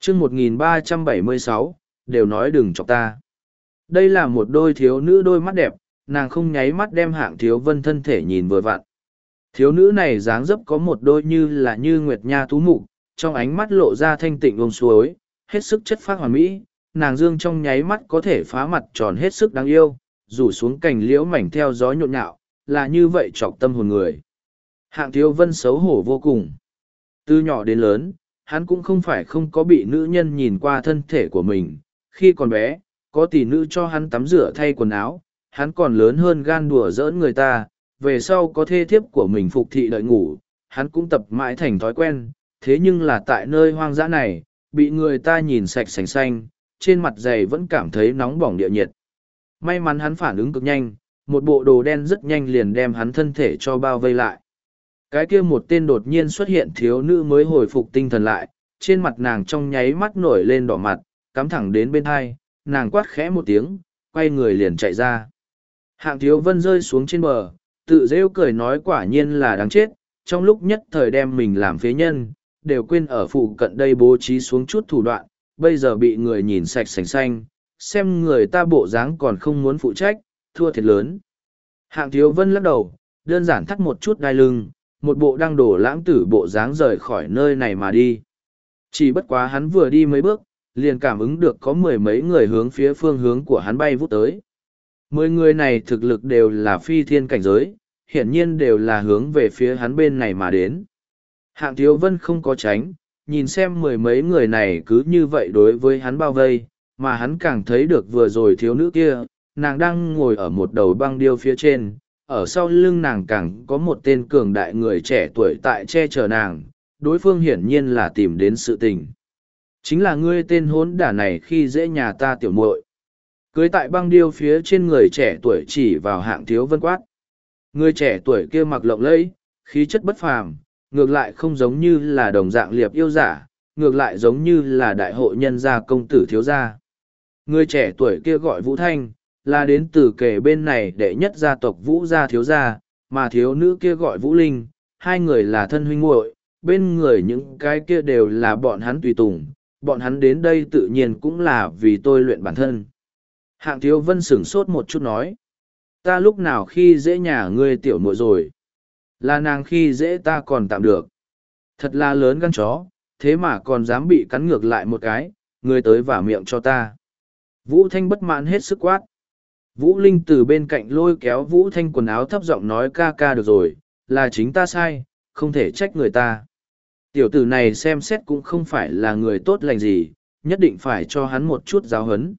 chương 1376, đều nói đừng chọc ta. Đây là một đôi thiếu nữ đôi mắt đẹp, nàng không nháy mắt đem Hạng Thiếu Vân thân thể nhìn vừa vặn. Thiếu nữ này dáng dấp có một đôi như nguyệt nha tú mục, trong ánh mắt lộ ra thanh tịnh ôm suối, hết sức chất phác hoàn mỹ, nàng dương trong nháy mắt có thể phá mặt tròn hết sức đáng yêu, rủ xuống cành liễu mảnh theo gió nhộn nhạo, là như vậy chọc tâm hồn người. Hạng Thiếu Vân xấu hổ vô cùng. Từ nhỏ đến lớn, hắn cũng không phải không có bị nữ nhân nhìn qua thân thể của mình. Khi còn bé, có tỷ nữ cho hắn tắm rửa thay quần áo, hắn còn lớn hơn gan đùa giỡn người ta. Về sau có thê thiếp của mình phục thị đợi ngủ, hắn cũng tập mãi thành thói quen. Thế nhưng là tại nơi hoang dã này, bị người ta nhìn sạch sành xanh, trên mặt giày vẫn cảm thấy nóng bỏng địa nhiệt. May mắn hắn phản ứng cực nhanh, một bộ đồ đen rất nhanh liền đem hắn thân thể cho bao vây lại. Cái kia một tên đột nhiên xuất hiện thiếu nữ mới hồi phục tinh thần lại, trên mặt nàng trong nháy mắt nổi lên đỏ mặt, cắm thẳng đến bên hai, nàng quát khẽ một tiếng, quay người liền chạy ra. Hạng Thiếu Vân rơi xuống trên bờ, tự rêu cười nói quả nhiên là đáng chết, trong lúc nhất thời đem mình làm phế nhân, đều quên ở phụ cận đây bố trí xuống chút thủ đoạn, bây giờ bị người nhìn sạch sành xanh, xem người ta bộ dáng còn không muốn phụ trách, thua thiệt lớn. Hạng Thiếu Vân lắc đầu, đơn giản thắt một chút đai lưng, một bộ đang đổ lãng tử bộ dáng rời khỏi nơi này mà đi. Chỉ bất quá hắn vừa đi mấy bước, liền cảm ứng được có mười mấy người hướng phía phương hướng của hắn bay vút tới. 10 người này thực lực đều là phi thiên cảnh giới, hiển nhiên đều là hướng về phía hắn bên này mà đến. Hạng Thiếu Vân không có tránh, nhìn xem mười mấy người này cứ như vậy đối với hắn bao vây, mà hắn càng thấy được vừa rồi thiếu nữ kia, nàng đang ngồi ở một đầu băng điêu phía trên, ở sau lưng nàng càng có một tên cường đại người trẻ tuổi tại che chở nàng, đối phương hiển nhiên là tìm đến sự tình. Chính là ngươi tên hốn đả này khi dễ nhà ta tiểu muội. Cưới tại băng điêu phía trên người trẻ tuổi chỉ vào Hạng Thiếu Vân quát. Người trẻ tuổi kia mặc lộng lẫy, khí chất bất phàm, ngược lại không giống như là đồng dạng liệp yêu giả, ngược lại giống như là đại hội nhân gia công tử thiếu gia. Người trẻ tuổi kia gọi Vũ Thanh, là đến từ kề bên này đệ nhất gia tộc Vũ gia thiếu gia, mà thiếu nữ kia gọi Vũ Linh, hai người là thân huynh muội, bên người những cái kia đều là bọn hắn tùy tùng, bọn hắn đến đây tự nhiên cũng là vì tôi luyện bản thân. Hạng Thiếu Vân sửng sốt một chút nói, ta lúc nào khi dễ nhà ngươi tiểu muội rồi, là nàng khi dễ ta còn tạm được, thật là lớn gan chó, thế mà còn dám bị cắn ngược lại một cái, ngươi tới vả miệng cho ta. Vũ Thanh bất mãn hết sức quát. Vũ Linh từ bên cạnh lôi kéo Vũ Thanh quần áo thấp giọng nói ca ca được rồi, là chính ta sai, không thể trách người ta. Tiểu tử này xem xét cũng không phải là người tốt lành gì, nhất định phải cho hắn một chút giáo huấn.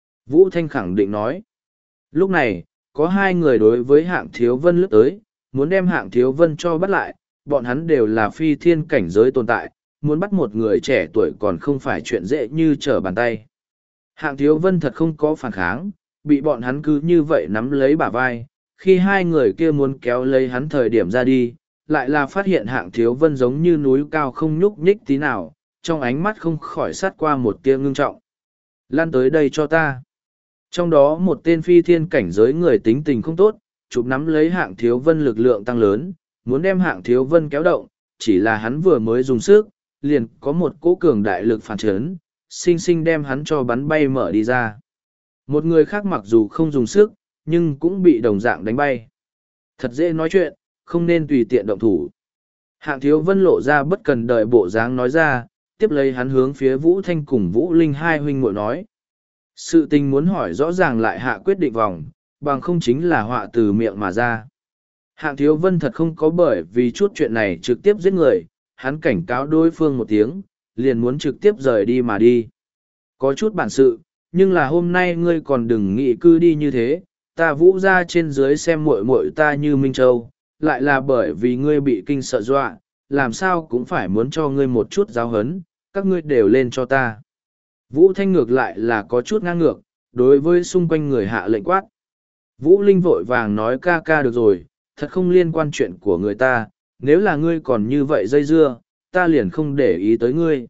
Vũ Thanh khẳng định nói. Lúc này, có hai người đối với Hạng Thiếu Vân lướt tới, muốn đem Hạng Thiếu Vân cho bắt lại, bọn hắn đều là phi thiên cảnh giới tồn tại, muốn bắt một người trẻ tuổi còn không phải chuyện dễ như trở bàn tay. Hạng Thiếu Vân thật không có phản kháng, bị bọn hắn cứ như vậy nắm lấy bả vai, khi hai người kia muốn kéo lấy hắn thời điểm ra đi, lại là phát hiện Hạng Thiếu Vân giống như núi cao không nhúc nhích tí nào, trong ánh mắt không khỏi sát qua một tia ngưng trọng. Lan tới đây cho ta. Trong đó một tên phi thiên cảnh giới người tính tình không tốt, chụp nắm lấy Hạng Thiếu Vân lực lượng tăng lớn, muốn đem Hạng Thiếu Vân kéo động, chỉ là hắn vừa mới dùng sức, liền có một cỗ cường đại lực phản chấn, sinh sinh đem hắn cho bắn bay mở đi ra. Một người khác mặc dù không dùng sức, nhưng cũng bị đồng dạng đánh bay. Thật dễ nói chuyện, không nên tùy tiện động thủ. Hạng Thiếu Vân lộ ra bất cần đợi bộ dáng nói ra, tiếp lấy hắn hướng phía Vũ Thanh cùng Vũ Linh hai huynh muội nói. Sự tình muốn hỏi rõ ràng lại hạ quyết định vòng, bằng không chính là họa từ miệng mà ra. Hạng Thiếu Vân thật không có bởi vì chút chuyện này trực tiếp giết người, hắn cảnh cáo đối phương một tiếng, liền muốn trực tiếp rời đi mà đi. Có chút bản sự, nhưng là hôm nay ngươi còn đừng nghĩ cư đi như thế, ta Vũ ra trên dưới xem muội muội ta như Minh Châu, lại là bởi vì ngươi bị kinh sợ dọa, làm sao cũng phải muốn cho ngươi một chút giáo hấn, các ngươi đều lên cho ta. Vũ Thanh ngược lại là có chút ngang ngược, đối với xung quanh người hạ lệnh quát. Vũ Linh vội vàng nói ca ca được rồi, thật không liên quan chuyện của người ta, nếu là ngươi còn như vậy dây dưa, ta liền không để ý tới ngươi.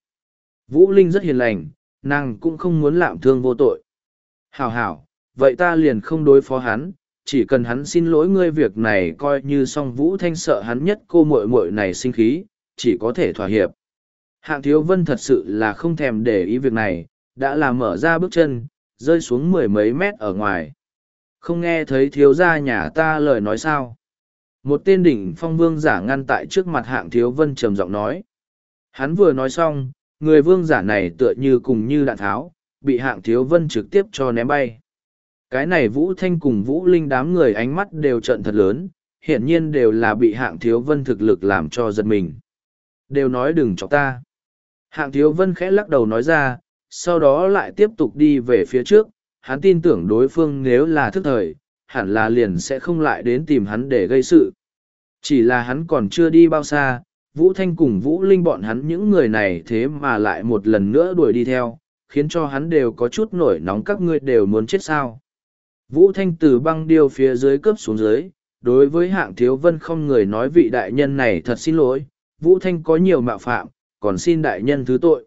Vũ Linh rất hiền lành, nàng cũng không muốn lạm thương vô tội. Hảo hảo, vậy ta liền không đối phó hắn, chỉ cần hắn xin lỗi ngươi việc này coi như xong. Vũ Thanh sợ hắn nhất cô muội muội này sinh khí, chỉ có thể thỏa hiệp. Hạng Thiếu Vân thật sự là không thèm để ý việc này, đã là mở ra bước chân, rơi xuống mười mấy mét ở ngoài. Không nghe thấy thiếu gia nhà ta lời nói sao? Một tên đỉnh phong vương giả ngăn tại trước mặt Hạng Thiếu Vân trầm giọng nói. Hắn vừa nói xong, người vương giả này tựa như cùng như đạn tháo, bị Hạng Thiếu Vân trực tiếp cho ném bay. Cái này Vũ Thanh cùng Vũ Linh đám người ánh mắt đều trợn thật lớn, hiển nhiên đều là bị Hạng Thiếu Vân thực lực làm cho giật mình. Đều nói đừng chọc ta. Hạng Thiếu Vân khẽ lắc đầu nói ra, sau đó lại tiếp tục đi về phía trước, hắn tin tưởng đối phương nếu là thức thời, hẳn là liền sẽ không lại đến tìm hắn để gây sự. Chỉ là hắn còn chưa đi bao xa, Vũ Thanh cùng Vũ Linh bọn hắn những người này thế mà lại một lần nữa đuổi đi theo, khiến cho hắn đều có chút nổi nóng, các ngươi đều muốn chết sao. Vũ Thanh từ băng điêu phía dưới cướp xuống dưới, đối với Hạng Thiếu Vân không người nói vị đại nhân này thật xin lỗi, Vũ Thanh có nhiều mạo phạm, còn xin đại nhân thứ tội.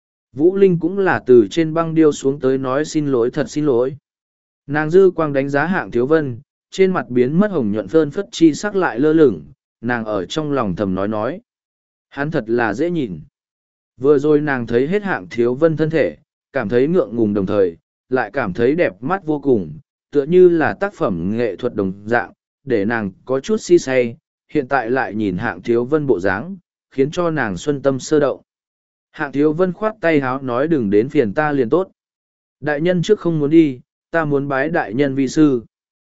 Vũ Linh cũng là từ trên băng điêu xuống tới nói xin lỗi, thật xin lỗi. Nàng dư quang đánh giá Hạng Thiếu Vân, trên mặt biến mất hồng nhuận phơn phất chi sắc lại lơ lửng, nàng ở trong lòng thầm nói. Hắn thật là dễ nhìn. Vừa rồi nàng thấy hết Hạng Thiếu Vân thân thể, cảm thấy ngượng ngùng đồng thời, lại cảm thấy đẹp mắt vô cùng, tựa như là tác phẩm nghệ thuật đồng dạng, để nàng có chút si say, hiện tại lại nhìn Hạng Thiếu Vân bộ dáng, khiến cho nàng xuân tâm sơ động. Hạng Thiếu Vân khoát tay háo nói đừng đến phiền ta liền tốt. Đại nhân trước không muốn đi, ta muốn bái đại nhân vi sư.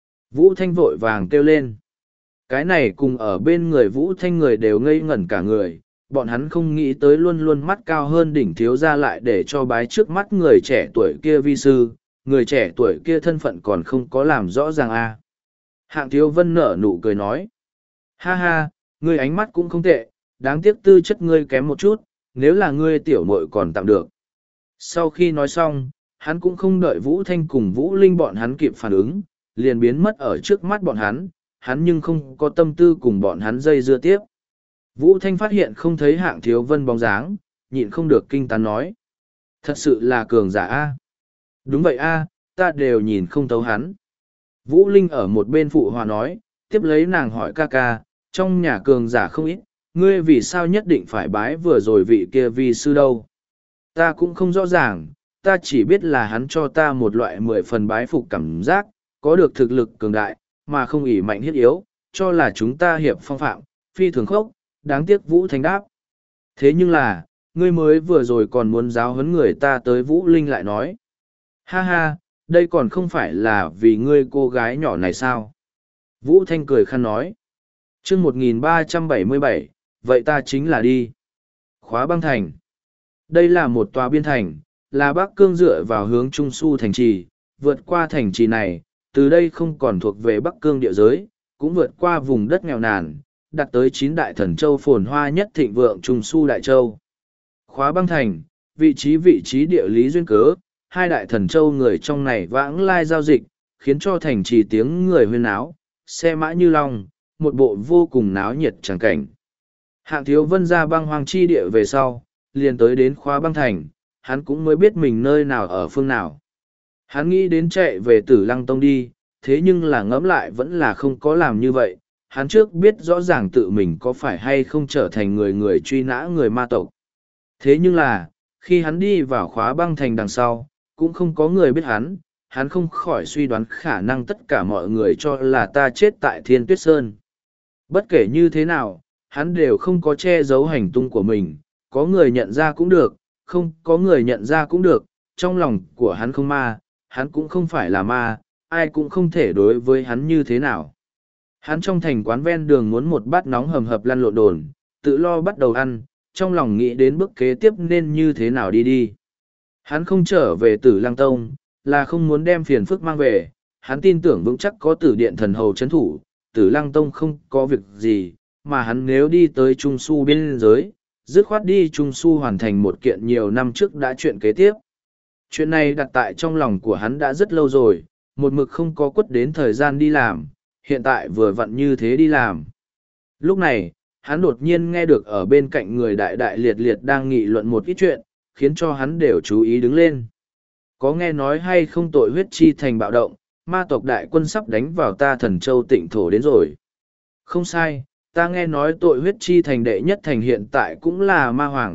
Vũ Thanh vội vàng kêu lên. Cái này cùng ở bên người Vũ Thanh người đều ngây ngẩn cả người, bọn hắn không nghĩ tới luôn luôn mắt cao hơn đỉnh thiếu gia lại để cho bái trước mắt người trẻ tuổi kia vi sư, người trẻ tuổi kia thân phận còn không có làm rõ ràng à. Hạng Thiếu Vân nở nụ cười nói. Ha ha, ngươi ánh mắt cũng không tệ, đáng tiếc tư chất ngươi kém một chút, nếu là ngươi tiểu muội còn tạm được. Sau khi nói xong, hắn cũng không đợi Vũ Thanh cùng Vũ Linh bọn hắn kịp phản ứng, liền biến mất ở trước mắt bọn hắn nhưng không có tâm tư cùng bọn hắn dây dưa tiếp. Vũ Thanh phát hiện không thấy Hạng Thiếu Vân bóng dáng, nhịn không được kinh tán nói. Thật sự là cường giả a. Đúng vậy a, ta đều nhìn không thấu hắn. Vũ Linh ở một bên phụ hòa nói, tiếp lấy nàng hỏi ca ca, trong nhà cường giả không ít, ngươi vì sao nhất định phải bái vừa rồi vị kia vi sư đâu? Ta cũng không rõ ràng, ta chỉ biết là hắn cho ta một loại 10 phần bái phục cảm giác, có được thực lực cường đại, mà không ỷ mạnh hiết yếu, cho là chúng ta hiệp phong phạm, phi thường khốc, đáng tiếc Vũ Thanh đáp. Thế nhưng là, ngươi mới vừa rồi còn muốn giáo huấn người ta tới Vũ Linh lại nói. Ha ha, đây còn không phải là vì ngươi cô gái nhỏ này sao? Vũ Thanh cười khăn nói. chương 1377, vậy ta chính là đi. Khóa băng thành. Đây là một tòa biên thành, là Bắc Cương dựa vào hướng Trung Su thành trì, vượt qua thành trì này, từ đây không còn thuộc về Bắc Cương địa giới, cũng vượt qua vùng đất nghèo nàn, đạt tới 9 đại thần châu phồn hoa nhất thịnh vượng Trung Su Đại Châu. Khóa băng thành, vị trí địa lý duyên cớ, hai đại thần châu người trong này vãng lai giao dịch, khiến cho thành trì tiếng người huyên náo, xe mã như long, một bộ vô cùng náo nhiệt tràng cảnh. Hạng Thiếu Vân ra băng hoang chi địa về sau, liền tới đến Khóa băng thành, hắn cũng mới biết mình nơi nào ở phương nào. Hắn nghĩ đến chạy về Tử Lăng Tông đi, thế nhưng là ngẫm lại vẫn là không có làm như vậy. Hắn trước biết rõ ràng tự mình có phải hay không trở thành người truy nã người ma tộc. Thế nhưng là, khi hắn đi vào Khóa băng thành đằng sau, cũng không có người biết hắn không khỏi suy đoán khả năng tất cả mọi người cho là ta chết tại Thiên Tuyết Sơn. Bất kể như thế nào, hắn đều không có che giấu hành tung của mình, có người nhận ra cũng được, không có người nhận ra cũng được, trong lòng của hắn không ma, hắn cũng không phải là ma, ai cũng không thể đối với hắn như thế nào. Hắn trong thành quán ven đường muốn một bát nóng hầm hập lăn lộn đồn, tự lo bắt đầu ăn, trong lòng nghĩ đến bước kế tiếp nên như thế nào đi. Hắn không trở về Tử Lăng Tông, là không muốn đem phiền phức mang về, hắn tin tưởng vững chắc có Tử Điện Thần Hầu chấn thủ, Tử Lăng Tông không có việc gì, mà hắn nếu đi tới Trung Su biên giới, dứt khoát đi Trung Su hoàn thành một kiện nhiều năm trước đã chuyện kế tiếp. Chuyện này đặt tại trong lòng của hắn đã rất lâu rồi, một mực không có quất đến thời gian đi làm, hiện tại vừa vặn như thế đi làm. Lúc này, hắn đột nhiên nghe được ở bên cạnh người đại đại liệt liệt đang nghị luận một ít chuyện, khiến cho hắn đều chú ý đứng lên. Có nghe nói hay không tội huyết chi thành bạo động, ma tộc đại quân sắp đánh vào ta Thần Châu Tịnh Thổ đến rồi. Không sai, ta nghe nói tội huyết chi thành đệ nhất thành hiện tại cũng là ma hoàng,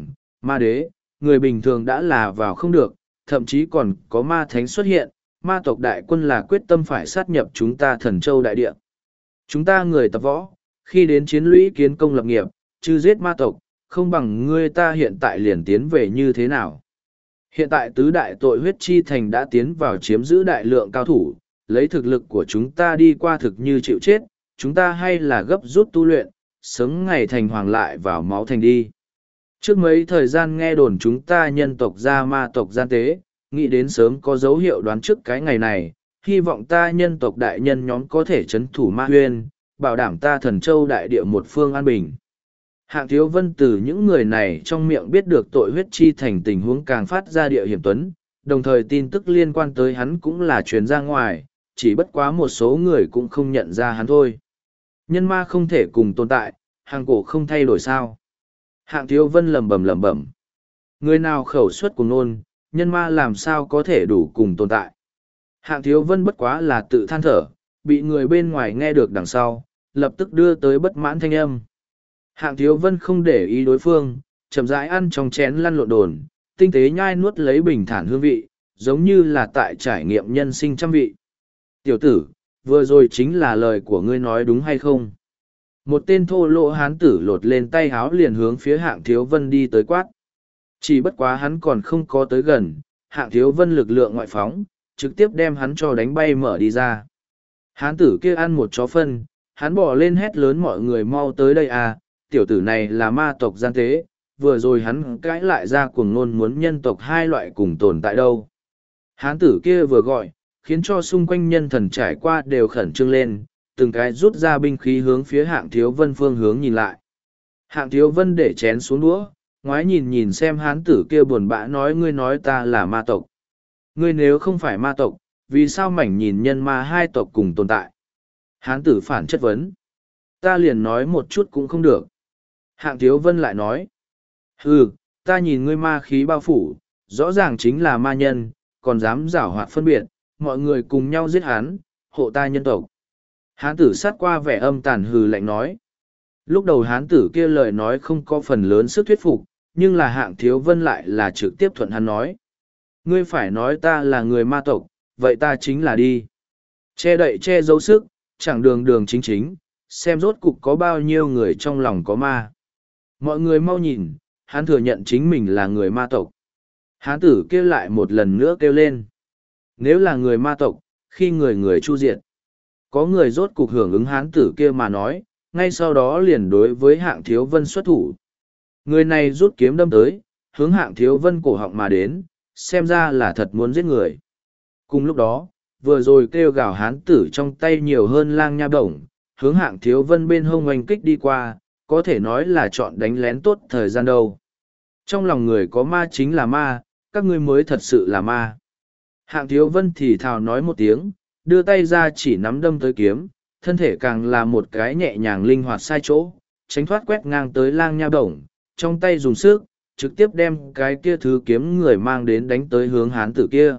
Ma đế, người bình thường đã là vào không được, thậm chí còn có ma thánh xuất hiện, ma tộc đại quân là quyết tâm phải sát nhập chúng ta Thần Châu đại địa. Chúng ta người tập võ, khi đến chiến lũy kiến công lập nghiệp, chứ giết ma tộc, không bằng ngươi ta hiện tại liền tiến về như thế nào. Hiện tại tứ đại tội huyết chi thành đã tiến vào chiếm giữ đại lượng cao thủ, lấy thực lực của chúng ta đi qua thực như chịu chết, chúng ta hay là gấp rút tu luyện, sớm ngày thành hoàng lại vào máu thành đi. Trước mấy thời gian nghe đồn chúng ta nhân tộc ra ma tộc gian tế, nghĩ đến sớm có dấu hiệu đoán trước cái ngày này, hy vọng ta nhân tộc đại nhân nhóm có thể chấn thủ ma huyên, bảo đảm ta Thần Châu đại địa một phương an bình. Hạng Thiếu Vân từ những người này trong miệng biết được tội huyết chi thành tình huống càng phát ra địa hiểm tuấn, đồng thời tin tức liên quan tới hắn cũng là truyền ra ngoài, chỉ bất quá một số người cũng không nhận ra hắn thôi. Nhân ma không thể cùng tồn tại, hàng cổ không thay đổi sao. Hạng Thiếu Vân lẩm bẩm. Người nào khẩu suất cùng nôn, nhân ma làm sao có thể đủ cùng tồn tại. Hạng Thiếu Vân bất quá là tự than thở, bị người bên ngoài nghe được đằng sau, lập tức đưa tới bất mãn thanh âm. Hạng Thiếu Vân không để ý đối phương, chậm rãi ăn trong chén lăn lộn đồn, tinh tế nhai nuốt lấy bình thản hương vị, giống như là tại trải nghiệm nhân sinh trăm vị. Tiểu tử, vừa rồi chính là lời của ngươi nói đúng hay không? Một tên thô lỗ hán tử lột lên tay háo liền hướng phía Hạng Thiếu Vân đi tới quát. Chỉ bất quá hắn còn không có tới gần, Hạng Thiếu Vân lực lượng ngoại phóng, trực tiếp đem hắn cho đánh bay mở đi ra. Hán tử kia ăn một chó phân, hắn bỏ lên hét lớn mọi người mau tới đây à, tiểu tử này là ma tộc gian tế, vừa rồi hắn cãi lại ra cuồng ngôn muốn nhân tộc hai loại cùng tồn tại đâu. Hán tử kia vừa gọi, khiến cho xung quanh nhân thần trải qua đều khẩn trương lên, từng cái rút ra binh khí hướng phía Hạng Thiếu Vân phương hướng nhìn lại. Hạng Thiếu Vân để chén xuống đũa, ngoái nhìn xem hán tử kia buồn bã nói ngươi nói ta là ma tộc. Ngươi nếu không phải ma tộc, vì sao mảnh nhìn nhân ma hai tộc cùng tồn tại? Hán tử phản chất vấn. Ta liền nói một chút cũng không được. Hạng Thiếu Vân lại nói. Ta nhìn ngươi ma khí bao phủ, rõ ràng chính là ma nhân, còn dám giảo hoạt phân biệt, mọi người cùng nhau giết hắn, hộ ta nhân tộc. Hán tử sát qua vẻ âm tàn hừ lạnh nói. Lúc đầu hán tử kia lời nói không có phần lớn sức thuyết phục, nhưng là Hạng Thiếu Vân lại là trực tiếp thuận hắn nói. Ngươi phải nói ta là người ma tộc, vậy ta chính là đi. Che đậy che giấu sức, chẳng đường chính, xem rốt cục có bao nhiêu người trong lòng có ma. Mọi người mau nhìn, hắn thừa nhận chính mình là người ma tộc. Hán tử kêu lại một lần nữa kêu lên. Nếu là người ma tộc, khi người chu diệt. Có người rốt cục hưởng ứng hán tử kia mà nói, ngay sau đó liền đối với Hạng Thiếu Vân xuất thủ. Người này rút kiếm đâm tới, hướng Hạng Thiếu Vân cổ họng mà đến, xem ra là thật muốn giết người. Cùng lúc đó, vừa rồi kêu gào hán tử trong tay nhiều hơn lang nha bổng, hướng Hạng Thiếu Vân bên hông oanh kích đi qua, có thể nói là chọn đánh lén tốt thời gian đâu. Trong lòng người có ma chính là ma, các ngươi mới thật sự là ma. Hạng Thiếu Vân thì thào nói một tiếng, đưa tay ra chỉ nắm đâm tới kiếm, thân thể càng là một cái nhẹ nhàng linh hoạt sai chỗ, tránh thoát quét ngang tới lang nha bổng, trong tay dùng sức, trực tiếp đem cái kia thứ kiếm người mang đến đánh tới hướng hán tử kia.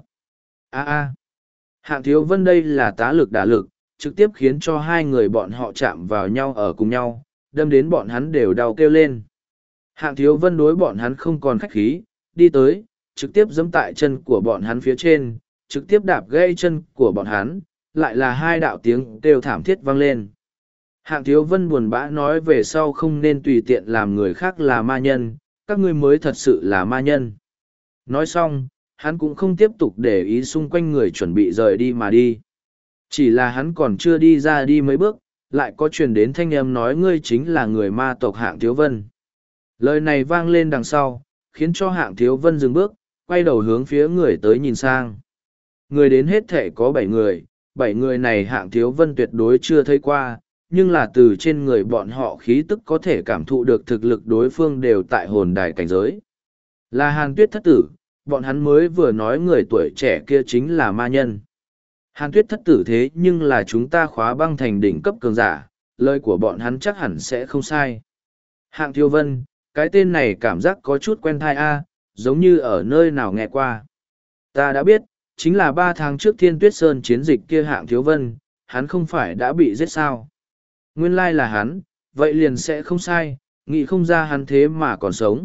Hạng Thiếu Vân đây là tá lực đả lực, trực tiếp khiến cho hai người bọn họ chạm vào nhau ở cùng nhau, đâm đến bọn hắn đều đau kêu lên. Hạng Thiếu Vân đối bọn hắn không còn khách khí, đi tới, trực tiếp giẫm tại chân của bọn hắn phía trên, trực tiếp đạp gãy chân của bọn hắn, lại là hai đạo tiếng kêu thảm thiết vang lên. Hạng Thiếu Vân buồn bã nói về sau không nên tùy tiện làm người khác là ma nhân, các ngươi mới thật sự là ma nhân. Nói xong, hắn cũng không tiếp tục để ý xung quanh người chuẩn bị rời đi mà đi. Chỉ là hắn còn chưa đi ra đi mấy bước, lại có truyền đến thanh âm nói ngươi chính là người ma tộc Hạng Thiếu Vân. Lời này vang lên đằng sau, khiến cho Hạng Thiếu Vân dừng bước, quay đầu hướng phía người tới nhìn sang. Người đến hết thể có 7 người, 7 người này Hạng Thiếu Vân tuyệt đối chưa thấy qua, nhưng là từ trên người bọn họ khí tức có thể cảm thụ được thực lực đối phương đều tại hồn đài cảnh giới. Là Hàn Tuyết thất tử, bọn hắn mới vừa nói người tuổi trẻ kia chính là ma nhân. Hàn Tuyết thất tử thế nhưng là chúng ta khóa băng thành đỉnh cấp cường giả, lời của bọn hắn chắc hẳn sẽ không sai. Hạng Thiếu Vân, cái tên này cảm giác có chút quen thai a, giống như ở nơi nào nghe qua. Ta đã biết, chính là 3 tháng trước Thiên Tuyết Sơn chiến dịch kia Hạng Thiếu Vân, hắn không phải đã bị giết sao. Nguyên lai là hắn, vậy liền sẽ không sai, nghĩ không ra hắn thế mà còn sống,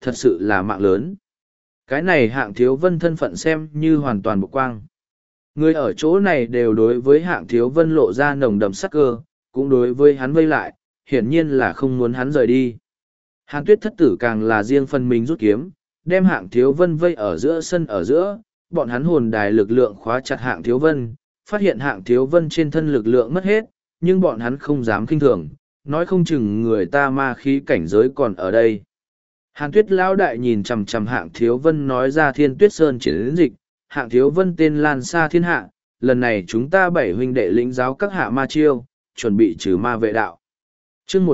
thật sự là mạng lớn. Cái này Hạng Thiếu Vân thân phận xem như hoàn toàn bộc quang. Người ở chỗ này đều đối với Hạng Thiếu Vân lộ ra nồng đậm sắc cơ, cũng đối với hắn vây lại, hiển nhiên là không muốn hắn rời đi. Hàn Tuyết thất tử càng là riêng phần mình rút kiếm, đem Hạng Thiếu Vân vây ở giữa sân ở giữa, bọn hắn hồn đài lực lượng khóa chặt Hạng Thiếu Vân, phát hiện Hạng Thiếu Vân trên thân lực lượng mất hết, nhưng bọn hắn không dám khinh thường, nói không chừng người ta ma khí cảnh giới còn ở đây. Hàn Tuyết lão đại nhìn chằm chằm Hạng Thiếu Vân nói ra Thiên Tuyết Sơn chiến dịch, Hạng Thiếu Vân tên lan xa thiên hạ, lần này chúng ta 7 huynh đệ lĩnh giáo các hạ ma chiêu, chuẩn bị trừ ma vệ đạo. Chương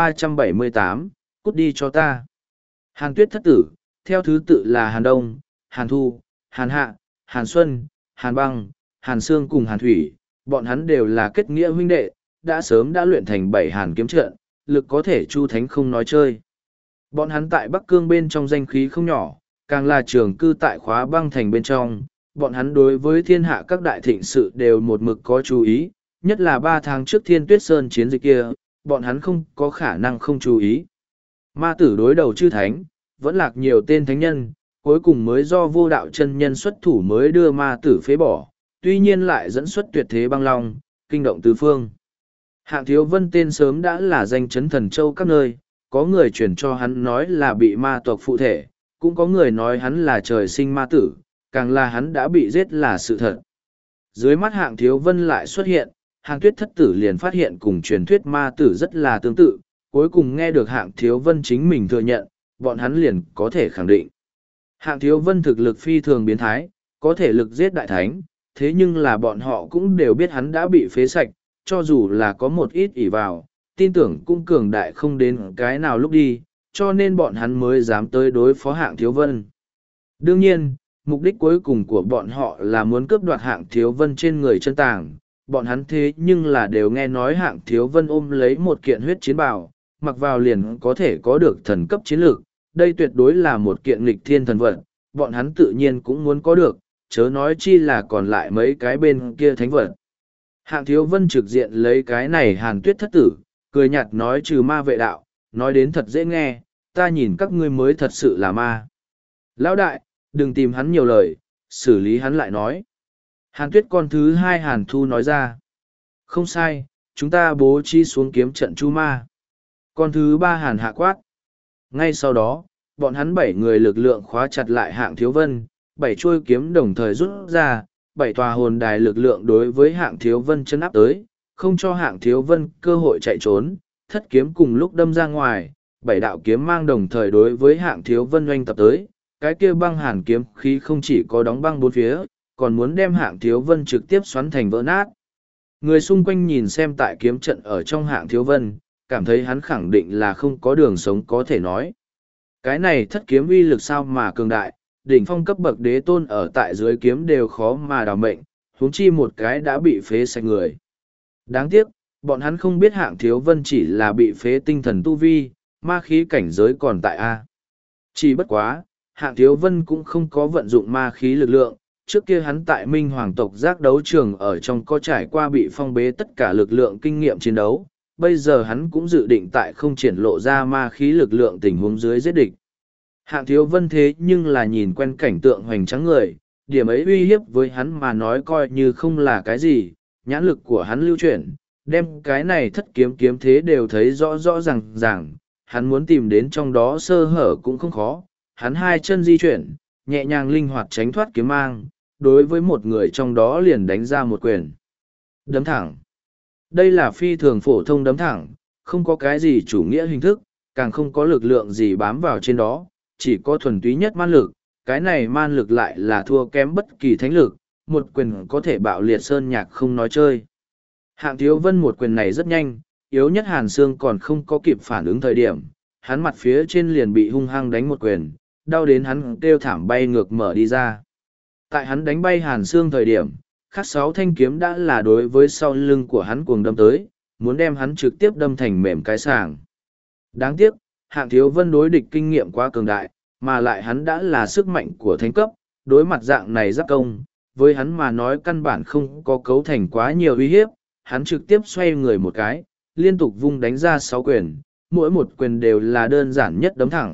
1378, cút đi cho ta. Hàn Tuyết thất tử, theo thứ tự là Hàn Đông, Hàn Thu, Hàn Hạ, Hàn Xuân, Hàn Băng, Hàn Sương cùng Hàn Thủy, bọn hắn đều là kết nghĩa huynh đệ, đã sớm đã luyện thành 7 Hàn kiếm trận, lực có thể chu thánh không nói chơi. Bọn hắn tại Bắc Cương bên trong danh khí không nhỏ, càng là trường cư tại Khóa Băng thành bên trong, bọn hắn đối với thiên hạ các đại thịnh sự đều một mực có chú ý, nhất là 3 tháng trước Thiên Tuyết Sơn chiến dịch kia, bọn hắn không có khả năng không chú ý. Ma tử đối đầu chư thánh, vẫn lạc nhiều tên thánh nhân, cuối cùng mới do vô đạo chân nhân xuất thủ mới đưa ma tử phế bỏ, tuy nhiên lại dẫn xuất tuyệt thế băng long, kinh động tứ phương. Hạng Thiếu Vân tên sớm đã là danh chấn thần châu các nơi, có người truyền cho hắn nói là bị ma tộc phụ thể, cũng có người nói hắn là trời sinh ma tử, càng là hắn đã bị giết là sự thật. Dưới mắt Hạng Thiếu Vân lại xuất hiện, Hàn Tuyết thất tử liền phát hiện cùng truyền thuyết ma tử rất là tương tự, cuối cùng nghe được Hạng Thiếu Vân chính mình thừa nhận, bọn hắn liền có thể khẳng định. Hạng Thiếu Vân thực lực phi thường biến thái, có thể lực giết đại thánh, thế nhưng là bọn họ cũng đều biết hắn đã bị phế sạch, cho dù là có một ít ỷ vào, tin tưởng cũng cường đại không đến cái nào lúc đi, cho nên bọn hắn mới dám tới đối phó Hạng Thiếu Vân. Đương nhiên, mục đích cuối cùng của bọn họ là muốn cướp đoạt Hạng Thiếu Vân trên người chân tàng, bọn hắn thế nhưng là đều nghe nói Hạng Thiếu Vân ôm lấy một kiện huyết chiến bào, mặc vào liền có thể có được thần cấp chiến lược, đây tuyệt đối là một kiện nghịch thiên thần vật, bọn hắn tự nhiên cũng muốn có được, chớ nói chi là còn lại mấy cái bên kia thánh vật. Hạng Thiếu Vân trực diện lấy cái này Hàn Tuyết thất tử, cười nhạt nói trừ ma vệ đạo, nói đến thật dễ nghe, ta nhìn các ngươi mới thật sự là ma. Lão đại, đừng tìm hắn nhiều lời, xử lý hắn lại nói. Hàn Tuyết con thứ hai Hàn Thu nói ra. Không sai, chúng ta bố trí xuống kiếm trận chu ma. Con thứ ba Hàn Hạ quát. Ngay sau đó, bọn hắn 7 người lực lượng khóa chặt lại Hạng Thiếu Vân, 7 chuôi kiếm đồng thời rút ra, 7 tòa hồn đài lực lượng đối với Hạng Thiếu Vân chân áp tới, không cho Hạng Thiếu Vân cơ hội chạy trốn, thất kiếm cùng lúc đâm ra ngoài, 7 đạo kiếm mang đồng thời đối với Hạng Thiếu Vân oanh tập tới, cái kia băng hàn kiếm khí không chỉ có đóng băng bốn phía, còn muốn đem Hạng Thiếu Vân trực tiếp xoắn thành vỡ nát. Người xung quanh nhìn xem tại kiếm trận ở trong Hạng Thiếu Vân, cảm thấy hắn khẳng định là không có đường sống có thể nói. Cái này thất kiếm uy lực sao mà cường đại, đỉnh phong cấp bậc đế tôn ở tại dưới kiếm đều khó mà đào mệnh, huống chi một cái đã bị phế sạch người. Đáng tiếc, bọn hắn không biết Hạng Thiếu Vân chỉ là bị phế tinh thần tu vi, ma khí cảnh giới còn tại A. Chỉ bất quá, Hạng Thiếu Vân cũng không có vận dụng ma khí lực lượng, trước kia hắn tại Minh Hoàng tộc giác đấu trường ở trong có trải qua bị phong bế tất cả lực lượng kinh nghiệm chiến đấu, bây giờ hắn cũng dự định tại không triển lộ ra ma khí lực lượng tình huống dưới giết địch. Hạng Thiếu Vân thế nhưng là nhìn quen cảnh tượng hoành tráng người, điểm ấy uy hiếp với hắn mà nói coi như không là cái gì, nhãn lực của hắn lưu chuyển, đem cái này thất kiếm kiếm thế đều thấy rõ rõ ràng, hắn muốn tìm đến trong đó sơ hở cũng không khó, hắn hai chân di chuyển, nhẹ nhàng linh hoạt tránh thoát kiếm mang, đối với một người trong đó liền đánh ra một quyền. Đấm thẳng. Đây là phi thường phổ thông đấm thẳng, không có cái gì chủ nghĩa hình thức, càng không có lực lượng gì bám vào trên đó, chỉ có thuần túy nhất man lực, cái này man lực lại là thua kém bất kỳ thánh lực, một quyền có thể bạo liệt sơn nhạc không nói chơi. Hạng Thiếu Vân một quyền này rất nhanh, yếu nhất Hàn Sương còn không có kịp phản ứng thời điểm, hắn mặt phía trên liền bị hung hăng đánh một quyền, đau đến hắn kêu thảm bay ngược mở đi ra. Tại hắn đánh bay Hàn Sương thời điểm, khắc 6 thanh kiếm đã là đối với sau lưng của hắn cuồng đâm tới, muốn đem hắn trực tiếp đâm thành mềm cái sàng. Đáng tiếc, Hạng Thiếu Vân đối địch kinh nghiệm quá cường đại, mà lại hắn đã là sức mạnh của thánh cấp, đối mặt dạng này giáp công, với hắn mà nói căn bản không có cấu thành quá nhiều uy hiếp, hắn trực tiếp xoay người một cái, liên tục vung đánh ra 6 quyền, mỗi một quyền đều là đơn giản nhất đấm thẳng,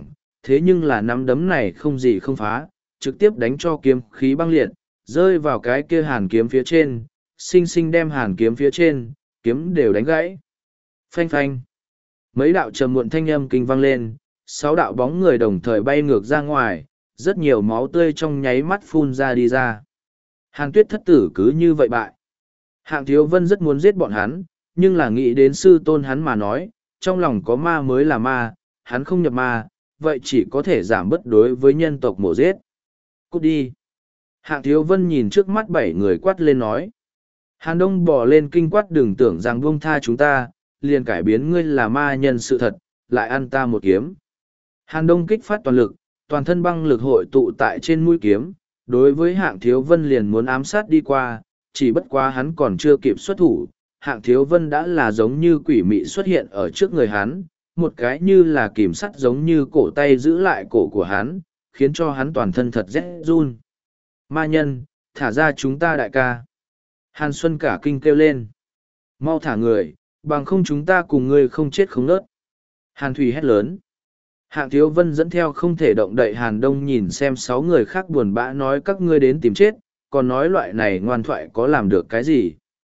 thế nhưng là nắm đấm này không gì không phá, trực tiếp đánh cho kiếm khí băng liệt, rơi vào cái kia hàn kiếm phía trên, xinh xinh đem hàn kiếm phía trên, kiếm đều đánh gãy. Phanh phanh. Mấy đạo trầm muộn thanh âm kinh vang lên, 6 đạo bóng người đồng thời bay ngược ra ngoài, rất nhiều máu tươi trong nháy mắt phun ra đi ra. Hàn Tuyết thất tử cứ như vậy bại. Hạng Thiếu Vân rất muốn giết bọn hắn, nhưng là nghĩ đến sư tôn hắn mà nói, trong lòng có ma mới là ma, hắn không nhập ma, vậy chỉ có thể giảm bất đối với nhân tộc mổ giết. Cút đi. Hạng Thiếu Vân nhìn trước mắt 7 người quát lên nói. Hàn Đông bỏ lên kinh quát, đừng tưởng rằng buông tha chúng ta, liền cải biến ngươi là ma nhân sự thật, lại ăn ta một kiếm. Hàn Đông kích phát toàn lực, toàn thân băng lực hội tụ tại trên mũi kiếm, đối với Hạng Thiếu Vân liền muốn ám sát đi qua, chỉ bất quá hắn còn chưa kịp xuất thủ, Hạng Thiếu Vân đã là giống như quỷ mị xuất hiện ở trước người hắn, một cái như là kìm sắt giống như cổ tay giữ lại cổ của hắn, khiến cho hắn toàn thân thật rét run. Ma nhân, thả ra chúng ta đại ca. Hàn Xuân cả kinh kêu lên. Mau thả người, bằng không chúng ta cùng ngươi không chết không nớt. Hàn Thủy hét lớn. Hạng Thiếu Vân dẫn theo không thể động đậy Hàn Đông nhìn xem 6 người khác buồn bã nói các ngươi đến tìm chết, còn nói loại này ngoan thoại có làm được cái gì.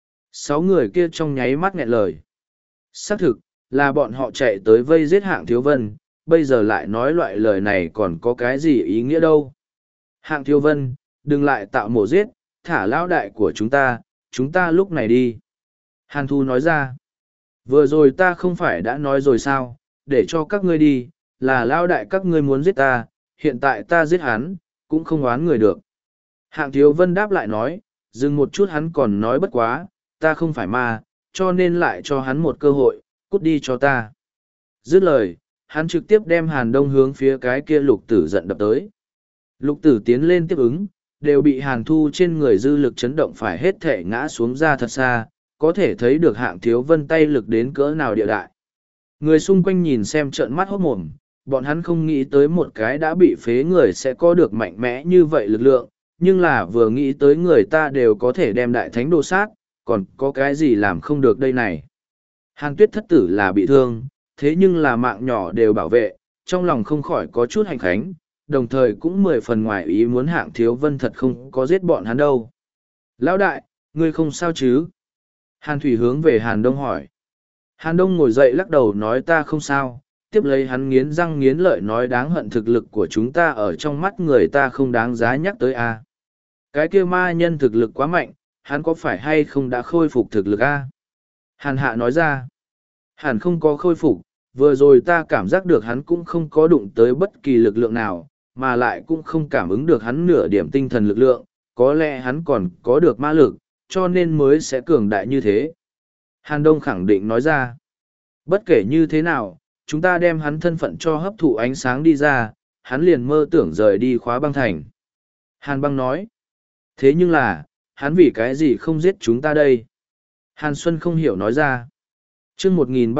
6 người kia trong nháy mắt nghẹn lời. Xác thực, là bọn họ chạy tới vây giết Hạng Thiếu Vân, bây giờ lại nói loại lời này còn có cái gì ý nghĩa đâu. Hạng Thiếu Vân, đừng lại tạo mổ giết, thả lão đại của chúng ta lúc này đi. Hàn Thu nói ra. Vừa rồi ta không phải đã nói rồi sao, để cho các ngươi đi, là lão đại các ngươi muốn giết ta, hiện tại ta giết hắn, cũng không oán người được. Hạng Thiếu Vân đáp lại nói, dừng một chút hắn còn nói bất quá, ta không phải ma, cho nên lại cho hắn một cơ hội, cút đi cho ta. Dứt lời, hắn trực tiếp đem Hàn Đông hướng phía cái kia lục tử giận đập tới. Lục tử tiến lên tiếp ứng, đều bị Hàn Thu trên người dư lực chấn động phải hết thể ngã xuống ra thật xa, có thể thấy được Hạng Thiếu Vân tay lực đến cỡ nào địa đại. Người xung quanh nhìn xem trợn mắt hốt mồm, bọn hắn không nghĩ tới một cái đã bị phế người sẽ có được mạnh mẽ như vậy lực lượng, nhưng là vừa nghĩ tới người ta đều có thể đem đại thánh đồ sát, còn có cái gì làm không được đây này. Hàn Tuyết thất tử là bị thương, thế nhưng là mạng nhỏ đều bảo vệ, trong lòng không khỏi có chút hành khánh, đồng thời cũng 10 phần ngoài ý muốn Hạng Thiếu Vân thật không có giết bọn hắn đâu. Lão đại, ngươi không sao chứ? Hàn Thủy hướng về Hàn Đông hỏi. Hàn Đông ngồi dậy lắc đầu nói ta không sao, tiếp lấy hắn nghiến răng nghiến lợi nói đáng hận thực lực của chúng ta ở trong mắt người ta không đáng giá nhắc tới a. Cái kia ma nhân thực lực quá mạnh, hắn có phải hay không đã khôi phục thực lực a? Hàn Hạ nói ra. Hàn không có khôi phục, vừa rồi ta cảm giác được hắn cũng không có đụng tới bất kỳ lực lượng nào, mà lại cũng không cảm ứng được hắn nửa điểm tinh thần lực lượng, có lẽ hắn còn có được ma lực, cho nên mới sẽ cường đại như thế. Hàn Đông khẳng định nói ra. Bất kể như thế nào, chúng ta đem hắn thân phận cho hấp thụ ánh sáng đi ra, hắn liền mơ tưởng rời đi Khóa Băng Thành. Hàn Băng nói. Thế nhưng là, hắn vì cái gì không giết chúng ta đây? Hàn Xuân không hiểu nói ra. Chương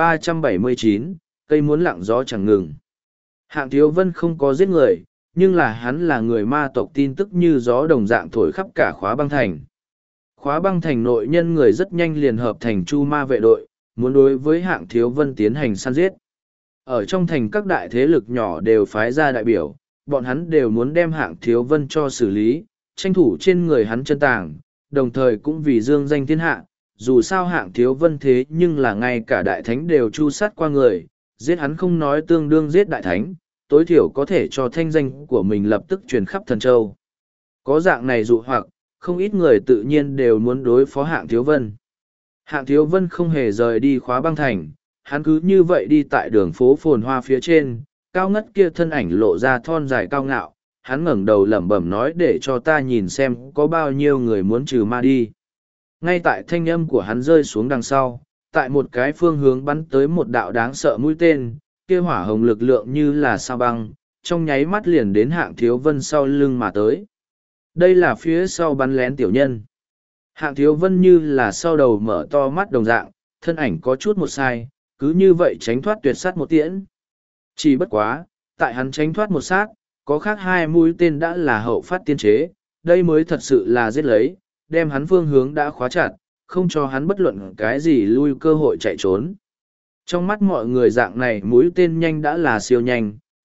1379, cây muốn lặng gió chẳng ngừng. Hạng Thiếu Vân không có giết người, nhưng là hắn là người ma tộc tin tức như gió đồng dạng thổi khắp cả Khóa Băng Thành. Khóa Băng Thành nội nhân người rất nhanh liền hợp thành Chu Ma vệ đội, muốn đối với Hạng Thiếu Vân tiến hành săn giết. Ở trong thành các đại thế lực nhỏ đều phái ra đại biểu, bọn hắn đều muốn đem Hạng Thiếu Vân cho xử lý, tranh thủ trên người hắn chân tàng, đồng thời cũng vì dương danh thiên hạ, dù sao Hạng Thiếu Vân thế nhưng là ngay cả đại thánh đều chu sát qua người, giết hắn không nói tương đương giết đại thánh, tối thiểu có thể cho thanh danh của mình lập tức truyền khắp thần châu. Có dạng này dụ hoặc, không ít người tự nhiên đều muốn đối phó Hạng Thiếu Vân. Hạng Thiếu Vân không hề rời đi Khóa Băng Thành, hắn cứ như vậy đi tại đường phố phồn hoa phía trên, cao ngất kia thân ảnh lộ ra thon dài cao ngạo, hắn ngẩng đầu lẩm bẩm nói để cho ta nhìn xem có bao nhiêu người muốn trừ ma đi. Ngay tại thanh âm của hắn rơi xuống đằng sau, tại một cái phương hướng bắn tới một đạo đáng sợ mũi tên, kia hỏa hồng lực lượng như là sao băng, trong nháy mắt liền đến Hạng Thiếu Vân sau lưng mà tới. Đây là phía sau bắn lén tiểu nhân. Hạng Thiếu Vân như là sau đầu mở to mắt đồng dạng, thân ảnh có chút một sai, cứ như vậy tránh thoát tuyệt sát một tiễn. Chỉ bất quá, tại hắn tránh thoát một sát, có khác 2 mũi tên đã là hậu phát tiên chế, đây mới thật sự là giết lấy, đem hắn phương hướng đã khóa chặt, không cho hắn bất luận cái gì lui cơ hội chạy trốn. Trong mắt mọi người dạng này mũi tên nhanh đã là siêu nhanh,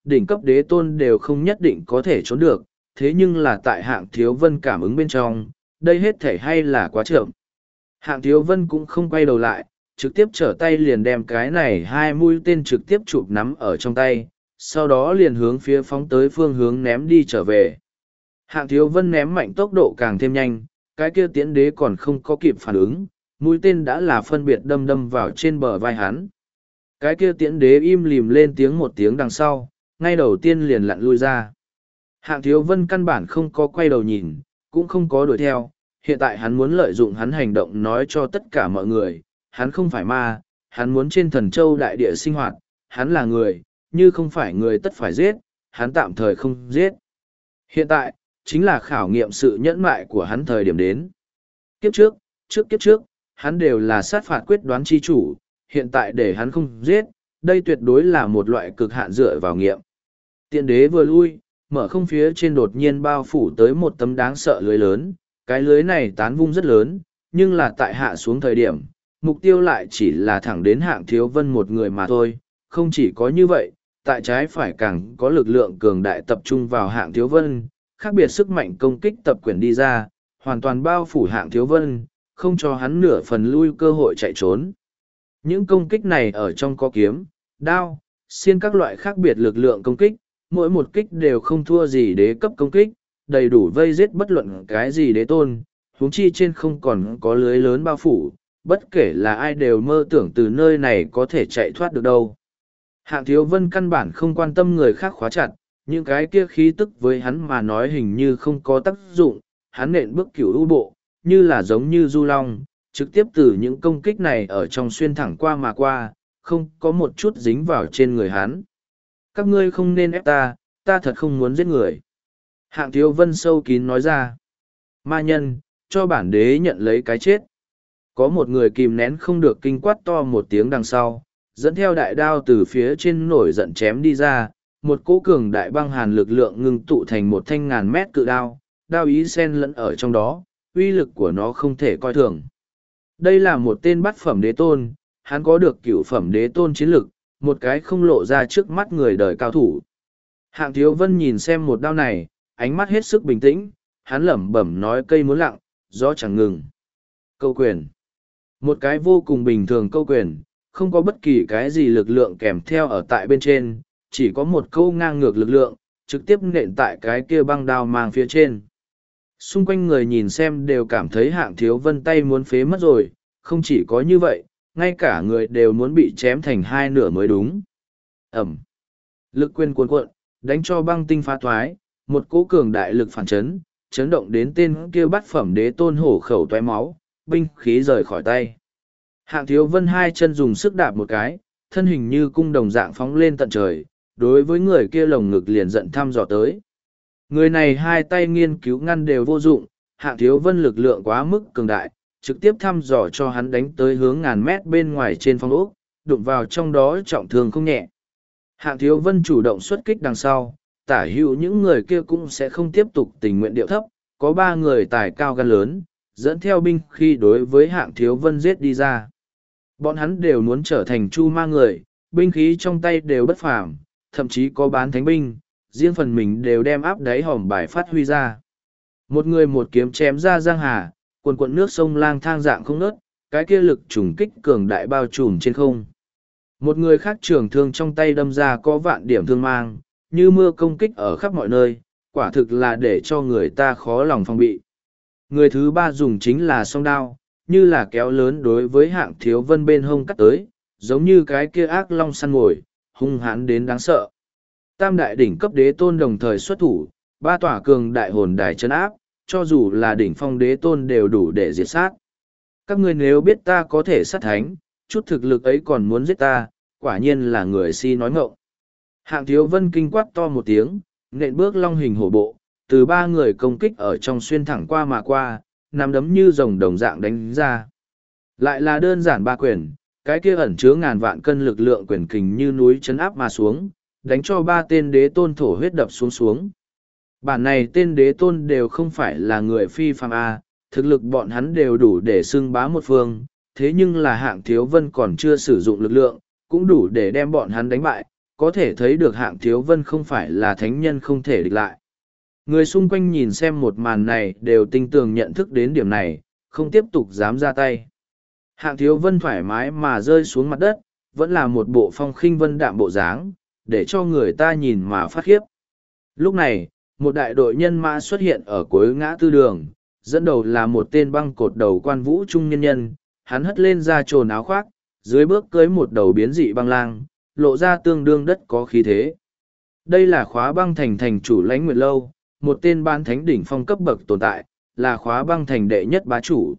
đỉnh cấp đế tôn đều không nhất định có thể trốn được, thế nhưng là tại Hạng Thiếu Vân cảm ứng bên trong, đây hết thể hay là quá chậm. Hạng Thiếu Vân cũng không quay đầu lại, trực tiếp trở tay liền đem cái này hai mũi tên trực tiếp chụp nắm ở trong tay, sau đó liền hướng phía phóng tới phương hướng ném đi trở về. Hạng Thiếu Vân ném mạnh tốc độ càng thêm nhanh, cái kia tiễn đế còn không có kịp phản ứng, mũi tên đã là phân biệt đâm đâm vào trên bờ vai hắn. Cái kia tiễn đế im lìm lên tiếng một tiếng đằng sau, ngay đầu tiên liền lặn lui ra. Hạng Thiếu Vân căn bản không có quay đầu nhìn, cũng không có đuổi theo, hiện tại hắn muốn lợi dụng hắn hành động nói cho tất cả mọi người, hắn không phải ma, hắn muốn trên Thần Châu đại địa sinh hoạt, hắn là người, như không phải người tất phải giết, hắn tạm thời không giết. Hiện tại, chính là khảo nghiệm sự nhẫn mại của hắn thời điểm đến. Kiếp trước, hắn đều là sát phạt quyết đoán chi chủ, hiện tại để hắn không giết, đây tuyệt đối là một loại cực hạn dựa vào nghiệm. Tiện đế vừa lui, mở không phía trên đột nhiên bao phủ tới một tấm đáng sợ lưới lớn, cái lưới này tán vung rất lớn, nhưng là tại hạ xuống thời điểm, mục tiêu lại chỉ là thẳng đến Hạng Thiếu Vân một người mà thôi, không chỉ có như vậy, tại trái phải càng có lực lượng cường đại tập trung vào Hạng Thiếu Vân, khác biệt sức mạnh công kích tập quyển đi ra, hoàn toàn bao phủ Hạng Thiếu Vân, không cho hắn nửa phần lui cơ hội chạy trốn. Những công kích này ở trong có kiếm, đao, xiên các loại khác biệt lực lượng công kích, mỗi một kích đều không thua gì đế cấp công kích, đầy đủ vây giết bất luận cái gì đế tôn, huống chi trên không còn có lưới lớn bao phủ, bất kể là ai đều mơ tưởng từ nơi này có thể chạy thoát được đâu. Hạng Thiếu Vân căn bản không quan tâm người khác khóa chặt, những cái kia khí tức với hắn mà nói hình như không có tác dụng, hắn nện bước cửu u bộ, như là giống như du long, trực tiếp từ những công kích này ở trong xuyên thẳng qua mà qua, không có một chút dính vào trên người hắn. Các ngươi không nên ép ta, ta thật không muốn giết người. Hạng Thiếu Vân sâu kín nói ra. Ma nhân, cho bản đế nhận lấy cái chết. Có một người kìm nén không được kinh quát to một tiếng đằng sau, dẫn theo đại đao từ phía trên nổi giận chém đi ra, một cỗ cường đại băng hàn lực lượng ngưng tụ thành một thanh ngàn mét cự đao, đao ý xen lẫn ở trong đó, uy lực của nó không thể coi thường. Đây là một tên bát phẩm đế tôn, hắn có được cửu phẩm đế tôn chiến lực, một cái không lộ ra trước mắt người đời cao thủ. Hạng Thiếu Vân nhìn xem một đao này, ánh mắt hết sức bình tĩnh, hắn lẩm bẩm nói cây muốn lặng, gió chẳng ngừng. Câu quyền. Một cái vô cùng bình thường câu quyền, không có bất kỳ cái gì lực lượng kèm theo ở tại bên trên, chỉ có một câu ngang ngược lực lượng, trực tiếp nện tại cái kia băng đao mang phía trên. Xung quanh người nhìn xem đều cảm thấy Hạng Thiếu Vân tay muốn phế mất rồi, không chỉ có như vậy, ngay cả người đều muốn bị chém thành hai nửa mới đúng. Ẩm. Lực quyền cuồn cuộn, đánh cho băng tinh phá thoái, một cỗ cường đại lực phản chấn, chấn động đến tên kia bát phẩm đế tôn hổ khẩu toé máu, binh khí rời khỏi tay. Hạng Thiếu Vân hai chân dùng sức đạp một cái, thân hình như cung đồng dạng phóng lên tận trời, đối với người kia lồng ngực liền giận thăm dò tới. Người này hai tay nghiên cứu ngăn đều vô dụng, Hạng Thiếu Vân lực lượng quá mức cường đại, trực tiếp thăm dò cho hắn đánh tới hướng ngàn mét bên ngoài trên phong ốc, đụng vào trong đó trọng thương không nhẹ. Hạng Thiếu Vân chủ động xuất kích đằng sau, tả hữu những người kia cũng sẽ không tiếp tục tình nguyện điệu thấp, có ba người tài cao gan lớn, dẫn theo binh khi đối với Hạng Thiếu Vân giết đi ra. Bọn hắn đều muốn trở thành chu ma người, binh khí trong tay đều bất phàm, thậm chí có bán thánh binh, riêng phần mình đều đem áp đáy hòm bài phát huy ra. Một người một kiếm chém ra giang hà, quần quận nước sông lang thang dạng không ngớt, cái kia lực trùng kích cường đại bao trùm trên không. Một người khác trường thương trong tay đâm ra có vạn điểm thương mang, như mưa công kích ở khắp mọi nơi, quả thực là để cho người ta khó lòng phòng bị. Người thứ ba dùng chính là song đao, như là kéo lớn đối với Hạng Thiếu Vân bên hông cắt tới, giống như cái kia ác long săn mồi, hung hãn đến đáng sợ. Tam đại đỉnh cấp đế tôn đồng thời xuất thủ, ba tỏa cường đại hồn đài chân áp, cho dù là đỉnh phong đế tôn đều đủ để diệt sát. Các ngươi nếu biết ta có thể sát thánh, chút thực lực ấy còn muốn giết ta, quả nhiên là người si nói ngọng. Hạng Thiếu Vân kinh quát to một tiếng, nện bước long hình hổ bộ, từ ba người công kích ở trong xuyên thẳng qua mà qua, nắm đấm như rồng đồng dạng đánh ra. Lại là đơn giản ba quyền, cái kia ẩn chứa ngàn vạn cân lực lượng quyền kình như núi chấn áp mà xuống, đánh cho ba tên đế tôn thổ huyết đập xuống xuống. Bản này tên đế tôn đều không phải là người phi phàm A, thực lực bọn hắn đều đủ để xưng bá một phương, thế nhưng là Hạng Thiếu Vân còn chưa sử dụng lực lượng, cũng đủ để đem bọn hắn đánh bại, có thể thấy được Hạng Thiếu Vân không phải là thánh nhân không thể địch lại. Người xung quanh nhìn xem một màn này đều tinh tường nhận thức đến điểm này, không tiếp tục dám ra tay. Hạng Thiếu Vân thoải mái mà rơi xuống mặt đất, vẫn là một bộ phong khinh vân đạm bộ dáng, để cho người ta nhìn mà phát khiếp. Lúc này, một đại đội nhân mã xuất hiện ở cuối ngã tư đường, dẫn đầu là một tên băng cột đầu quan vũ trung nhân nhân, hắn hất lên ra trồn áo khoác, dưới bước cưới một đầu biến dị băng lang, lộ ra tương đương đất có khí thế. Đây là Khóa Băng Thành thành chủ Lãnh Nguyệt Lâu, một tên ban thánh đỉnh phong cấp bậc tồn tại, là Khóa Băng Thành đệ nhất bá chủ.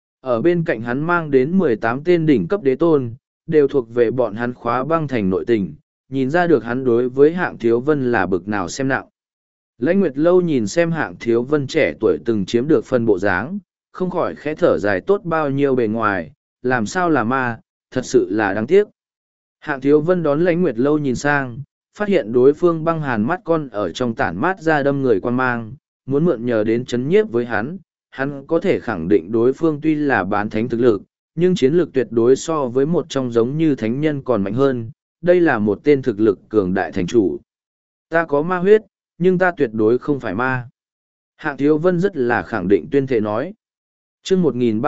Ở bên cạnh hắn mang đến 18 tên đỉnh cấp đế tôn, đều thuộc về bọn hắn Khóa Băng Thành nội tình, nhìn ra được hắn đối với Hạng Thiếu Vân là bực nào xem nặng. Lãnh Nguyệt Lâu nhìn xem Hạng Thiếu Vân trẻ tuổi từng chiếm được phân bộ dáng, không khỏi khẽ thở dài tốt bao nhiêu bề ngoài, làm sao là ma, thật sự là đáng tiếc. Hạng Thiếu Vân đón Lãnh Nguyệt Lâu nhìn sang, phát hiện đối phương băng hàn mắt con ở trong tản mát ra đâm người quan mang, muốn mượn nhờ đến chấn nhiếp với hắn có thể khẳng định đối phương tuy là bán thánh thực lực, nhưng chiến lược tuyệt đối so với một trong giống như thánh nhân còn mạnh hơn, đây là một tên thực lực cường đại thành chủ. Ta có ma huyết, nhưng ta tuyệt đối không phải ma. Hạng Thiếu Vân rất là khẳng định tuyên thệ nói. Chương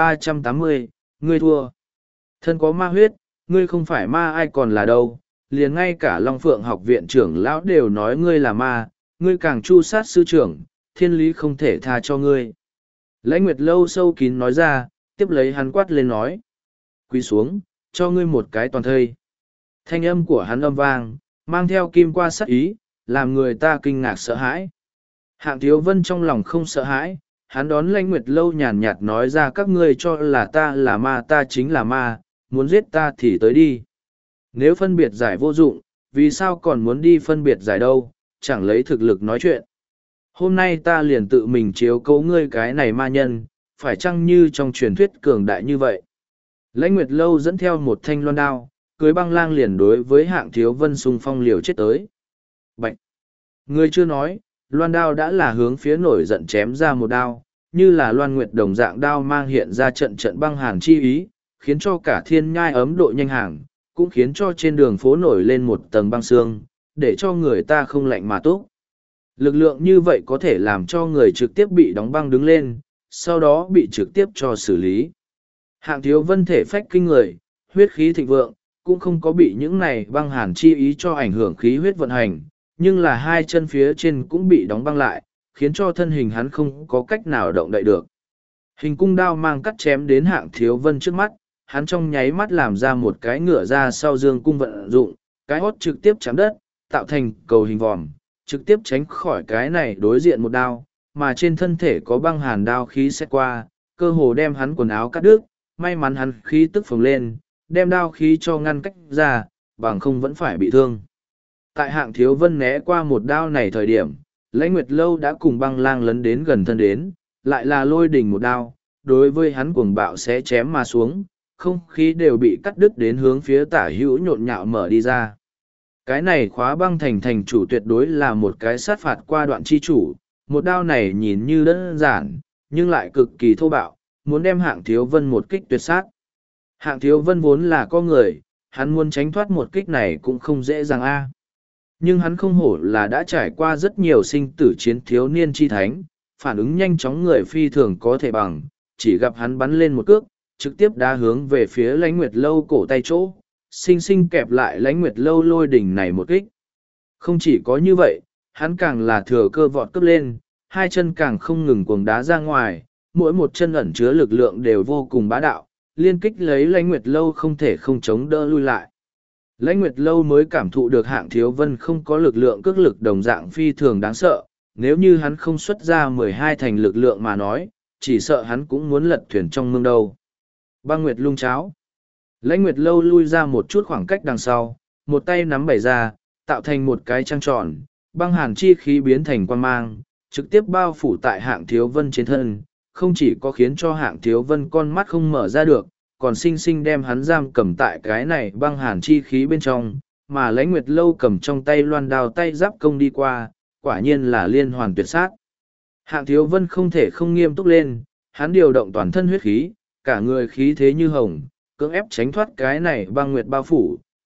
1380, ngươi thua. Thân có ma huyết, ngươi không phải ma ai còn là đâu, liền ngay cả Long Phượng học viện trưởng lão đều nói ngươi là ma, ngươi càng chu sát sư trưởng, thiên lý không thể tha cho ngươi. Lãnh Nguyệt Lâu sâu kín nói ra, tiếp lấy hắn quát lên nói. Quỳ xuống, cho ngươi một cái toàn thây. Thanh âm của hắn âm vang, mang theo kim qua sát ý, làm người ta kinh ngạc sợ hãi. Hạng Thiếu Vân trong lòng không sợ hãi, hắn đón Lãnh Nguyệt Lâu nhàn nhạt nói ra các ngươi cho là ta là ma ta chính là ma, muốn giết ta thì tới đi. Nếu phân biệt giải vô dụng, vì sao còn muốn đi phân biệt giải đâu, chẳng lấy thực lực nói chuyện. Hôm nay ta liền tự mình chiếu cố ngươi cái này ma nhân, phải chăng như trong truyền thuyết cường đại như vậy. Lãnh Nguyệt Lâu dẫn theo một thanh loan đao, cưới băng lang liền đối với Hạng Thiếu Vân xung phong liều chết tới. Bạch! Ngươi chưa nói, loan đao đã là hướng phía nổi giận chém ra một đao, như là loan nguyệt đồng dạng đao mang hiện ra trận trận băng hàn chi ý, khiến cho cả thiên nhai ấm độ nhanh hàng, cũng khiến cho trên đường phố nổi lên một tầng băng sương, để cho người ta không lạnh mà túc. Lực lượng như vậy có thể làm cho người trực tiếp bị đóng băng đứng lên, sau đó bị trực tiếp cho xử lý. Hạng Thiếu Vân thể phách kinh người, huyết khí thịnh vượng, cũng không có bị những này băng hàn chi ý cho ảnh hưởng khí huyết vận hành, nhưng là hai chân phía trên cũng bị đóng băng lại, khiến cho thân hình hắn không có cách nào động đậy được. Hình cung đao mang cắt chém đến Hạng Thiếu Vân trước mắt, hắn trong nháy mắt làm ra một cái ngựa ra sau dương cung vận dụng, cái hót trực tiếp chạm đất, tạo thành cầu hình vòm, trực tiếp tránh khỏi cái này đối diện một đao, mà trên thân thể có băng hàn đao khí xét qua, cơ hồ đem hắn quần áo cắt đứt, may mắn hắn khí tức phồng lên, đem đao khí cho ngăn cách ra, bằng không vẫn phải bị thương. Tại Hạng Thiếu Vân né qua một đao này thời điểm, Lãnh Nguyệt Lâu đã cùng băng lang lấn đến gần thân đến, lại là lôi đỉnh một đao, đối với hắn cuồng bạo sẽ chém mà xuống, không khí đều bị cắt đứt đến hướng phía tả hữu nhộn nhạo mở đi ra. Cái này Khóa Băng Thành thành chủ tuyệt đối là một cái sát phạt qua đoạn chi chủ, một đao này nhìn như đơn giản, nhưng lại cực kỳ thô bạo, muốn đem Hạng Thiếu Vân một kích tuyệt sát. Hạng Thiếu Vân vốn là con người, hắn muốn tránh thoát một kích này cũng không dễ dàng a. Nhưng hắn không hổ là đã trải qua rất nhiều sinh tử chiến thiếu niên chi thánh, phản ứng nhanh chóng người phi thường có thể bằng, chỉ gặp hắn bắn lên một cước, trực tiếp đá hướng về phía Lãnh Nguyệt Lâu cổ tay chỗ, xinh xinh kẹp lại Lãnh Nguyệt Lâu lôi đỉnh này một kích. Không chỉ có như vậy, hắn càng là thừa cơ vọt cướp lên, hai chân càng không ngừng cuồng đá ra ngoài, mỗi một chân ẩn chứa lực lượng đều vô cùng bá đạo, liên kích lấy Lãnh Nguyệt Lâu không thể không chống đỡ lui lại. Lãnh Nguyệt Lâu mới cảm thụ được Hạng Thiếu Vân không có lực lượng cước lực đồng dạng phi thường đáng sợ, nếu như hắn không xuất ra 12 thành lực lượng mà nói, chỉ sợ hắn cũng muốn lật thuyền trong mương đâu. Băng Nguyệt lung cháo. Lãnh Nguyệt Lâu lui ra một chút khoảng cách đằng sau, một tay nắm bày ra, tạo thành một cái trăng tròn, băng hàn chi khí biến thành quan mang, trực tiếp bao phủ tại Hạng Thiếu Vân trên thân, không chỉ có khiến cho Hạng Thiếu Vân con mắt không mở ra được, còn sinh sinh đem hắn giam cầm tại cái này băng hàn chi khí bên trong, mà Lãnh Nguyệt Lâu cầm trong tay loan đao tay giáp công đi qua, quả nhiên là liên hoàn tuyệt sát. Hạng Thiếu Vân không thể không nghiêm túc lên, hắn điều động toàn thân huyết khí, cả người khí thế như hồng, cưỡng ép tránh thoát cái này băng nguyệt bao phủ,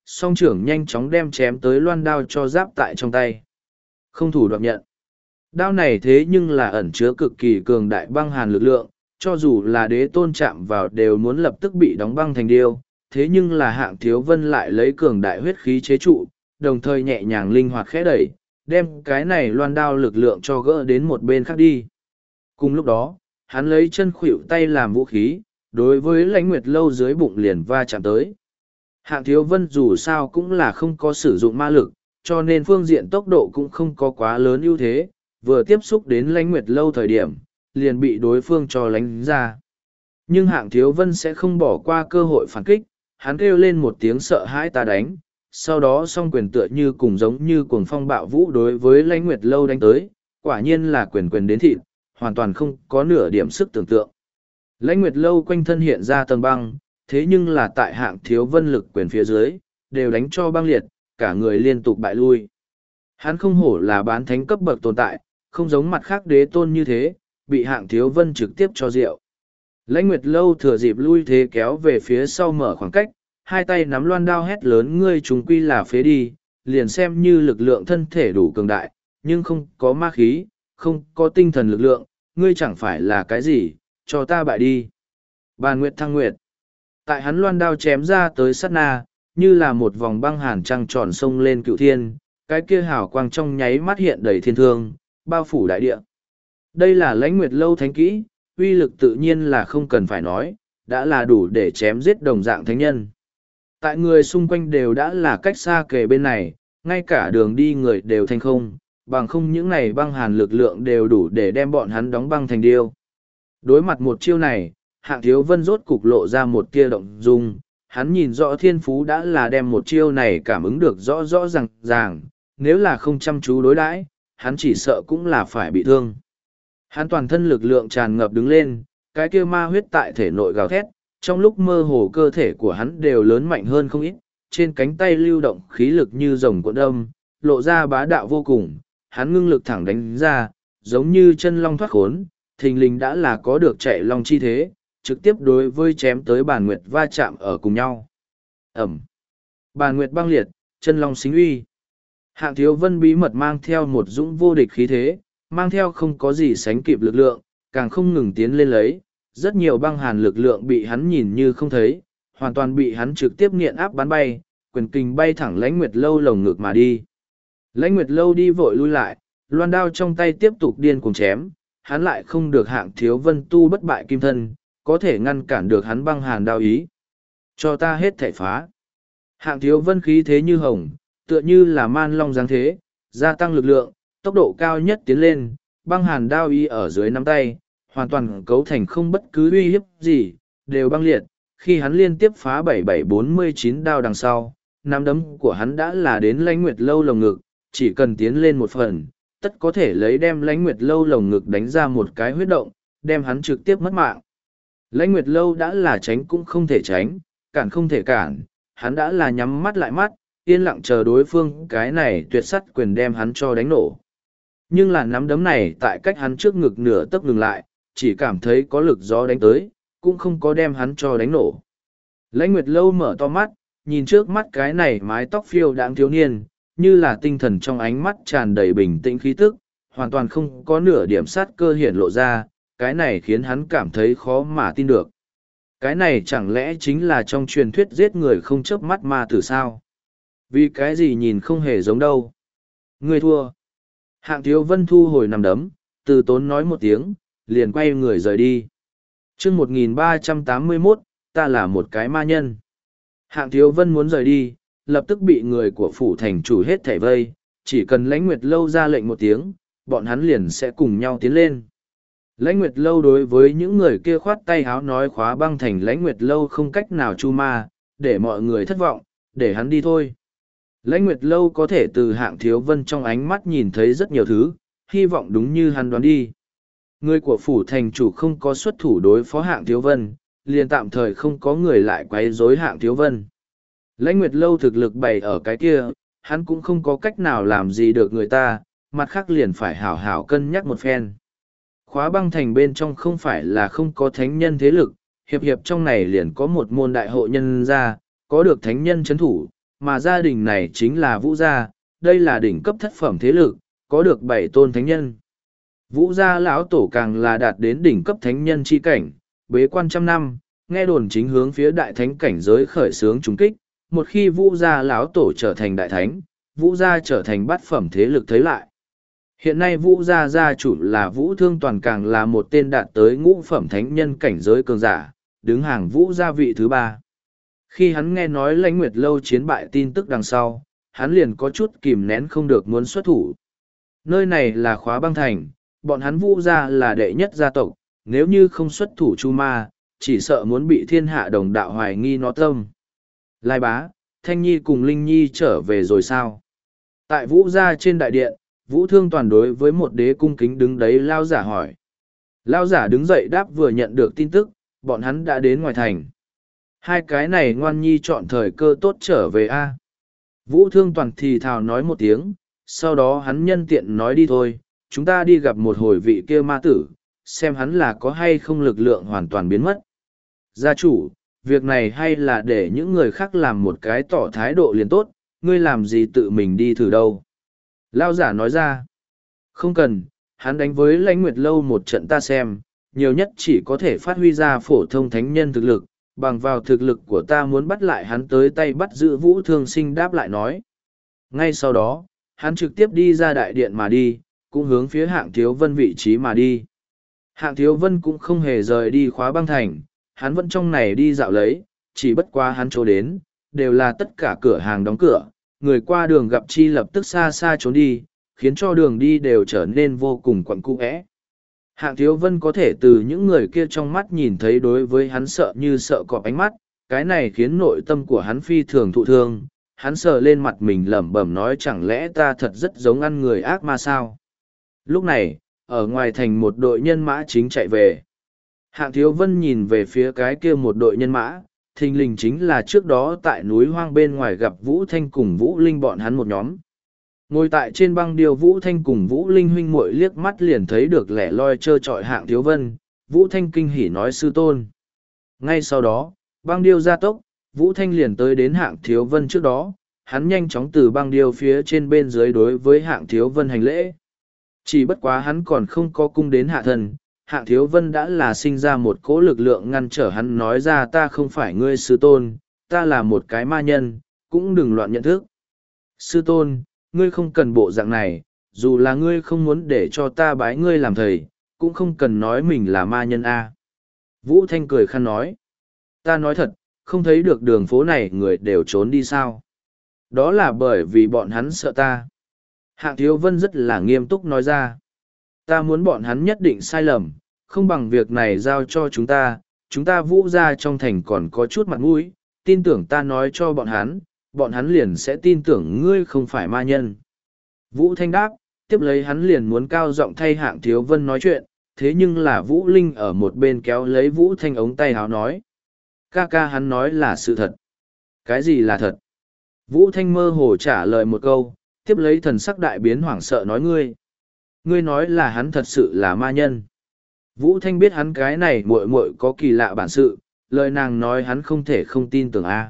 song trưởng nhanh chóng đem chém tới loan đao cho giáp tại trong tay. Không thủ đoạt nhận. Đao này thế nhưng là ẩn chứa cực kỳ cường đại băng hàn lực lượng, cho dù là đế tôn chạm vào đều muốn lập tức bị đóng băng thành điêu, thế nhưng là Hạng Thiếu Vân lại lấy cường đại huyết khí chế trụ, đồng thời nhẹ nhàng linh hoạt khẽ đẩy, đem cái này loan đao lực lượng cho gỡ đến một bên khác đi. Cùng lúc đó, hắn lấy chân khuỷu tay làm vũ khí, đối với Lãnh Nguyệt Lâu dưới bụng liền va chạm tới. Hạng Thiếu Vân dù sao cũng là không có sử dụng ma lực, cho nên phương diện tốc độ cũng không có quá lớn ưu thế, vừa tiếp xúc đến Lãnh Nguyệt Lâu thời điểm, liền bị đối phương cho lánh ra. Nhưng Hạng Thiếu Vân sẽ không bỏ qua cơ hội phản kích, hắn kêu lên một tiếng sợ hãi ta đánh, sau đó song quyền tựa như cùng giống như cuồng phong bạo vũ đối với Lãnh Nguyệt Lâu đánh tới, quả nhiên là quyền quyền đến thịt, hoàn toàn không có nửa điểm sức tưởng tượng. Lãnh Nguyệt Lâu quanh thân hiện ra tầng băng, thế nhưng là tại Hạng Thiếu Vân lực quyền phía dưới, đều đánh cho băng liệt, cả người liên tục bại lui. Hắn không hổ là bán thánh cấp bậc tồn tại, không giống mặt khác đế tôn như thế, bị Hạng Thiếu Vân trực tiếp cho rượu. Lãnh Nguyệt Lâu thừa dịp lui thế kéo về phía sau mở khoảng cách, hai tay nắm loan đao hét lớn ngươi trùng quy là phế đi, liền xem như lực lượng thân thể đủ cường đại, nhưng không có ma khí, không có tinh thần lực lượng, ngươi chẳng phải là cái gì, cho ta bại đi. Bàn Nguyệt Thăng Nguyệt. Tại hắn loan đao chém ra tới sát na, như là một vòng băng hàn trăng tròn sông lên cựu thiên, cái kia hào quang trong nháy mắt hiện đầy thiên thương, bao phủ đại địa. Đây là Lãnh Nguyệt Lâu thánh kỹ, uy lực tự nhiên là không cần phải nói, đã là đủ để chém giết đồng dạng thánh nhân. Tại người xung quanh đều đã là cách xa kề bên này, ngay cả đường đi người đều thành không, bằng không những này băng hàn lực lượng đều đủ để đem bọn hắn đóng băng thành điêu. Đối mặt một chiêu này, Hạng Thiếu Vân rốt cục lộ ra một tia động dung, hắn nhìn rõ thiên phú đã là đem một chiêu này cảm ứng được rõ rõ ràng, nếu là không chăm chú đối đãi, hắn chỉ sợ cũng là phải bị thương. Hắn toàn thân lực lượng tràn ngập đứng lên, cái kia ma huyết tại thể nội gào thét, trong lúc mơ hồ cơ thể của hắn đều lớn mạnh hơn không ít, trên cánh tay lưu động khí lực như rồng cuộn đâm, lộ ra bá đạo vô cùng, hắn ngưng lực thẳng đánh ra, giống như chân long thoát khốn, thình lình đã là có được chạy long chi thế, trực tiếp đối với chém tới Bàn Nguyệt va chạm ở cùng nhau. Ẩm. Bàn Nguyệt băng liệt, chân long xính uy. Hạng Thiếu Vân bí mật mang theo một dũng vô địch khí thế, mang theo không có gì sánh kịp lực lượng, càng không ngừng tiến lên lấy, rất nhiều băng hàn lực lượng bị hắn nhìn như không thấy, hoàn toàn bị hắn trực tiếp nghiện áp bắn bay, quyền kình bay thẳng Lãnh Nguyệt Lâu lồng ngực mà đi. Lãnh Nguyệt Lâu đi vội lui lại, loan đao trong tay tiếp tục điên cuồng chém, hắn lại không được Hạng Thiếu Vân tu bất bại kim thân, có thể ngăn cản được hắn băng hàn đao ý. Cho ta hết thảy phá. Hạng Thiếu Vân khí thế như hồng, tựa như là man long giáng thế, gia tăng lực lượng, tốc độ cao nhất tiến lên, băng hàn đao ý ở dưới nắm tay, hoàn toàn cấu thành không bất cứ uy hiếp gì, đều băng liệt. Khi hắn liên tiếp phá 7749 đao đằng sau, nắm đấm của hắn đã là đến Lãnh Nguyệt Lâu lồng ngực, chỉ cần tiến lên một phần, tất có thể lấy đem Lãnh Nguyệt Lâu lồng ngực đánh ra một cái huyết động, đem hắn trực tiếp mất mạng. Lãnh Nguyệt Lâu đã là tránh cũng không thể tránh, cản không thể cản, hắn đã là nhắm mắt lại mắt, yên lặng chờ đối phương cái này tuyệt sắt quyền đem hắn cho đánh nổ. Nhưng là nắm đấm này tại cách hắn trước ngực nửa tấc ngừng lại, chỉ cảm thấy có lực gió đánh tới, cũng không có đem hắn cho đánh nổ. Lãnh Nguyệt Lâu mở to mắt, nhìn trước mắt cái này mái tóc phiêu đãng thiếu niên, như là tinh thần trong ánh mắt tràn đầy bình tĩnh khí tức, hoàn toàn không có nửa điểm sát cơ hiển lộ ra, cái này khiến hắn cảm thấy khó mà tin được. Cái này chẳng lẽ chính là trong truyền thuyết giết người không chớp mắt ma tử sao? Vì cái gì nhìn không hề giống đâu. Ngươi thua. Hạng Thiếu Vân thu hồi nằm đấm, từ tốn nói một tiếng, liền quay người rời đi. chương 1381, ta là một cái ma nhân. Hạng Thiếu Vân muốn rời đi, lập tức bị người của phủ thành chủ hết thảy vây, chỉ cần Lãnh Nguyệt Lâu ra lệnh một tiếng, bọn hắn liền sẽ cùng nhau tiến lên. Lãnh Nguyệt Lâu đối với những người kia khoát tay háo nói khóa băng thành Lãnh Nguyệt Lâu không cách nào chu ma, để mọi người thất vọng, để hắn đi thôi. Lãnh Nguyệt Lâu có thể từ Hạng Thiếu Vân trong ánh mắt nhìn thấy rất nhiều thứ, hy vọng đúng như hắn đoán đi. Người của phủ thành chủ không có xuất thủ đối phó Hạng Thiếu Vân, liền tạm thời không có người lại quấy rối Hạng Thiếu Vân. Lãnh Nguyệt Lâu thực lực bày ở cái kia, hắn cũng không có cách nào làm gì được người ta, mặt khác liền phải hảo hảo cân nhắc một phen. Khóa băng thành bên trong không phải là không có thánh nhân thế lực, hiệp trong này liền có một môn đại hộ nhân ra, có được thánh nhân chấn thủ, mà gia đình này chính là Vũ gia, đây là đỉnh cấp thất phẩm thế lực, có được 7 tôn thánh nhân. Vũ gia lão tổ càng là đạt đến đỉnh cấp thánh nhân chi cảnh, bế quan trăm năm, nghe đồn chính hướng phía đại thánh cảnh giới khởi xướng trùng kích, một khi Vũ gia lão tổ trở thành đại thánh, Vũ gia trở thành bát phẩm thế lực thấy lại. Hiện nay Vũ gia gia chủ là Vũ Thương Toàn, càng là một tên đạt tới ngũ phẩm thánh nhân cảnh giới cường giả, đứng hàng Vũ gia vị thứ 3. Khi hắn nghe nói Lãnh Nguyệt Lâu chiến bại tin tức đằng sau, hắn liền có chút kìm nén không được muốn xuất thủ. Nơi này là Khóa Băng Thành, bọn hắn Vũ gia là đệ nhất gia tộc, nếu như không xuất thủ chu ma, chỉ sợ muốn bị thiên hạ đồng đạo hoài nghi nó tâm. Lai bá, Thanh Nhi cùng Linh Nhi trở về rồi sao? Tại Vũ gia trên đại điện, Vũ Thương Toàn đối với một đế cung kính đứng đấy lao giả hỏi. Lao giả đứng dậy đáp vừa nhận được tin tức, bọn hắn đã đến ngoài thành. Hai cái này ngoan nhi chọn thời cơ tốt trở về a. Vũ Thương Toàn thì thào nói một tiếng, sau đó hắn nhân tiện nói đi thôi, chúng ta đi gặp một hồi vị kia ma tử, xem hắn là có hay không lực lượng hoàn toàn biến mất. Gia chủ, việc này hay là để những người khác làm một cái tỏ thái độ liền tốt, ngươi làm gì tự mình đi thử đâu. Lao giả nói ra, không cần, hắn đánh với Lãnh Nguyệt Lâu một trận ta xem, nhiều nhất chỉ có thể phát huy ra phổ thông thánh nhân thực lực, bằng vào thực lực của ta muốn bắt lại hắn tới tay bắt giữ. Vũ Thương Sinh đáp lại nói. Ngay sau đó, hắn trực tiếp đi ra đại điện mà đi, cũng hướng phía Hạng Thiếu Vân vị trí mà đi. Hạng Thiếu Vân cũng không hề rời đi Khóa Băng Thành, hắn vẫn trong này đi dạo lấy, chỉ bất quá hắn chỗ đến, đều là tất cả cửa hàng đóng cửa, người qua đường gặp chi lập tức xa xa trốn đi, khiến cho đường đi đều trở nên vô cùng quặn cũ. Hạng Thiếu Vân có thể từ những người kia trong mắt nhìn thấy đối với hắn sợ như sợ cọp ánh mắt, cái này khiến nội tâm của hắn phi thường thụ thương, hắn sờ lên mặt mình lẩm bẩm nói chẳng lẽ ta thật rất giống ăn người ác ma sao. Lúc này, ở ngoài thành một đội nhân mã chính chạy về. Hạng Thiếu Vân nhìn về phía cái kia một đội nhân mã, thình lình chính là trước đó tại núi hoang bên ngoài gặp Vũ Thanh cùng Vũ Linh bọn hắn một nhóm. Ngồi tại trên băng điêu Vũ Thanh cùng Vũ Linh huynh muội liếc mắt liền thấy được lẻ loi trơ trọi Hạng Thiếu Vân, Vũ Thanh kinh hỉ nói sư tôn. Ngay sau đó, băng điêu gia tốc, Vũ Thanh liền tới đến Hạng Thiếu Vân trước đó, hắn nhanh chóng từ băng điêu phía trên bên dưới đối với Hạng Thiếu Vân hành lễ. Chỉ bất quá hắn còn không có cung đến hạ thần, Hạng Thiếu Vân đã là sinh ra một cỗ lực lượng ngăn trở hắn nói ra ta không phải ngươi sư tôn, ta là một cái ma nhân, cũng đừng loạn nhận thức. Sư tôn, ngươi không cần bộ dạng này, dù là ngươi không muốn để cho ta bái ngươi làm thầy, cũng không cần nói mình là ma nhân a. Vũ Thanh cười khăn nói, ta nói thật, không thấy được đường phố này người đều trốn đi sao. Đó là bởi vì bọn hắn sợ ta. Hạng Thiếu Vân rất là nghiêm túc nói ra, ta muốn bọn hắn nhất định sai lầm, không bằng việc này giao cho chúng ta Vũ gia trong thành còn có chút mặt mũi, tin tưởng ta nói cho bọn hắn liền sẽ tin tưởng ngươi không phải ma nhân. Vũ Thanh đáp, tiếp lấy hắn liền muốn cao giọng thay Hạng Thiếu Vân nói chuyện, thế nhưng là Vũ Linh ở một bên kéo lấy Vũ Thanh ống tay háo nói. Ca ca hắn nói là sự thật. Cái gì là thật? Vũ Thanh mơ hồ trả lời một câu, tiếp lấy thần sắc đại biến hoảng sợ nói ngươi nói là hắn thật sự là ma nhân. Vũ Thanh biết hắn cái này muội muội có kỳ lạ bản sự, lời nàng nói hắn không thể không tin tưởng a.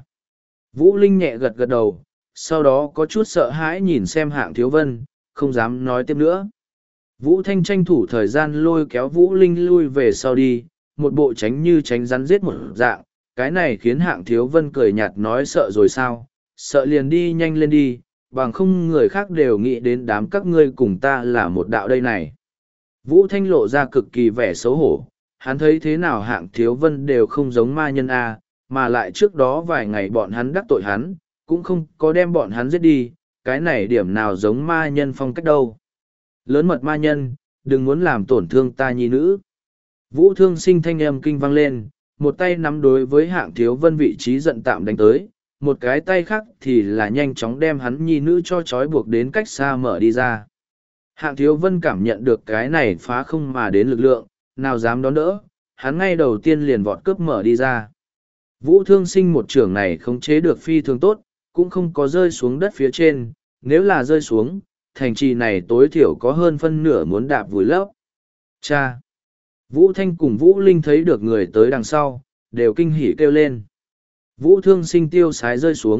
Vũ Linh nhẹ gật gật đầu, sau đó có chút sợ hãi nhìn xem Hạng Thiếu Vân, không dám nói tiếp nữa. Vũ Thanh tranh thủ thời gian lôi kéo Vũ Linh lui về sau đi, một bộ tránh như tránh rắn giết một dạng, cái này khiến Hạng Thiếu Vân cười nhạt nói sợ rồi sao, sợ liền đi nhanh lên đi, bằng không người khác đều nghĩ đến đám các ngươi cùng ta là một đạo đây này. Vũ Thanh lộ ra cực kỳ vẻ xấu hổ, hắn thấy thế nào Hạng Thiếu Vân đều không giống ma nhân a, mà lại trước đó vài ngày bọn hắn đắc tội hắn, cũng không có đem bọn hắn giết đi, cái này điểm nào giống ma nhân phong cách đâu. Lớn mật ma nhân, đừng muốn làm tổn thương ta nhi nữ. Vũ Thương Sinh thanh âm kinh vang lên, một tay nắm đối với Hạng Thiếu Vân vị trí giận tạm đánh tới, một cái tay khác thì là nhanh chóng đem hắn nhi nữ cho trói buộc đến cách xa mở đi ra. Hạng Thiếu Vân cảm nhận được cái này phá không mà đến lực lượng, nào dám đón đỡ, hắn ngay đầu tiên liền vọt cướp mở đi ra. Vũ Thương Sinh một trưởng này khống chế được phi thường tốt, cũng không có rơi xuống đất phía trên, nếu là rơi xuống, thành trì này tối thiểu có hơn phân nửa muốn đạp vùi lấp. Cha! Vũ Thanh cùng Vũ Linh thấy được người tới đằng sau, đều kinh hỉ kêu lên. Vũ Thương Sinh tiêu sái rơi xuống,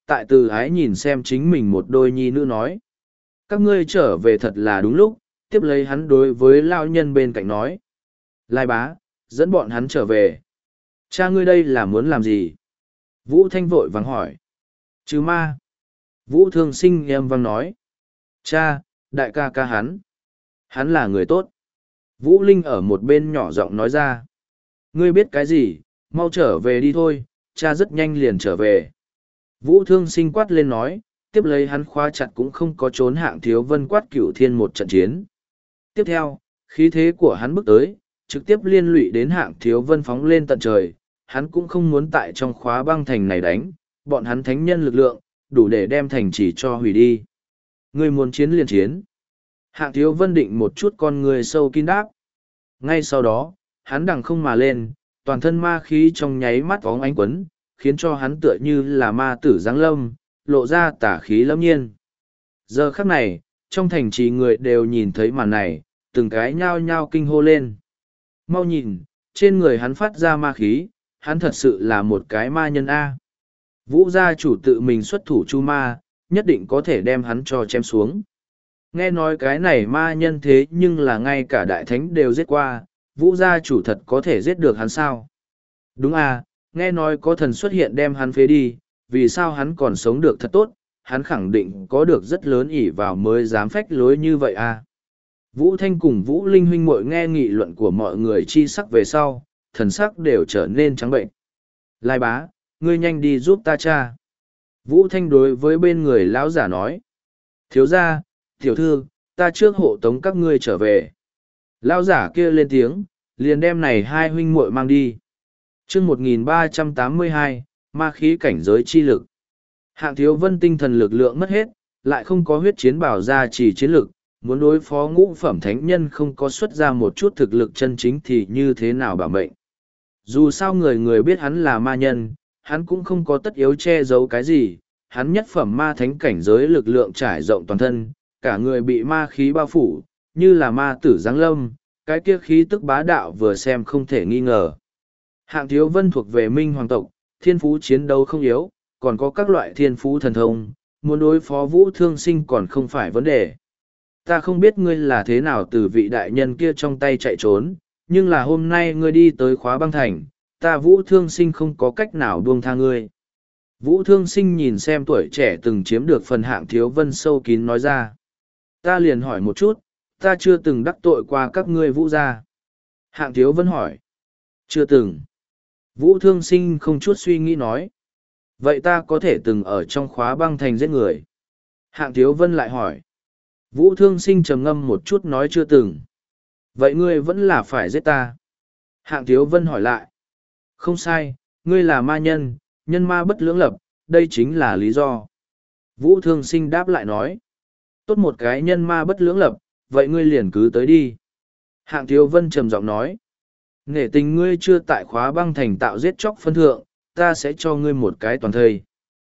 tại Từ Ái nhìn xem chính mình một đôi nhi nữ nói. Các ngươi trở về thật là đúng lúc, tiếp lấy hắn đối với lao nhân bên cạnh nói. Lai bá, dẫn bọn hắn trở về. Cha ngươi đây là muốn làm gì? Vũ Thanh vội vàng hỏi. Chứ ma. Vũ Thương Sinh em vang nói. Cha, đại ca ca hắn. Hắn là người tốt. Vũ Linh ở một bên nhỏ giọng nói ra. Ngươi biết cái gì, mau trở về đi thôi, cha rất nhanh liền trở về. Vũ Thương Sinh quát lên nói, tiếp lấy hắn khóa chặt cũng không có trốn Hạng Thiếu Vân quát Cửu Thiên một trận chiến. Tiếp theo, khí thế của hắn bước tới, trực tiếp liên lụy đến Hạng Thiếu Vân phóng lên tận trời, hắn cũng không muốn tại trong khóa băng thành này đánh, bọn hắn thánh nhân lực lượng, đủ để đem thành chỉ cho hủy đi. Ngươi muốn chiến liền chiến. Hạng Thiếu Vân định một chút con người sâu kín đáp. Ngay sau đó, hắn đằng không mà lên, toàn thân ma khí trong nháy mắt óng ánh quấn, khiến cho hắn tựa như là ma tử giáng lâm, lộ ra tả khí lâm nhiên. Giờ khắc này, trong thành trì người đều nhìn thấy màn này, từng cái nhao nhao kinh hô lên. Mau nhìn, trên người hắn phát ra ma khí, hắn thật sự là một cái ma nhân A. Vũ gia chủ tự mình xuất thủ chu ma, nhất định có thể đem hắn cho chém xuống. Nghe nói cái này ma nhân thế nhưng là ngay cả đại thánh đều giết qua, Vũ gia chủ thật có thể giết được hắn sao? Đúng à, nghe nói có thần xuất hiện đem hắn phế đi, vì sao hắn còn sống được thật tốt, hắn khẳng định có được rất lớn ỷ vào mới dám phách lối như vậy à. Vũ Thanh cùng Vũ Linh huynh muội nghe nghị luận của mọi người chi sắc về sau, thần sắc đều trở nên trắng bệnh. Lai bá, ngươi nhanh đi giúp ta cha. Vũ Thanh đối với bên người lão giả nói. Thiếu gia, tiểu thư, ta trước hộ tống các ngươi trở về. Lão giả kia lên tiếng, liền đem này hai huynh muội mang đi. Chương 1382, ma khí cảnh giới chi lực. Hạng Thiếu Vân tinh thần lực lượng mất hết, lại không có huyết chiến bảo gia trì chiến lực, muốn đối phó ngũ phẩm thánh nhân không có xuất ra một chút thực lực chân chính thì như thế nào bảo mệnh. Dù sao người người biết hắn là ma nhân, hắn cũng không có tất yếu che giấu cái gì, hắn nhất phẩm ma thánh cảnh giới lực lượng trải rộng toàn thân, cả người bị ma khí bao phủ, như là ma tử giáng lâm, cái kia khí tức bá đạo vừa xem không thể nghi ngờ. Hạng Thiếu Vân thuộc về Minh Hoàng tộc, thiên phú chiến đấu không yếu, còn có các loại thiên phú thần thông, muốn đối phó Vũ Thương Sinh còn không phải vấn đề. Ta không biết ngươi là thế nào từ vị đại nhân kia trong tay chạy trốn, nhưng là hôm nay ngươi đi tới khóa băng thành, ta Vũ Thương Sinh không có cách nào buông tha ngươi. Vũ Thương Sinh nhìn xem tuổi trẻ từng chiếm được phần Hạng Thiếu Vân sâu kín nói ra. Ta liền hỏi một chút, ta chưa từng đắc tội qua các ngươi Vũ gia. Hạng Thiếu Vân hỏi. Chưa từng. Vũ Thương Sinh không chút suy nghĩ nói. Vậy ta có thể từng ở trong khóa băng thành giết người. Hạng Thiếu Vân lại hỏi. Vũ Thương Sinh trầm ngâm một chút nói chưa từng. Vậy ngươi vẫn là phải giết ta. Hạng Thiếu Vân hỏi lại. Không sai, ngươi là ma nhân, nhân ma bất lưỡng lập, đây chính là lý do. Vũ Thương Sinh đáp lại nói. Tốt một cái nhân ma bất lưỡng lập, vậy ngươi liền cứ tới đi. Hạng Thiếu Vân trầm giọng nói. Nể tình ngươi chưa tại khóa băng thành tạo giết chóc phân thượng, ta sẽ cho ngươi một cái toàn thây.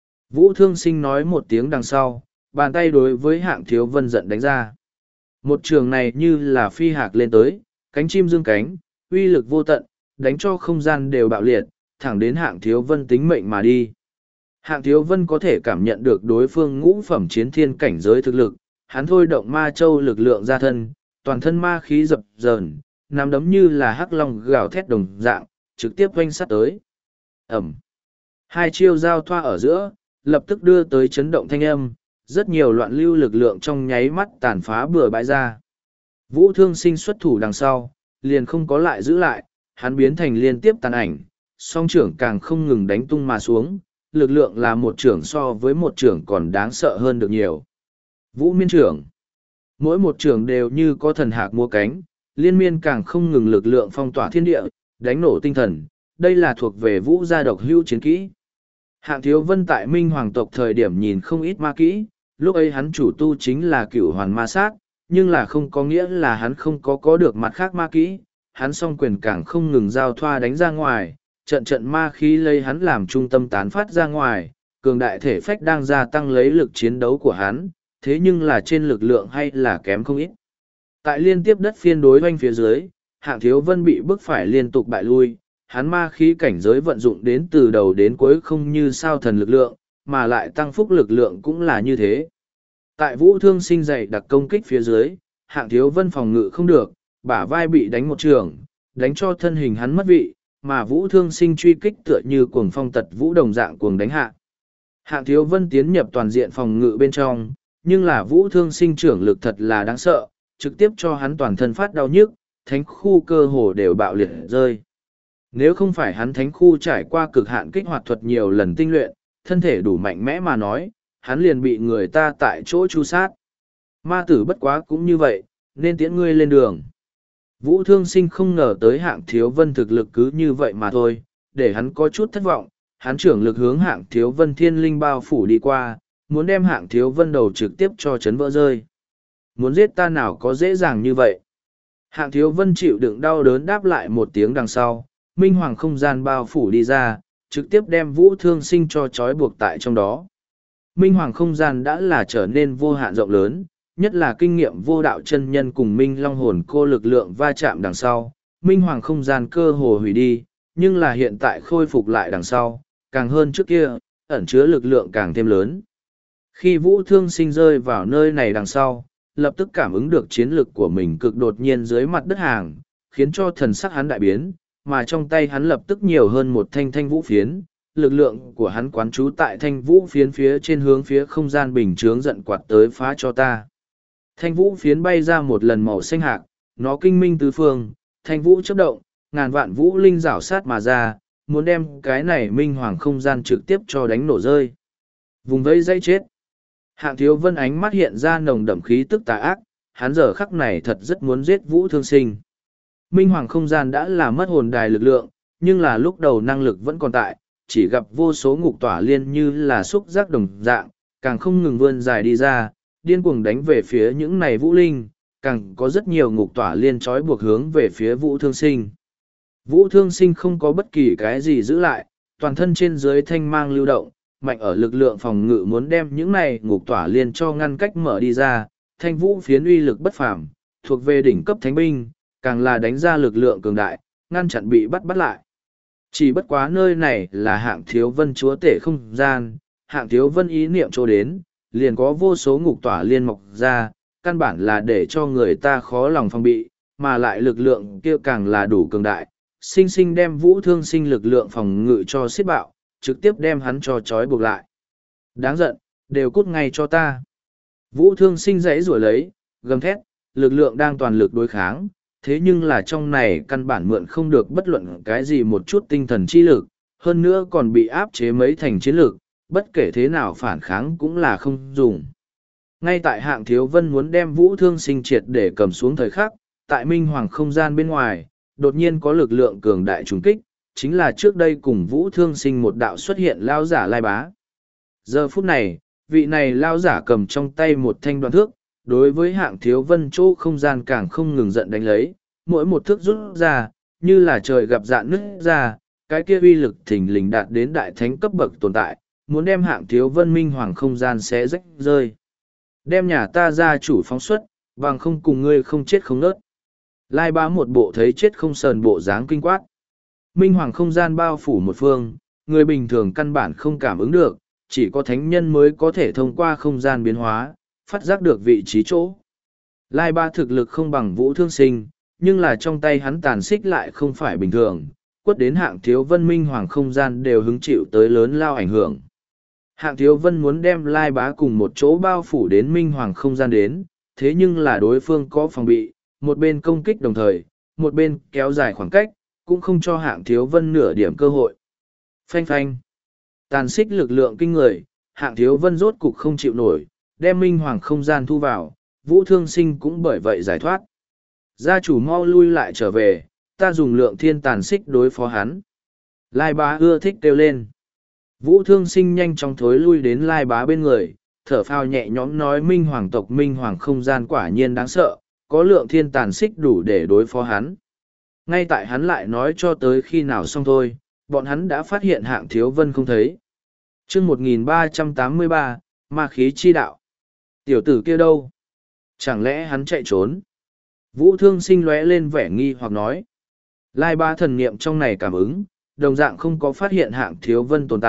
Vũ Thương Sinh nói một tiếng đằng sau, bàn tay đối với Hạng Thiếu Vân giận đánh ra. Một trường này như là phi hạc lên tới, cánh chim dương cánh, uy lực vô tận, đánh cho không gian đều bạo liệt, thẳng đến Hạng Thiếu Vân tính mệnh mà đi. Hạng Thiếu Vân có thể cảm nhận được đối phương ngũ phẩm chiến thiên cảnh giới thực lực, hắn thôi động ma châu lực lượng ra thân, toàn thân ma khí dập dờn, nắm đấm như là hắc long gào thét đồng dạng, trực tiếp oanh sát tới. Ẩm. Hai chiêu giao thoa ở giữa, lập tức đưa tới chấn động thanh âm, rất nhiều loạn lưu lực lượng trong nháy mắt tàn phá bừa bãi ra. Vũ Thương Sinh xuất thủ đằng sau, liền không có lại giữ lại, hắn biến thành liên tiếp tàn ảnh, song trưởng càng không ngừng đánh tung mà xuống, lực lượng là một trưởng so với một trưởng còn đáng sợ hơn được nhiều. Vũ Miên trưởng. Mỗi một trưởng đều như có thần hạc múa cánh, liên miên càng không ngừng lực lượng phong tỏa thiên địa, đánh nổ tinh thần, đây là thuộc về Vũ gia độc hữu chiến kỹ. Hạng Thiếu Vân tại Minh Hoàng tộc thời điểm nhìn không ít ma kỹ, lúc ấy hắn chủ tu chính là cửu hoàn ma sát, nhưng là không có nghĩa là hắn không có được mặt khác ma kỹ, hắn song quyền càng không ngừng giao thoa đánh ra ngoài, trận trận ma khí lấy hắn làm trung tâm tán phát ra ngoài, cường đại thể phách đang gia tăng lấy lực chiến đấu của hắn, thế nhưng là trên lực lượng hay là kém không ít. Tại liên tiếp đất phiên đối hoanh phía dưới, Hạng Thiếu Vân bị bức phải liên tục bại lui, hắn ma khí cảnh giới vận dụng đến từ đầu đến cuối không như sao thần lực lượng, mà lại tăng phúc lực lượng cũng là như thế. Tại Vũ Thương Sinh dày đặc công kích phía dưới, Hạng Thiếu Vân phòng ngự không được, bả vai bị đánh một trường, đánh cho thân hình hắn mất vị, mà Vũ Thương Sinh truy kích tựa như cuồng phong tật vũ đồng dạng cuồng đánh hạ. Hạng Thiếu Vân tiến nhập toàn diện phòng ngự bên trong, nhưng là Vũ Thương Sinh trưởng lực thật là đáng sợ, trực tiếp cho hắn toàn thân phát đau nhức, thánh khu cơ hồ đều bạo liệt rơi. Nếu không phải hắn thánh khu trải qua cực hạn kích hoạt thuật nhiều lần tinh luyện, thân thể đủ mạnh mẽ mà nói, hắn liền bị người ta tại chỗ chu sát. Ma tử bất quá cũng như vậy, nên tiễn ngươi lên đường. Vũ Thương Sinh không ngờ tới Hạng Thiếu Vân thực lực cứ như vậy mà thôi, để hắn có chút thất vọng, hắn trưởng lực hướng Hạng Thiếu Vân thiên linh bao phủ đi qua, muốn đem Hạng Thiếu Vân đầu trực tiếp cho chấn vỡ rơi. Muốn giết ta nào có dễ dàng như vậy. Hạng Thiếu Vân chịu đựng đau đớn đáp lại một tiếng đằng sau, minh hoàng không gian bao phủ đi ra, trực tiếp đem Vũ Thương Sinh cho trói buộc tại trong đó. Minh hoàng không gian đã là trở nên vô hạn rộng lớn, nhất là kinh nghiệm vô đạo chân nhân cùng Minh Long hồn cô lực lượng va chạm đằng sau, Minh hoàng không gian cơ hồ hủy đi, nhưng là hiện tại khôi phục lại đằng sau, càng hơn trước kia, ẩn chứa lực lượng càng thêm lớn. Khi Vũ Thương Sinh rơi vào nơi này đằng sau, lập tức cảm ứng được chiến lực của mình cực đột nhiên dưới mặt đất hàng, khiến cho thần sắc hắn đại biến, mà trong tay hắn lập tức nhiều hơn một thanh thanh vũ phiến, lực lượng của hắn quán trú tại thanh vũ phiến phía trên hướng phía không gian bình chướng giận quạt tới phá cho ta. Thanh vũ phiến bay ra một lần màu xanh hạc, nó kinh minh tứ phương, thanh vũ chấp động, ngàn vạn vũ linh rảo sát mà ra, muốn đem cái này minh hoàng không gian trực tiếp cho đánh nổ rơi. Vùng vẫy dây chết. Hạng Thiếu Vân ánh mắt hiện ra nồng đậm khí tức tà ác, hắn giờ khắc này thật rất muốn giết Vũ Thương Sinh. Minh hoàng không gian đã là mất hồn đài lực lượng, nhưng là lúc đầu năng lực vẫn còn tại, chỉ gặp vô số ngục tỏa liên như là xúc giác đồng dạng, càng không ngừng vươn dài đi ra, điên cuồng đánh về phía những này vũ linh, càng có rất nhiều ngục tỏa liên trói buộc hướng về phía Vũ Thương Sinh. Vũ Thương Sinh không có bất kỳ cái gì giữ lại, toàn thân trên dưới thanh mang lưu động, mạnh ở lực lượng phòng ngự muốn đem những này ngục tỏa liên cho ngăn cách mở đi ra, thanh vũ phiến uy lực bất phàm, thuộc về đỉnh cấp thánh binh, càng là đánh ra lực lượng cường đại, ngăn chặn bị bắt lại. Chỉ bất quá nơi này là Hạng Thiếu Vân chúa tể không gian, Hạng Thiếu Vân ý niệm cho đến, liền có vô số ngục tỏa liên mọc ra, căn bản là để cho người ta khó lòng phòng bị, mà lại lực lượng kia càng là đủ cường đại, sinh sinh đem Vũ Thương Sinh lực lượng phòng ngự cho xiết bạo, trực tiếp đem hắn cho trói buộc lại. Đáng giận, đều cút ngay cho ta. Vũ Thương Sinh giãy giụa lấy, gầm thét, lực lượng đang toàn lực đối kháng, thế nhưng là trong này căn bản mượn không được bất luận cái gì một chút tinh thần chi lực, hơn nữa còn bị áp chế mấy thành chiến lực, bất kể thế nào phản kháng cũng là không dùng. Ngay tại Hạng Thiếu Vân muốn đem Vũ Thương Sinh triệt để cầm xuống thời khắc, tại Minh Hoàng không gian bên ngoài, đột nhiên có lực lượng cường đại trùng kích, chính là trước đây cùng Vũ Thương Sinh một đạo xuất hiện lao giả Lai Bá. Giờ phút này, vị này lao giả cầm trong tay một thanh đoạn thước, đối với Hạng Thiếu Vân chỗ không gian càng không ngừng giận đánh lấy, mỗi một thước rút ra, như là trời gặp dạn nứt ra, cái kia uy lực thình lình đạt đến đại thánh cấp bậc tồn tại, muốn đem Hạng Thiếu Vân Minh Hoàng không gian xé rách rơi. Đem nhà ta ra chủ phóng xuất, bằng không cùng ngươi không chết không nớt. Lai Bá một bộ thấy chết không sờn bộ dáng kinh quát. Minh Hoàng không gian bao phủ một phương, người bình thường căn bản không cảm ứng được, chỉ có thánh nhân mới có thể thông qua không gian biến hóa, phát giác được vị trí chỗ. Lai Bá thực lực không bằng Vũ Thương Sinh, nhưng là trong tay hắn tàn xích lại không phải bình thường, quất đến Hạng Thiếu Vân Minh Hoàng không gian đều hứng chịu tới lớn lao ảnh hưởng. Hạng Thiếu Vân muốn đem Lai Bá cùng một chỗ bao phủ đến Minh Hoàng không gian đến, thế nhưng là đối phương có phòng bị, một bên công kích đồng thời, một bên kéo dài khoảng cách, cũng không cho Hạng Thiếu Vân nửa điểm cơ hội. Phanh phanh. Tàn xích lực lượng kinh người, Hạng Thiếu Vân rốt cục không chịu nổi, đem Minh Hoàng không gian thu vào, Vũ Thương Sinh cũng bởi vậy giải thoát. Gia chủ mau lui lại trở về, ta dùng lượng thiên tàn xích đối phó hắn. Lai Bá ưa thích kêu lên. Vũ Thương Sinh nhanh chóng thối lui đến Lai Bá bên người, thở phào nhẹ nhõm nói Minh Hoàng tộc Minh Hoàng không gian quả nhiên đáng sợ, có lượng thiên tàn xích đủ để đối phó hắn. Ngay tại hắn lại nói cho tới khi nào xong thôi, bọn hắn đã phát hiện Hạng Thiếu Vân không thấy. chương 1383, ma khí chi đạo. Tiểu tử kia đâu? Chẳng lẽ hắn chạy trốn? Vũ Thương Sinh lóe lên vẻ nghi hoặc nói. Lai Bá thần niệm trong này cảm ứng, đồng dạng không có phát hiện Hạng Thiếu Vân tồn tại,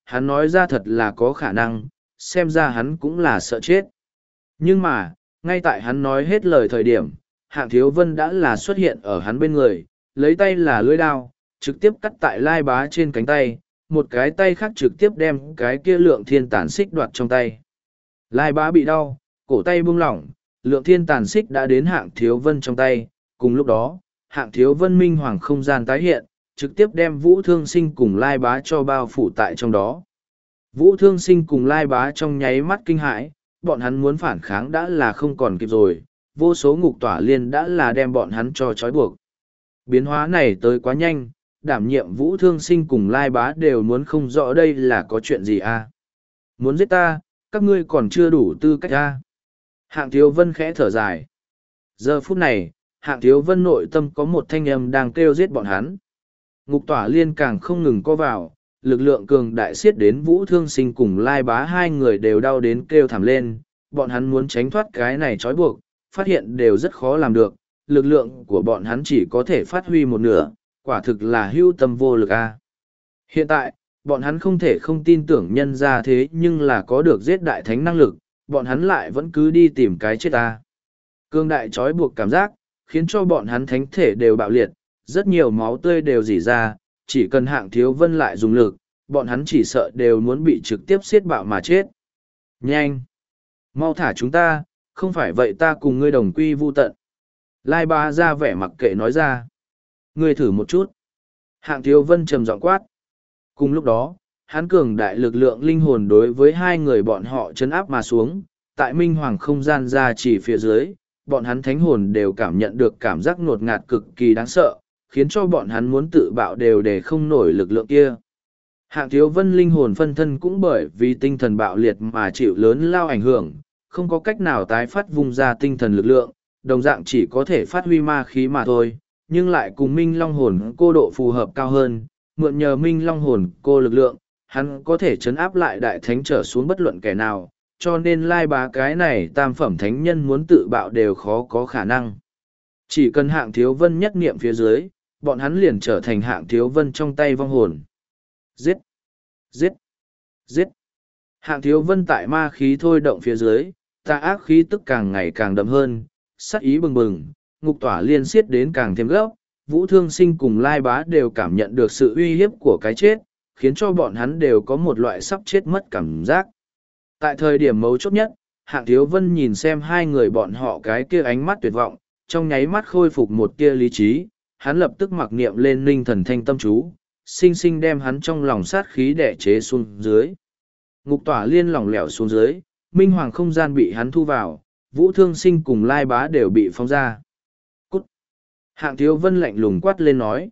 hắn nói ra thật là có khả năng, xem ra hắn cũng là sợ chết. Nhưng mà, ngay tại hắn nói hết lời thời điểm, Hạng Thiếu Vân đã là xuất hiện ở hắn bên người, lấy tay là lưỡi đao, trực tiếp cắt tại Lai Bá trên cánh tay, một cái tay khác trực tiếp đem cái kia Lượng Thiên Tàn Xích đoạt trong tay. Lai Bá bị đau, cổ tay buông lỏng, Lượng Thiên Tàn Xích đã đến Hạng Thiếu Vân trong tay, cùng lúc đó, Hạng Thiếu Vân minh hoàng không gian tái hiện, trực tiếp đem Vũ Thương Sinh cùng Lai Bá cho bao phủ tại trong đó. Vũ Thương Sinh cùng Lai Bá trong nháy mắt kinh hãi, bọn hắn muốn phản kháng đã là không còn kịp rồi, vô số ngục tỏa liên đã là đem bọn hắn cho trói buộc. Biến hóa này tới quá nhanh, đảm nhiệm Vũ Thương Sinh cùng Lai Bá đều muốn không rõ đây là có chuyện gì à. Muốn giết ta, các ngươi còn chưa đủ tư cách à. Hạng Thiếu Vân khẽ thở dài. Giờ phút này, Hạng Thiếu Vân nội tâm có một thanh âm đang kêu giết bọn hắn. Ngục tỏa liên càng không ngừng co vào, lực lượng cường đại xiết đến Vũ Thương Sinh cùng Lai Bá hai người đều đau đến kêu thảm lên, bọn hắn muốn tránh thoát cái này trói buộc, phát hiện đều rất khó làm được, lực lượng của bọn hắn chỉ có thể phát huy một nửa, quả thực là hưu tâm vô lực a. Hiện tại, bọn hắn không thể không tin tưởng nhân ra thế nhưng là có được giết đại thánh năng lực, bọn hắn lại vẫn cứ đi tìm cái chết a. Cương đại trói buộc cảm giác, khiến cho bọn hắn thánh thể đều bạo liệt, rất nhiều máu tươi đều rỉ ra, chỉ cần Hạng Thiếu Vân lại dùng lực, bọn hắn chỉ sợ đều muốn bị trực tiếp xiết bạo mà chết. Nhanh! Mau thả chúng ta, không phải vậy ta cùng ngươi đồng quy vu tận. Lai Bá ra vẻ mặc kệ nói ra. Ngươi thử một chút. Hạng Thiếu Vân trầm giọng quát. Cùng lúc đó, hắn cường đại lực lượng linh hồn đối với hai người bọn họ chấn áp mà xuống, tại minh hoàng không gian ra chỉ phía dưới, bọn hắn thánh hồn đều cảm nhận được cảm giác ngột ngạt cực kỳ đáng sợ, khiến cho bọn hắn muốn tự bạo đều để không nổi lực lượng kia. Hạng Thiếu Vân linh hồn phân thân cũng bởi vì tinh thần bạo liệt mà chịu lớn lao ảnh hưởng, không có cách nào tái phát vùng ra tinh thần lực lượng, đồng dạng chỉ có thể phát huy ma khí mà thôi, nhưng lại cùng Minh Long hồn cô độ phù hợp cao hơn, mượn nhờ Minh Long hồn cô lực lượng, hắn có thể chấn áp lại đại thánh trở xuống bất luận kẻ nào, cho nên Lai Bá cái này tam phẩm thánh nhân muốn tự bạo đều khó có khả năng. Chỉ cần Hạng Thiếu Vân nhất niệm phía dưới, bọn hắn liền trở thành Hạng Thiếu Vân trong tay vong hồn. Giết! Giết! Giết! Hạng Thiếu Vân tại ma khí thôi động phía dưới, tà ác khí tức càng ngày càng đậm hơn, sát ý bừng bừng, ngục tỏa liên xiết đến càng thêm gấp, Vũ Thương Sinh cùng Lai Bá đều cảm nhận được sự uy hiếp của cái chết, khiến cho bọn hắn đều có một loại sắp chết mất cảm giác. Tại thời điểm mấu chốt nhất, Hạng Thiếu Vân nhìn xem hai người bọn họ cái kia ánh mắt tuyệt vọng, trong nháy mắt khôi phục một tia lý trí, hắn lập tức mặc niệm lên ninh thần thanh tâm chú, sinh sinh đem hắn trong lòng sát khí đẻ chế xuống dưới. Ngục tỏa liên lỏng lẻo xuống dưới, minh hoàng không gian bị hắn thu vào, Vũ Thương Sinh cùng Lai Bá đều bị phóng ra. Cút! Hạng Thiếu Vân lạnh lùng quát lên nói.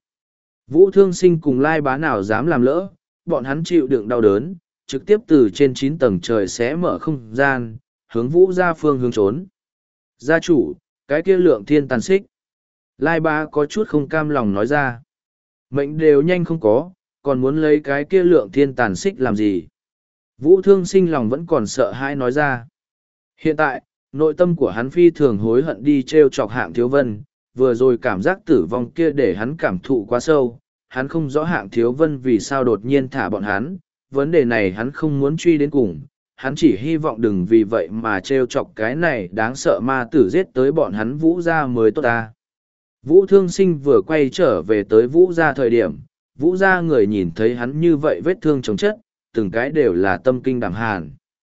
Vũ Thương Sinh cùng Lai Bá nào dám làm lỡ, bọn hắn chịu đựng đau đớn, trực tiếp từ trên 9 tầng trời xé mở không gian, hướng Vũ ra phương hướng trốn. Gia chủ, cái kia Lượng Thiên Tàn Xích. Lai Bá có chút không cam lòng nói ra. Mệnh đều nhanh không có, còn muốn lấy cái kia Lượng Thiên Tàn Xích làm gì? Vũ Thương Sinh lòng vẫn còn sợ hãi nói ra. Hiện tại, nội tâm của hắn phi thường hối hận đi treo chọc Hạng Thiếu Vân, vừa rồi cảm giác tử vong kia để hắn cảm thụ quá sâu, hắn không rõ Hạng Thiếu Vân vì sao đột nhiên thả bọn hắn, vấn đề này hắn không muốn truy đến cùng, hắn chỉ hy vọng đừng vì vậy mà treo chọc cái này đáng sợ ma tử giết tới bọn hắn Vũ gia mới tốt ta. Vũ Thương Sinh vừa quay trở về tới Vũ gia thời điểm, Vũ gia người nhìn thấy hắn như vậy vết thương chồng chất, từng cái đều là tâm kinh đảm hàn.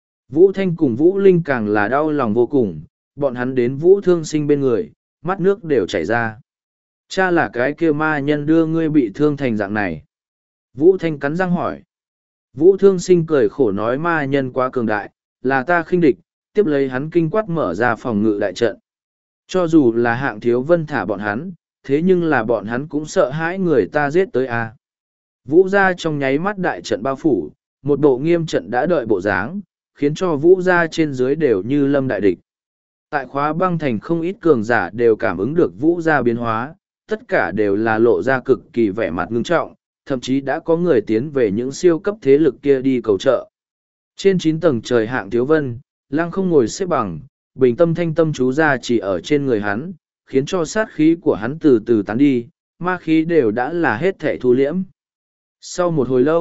Vũ Thanh cùng Vũ Linh càng là đau lòng vô cùng, bọn hắn đến Vũ Thương Sinh bên người, mắt nước đều chảy ra. Cha là cái kia ma nhân đưa ngươi bị thương thành dạng này. Vũ Thanh cắn răng hỏi. Vũ Thương Sinh cười khổ nói ma nhân quá cường đại, là ta khinh địch, tiếp lấy hắn kinh quát mở ra phòng ngự đại trận. Cho dù là Hạng Thiếu Vân thả bọn hắn, thế nhưng là bọn hắn cũng sợ hãi người ta giết tới a. Vũ gia trong nháy mắt đại trận bao phủ, một bộ nghiêm trận đã đợi bộ dáng, khiến cho Vũ gia trên dưới đều như lâm đại địch. Tại Khóa Băng Thành không ít cường giả đều cảm ứng được Vũ gia biến hóa, tất cả đều là lộ ra cực kỳ vẻ mặt ngưng trọng, thậm chí đã có người tiến về những siêu cấp thế lực kia đi cầu trợ. Trên 9 tầng trời Hạng Thiếu Vân, lăng không ngồi xếp bằng, bình tâm thanh tâm chú ra chỉ ở trên người hắn, khiến cho sát khí của hắn từ từ tán đi, ma khí đều đã là hết thể thu liễm. Sau một hồi lâu,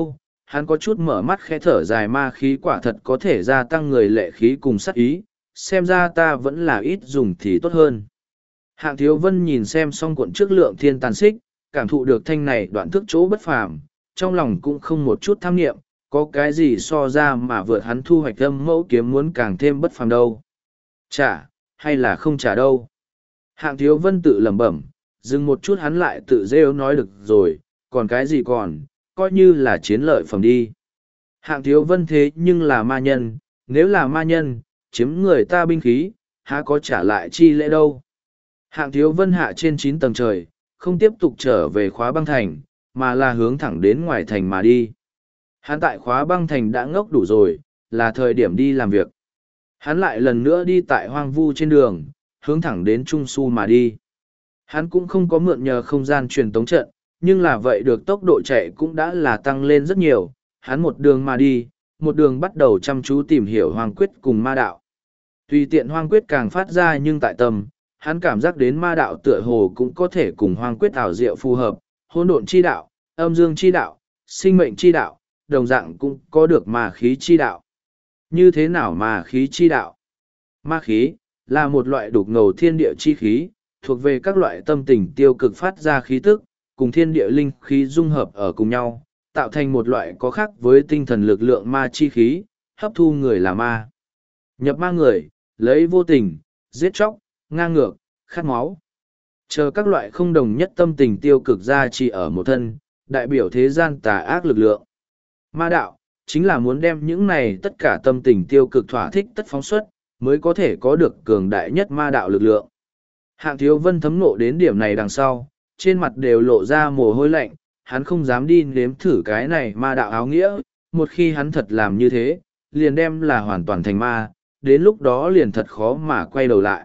hắn có chút mở mắt khẽ thở dài, ma khí quả thật có thể gia tăng người lệ khí cùng sát ý, xem ra ta vẫn là ít dùng thì tốt hơn. Hạng Thiếu Vân nhìn xem xong cuộn trước lượng thiên tàn xích, cảm thụ được thanh này đoạn thức chỗ bất phàm, trong lòng cũng không một chút tham nghiệm, có cái gì so ra mà vượt hắn thu hoạch âm mẫu kiếm muốn càng thêm bất phàm đâu. Trả, hay là không trả đâu. Hạng Thiếu Vân tự lẩm bẩm, dừng một chút hắn lại tự rêu nói được rồi, còn cái gì còn, coi như là chiến lợi phẩm đi. Hạng Thiếu Vân thế nhưng là ma nhân, nếu là ma nhân, chiếm người ta binh khí, há có trả lại chi lễ đâu. Hạng Thiếu Vân hạ trên 9 tầng trời, không tiếp tục trở về Khóa Băng Thành, mà là hướng thẳng đến ngoài thành mà đi. Hắn tại Khóa Băng Thành đã ngốc đủ rồi, là thời điểm đi làm việc. Hắn lại lần nữa đi tại hoang vu trên đường, hướng thẳng đến Trung Su mà đi. Hắn cũng không có mượn nhờ không gian truyền tống trận, nhưng là vậy được tốc độ chạy cũng đã là tăng lên rất nhiều. Hắn một đường mà đi, một đường bắt đầu chăm chú tìm hiểu Hoang Quyết cùng ma đạo. Tùy tiện Hoang Quyết càng phát ra nhưng tại tâm, hắn cảm giác đến ma đạo tựa hồ cũng có thể cùng Hoang Quyết ảo diệu phù hợp, hỗn độn chi đạo, âm dương chi đạo, sinh mệnh chi đạo, đồng dạng cũng có được ma khí chi đạo. Như thế nào ma khí chi đạo? Ma khí là một loại đục ngầu thiên địa chi khí, thuộc về các loại tâm tình tiêu cực phát ra khí tức, cùng thiên địa linh khí dung hợp ở cùng nhau, tạo thành một loại có khác với tinh thần lực lượng ma chi khí, hấp thu người là ma. Nhập ma người, lấy vô tình, giết chóc, ngang ngược, khát máu. Chờ các loại không đồng nhất tâm tình tiêu cực ra chỉ ở một thân, đại biểu thế gian tà ác lực lượng. Ma đạo, chính là muốn đem những này tất cả tâm tình tiêu cực thỏa thích tất phóng xuất, mới có thể có được cường đại nhất ma đạo lực lượng. Hạng Thiếu Vân thấm nộ đến điểm này đằng sau, trên mặt đều lộ ra mồ hôi lạnh, hắn không dám đi nếm thử cái này ma đạo áo nghĩa, một khi hắn thật làm như thế, liền đem là hoàn toàn thành ma, đến lúc đó liền thật khó mà quay đầu lại.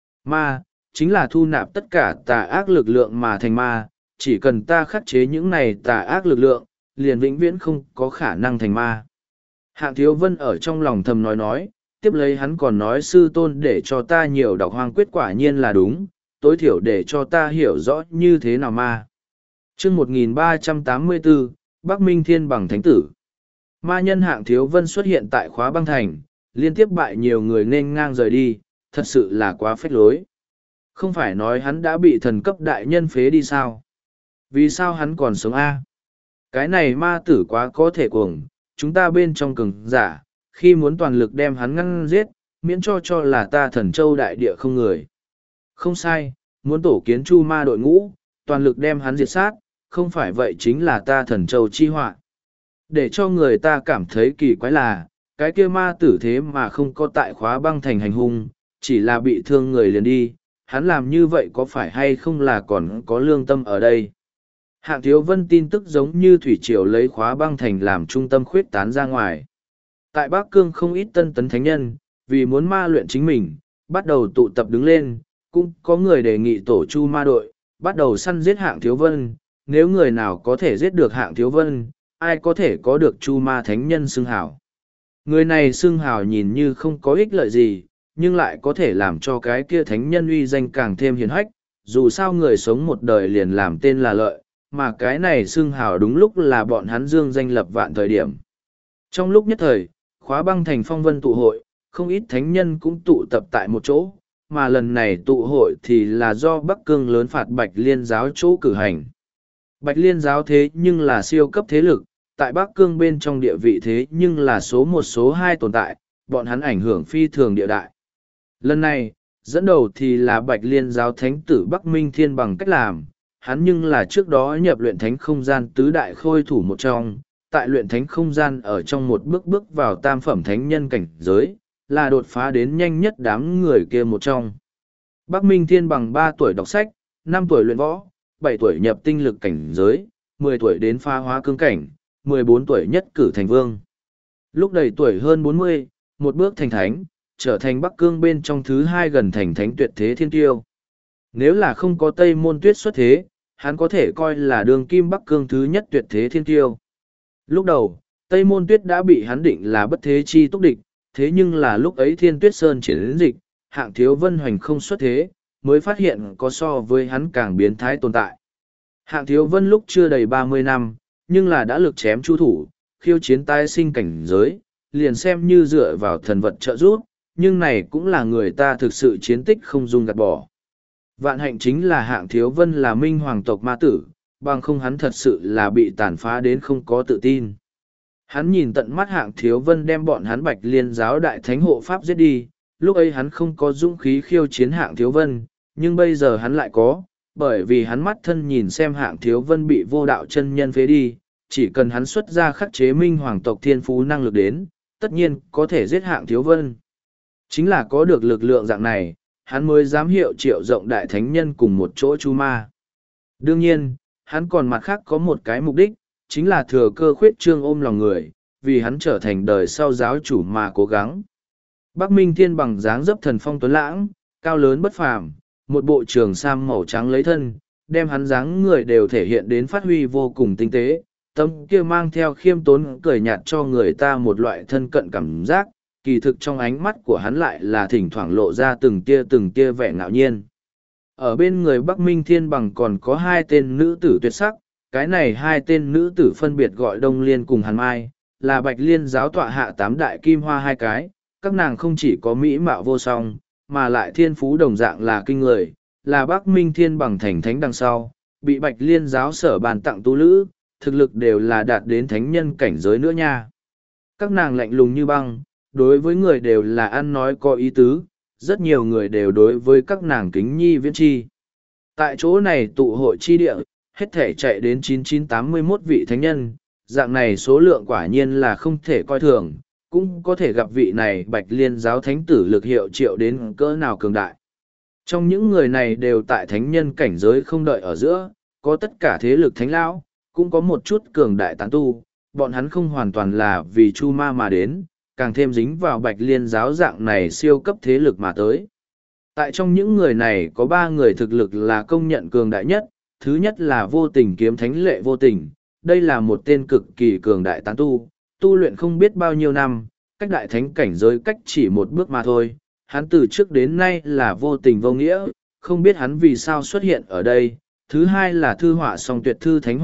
Ma, chính là thu nạp tất cả tà ác lực lượng mà thành ma, chỉ cần ta khắc chế những này tà ác lực lượng, liền vĩnh viễn không có khả năng thành ma. Hạng Thiếu Vân ở trong lòng thầm nói, tiếp lấy hắn còn nói sư tôn để cho ta nhiều đọc Hoang Quyết quả nhiên là đúng, tối thiểu để cho ta hiểu rõ như thế nào ma. Chương 1384, Bắc Minh Thiên Bằng Thánh Tử. Ma nhân Hạng Thiếu Vân xuất hiện tại Khóa Băng Thành, liên tiếp bại nhiều người nên ngang rời đi, thật sự là quá phách lối. Không phải nói hắn đã bị thần cấp đại nhân phế đi sao? Vì sao hắn còn sống a? Cái này ma tử quá có thể cuồng, chúng ta bên trong cường giả, khi muốn toàn lực đem hắn ngăn giết, miễn cho là ta Thần Châu đại địa không người. Không sai, muốn tổ kiến chu ma đội ngũ, toàn lực đem hắn diệt sát, không phải vậy chính là ta Thần Châu chi họa. Để cho người ta cảm thấy kỳ quái là, cái kia ma tử thế mà không có tại Khóa Băng Thành hành hung, chỉ là bị thương người liền đi, hắn làm như vậy có phải hay không là còn có lương tâm ở đây. Hạng Thiếu Vân tin tức giống như thủy triều lấy Khóa Băng Thành làm trung tâm khuyết tán ra ngoài. Tại Bắc Cương không ít tân tấn thánh nhân, vì muốn ma luyện chính mình, bắt đầu tụ tập đứng lên, cũng có người đề nghị tổ chu ma đội, bắt đầu săn giết Hạng Thiếu Vân, nếu người nào có thể giết được Hạng Thiếu Vân, ai có thể có được chu ma thánh nhân xưng hào. Người này xưng hào nhìn như không có ích lợi gì, nhưng lại có thể làm cho cái kia thánh nhân uy danh càng thêm hiền hách, dù sao người sống một đời liền làm tên là lợi, mà cái này xưng hào đúng lúc là bọn hắn dương danh lập vạn thời điểm. Trong lúc nhất thời, Khóa Băng Thành phong vân tụ hội, không ít thánh nhân cũng tụ tập tại một chỗ, mà lần này tụ hội thì là do Bắc Cương lớn phạt Bạch Liên giáo chỗ cử hành. Bạch Liên giáo thế nhưng là siêu cấp thế lực, tại Bắc Cương bên trong địa vị thế nhưng là số một số hai tồn tại, bọn hắn ảnh hưởng phi thường địa đại. Lần này, dẫn đầu thì là Bạch Liên giáo thánh tử Bắc Minh Thiên Bằng cách làm, hắn nhưng là trước đó nhập luyện thánh không gian tứ đại khôi thủ một trong, tại luyện thánh không gian ở trong một bước vào tam phẩm thánh nhân cảnh giới, là đột phá đến nhanh nhất đám người kia một trong. Bắc Minh Thiên Bằng 3 tuổi đọc sách, 5 tuổi luyện võ, 7 tuổi nhập tinh lực cảnh giới, 10 tuổi đến phá hóa cương cảnh, 14 tuổi nhất cử thành vương. Lúc đầy tuổi hơn 40, một bước thành thánh, trở thành Bắc Cương bên trong thứ 2 gần thành thánh tuyệt thế thiên tiêu. Nếu là không có Tây Môn Tuyết xuất thế, hắn có thể coi là đường kim Bắc Cương thứ nhất tuyệt thế thiên tiêu. Lúc đầu, Tây Môn Tuyết đã bị hắn định là bất thế chi túc địch, thế nhưng là lúc ấy Thiên Tuyết Sơn triển dịch, Hạng Thiếu Vân hoành không xuất thế, mới phát hiện có so với hắn càng biến thái tồn tại. Hạng Thiếu Vân lúc chưa đầy 30 năm, nhưng là đã lực chém chu thủ, khiêu chiến tái sinh cảnh giới, liền xem như dựa vào thần vật trợ giúp, nhưng này cũng là người ta thực sự chiến tích không dung gạt bỏ. Vạn hạnh chính là Hạng Thiếu Vân là minh hoàng tộc ma tử, bằng không hắn thật sự là bị tàn phá đến không có tự tin. Hắn nhìn tận mắt Hạng Thiếu Vân đem bọn hắn Bạch Liên giáo đại thánh hộ pháp giết đi, lúc ấy hắn không có dũng khí khiêu chiến Hạng Thiếu Vân, nhưng bây giờ hắn lại có, bởi vì hắn mắt thân nhìn xem Hạng Thiếu Vân bị vô đạo chân nhân phế đi, chỉ cần hắn xuất ra khắc chế minh hoàng tộc thiên phú năng lực đến, tất nhiên có thể giết Hạng Thiếu Vân. Chính là có được lực lượng dạng này, hắn mới dám hiệu triệu rộng đại thánh nhân cùng một chỗ chu ma. Đương nhiên, hắn còn mặt khác có một cái mục đích, chính là thừa cơ khuyết trương ôm lòng người, vì hắn trở thành đời sau giáo chủ mà cố gắng. Bắc Minh Thiên bằng dáng dấp thần phong tuấn lãng, cao lớn bất phàm, một bộ trường sam màu trắng lấy thân, đem hắn dáng người đều thể hiện đến phát huy vô cùng tinh tế. Tâm kia mang theo khiêm tốn cười nhạt cho người ta một loại thân cận cảm giác, kỳ thực trong ánh mắt của hắn lại là thỉnh thoảng lộ ra từng tia vẻ ngạo nhiên. Ở bên người Bắc Minh Thiên bằng còn có hai tên nữ tử tuyệt sắc, cái này hai tên nữ tử phân biệt gọi Đông Liên cùng Hàn Mai, là Bạch Liên giáo tọa hạ tám đại kim hoa hai cái, các nàng không chỉ có mỹ mạo vô song, mà lại thiên phú đồng dạng là kinh người, là Bắc Minh Thiên bằng thành thánh đằng sau, bị Bạch Liên giáo sở bàn tặng tu lữ, thực lực đều là đạt đến thánh nhân cảnh giới nữa nha. Các nàng lạnh lùng như băng, đối với người đều là ăn nói có ý tứ, rất nhiều người đều đối với các nàng kính nhi viễn chi. Tại chỗ này tụ hội chi địa, hết thể chạy đến 9981 vị thánh nhân, dạng này số lượng quả nhiên là không thể coi thường, cũng có thể gặp vị này Bạch Liên giáo thánh tử lực hiệu triệu đến cỡ nào cường đại. Trong những người này đều tại thánh nhân cảnh giới không đợi ở giữa, có tất cả thế lực thánh lão, cũng có một chút cường đại tán tu, bọn hắn không hoàn toàn là vì chu ma mà đến, càng thêm dính vào Bạch Liên giáo dạng này siêu cấp thế lực mà tới. Tại trong những người này có ba người thực lực là công nhận cường đại nhất, thứ nhất là vô tình kiếm thánh lệ vô tình, đây là một tên cực kỳ cường đại tán tu, tu luyện không biết bao nhiêu năm, cách đại thánh cảnh giới cách chỉ một bước mà thôi, hắn từ trước đến nay là vô tình vô nghĩa, không biết hắn vì sao xuất hiện ở đây. Thứ hai là thư họa song tuyệt thư thánh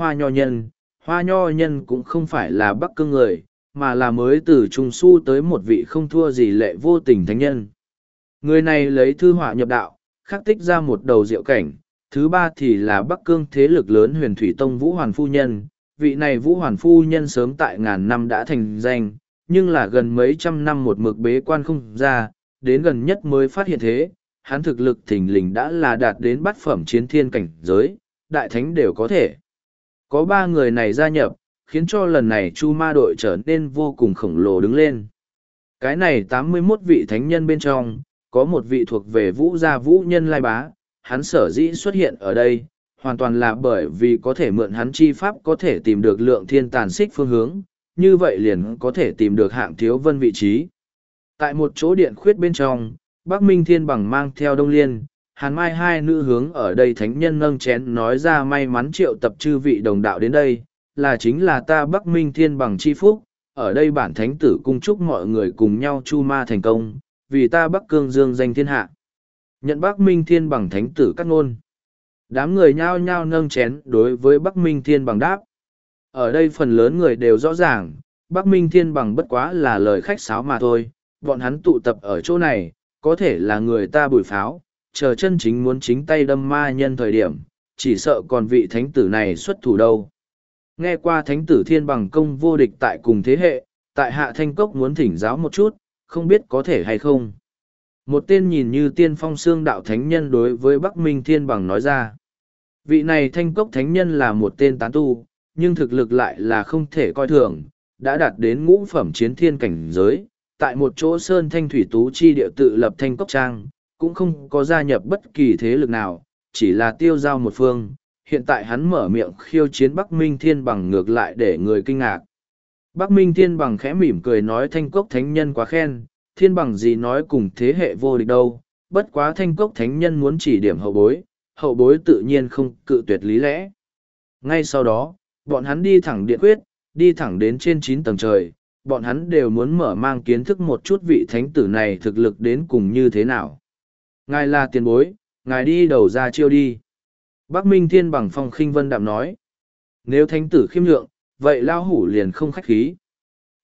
hoa nho nhân cũng không phải là Bắc Cương người, mà là mới từ Trung Su tới một vị không thua gì lệ vô tình thánh nhân. Người này lấy thư họa nhập đạo, khắc tích ra một đầu diệu cảnh. Thứ ba thì là Bắc Cương thế lực lớn Huyền Thủy Tông Vũ Hoàn Phu Nhân. Vị này Vũ Hoàn Phu Nhân sớm tại ngàn năm đã thành danh, nhưng là gần mấy trăm năm một mực bế quan không ra, đến gần nhất mới phát hiện thế. Hắn thực lực thình lình đã là đạt đến bát phẩm chiến thiên cảnh giới, đại thánh đều có thể. Có ba người này gia nhập, khiến cho lần này Chu Ma đội trở nên vô cùng khổng lồ đứng lên. Cái này 81 vị thánh nhân bên trong, có một vị thuộc về Vũ gia Vũ Nhân Lai Bá, hắn sở dĩ xuất hiện ở đây, hoàn toàn là bởi vì có thể mượn hắn chi pháp có thể tìm được lượng thiên tàn xích phương hướng, như vậy liền có thể tìm được Hạng Thiếu Vân vị trí. Tại một chỗ điện khuyết bên trong, Bắc Minh Thiên bằng mang theo Đông Liên, Hàn Mai hai nữ hướng ở đây thánh nhân nâng chén nói ra may mắn triệu tập chư vị đồng đạo đến đây, là chính là ta Bắc Minh Thiên bằng chi phúc, ở đây bản thánh tử cung chúc mọi người cùng nhau chu ma thành công, vì ta Bắc Cương dương danh thiên hạ. Nhận Bắc Minh Thiên bằng thánh tử cắt ngôn. Đám người nhao nhao nâng chén đối với Bắc Minh Thiên bằng đáp. Ở đây phần lớn người đều rõ ràng, Bắc Minh Thiên bằng bất quá là lời khách sáo mà thôi, bọn hắn tụ tập ở chỗ này, có thể là người ta bùi pháo, chờ chân chính muốn chính tay đâm ma nhân thời điểm, chỉ sợ còn vị thánh tử này xuất thủ đâu. Nghe qua thánh tử Thiên bằng công vô địch tại cùng thế hệ, tại hạ thanh cốc muốn thỉnh giáo một chút, không biết có thể hay không. Một tên nhìn như tiên phong xương đạo thánh nhân đối với Bắc Minh Thiên bằng nói ra. Vị này thanh cốc thánh nhân là một tên tán tu, nhưng thực lực lại là không thể coi thường, đã đạt đến ngũ phẩm chiến thiên cảnh giới, tại một chỗ sơn thanh thủy tú chi địa tự lập thanh cốc trang, cũng không có gia nhập bất kỳ thế lực nào, chỉ là tiêu giao một phương. Hiện tại hắn mở miệng khiêu chiến Bắc Minh Thiên bằng ngược lại để người kinh ngạc. Bắc Minh Thiên bằng khẽ mỉm cười nói thanh cốc thánh nhân quá khen, thiên bằng gì nói cùng thế hệ vô địch đâu, bất quá thanh cốc thánh nhân muốn chỉ điểm hậu bối tự nhiên không cự tuyệt lý lẽ. Ngay sau đó, bọn hắn đi thẳng điện quyết, đi thẳng đến trên 9 tầng trời, bọn hắn đều muốn mở mang kiến thức một chút vị thánh tử này thực lực đến cùng như thế nào. Ngài là tiền bối, ngài đi đầu ra chiêu đi. Bắc Minh Thiên bằng phong khinh vân đạm nói. Nếu thánh tử khiêm nhượng, vậy lao hủ liền không khách khí.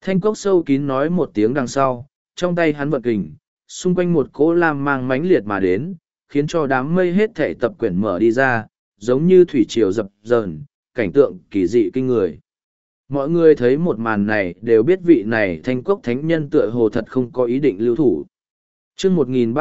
Thanh cốc sâu kín nói một tiếng đằng sau, trong tay hắn vận kình, xung quanh một cỗ lam mang mãnh liệt mà đến, khiến cho đám mây hết thể tập quyển mở đi ra, giống như thủy triều dập dờn, cảnh tượng kỳ dị kinh người. Mọi người thấy một màn này đều biết vị này thanh cốc thánh nhân tựa hồ thật không có ý định lưu thủ. chương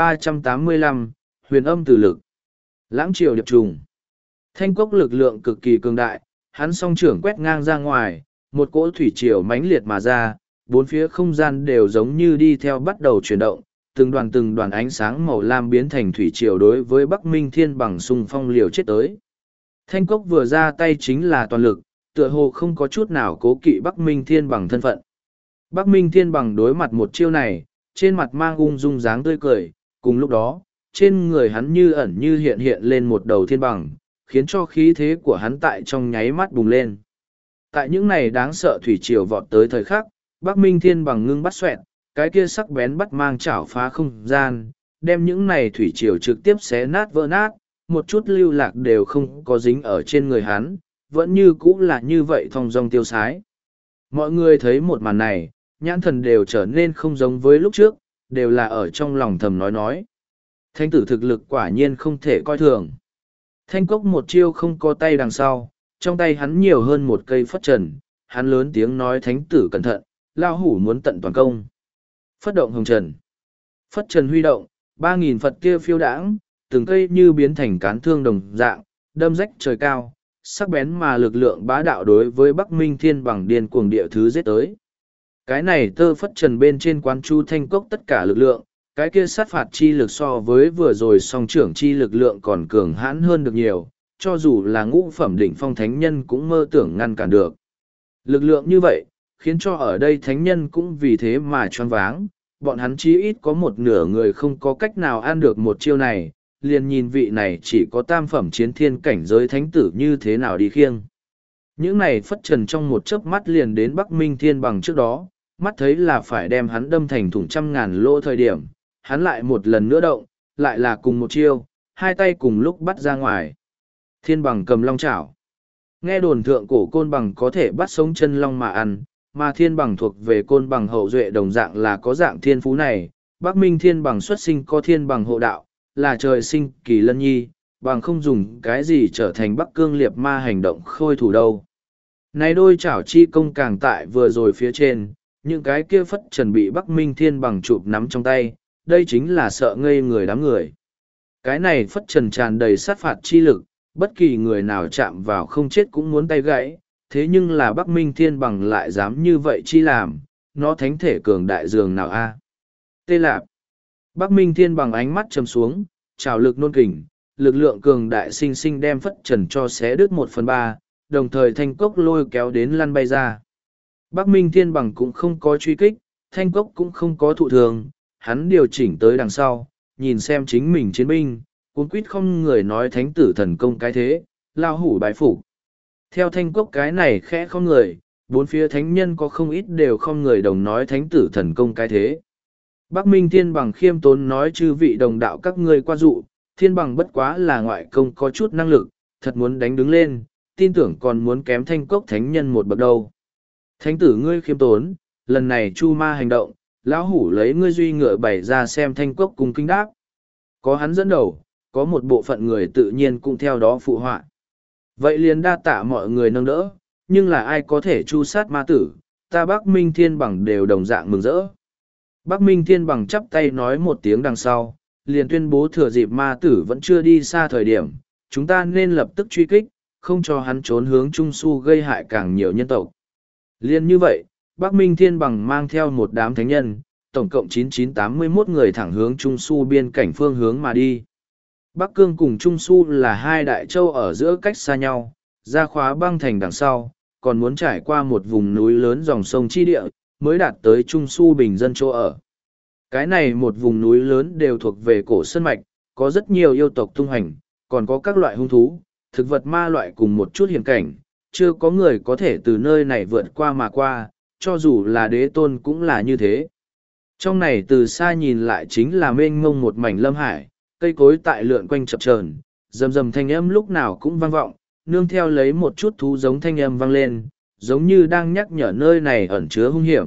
1385, huyền âm từ lực. Lãng triều điệp trùng. Thanh cốc lực lượng cực kỳ cường đại, hắn song trưởng quét ngang ra ngoài, một cỗ thủy triều mãnh liệt mà ra, bốn phía không gian đều giống như đi theo bắt đầu chuyển động, từng đoàn ánh sáng màu lam biến thành thủy triều đối với Bắc Minh Thiên Bằng xung phong liều chết tới. Thanh cốc vừa ra tay chính là toàn lực, tựa hồ không có chút nào cố kỵ Bắc Minh Thiên Bằng thân phận. Bắc Minh Thiên Bằng đối mặt một chiêu này, trên mặt mang ung dung dáng tươi cười, cùng lúc đó, trên người hắn như ẩn như hiện lên một đầu thiên bằng, khiến cho khí thế của hắn tại trong nháy mắt bùng lên. Tại những này đáng sợ thủy triều vọt tới thời khắc, Bắc Minh Thiên Bằng ngưng bắt xoẹt, cái kia sắc bén bắt mang chảo phá không gian, đem những này thủy triều trực tiếp xé nát vỡ nát, một chút lưu lạc đều không có dính ở trên người hắn, vẫn như cũ là như vậy thong dong tiêu sái. Mọi người thấy một màn này, nhãn thần đều trở nên không giống với lúc trước, đều là ở trong lòng thầm nói. Thánh tử thực lực quả nhiên không thể coi thường. Thanh cốc một chiêu không có tay đằng sau, trong tay hắn nhiều hơn một cây phất trần, hắn lớn tiếng nói thánh tử cẩn thận, lao hủ muốn tận toàn công. Phất động hồng trần. Phất trần huy động, 3.000 Phật kia phiêu đãng, từng cây như biến thành cán thương đồng dạng, đâm rách trời cao, sắc bén mà lực lượng bá đạo đối với Bắc Minh Thiên Bằng điên cuồng địa thứ giết tới. Cái này tơ phất trần bên trên quán chu thanh cốc tất cả lực lượng, cái kia sát phạt chi lực so với vừa rồi song trưởng chi lực lượng còn cường hãn hơn được nhiều, cho dù là ngũ phẩm đỉnh phong thánh nhân cũng mơ tưởng ngăn cản được. Lực lượng như vậy, khiến cho ở đây thánh nhân cũng vì thế mà choáng váng, bọn hắn chí ít có một nửa người không có cách nào ăn được một chiêu này, liền nhìn vị này chỉ có tam phẩm chiến thiên cảnh giới thánh tử như thế nào đi khiêng. Những này phất trần trong một chớp mắt liền đến Bắc Minh Thiên Bằng trước đó, mắt thấy là phải đem hắn đâm thành thủng 100.000 lỗ thời điểm, hắn lại một lần nữa động, lại là cùng một chiêu, hai tay cùng lúc bắt ra ngoài. Thiên Bằng cầm long chảo. Nghe đồn thượng cổ côn bằng có thể bắt sống chân long mà ăn, mà Thiên Bằng thuộc về côn bằng hậu duệ đồng dạng là có dạng thiên phú này. Bắc Minh Thiên Bằng xuất sinh có Thiên Bằng hộ đạo, là trời sinh kỳ lân nhi, bằng không dùng cái gì trở thành Bắc Cương liệt ma hành động khôi thủ đâu. Này đôi chảo chi công càng tại vừa rồi phía trên, những cái kia phất trần bị Bắc Minh Thiên Bằng chụp nắm trong tay, đây chính là sợ ngây người đám người. Cái này phất trần tràn đầy sát phạt chi lực, bất kỳ người nào chạm vào không chết cũng muốn tay gãy, thế nhưng là Bắc Minh Thiên Bằng lại dám như vậy chi làm, nó thánh thể cường đại dường nào a? Tê lạp. Bắc Minh Thiên Bằng ánh mắt trầm xuống, trào lực nôn kình, lực lượng cường đại sinh sinh đem phất trần cho xé đứt 1/3, đồng thời thanh cốc lôi kéo đến lăn bay ra. Bắc Minh Thiên Bằng cũng không có truy kích, thanh cốc cũng không có thụ thường, hắn điều chỉnh tới đằng sau, nhìn xem chính mình chiến binh, cuốn quýt không người nói thánh tử thần công cái thế, lao hủ bái phục. Theo thanh cốc cái này khẽ không người, bốn phía thánh nhân có không ít đều không người đồng nói thánh tử thần công cái thế. Bắc Minh Thiên Bằng khiêm tốn nói chư vị đồng đạo các ngươi qua dụ, Thiên Bằng bất quá là ngoại công có chút năng lực, thật muốn đánh đứng lên, tin tưởng còn muốn kém thanh cốc thánh nhân một bậc đâu. Thánh tử ngươi khiêm tốn, lần này chu ma hành động, lão hủ lấy ngươi duy ngựa bày ra xem thanh cốc cùng kinh đáp. Có hắn dẫn đầu, có một bộ phận người tự nhiên cũng theo đó phụ họa. Vậy liền đa tạ mọi người nâng đỡ, nhưng là ai có thể chu sát ma tử, ta Bắc Minh Thiên Bằng đều đồng dạng mừng rỡ. Bắc Minh Thiên Bằng chắp tay nói một tiếng đằng sau, liền tuyên bố thừa dịp ma tử vẫn chưa đi xa thời điểm, chúng ta nên lập tức truy kích, không cho hắn trốn hướng Trung Su gây hại càng nhiều nhân tộc. Liên như vậy, Bắc Minh Thiên Bằng mang theo một đám thánh nhân, tổng cộng 9981 người thẳng hướng Trung Su biên cảnh phương hướng mà đi. Bắc Cương cùng Trung Su là hai đại châu ở giữa cách xa nhau, ra khóa băng thành đằng sau, còn muốn trải qua một vùng núi lớn dòng sông chi địa, mới đạt tới Trung Su bình dân chỗ ở. Cái này một vùng núi lớn đều thuộc về cổ sơn mạch, có rất nhiều yêu tộc tung hành, còn có các loại hung thú, thực vật ma loại cùng một chút hiểm cảnh, chưa có người có thể từ nơi này vượt qua mà qua, cho dù là đế tôn cũng là như thế. Trong này từ xa nhìn lại chính là mênh mông một mảnh lâm hải, cây cối tại lượn quanh chập chờn, rầm rầm thanh âm lúc nào cũng vang vọng, nương theo lấy một chút thú giống thanh âm vang lên, giống như đang nhắc nhở nơi này ẩn chứa hung hiểm,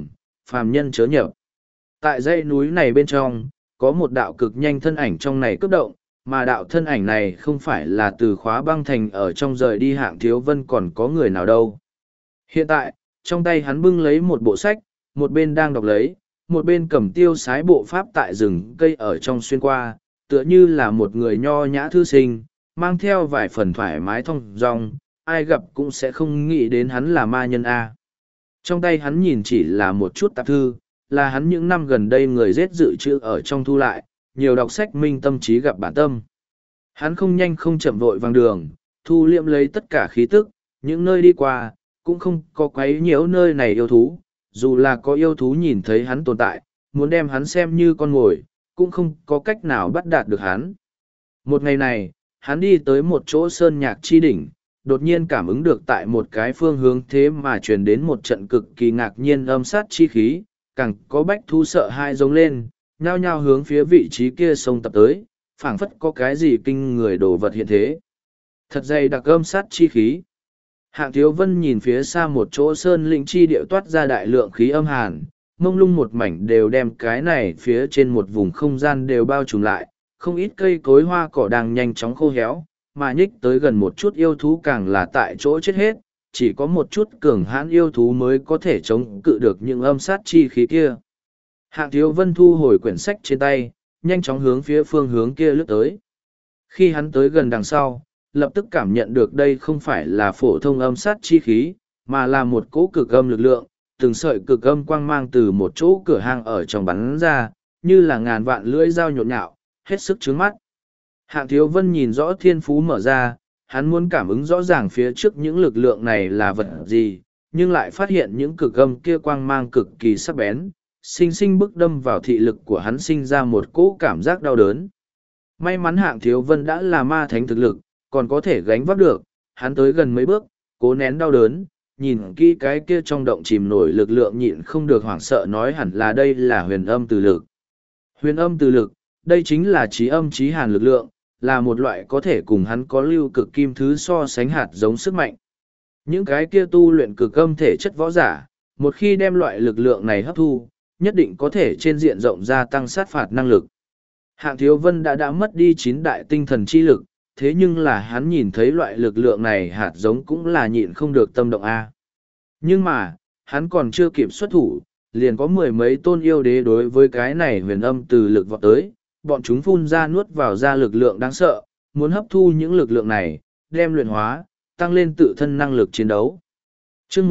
phàm nhân chớ nhập. Tại dãy núi này bên trong, có một đạo cực nhanh thân ảnh trong này cấp động, mà đạo thân ảnh này không phải là từ Khóa Băng Thành ở trong rời đi Hạng Thiếu Vân còn có người nào đâu. Hiện tại, trong tay hắn bưng lấy một bộ sách, một bên đang đọc lấy, một bên cầm tiêu sái bộ pháp tại rừng cây ở trong xuyên qua, tựa như là một người nho nhã thư sinh, mang theo vài phần thoải mái thong dong, ai gặp cũng sẽ không nghĩ đến hắn là ma nhân A. Trong tay hắn nhìn chỉ là một chút tạp thư, là hắn những năm gần đây người giết dự trữ ở trong thu lại, nhiều đọc sách minh tâm trí gặp bản tâm. Hắn không nhanh không chậm vội vàng đường, thu liệm lấy tất cả khí tức, những nơi đi qua, cũng không có quấy nhiễu nơi này yêu thú, dù là có yêu thú nhìn thấy hắn tồn tại, muốn đem hắn xem như con mồi, cũng không có cách nào bắt đạt được hắn. Một ngày này, hắn đi tới một chỗ sơn nhạc chi đỉnh, đột nhiên cảm ứng được tại một cái phương hướng thế mà truyền đến một trận cực kỳ ngạc nhiên âm sát chi khí, càng có bách thú sợ hai giống lên, nhao nhao hướng phía vị trí kia sông tập tới, phảng phất có cái gì kinh người đồ vật hiện thế. Thật dày đặc âm sát chi khí. Hạng Thiếu Vân nhìn phía xa một chỗ sơn lĩnh chi địa toát ra đại lượng khí âm hàn, mông lung một mảnh đều đem cái này phía trên một vùng không gian đều bao trùm lại, không ít cây cối hoa cỏ đang nhanh chóng khô héo, mà nhích tới gần một chút yêu thú càng là tại chỗ chết hết, chỉ có một chút cường hãn yêu thú mới có thể chống cự được những âm sát chi khí kia. Hạng Thiếu Vân thu hồi quyển sách trên tay, nhanh chóng hướng phía phương hướng kia lướt tới. Khi hắn tới gần đằng sau, lập tức cảm nhận được đây không phải là phổ thông âm sát chi khí, mà là một cỗ cực âm lực lượng, từng sợi cực âm quang mang từ một chỗ cửa hang ở trong bắn ra, như là ngàn vạn lưỡi dao nhộn nhạo, hết sức chướng mắt. Hạng Thiếu Vân nhìn rõ thiên phú mở ra, hắn muốn cảm ứng rõ ràng phía trước những lực lượng này là vật gì, nhưng lại phát hiện những cực âm kia quang mang cực kỳ sắc bén, sinh sinh bức đâm vào thị lực của hắn sinh ra một cỗ cảm giác đau đớn. May mắn Hạng Thiếu Vân đã là ma thánh thực lực, còn có thể gánh vác được, hắn tới gần mấy bước, cố nén đau đớn, nhìn kỹ cái kia trong động chìm nổi lực lượng nhịn không được hoảng sợ nói hẳn là đây là huyền âm từ lực. Huyền âm từ lực, đây chính là trí âm trí hàn lực lượng, là một loại có thể cùng hắn có lưu cực kim thứ so sánh hạt giống sức mạnh. Những cái kia tu luyện cực âm thể chất võ giả, một khi đem loại lực lượng này hấp thu, nhất định có thể trên diện rộng gia tăng sát phạt năng lực. Hạng Thiếu Vân đã mất đi 9 đại tinh thần chi lực, thế nhưng là hắn nhìn thấy loại lực lượng này hạt giống cũng là nhịn không được tâm động A. Nhưng mà, hắn còn chưa kịp xuất thủ, liền có 10 mấy tôn yêu đế đối với cái này huyền âm từ lực vọt tới, bọn chúng phun ra nuốt vào ra lực lượng đáng sợ, muốn hấp thu những lực lượng này, đem luyện hóa, tăng lên tự thân năng lực chiến đấu. Chương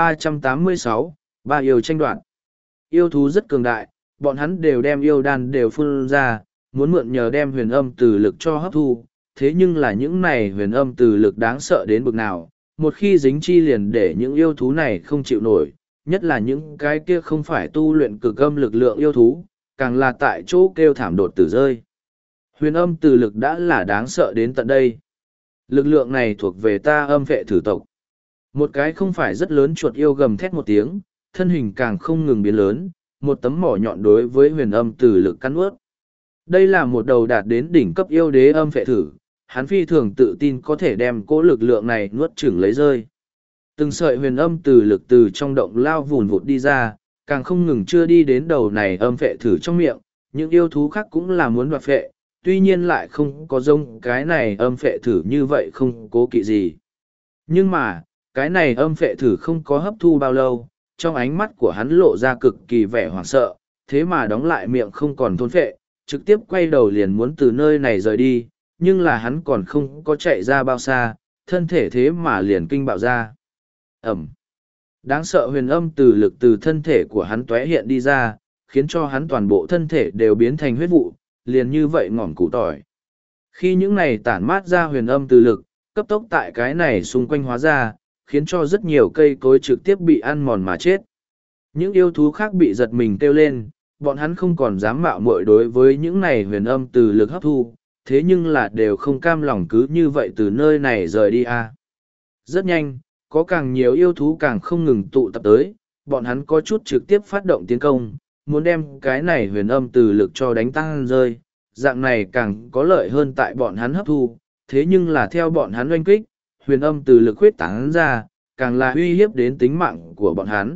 1386, ba yêu tranh đoạt. Yêu thú rất cường đại, bọn hắn đều đem yêu đan đều phun ra, muốn mượn nhờ đem huyền âm từ lực cho hấp thu, thế nhưng là những này huyền âm từ lực đáng sợ đến bực nào, một khi dính chi liền để những yêu thú này không chịu nổi, nhất là những cái kia không phải tu luyện cực âm lực lượng yêu thú, càng là tại chỗ kêu thảm đột tử rơi. Huyền âm từ lực đã là đáng sợ đến tận đây. Lực lượng này thuộc về ta âm vệ thử tộc. Một cái không phải rất lớn chuột yêu gầm thét một tiếng, thân hình càng không ngừng biến lớn, một tấm mỏ nhọn đối với huyền âm từ lực cắn ướt. Đây là một đầu đạt đến đỉnh cấp yêu đế âm vệ thử, hắn phi thường tự tin có thể đem cỗ lực lượng này nuốt chửng lấy rơi. Từng sợi huyền âm từ lực từ trong động lao vùn vụt đi ra, càng không ngừng chưa đi đến đầu này âm vệ thử trong miệng, những yêu thú khác cũng là muốn đoạt phệ, tuy nhiên lại không có giống cái này âm phệ thử như vậy không cố kỵ gì. Nhưng mà, cái này âm phệ thử không có hấp thu bao lâu, trong ánh mắt của hắn lộ ra cực kỳ vẻ hoảng sợ, thế mà đóng lại miệng không còn thôn phệ, trực tiếp quay đầu liền muốn từ nơi này rời đi, nhưng là hắn còn không có chạy ra bao xa, thân thể thế mà liền kinh bạo ra. Ẩm. Đáng sợ huyền âm từ lực từ thân thể của hắn tóe hiện đi ra, khiến cho hắn toàn bộ thân thể đều biến thành huyết vụ, liền như vậy ngỏm củ tỏi. Khi những này tản mát ra huyền âm từ lực, cấp tốc tại cái này xung quanh hóa ra, khiến cho rất nhiều cây cối trực tiếp bị ăn mòn mà chết. Những yêu thú khác bị giật mình kêu lên, bọn hắn không còn dám mạo muội đối với những này huyền âm từ lực hấp thu, thế nhưng là đều không cam lòng cứ như vậy từ nơi này rời đi a. Rất nhanh, có càng nhiều yêu thú càng không ngừng tụ tập tới, bọn hắn có chút trực tiếp phát động tiến công, muốn đem cái này huyền âm từ lực cho đánh tăng rơi, dạng này càng có lợi hơn tại bọn hắn hấp thu, thế nhưng là theo bọn hắn oanh kích, huyền âm từ lực huyết tán ra, càng là uy hiếp đến tính mạng của bọn hắn,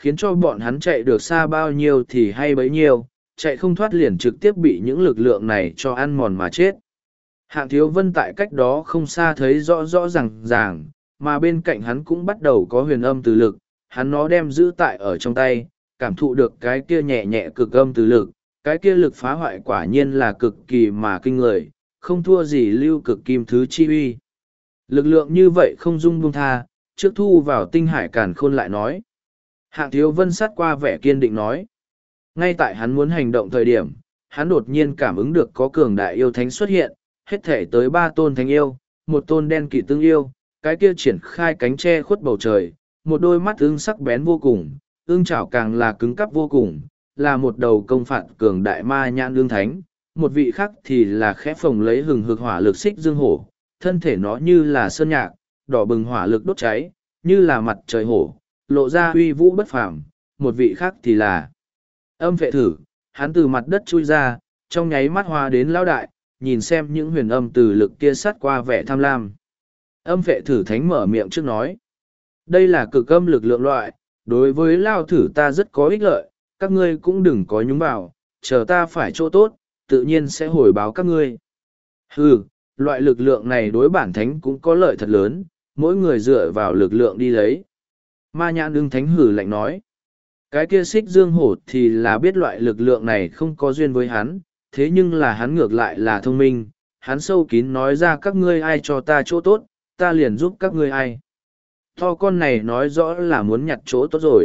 khiến cho bọn hắn chạy được xa bao nhiêu thì hay bấy nhiêu, chạy không thoát liền trực tiếp bị những lực lượng này cho ăn mòn mà chết. Hạng Thiếu Vân tại cách đó không xa thấy rõ rõ ràng, mà bên cạnh hắn cũng bắt đầu có huyền âm từ lực, hắn nó đem giữ tại ở trong tay, cảm thụ được cái kia nhẹ nhẹ cực âm từ lực, cái kia lực phá hoại quả nhiên là cực kỳ mà kinh người, không thua gì lưu cực kim thứ chi uy. Lực lượng như vậy không dung buông tha, trước thu vào tinh hải càn khôn lại nói. Hạng Thiếu Vân sát qua vẻ kiên định nói. Ngay tại hắn muốn hành động thời điểm, hắn đột nhiên cảm ứng được có cường đại yêu thánh xuất hiện, hết thể tới 3 tôn thánh yêu, một tôn đen kỵ tương yêu, cái kia triển khai cánh che khuất bầu trời, một đôi mắt ưng sắc bén vô cùng, ưng chảo càng là cứng cắp vô cùng, là một đầu công phạt cường đại ma nhãn ưng thánh, một vị khác thì là khẽ phồng lấy hừng hực hỏa lực xích dương hổ, thân thể nó như là sơn nhạc, đỏ bừng hỏa lực đốt cháy, như là mặt trời hổ, lộ ra uy vũ bất phàm, một vị khác thì là âm vệ thử, hắn từ mặt đất chui ra, trong nháy mắt hoa đến lão đại, nhìn xem những huyền âm từ lực kia sát qua vẻ tham lam. Âm vệ thử thánh mở miệng trước nói. Đây là cực âm lực lượng loại, đối với lao thử ta rất có ích lợi, các ngươi cũng đừng có nhúng vào, chờ ta phải chỗ tốt, tự nhiên sẽ hồi báo các ngươi. Ừ, loại lực lượng này đối bản thánh cũng có lợi thật lớn, mỗi người dựa vào lực lượng đi lấy. Ma nhãn ưng thánh hử lạnh nói. Cái kia xích dương hổ thì là biết loại lực lượng này không có duyên với hắn, thế nhưng là hắn ngược lại là thông minh, hắn sâu kín nói ra các ngươi ai cho ta chỗ tốt, ta liền giúp các ngươi ai. To con này nói rõ là muốn nhặt chỗ tốt rồi.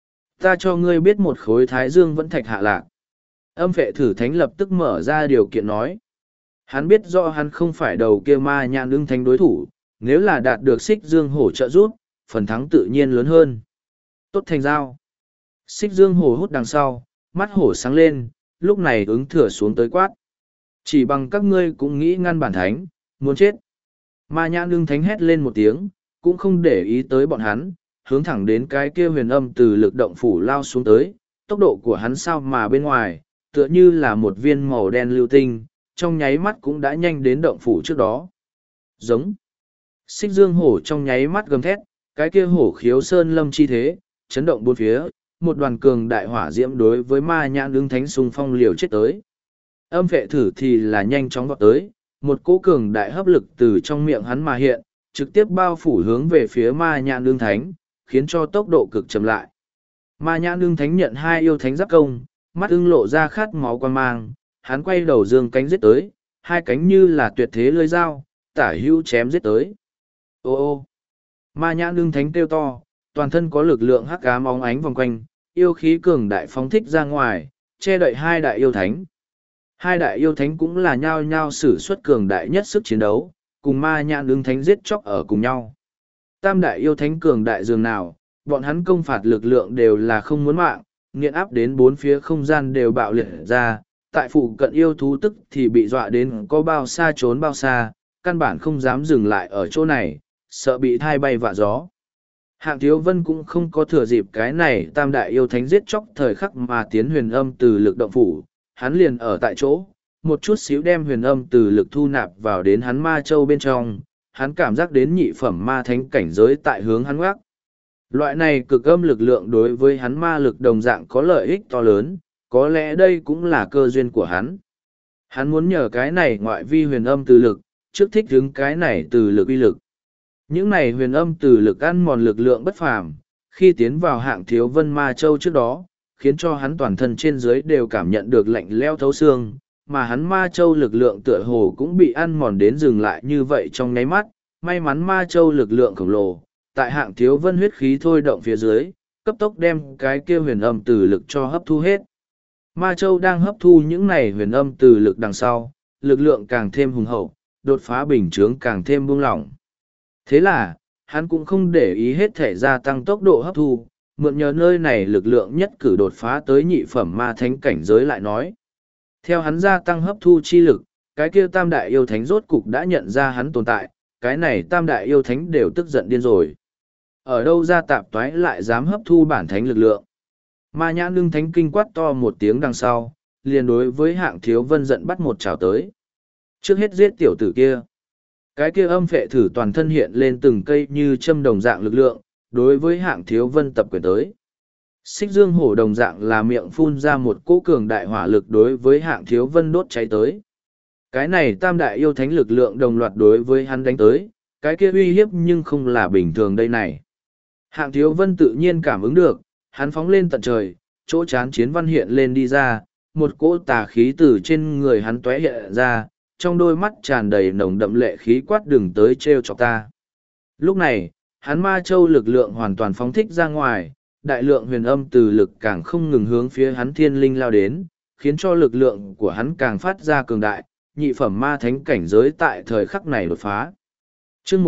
Ta cho ngươi biết một khối thái dương vẫn thạch hạ lạc. Âm vệ thử thánh lập tức mở ra điều kiện nói. Hắn biết rõ hắn không phải đầu kia ma nhãn ưng thánh đối thủ, nếu là đạt được xích dương hổ trợ giúp, phần thắng tự nhiên lớn hơn. Tốt thành giao. Xích dương hổ hút đằng sau, mắt hổ sáng lên, lúc này ứng thừa xuống tới quát. Chỉ bằng các ngươi cũng nghĩ ngăn bản thánh, muốn chết. Ma nhãn ưng thánh hét lên một tiếng, cũng không để ý tới bọn hắn, hướng thẳng đến cái kia huyền âm từ lực động phủ lao xuống tới, tốc độ của hắn sao mà bên ngoài, tựa như là một viên màu đen lưu tinh, trong nháy mắt cũng đã nhanh đến động phủ trước đó. Giống. Xích dương hổ trong nháy mắt gầm thét, cái kia hổ khiếu sơn lâm chi thế, chấn động bốn phía, một đoàn cường đại hỏa diễm đối với ma nhãn ưng thánh xung phong liều chết tới. Âm vệ thử thì là nhanh chóng vọt tới, một cỗ cường đại hấp lực từ trong miệng hắn mà hiện, trực tiếp bao phủ hướng về phía ma nhãn ưng thánh, khiến cho tốc độ cực chậm lại. Ma nhãn ưng thánh nhận 2 yêu thánh giáp công, mắt ưng lộ ra khát máu quan mang, hắn quay đầu dương cánh giết tới, 2 cánh như là tuyệt thế lưỡi dao, tả hữu chém giết tới. Ô ô! Ma nhãn ưng thánh kêu to, toàn thân có lực lượng hắc ám óng ánh vòng quanh, yêu khí cường đại phóng thích ra ngoài, che đậy 2 đại yêu thánh. 2 đại yêu thánh cũng là nhao nhao sử xuất cường đại nhất sức chiến đấu, cùng ma nhãn ưng thánh giết chóc ở cùng nhau. Tam đại yêu thánh cường đại dường nào, bọn hắn công phạt lực lượng đều là không muốn mạng, nghiện áp đến 4 phía không gian đều bạo liệt ra, tại phụ cận yêu thú tức thì bị dọa đến có bao xa trốn bao xa, căn bản không dám dừng lại ở chỗ này, sợ bị thai bay vạ gió. Hạng Thiếu Vân cũng không có thừa dịp cái này tam đại yêu thánh giết chóc thời khắc mà tiến huyền âm từ lực động phủ, hắn liền ở tại chỗ, một chút xíu đem huyền âm từ lực thu nạp vào đến hắn ma châu bên trong, hắn cảm giác đến nhị phẩm ma thánh cảnh giới tại hướng hắn ngoác. Loại này cực âm lực lượng đối với hắn ma lực đồng dạng có lợi ích to lớn, có lẽ đây cũng là cơ duyên của hắn. Hắn muốn nhờ cái này ngoại vi huyền âm từ lực, trước thích hướng cái này từ lực uy lực. Những này huyền âm từ lực ăn mòn lực lượng bất phàm, khi tiến vào Hạng Thiếu Vân Ma Châu trước đó, khiến cho hắn toàn thân trên dưới đều cảm nhận được lạnh leo thấu xương, mà hắn Ma Châu lực lượng tựa hồ cũng bị ăn mòn đến dừng lại như vậy trong nháy mắt. May mắn Ma Châu lực lượng khổng lồ, tại Hạng Thiếu Vân huyết khí thôi động phía dưới, cấp tốc đem cái kia huyền âm từ lực cho hấp thu hết. Ma Châu đang hấp thu những này huyền âm từ lực đằng sau, lực lượng càng thêm hùng hậu, đột phá bình chướng càng thêm buông lỏng. Thế là, hắn cũng không để ý hết thể gia tăng tốc độ hấp thu, mượn nhờ nơi này lực lượng nhất cử đột phá tới nhị phẩm ma thánh cảnh giới lại nói. Theo hắn gia tăng hấp thu chi lực, cái kia tam đại yêu thánh rốt cục đã nhận ra hắn tồn tại, cái này tam đại yêu thánh đều tức giận điên rồi. Ở đâu ra tạp toái lại dám hấp thu bản thánh lực lượng. Ma nhãn ưng thánh kinh quát to một tiếng đằng sau, liền đối với Hạng Thiếu Vân giận bắt một chảo tới. Trước hết giết tiểu tử kia. Cái kia âm phệ thử toàn thân hiện lên từng cây như châm đồng dạng lực lượng, đối với Hạng Thiếu Vân tập quyền tới. Xích dương hổ đồng dạng là miệng phun ra một cỗ cường đại hỏa lực đối với Hạng Thiếu Vân đốt cháy tới. Cái này tam đại yêu thánh lực lượng đồng loạt đối với hắn đánh tới, cái kia uy hiếp nhưng không là bình thường đây này. Hạng Thiếu Vân tự nhiên cảm ứng được, hắn phóng lên tận trời, chỗ chán chiến văn hiện lên đi ra, một cỗ tà khí từ trên người hắn tóe hiện ra, trong đôi mắt tràn đầy nồng đậm lệ khí quát đừng tới trêu chọc ta. Lúc này, hắn ma châu lực lượng hoàn toàn phóng thích ra ngoài, đại lượng huyền âm từ lực càng không ngừng hướng phía hắn thiên linh lao đến, khiến cho lực lượng của hắn càng phát ra cường đại, nhị phẩm ma thánh cảnh giới tại thời khắc này đột phá. Chương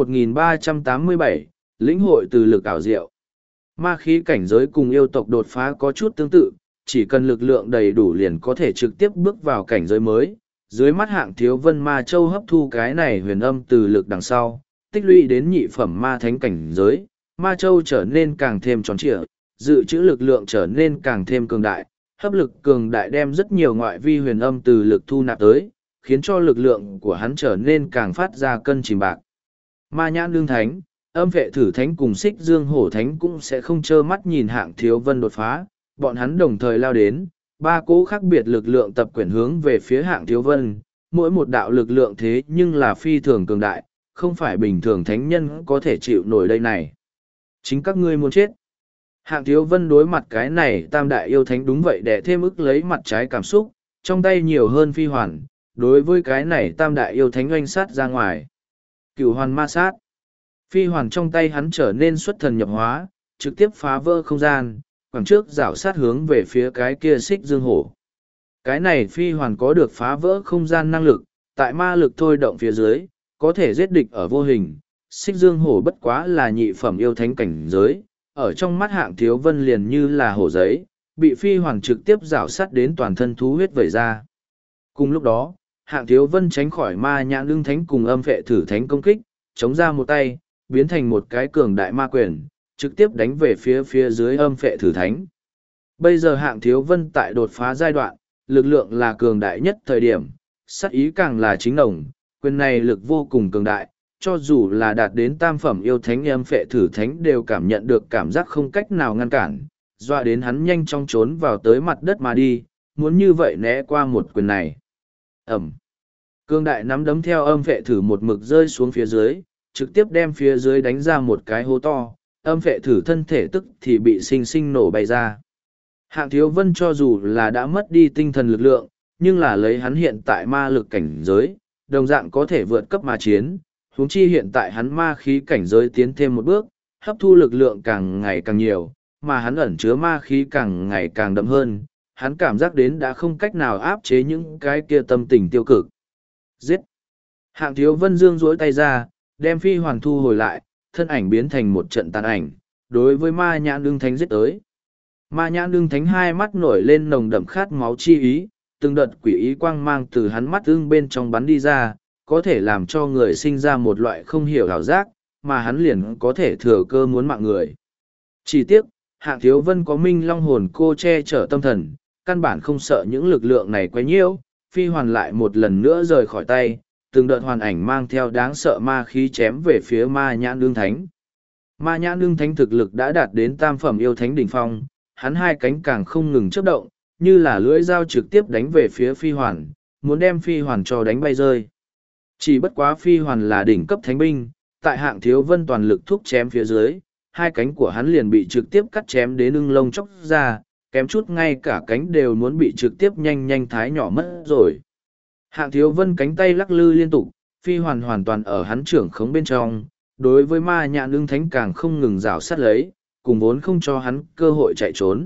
1387, lĩnh hội từ lực ảo diệu. Ma khí cảnh giới cùng yêu tộc đột phá có chút tương tự, chỉ cần lực lượng đầy đủ liền có thể trực tiếp bước vào cảnh giới mới. Dưới mắt Hạng Thiếu Vân ma châu hấp thu cái này huyền âm từ lực đằng sau, tích lũy đến nhị phẩm ma thánh cảnh giới, ma châu trở nên càng thêm tròn trịa, dự trữ lực lượng trở nên càng thêm cường đại, hấp lực cường đại đem rất nhiều ngoại vi huyền âm từ lực thu nạp tới, khiến cho lực lượng của hắn trở nên càng phát ra cân chìm bạc. Ma nhãn đương thánh, âm vệ thử thánh cùng xích dương hổ thánh cũng sẽ không trơ mắt nhìn Hạng Thiếu Vân đột phá, bọn hắn đồng thời lao đến, ba cỗ khác biệt lực lượng tập quyển hướng về phía Hạng Thiếu Vân, mỗi một đạo lực lượng thế nhưng là phi thường cường đại, không phải bình thường thánh nhân có thể chịu nổi đây này. Chính các ngươi muốn chết. Hạng Thiếu Vân đối mặt cái này tam đại yêu thánh đúng vậy để thêm ức lấy mặt trái cảm xúc, trong tay nhiều hơn phi hoàn, đối với cái này tam đại yêu thánh oanh sát ra ngoài. Cửu hoàn ma sát. Phi hoàn trong tay hắn trở nên xuất thần nhập hóa, trực tiếp phá vỡ không gian, quẳng trước rảo sát hướng về phía cái kia xích dương hổ. Cái này phi hoàn có được phá vỡ không gian năng lực, tại ma lực thôi động phía dưới, có thể giết địch ở vô hình. Xích dương hổ bất quá là nhị phẩm yêu thánh cảnh giới, ở trong mắt Hạng Thiếu Vân liền như là hổ giấy, bị phi hoàn trực tiếp rảo sát đến toàn thân thú huyết vẩy ra. Cùng lúc đó, Hạng Thiếu Vân tránh khỏi ma nhãn lương thánh cùng âm vệ thử thánh công kích, chống ra một tay, biến thành một cái cường đại ma quyền, trực tiếp đánh về phía dưới âm vệ thử thánh. Bây giờ Hạng Thiếu Vân tại đột phá giai đoạn, lực lượng là cường đại nhất thời điểm, sát ý càng là chính đồng, quyền này lực vô cùng cường đại, cho dù là đạt đến tam phẩm yêu thánh âm vệ thử thánh đều cảm nhận được cảm giác không cách nào ngăn cản, doa đến hắn nhanh chóng trốn vào tới mặt đất mà đi, muốn như vậy né qua một quyền này. Ẩm. Cương đại nắm đấm theo âm vệ thử một mực rơi xuống phía dưới, trực tiếp đem phía dưới đánh ra một cái hố to, âm vệ thử thân thể tức thì bị sinh sinh nổ bay ra. Hạng Thiếu Vân cho dù là đã mất đi tinh thần lực lượng, nhưng là lấy hắn hiện tại ma lực cảnh giới, đồng dạng có thể vượt cấp mà chiến, huống chi hiện tại hắn ma khí cảnh giới tiến thêm một bước, hấp thu lực lượng càng ngày càng nhiều, mà hắn ẩn chứa ma khí càng ngày càng đậm hơn, hắn cảm giác đến đã không cách nào áp chế những cái kia tâm tình tiêu cực. Giết! Hạng Thiếu Vân dương duỗi tay ra, đem phi hoàn thu hồi lại, thân ảnh biến thành một trận tàn ảnh, đối với ma nhãn đương thánh giết tới. Ma nhãn đương thánh hai mắt nổi lên nồng đậm khát máu chi ý, từng đợt quỷ ý quang mang từ hắn mắt ưng bên trong bắn đi ra, có thể làm cho người sinh ra một loại không hiểu ảo giác, mà hắn liền có thể thừa cơ muốn mạng người. Chỉ tiếc, Hạng Thiếu Vân có minh long hồn cô che chở tâm thần, căn bản không sợ những lực lượng này quấy nhiễu, phi hoàn lại một lần nữa rời khỏi tay, từng đợt hoàn ảnh mang theo đáng sợ ma khí chém về phía ma nhãn đương thánh. Ma nhãn đương thánh thực lực đã đạt đến tam phẩm yêu thánh đỉnh phong, hắn hai cánh càng không ngừng chớp động, như là lưỡi dao trực tiếp đánh về phía phi hoàn, muốn đem phi hoàn cho đánh bay rơi. Chỉ bất quá phi hoàn là đỉnh cấp thánh binh, tại Hạng Thiếu Vân toàn lực thúc chém phía dưới, hai cánh của hắn liền bị trực tiếp cắt chém đến ưng lông chóc ra, kém chút ngay cả cánh đều muốn bị trực tiếp nhanh nhanh thái nhỏ mất rồi. Hạng Thiếu Vân cánh tay lắc lư liên tục, phi hoàn hoàn toàn ở hắn trưởng khống bên trong, đối với ma nhãn ưng thánh càng không ngừng rào sát lấy, cùng vốn không cho hắn cơ hội chạy trốn.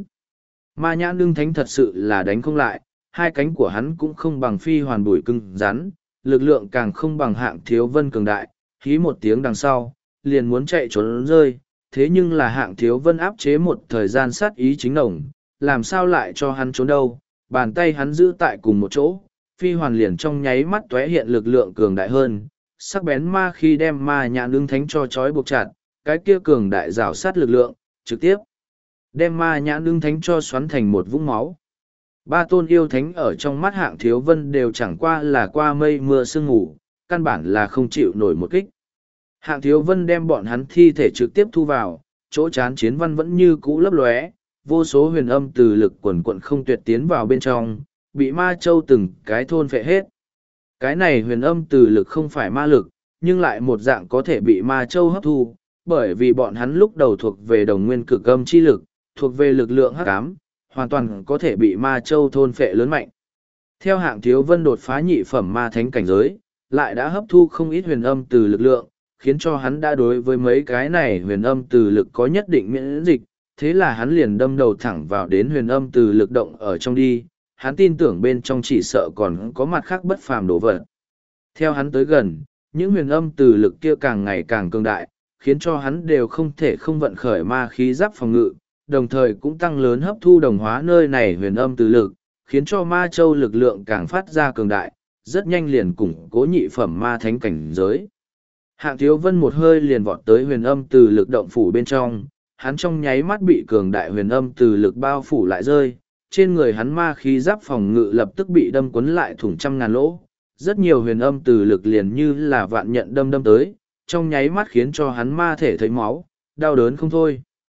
Ma nhãn ưng thánh thật sự là đánh không lại, hai cánh của hắn cũng không bằng phi hoàn bùi cưng rắn, lực lượng càng không bằng Hạng Thiếu Vân cường đại, hí một tiếng đằng sau, liền muốn chạy trốn rơi, thế nhưng là Hạng Thiếu Vân áp chế một thời gian sát ý chính nồng, làm sao lại cho hắn trốn đâu, bàn tay hắn giữ tại cùng một chỗ, phi hoàn liền trong nháy mắt tóe hiện lực lượng cường đại hơn, sắc bén ma khi đem ma nhãn ưng thánh cho trói buộc chặt, cái kia cường đại rào sát lực lượng, trực tiếp đem ma nhãn ưng thánh cho xoắn thành một vũng máu. Ba tôn yêu thánh ở trong mắt Hạng Thiếu Vân đều chẳng qua là qua mây mưa sương ngủ, căn bản là không chịu nổi một kích. Hạng Thiếu Vân đem bọn hắn thi thể trực tiếp thu vào, chỗ chán chiến văn vẫn như cũ lấp lóe, vô số huyền âm từ lực quần quận không tuyệt tiến vào bên trong, bị ma châu từng cái thôn phệ hết. Cái này huyền âm từ lực không phải ma lực, nhưng lại một dạng có thể bị ma châu hấp thu, bởi vì bọn hắn lúc đầu thuộc về đồng nguyên cực âm chi lực, thuộc về lực lượng hắc ám, hoàn toàn có thể bị ma châu thôn phệ lớn mạnh. Theo Hạng Thiếu Vân đột phá nhị phẩm ma thánh cảnh giới, lại đã hấp thu không ít huyền âm từ lực lượng, khiến cho hắn đã đối với mấy cái này huyền âm từ lực có nhất định miễn dịch, thế là hắn liền đâm đầu thẳng vào đến huyền âm từ lực động ở trong đi, hắn tin tưởng bên trong chỉ sợ còn có mặt khác bất phàm đồ vật. Theo hắn tới gần, những huyền âm từ lực kia càng ngày càng cường đại, khiến cho hắn đều không thể không vận khởi ma khí giáp phòng ngự, đồng thời cũng tăng lớn hấp thu đồng hóa nơi này huyền âm từ lực, khiến cho ma châu lực lượng càng phát ra cường đại, rất nhanh liền củng cố nhị phẩm ma thánh cảnh giới. Hạng Thiếu Vân một hơi liền vọt tới huyền âm từ lực động phủ bên trong, hắn trong nháy mắt bị cường đại huyền âm từ lực bao phủ lại rơi, trên người hắn ma khí giáp phòng ngự lập tức bị đâm quấn lại thủng trăm ngàn lỗ, rất nhiều huyền âm từ lực liền như là vạn nhận đâm tới, trong nháy mắt khiến cho hắn ma thể thấy máu, đau đớn không thôi.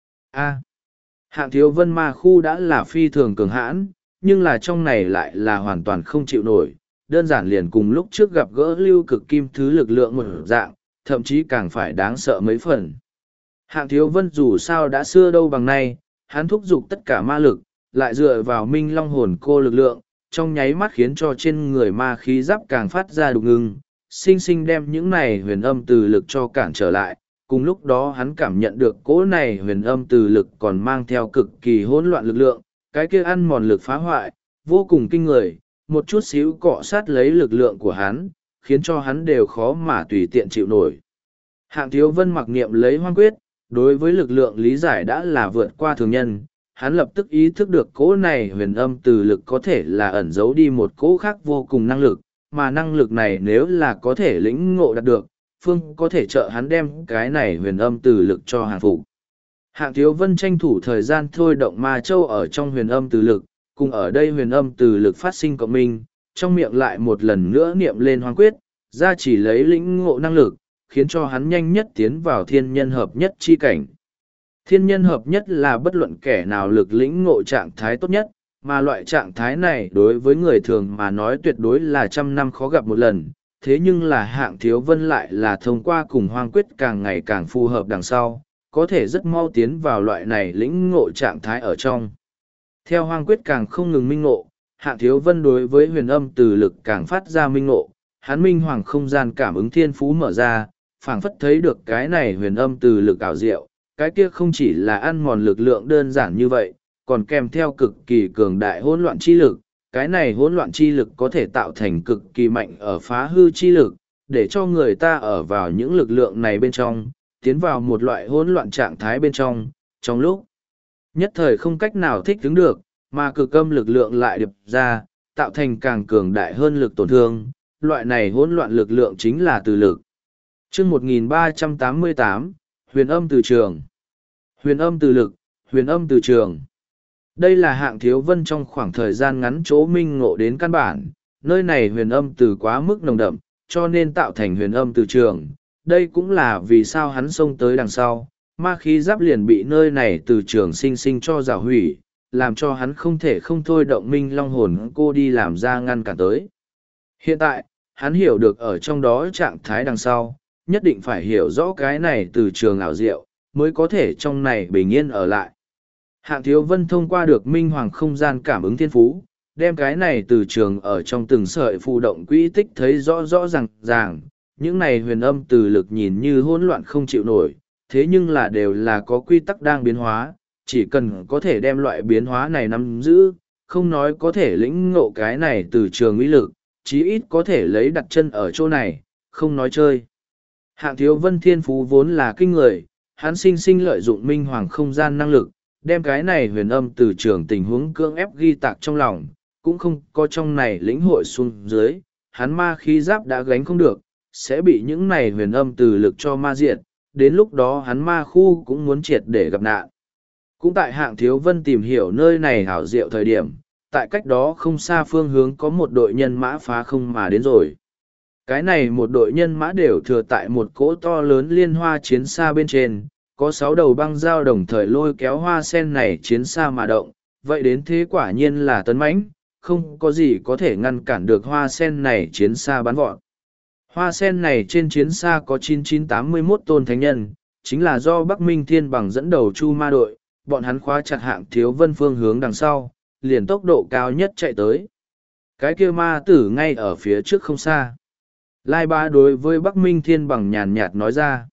Hạng Thiếu Vân ma khu đã là phi thường cường hãn, nhưng là trong này lại là hoàn toàn không chịu nổi, đơn giản liền cùng lúc trước gặp gỡ lưu cực kim thứ lực lượng một dạng, thậm chí càng phải đáng sợ mấy phần. Hạng Thiếu Vân dù sao đã xưa đâu bằng nay, hắn thúc giục tất cả ma lực, lại dựa vào minh long hồn cô lực lượng, trong nháy mắt khiến cho trên người ma khí giáp càng phát ra đục ngưng, sinh sinh đem những này huyền âm từ lực cho cản trở lại. Cùng lúc đó hắn cảm nhận được cỗ này huyền âm từ lực còn mang theo cực kỳ hỗn loạn lực lượng, cái kia ăn mòn lực phá hoại, vô cùng kinh người, một chút xíu cọ sát lấy lực lượng của hắn, khiến cho hắn đều khó mà tùy tiện chịu nổi. Hạng Thiếu Vân mặc niệm lấy hoang quyết, đối với lực lượng lý giải đã là vượt qua thường nhân, hắn lập tức ý thức được cỗ này huyền âm từ lực có thể là ẩn giấu đi một cỗ khác vô cùng năng lực, mà năng lực này nếu là có thể lĩnh ngộ đạt được, phương có thể trợ hắn đem cái này huyền âm từ lực cho hàng phục. Hạng Thiếu Vân tranh thủ thời gian thôi động ma châu ở trong huyền âm từ lực, cùng ở đây huyền âm từ lực phát sinh cộng minh, trong miệng lại một lần nữa niệm lên hoang quyết, ra chỉ lấy lĩnh ngộ năng lực, khiến cho hắn nhanh nhất tiến vào thiên nhân hợp nhất chi cảnh. Thiên nhân hợp nhất là bất luận kẻ nào lực lĩnh ngộ trạng thái tốt nhất, mà loại trạng thái này đối với người thường mà nói tuyệt đối là trăm năm khó gặp một lần. Thế nhưng là Hạng Thiếu Vân lại là thông qua cùng hoang quyết càng ngày càng phù hợp đằng sau, có thể rất mau tiến vào loại này lĩnh ngộ trạng thái ở trong. Theo hoang quyết càng không ngừng minh ngộ, Hạng Thiếu Vân đối với huyền âm từ lực càng phát ra minh ngộ, hắn minh hoàng không gian cảm ứng thiên phú mở ra, phảng phất thấy được cái này huyền âm từ lực ảo diệu, cái kia không chỉ là ăn mòn lực lượng đơn giản như vậy, còn kèm theo cực kỳ cường đại hỗn loạn chi lực, cái này hỗn loạn chi lực có thể tạo thành cực kỳ mạnh ở phá hư chi lực, để cho người ta ở vào những lực lượng này bên trong, tiến vào một loại hỗn loạn trạng thái bên trong lúc nhất thời không cách nào thích ứng được, mà cực âm lực lượng lại điệp ra, tạo thành càng cường đại hơn lực tổn thương, loại này hỗn loạn lực lượng chính là từ lực. Chương 1388, Huyền âm từ trường. Huyền âm từ lực, huyền âm từ trường. Đây là Hạng Thiếu Vân trong khoảng thời gian ngắn chỗ minh ngộ đến căn bản, nơi này huyền âm từ quá mức nồng đậm, cho nên tạo thành huyền âm từ trường. Đây cũng là vì sao hắn xông tới đằng sau, ma khí giáp liền bị nơi này từ trường sinh sinh cho rào hủy, làm cho hắn không thể không thôi động minh long hồn cô đi làm ra ngăn cản tới. Hiện tại, hắn hiểu được ở trong đó trạng thái đằng sau, nhất định phải hiểu rõ cái này từ trường ảo diệu, mới có thể trong này bình yên ở lại. Hạng Thiếu Vân thông qua được minh hoàng không gian cảm ứng thiên phú, đem cái này từ trường ở trong từng sợi phù động quỹ tích thấy rõ rõ ràng, những này huyền âm từ lực nhìn như hỗn loạn không chịu nổi, thế nhưng là đều là có quy tắc đang biến hóa, chỉ cần có thể đem loại biến hóa này nắm giữ, không nói có thể lĩnh ngộ cái này từ trường uy lực, chí ít có thể lấy đặt chân ở chỗ này, không nói chơi. Hạng Thiếu Vân thiên phú vốn là kinh người, hắn sinh sinh lợi dụng minh hoàng không gian năng lực, đem cái này huyền âm từ trường tình huống cưỡng ép ghi tạc trong lòng, cũng không có trong này lĩnh hội xuống dưới, hắn ma khí giáp đã gánh không được, sẽ bị những này huyền âm từ lực cho ma diệt, đến lúc đó hắn ma khu cũng muốn triệt để gặp nạn. Cũng tại Hạng Thiếu Vân tìm hiểu nơi này hảo diệu thời điểm, tại cách đó không xa phương hướng có một đội nhân mã phá không mà đến rồi. Cái này một đội nhân mã đều thừa tại một cỗ to lớn liên hoa chiến xa bên trên, có 6 đầu băng dao đồng thời lôi kéo hoa sen này chiến xa mà động, vậy đến thế quả nhiên là tấn mãnh, không có gì có thể ngăn cản được hoa sen này chiến xa bắn vọt. Hoa sen này trên chiến xa có 9981 tôn thánh nhân, chính là do Bắc Minh Thiên Bằng dẫn đầu Chu Ma đội, bọn hắn khóa chặt Hạng Thiếu Vân phương hướng đằng sau, liền tốc độ cao nhất chạy tới. Cái kia ma tử ngay ở phía trước không xa. Lai Ba đối với Bắc Minh Thiên Bằng nhàn nhạt nói ra.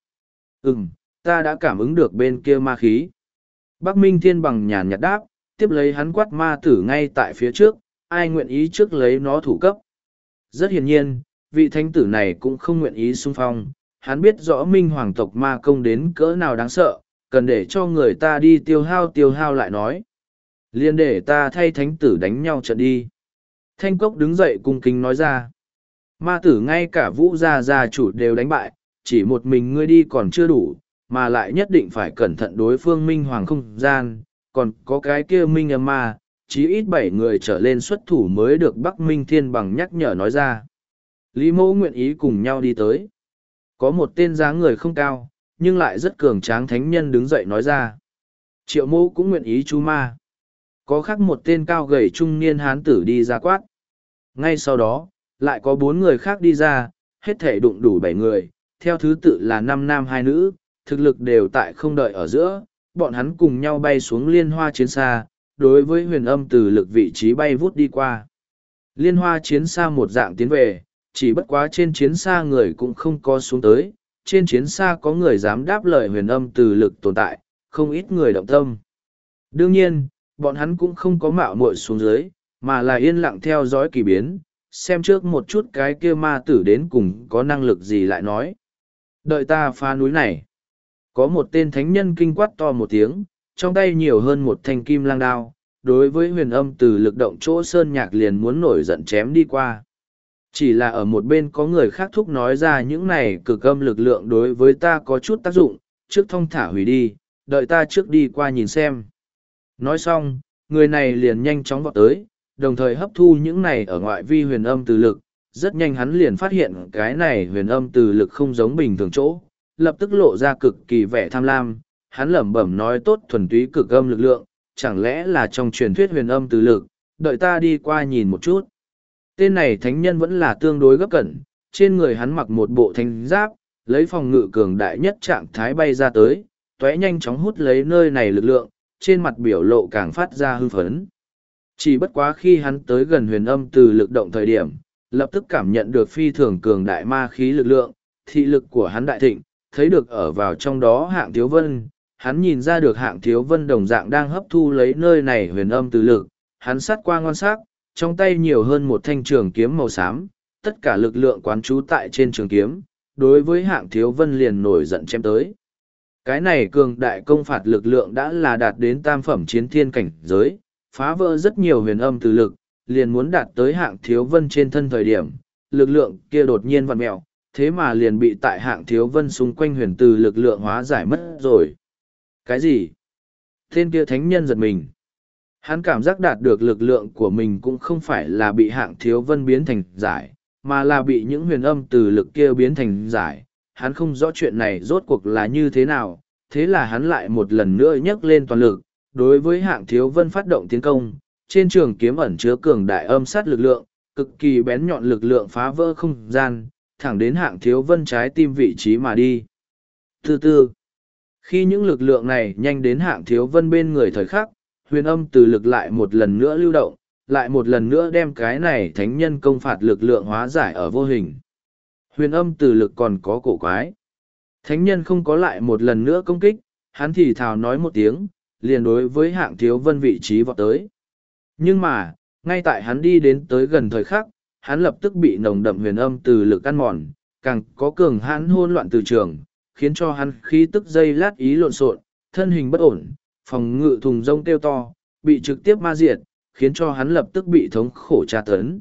Ta đã cảm ứng được bên kia ma khí. Bắc Minh Thiên Bằng nhàn nhạt đáp, tiếp lấy hắn quát ma tử ngay tại phía trước, ai nguyện ý trước lấy nó thủ cấp. Rất hiển nhiên, vị thánh tử này cũng không nguyện ý xung phong, hắn biết rõ Minh Hoàng tộc ma công đến cỡ nào đáng sợ, cần để cho người ta đi tiêu hao lại nói. Liên để ta thay thánh tử đánh nhau trận đi. Thanh Cốc đứng dậy cung kính nói ra. Ma tử ngay cả Vũ gia chủ đều đánh bại, chỉ một mình ngươi đi còn chưa đủ, mà lại nhất định phải cẩn thận đối phương Minh Hoàng không gian, còn có cái kia Minh Âm Ma, chí ít 7 người trở lên xuất thủ mới được Bắc Minh Thiên Bằng nhắc nhở nói ra. Lý Mẫu nguyện ý cùng nhau đi tới. Có một tên dáng người không cao, nhưng lại rất cường tráng thánh nhân đứng dậy nói ra. Triệu Mẫu cũng nguyện ý chú ma. Có khác một tên cao gầy trung niên hán tử đi ra quát. Ngay sau đó, lại có 4 người khác đi ra, hết thể đụng đủ 7 người, theo thứ tự là 5 nam 2 nữ, thực lực đều tại không đợi ở giữa, bọn hắn cùng nhau bay xuống liên hoa chiến xa, đối với huyền âm từ lực vị trí bay vút đi qua. Liên hoa chiến xa một dạng tiến về, chỉ bất quá trên chiến xa người cũng không có xuống tới, trên chiến xa có người dám đáp lời huyền âm từ lực tồn tại, không ít người động tâm. Đương nhiên, bọn hắn cũng không có mạo muội xuống dưới, mà là yên lặng theo dõi kỳ biến, xem trước một chút cái kia ma tử đến cùng có năng lực gì lại nói. Đợi ta phá núi này. Có một tên thánh nhân kinh quát to một tiếng, trong tay nhiều hơn một thanh kim lang đao, đối với huyền âm từ lực động chỗ sơn nhạc liền muốn nổi giận chém đi qua. Chỉ là ở một bên có người khác thúc nói ra những này cực âm lực lượng đối với ta có chút tác dụng, trước thong thả hủy đi, đợi ta trước đi qua nhìn xem. Nói xong, người này liền nhanh chóng vọt tới, đồng thời hấp thu những này ở ngoại vi huyền âm từ lực. Rất nhanh hắn liền phát hiện cái này huyền âm từ lực không giống bình thường chỗ, lập tức lộ ra cực kỳ vẻ tham lam, hắn lẩm bẩm nói tốt thuần túy cực âm lực lượng, chẳng lẽ là trong truyền thuyết huyền âm từ lực, đợi ta đi qua nhìn một chút. Tên này thánh nhân vẫn là tương đối gấp cẩn, trên người hắn mặc một bộ thánh giáp, lấy phòng ngự cường đại nhất trạng thái bay ra tới, tóe nhanh chóng hút lấy nơi này lực lượng, trên mặt biểu lộ càng phát ra hưng phấn. Chỉ bất quá khi hắn tới gần huyền âm từ lực động thời điểm, lập tức cảm nhận được phi thường cường đại ma khí lực lượng, thị lực của hắn đại thịnh, thấy được ở vào trong đó Hạng Thiếu Vân, hắn nhìn ra được Hạng Thiếu Vân đồng dạng đang hấp thu lấy nơi này huyền âm từ lực, hắn sát qua ngon sắc, trong tay nhiều hơn một thanh trường kiếm màu xám, tất cả lực lượng quán trú tại trên trường kiếm, đối với Hạng Thiếu Vân liền nổi giận chém tới. Cái này cường đại công phạt lực lượng đã là đạt đến tam phẩm chiến thiên cảnh giới, phá vỡ rất nhiều huyền âm từ lực, liền muốn đạt tới Hạng Thiếu Vân trên thân thời điểm, lực lượng kia đột nhiên vặn mẹo, thế mà liền bị tại Hạng Thiếu Vân xung quanh huyền từ lực lượng hóa giải mất rồi. Cái gì? Tên kia thánh nhân giật mình. Hắn cảm giác đạt được lực lượng của mình cũng không phải là bị Hạng Thiếu Vân biến thành giải, mà là bị những huyền âm từ lực kia biến thành giải. Hắn không rõ chuyện này rốt cuộc là như thế nào, thế là hắn lại một lần nữa nhấc lên toàn lực, đối với Hạng Thiếu Vân phát động tiến công. Trên trường kiếm ẩn chứa cường đại âm sát lực lượng, cực kỳ bén nhọn lực lượng phá vỡ không gian, thẳng đến Hạng Thiếu Vân trái tim vị trí mà đi. Từ từ, khi những lực lượng này nhanh đến Hạng Thiếu Vân bên người thời khắc, huyền âm từ lực lại một lần nữa lưu động, lại một lần nữa đem cái này thánh nhân công phạt lực lượng hóa giải ở vô hình. Huyền âm từ lực còn có cổ quái. Thánh nhân không có lại một lần nữa công kích, hắn thì thào nói một tiếng, liền đối với Hạng Thiếu Vân vị trí vọt tới. Nhưng mà, ngay tại hắn đi đến tới gần thời khắc, hắn lập tức bị nồng đậm huyền âm từ lực ăn mòn, càng có cường hãn hỗn loạn từ trường, khiến cho hắn khí tức giây lát ý lộn xộn, thân hình bất ổn, phòng ngự thùng rông kêu to, bị trực tiếp ma diệt, khiến cho hắn lập tức bị thống khổ tra tấn.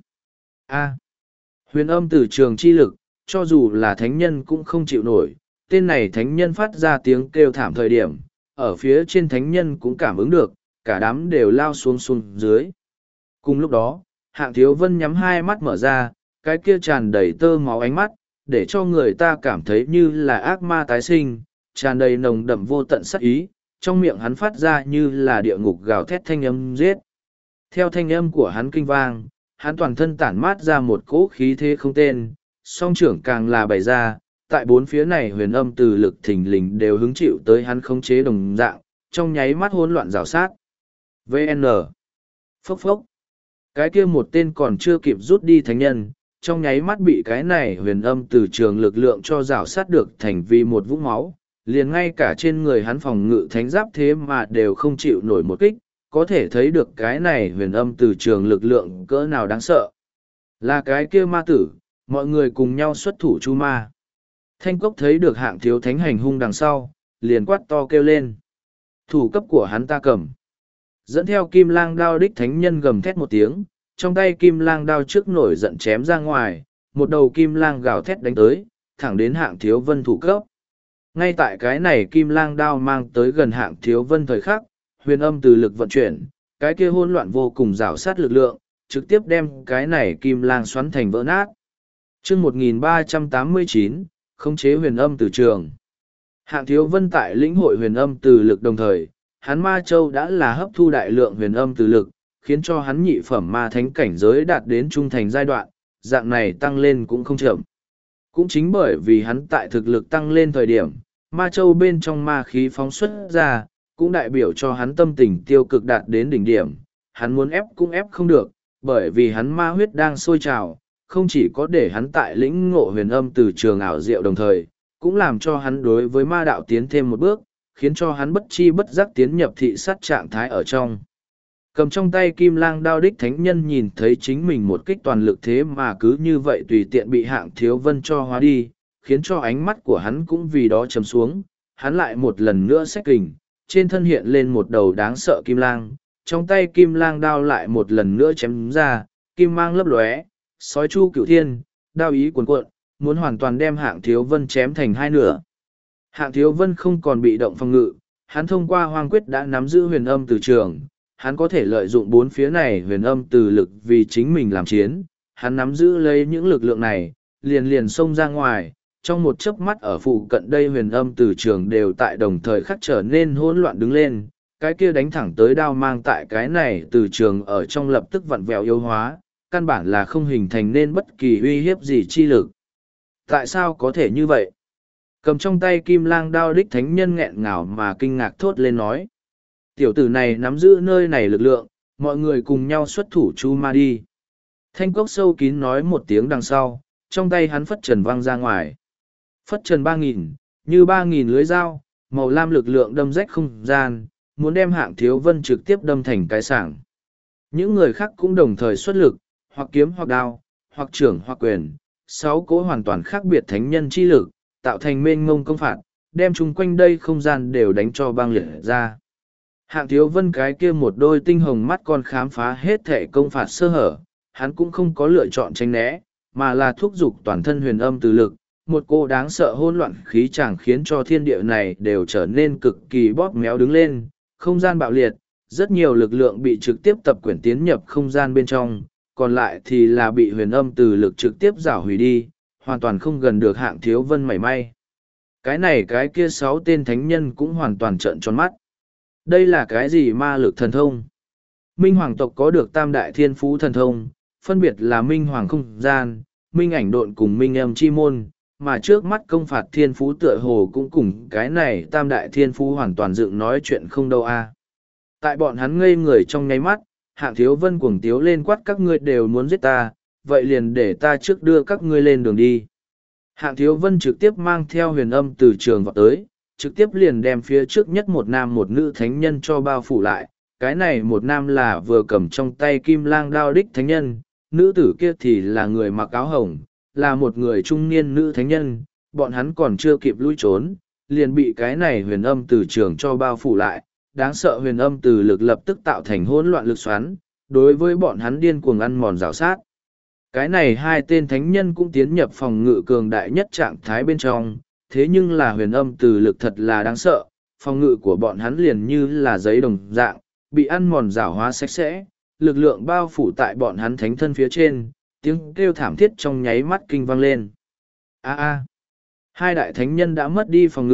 Huyền âm từ trường chi lực, cho dù là thánh nhân cũng không chịu nổi, tên này thánh nhân phát ra tiếng kêu thảm thời điểm, ở phía trên thánh nhân cũng cảm ứng được, cả đám đều lao xuống dưới. Cùng lúc đó, Hạng Thiếu Vân nhắm hai mắt mở ra, cái kia tràn đầy tơ máu ánh mắt, để cho người ta cảm thấy như là ác ma tái sinh, tràn đầy nồng đậm vô tận sát ý, trong miệng hắn phát ra như là địa ngục gào thét thanh âm giết. Theo thanh âm của hắn kinh vang, hắn toàn thân tản mát ra một cỗ khí thế không tên, song trưởng càng là bày ra, tại bốn phía này huyền âm từ lực thình lình đều hứng chịu tới hắn khống chế đồng dạng, trong nháy mắt hỗn loạn rào sát. VN. Phốc phốc. Cái kia một tên còn chưa kịp rút đi thánh nhân, trong nháy mắt bị cái này huyền âm từ trường lực lượng cho rào sát được thành vì một vũng máu, liền ngay cả trên người hắn phòng ngự thánh giáp thế mà đều không chịu nổi một kích, có thể thấy được cái này huyền âm từ trường lực lượng cỡ nào đáng sợ. Là cái kia ma tử, mọi người cùng nhau xuất thủ chu ma. Thanh Cốc thấy được Hạng Thiếu Thánh hành hung đằng sau, liền quát to kêu lên. Thủ cấp của hắn ta cầm. Dẫn theo kim lang đao đích thánh nhân gầm thét một tiếng, trong tay kim lang đao trước nổi giận chém ra ngoài, một đầu kim lang gào thét đánh tới, thẳng đến Hạng Thiếu Vân thủ cấp. Ngay tại cái này kim lang đao mang tới gần Hạng Thiếu Vân thời khắc, huyền âm từ lực vận chuyển, cái kia hỗn loạn vô cùng rào sát lực lượng, trực tiếp đem cái này kim lang xoắn thành vỡ nát. Chương 1389, khống chế huyền âm từ trường. Hạng Thiếu Vân tại lĩnh hội huyền âm từ lực đồng thời, hắn ma châu đã là hấp thu đại lượng huyền âm từ lực, khiến cho hắn nhị phẩm ma thánh cảnh giới đạt đến trung thành giai đoạn, dạng này tăng lên cũng không chậm. Cũng chính bởi vì hắn tại thực lực tăng lên thời điểm, ma châu bên trong ma khí phóng xuất ra, cũng đại biểu cho hắn tâm tình tiêu cực đạt đến đỉnh điểm, hắn muốn ép cũng ép không được, bởi vì hắn ma huyết đang sôi trào, không chỉ có để hắn tại lĩnh ngộ huyền âm từ trường ảo diệu đồng thời, cũng làm cho hắn đối với ma đạo tiến thêm một bước, khiến cho hắn bất chi bất giác tiến nhập thị sát trạng thái ở trong. Cầm trong tay kim lang đao đích thánh nhân nhìn thấy chính mình một kích toàn lực thế mà cứ như vậy tùy tiện bị Hạng Thiếu Vân cho hóa đi, khiến cho ánh mắt của hắn cũng vì đó trầm xuống, hắn lại một lần nữa xách kình, trên thân hiện lên một đầu đáng sợ kim lang, trong tay kim lang đao lại một lần nữa chém ra, kim mang lấp lóe, sói chu cửu thiên, đao ý cuồn cuộn, muốn hoàn toàn đem Hạng Thiếu Vân chém thành hai nửa. Hạng Thiếu Vân không còn bị động phòng ngự, hắn thông qua hoang quyết đã nắm giữ huyền âm từ trường, hắn có thể lợi dụng bốn phía này huyền âm từ lực vì chính mình làm chiến, hắn nắm giữ lấy những lực lượng này, liền liền xông ra ngoài, trong một chớp mắt ở phụ cận đây huyền âm từ trường đều tại đồng thời khắc trở nên hỗn loạn đứng lên, cái kia đánh thẳng tới đao mang tại cái này từ trường ở trong lập tức vặn vẹo yếu hóa, căn bản là không hình thành nên bất kỳ uy hiếp gì chi lực. Tại sao có thể như vậy? Cầm trong tay kim lang đao đích thánh nhân nghẹn ngào mà kinh ngạc thốt lên nói. Tiểu tử này nắm giữ nơi này lực lượng, mọi người cùng nhau xuất thủ chu ma đi. Thanh Cốc sâu kín nói một tiếng đằng sau, trong tay hắn phất trần văng ra ngoài. Phất trần 3.000, như 3.000 lưới dao, màu lam lực lượng đâm rách không gian, muốn đem Hạng Thiếu Vân trực tiếp đâm thành cái sảng. Những người khác cũng đồng thời xuất lực, hoặc kiếm hoặc đao, hoặc trưởng hoặc quyền, 6 cỗ hoàn toàn khác biệt thánh nhân chi lực, tạo thành mênh mông công phạt, đem chung quanh đây không gian đều đánh cho băng liệt ra. Hạng Thiếu Vân cái kia một đôi tinh hồng mắt còn khám phá hết thể công phạt sơ hở, hắn cũng không có lựa chọn tránh né, mà là thúc giục toàn thân huyền âm từ lực, một cô đáng sợ hỗn loạn khí chàng khiến cho thiên địa này đều trở nên cực kỳ bóp méo đứng lên, không gian bạo liệt, rất nhiều lực lượng bị trực tiếp tập quyển tiến nhập không gian bên trong, còn lại thì là bị huyền âm từ lực trực tiếp rảo hủy đi, hoàn toàn không gần được Hạng Thiếu Vân mảy may. Cái này cái kia 6 tên thánh nhân cũng hoàn toàn trợn tròn mắt. Đây là cái gì ma lực thần thông? Minh Hoàng tộc có được tam đại thiên phú thần thông, phân biệt là Minh Hoàng không gian, Minh ảnh độn cùng Minh âm chi môn, mà trước mắt công phạt thiên phú tựa hồ cũng cùng cái này tam đại thiên phú hoàn toàn dựng nói chuyện không đâu a. Tại bọn hắn ngây người trong nháy mắt, Hạng Thiếu Vân cuồng tiếu lên quát các ngươi đều muốn giết ta, vậy liền để ta trước đưa các ngươi lên đường đi. Hạng Thiếu Vân trực tiếp mang theo huyền âm từ trường vào tới, trực tiếp liền đem phía trước nhất một nam một nữ thánh nhân cho bao phủ lại. Cái này một nam là vừa cầm trong tay kim lang đao đích thánh nhân, nữ tử kia thì là người mặc áo hồng, là một người trung niên nữ thánh nhân, bọn hắn còn chưa kịp lui trốn, liền bị cái này huyền âm từ trường cho bao phủ lại. Đáng sợ huyền âm từ lực lập tức tạo thành hỗn loạn lực xoắn, đối với bọn hắn điên cuồng ăn mòn rào sát. Cái này hai tên thánh nhân cũng tiến nhập phòng ngự cường đại nhất trạng thái bên trong, thế nhưng là huyền âm từ lực thật là đáng sợ, phòng ngự của bọn hắn liền như là giấy đồng dạng, bị ăn mòn rào hóa sạch sẽ, lực lượng bao phủ tại bọn hắn thánh thân phía trên, tiếng kêu thảm thiết trong nháy mắt kinh vang lên. A a, hai đại thánh nhân đã mất đi phòng ngự,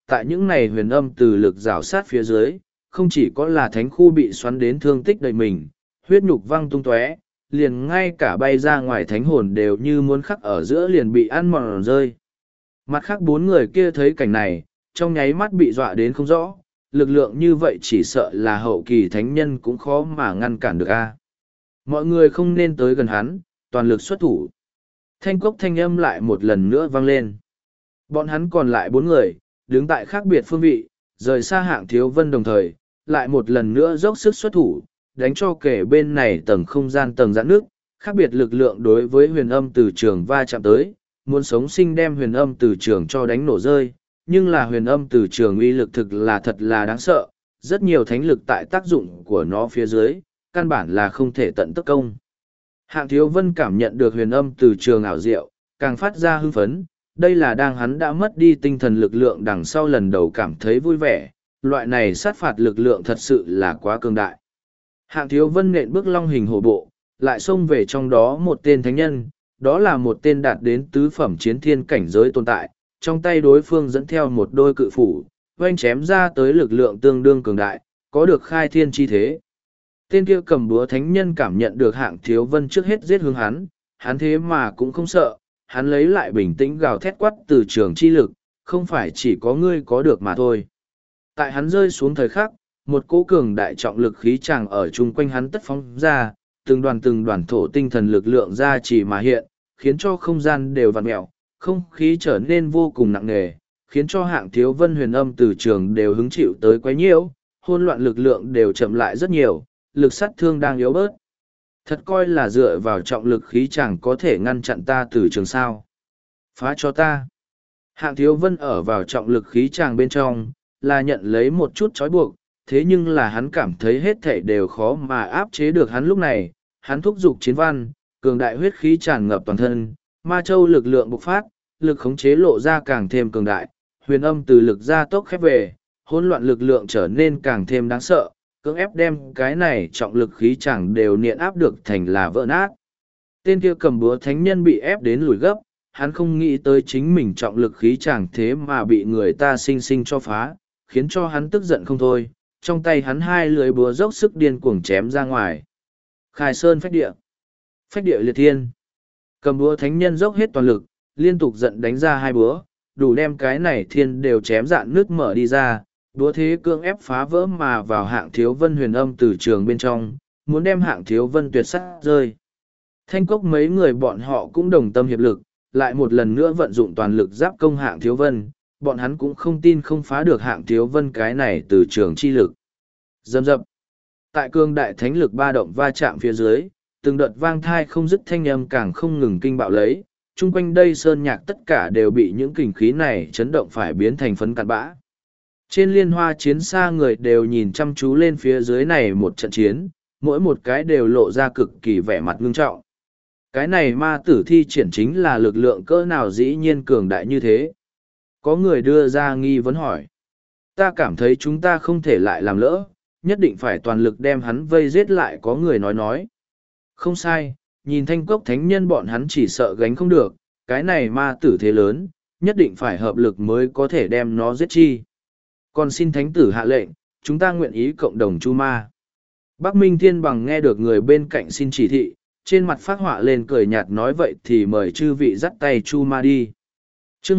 tại những này huyền âm từ lực rào sát phía dưới, không chỉ có là thánh khu bị xoắn đến thương tích đầy mình, huyết nhục văng tung tóe, liền ngay cả bay ra ngoài thánh hồn đều như muốn khắc ở giữa liền bị ăn mòn rơi. Mặt khác bốn người kia thấy cảnh này, trong nháy mắt bị dọa đến không rõ, lực lượng như vậy chỉ sợ là hậu kỳ thánh nhân cũng khó mà ngăn cản được a. Mọi người không nên tới gần hắn, toàn lực xuất thủ. Thanh cốc thanh âm lại một lần nữa vang lên. Bọn hắn còn lại bốn người, đứng tại khác biệt phương vị, rời xa Hạng Thiếu Vân đồng thời, lại một lần nữa dốc sức xuất thủ, đánh cho kể bên này tầng không gian tầng giãn nước, khác biệt lực lượng đối với huyền âm từ trường va chạm tới, muốn sống sinh đem huyền âm từ trường cho đánh nổ rơi, nhưng là huyền âm từ trường uy lực thực là thật là đáng sợ, rất nhiều thánh lực tại tác dụng của nó phía dưới, căn bản là không thể tận tất công. Hạng Thiếu Vân cảm nhận được huyền âm từ trường ảo diệu, càng phát ra hưng phấn, đây là đang hắn đã mất đi tinh thần lực lượng đằng sau lần đầu cảm thấy vui vẻ, loại này sát phạt lực lượng thật sự là quá cường đại. Hạng Thiếu Vân nện bước long hình hổ bộ, lại xông về trong đó một tên thánh nhân, đó là một tên đạt đến tứ phẩm chiến thiên cảnh giới tồn tại, trong tay đối phương dẫn theo một đôi cự phủ, oanh chém ra tới lực lượng tương đương cường đại, có được khai thiên chi thế. Tên kia cầm búa thánh nhân cảm nhận được Hạng Thiếu Vân trước hết giết hướng hắn thế mà cũng không sợ, hắn lấy lại bình tĩnh gào thét quát từ trường chi lực, không phải chỉ có ngươi có được mà thôi. Tại hắn rơi xuống thời khắc, một cỗ cường đại trọng lực khí tràng ở chung quanh hắn tất phóng ra, từng đoàn thổ tinh thần lực lượng ra chỉ mà hiện, khiến cho không gian đều vặn mẹo, không khí trở nên vô cùng nặng nề, khiến cho Hạng Thiếu Vân huyền âm từ trường đều hứng chịu tới quấy nhiễu, hỗn loạn lực lượng đều chậm lại rất nhiều, lực sát thương đang yếu bớt. Thật coi là dựa vào trọng lực khí chẳng có thể ngăn chặn ta từ trường sao. Phá cho ta. Hạng Thiếu Vân ở vào trọng lực khí tràng bên trong, là nhận lấy một chút trói buộc, thế nhưng là hắn cảm thấy hết thảy đều khó mà áp chế được hắn lúc này, hắn thúc giục chiến văn, cường đại huyết khí tràn ngập toàn thân, ma châu lực lượng bộc phát, lực khống chế lộ ra càng thêm cường đại, huyền âm từ lực ra tốc khép về, hỗn loạn lực lượng trở nên càng thêm đáng sợ, cưỡng ép đem cái này trọng lực khí chẳng đều niện áp được thành là vỡ nát. Tên kia cầm búa thánh nhân bị ép đến lùi gấp, hắn không nghĩ tới chính mình trọng lực khí chẳng thế mà bị người ta sinh sinh cho phá, khiến cho hắn tức giận không thôi, trong tay hắn hai lưỡi búa dốc sức điên cuồng chém ra ngoài. Khai sơn phách địa liệt thiên. Cầm búa thánh nhân dốc hết toàn lực, liên tục giận đánh ra hai búa, đủ đem cái này thiên đều chém dạn nước mở đi ra, đúa thế cương ép phá vỡ mà vào Hạng Thiếu Vân huyền âm từ trường bên trong, muốn đem Hạng Thiếu Vân tuyệt sát rơi. Thanh cốc mấy người bọn họ cũng đồng tâm hiệp lực, lại một lần nữa vận dụng toàn lực giáp công Hạng Thiếu Vân, bọn hắn cũng không tin không phá được Hạng Thiếu Vân cái này từ trường chi lực. Dầm dập. Tại cương đại thánh lực ba động va chạm phía dưới, từng đợt vang thai không dứt thanh âm càng không ngừng kinh bạo lấy, chung quanh đây sơn nhạc tất cả đều bị những kình khí này chấn động phải biến thành phấn cặn bã. Trên liên hoa chiến xa người đều nhìn chăm chú lên phía dưới này một trận chiến, mỗi một cái đều lộ ra cực kỳ vẻ mặt ngưng trọng. Cái này ma tử thi triển chính là lực lượng cỡ nào dĩ nhiên cường đại như thế. Có người đưa ra nghi vấn hỏi. Ta cảm thấy chúng ta không thể lại làm lỡ, nhất định phải toàn lực đem hắn vây giết lại, có người nói. Không sai, nhìn thanh cốc thánh nhân bọn hắn chỉ sợ gánh không được, cái này ma tử thế lớn, nhất định phải hợp lực mới có thể đem nó giết chi. Còn xin thánh tử hạ lệnh, chúng ta nguyện ý cộng đồng chu ma. Bắc Minh Thiên Bằng nghe được người bên cạnh xin chỉ thị, trên mặt phát họa lên cười nhạt nói vậy thì mời chư vị dắt tay chu ma đi. chương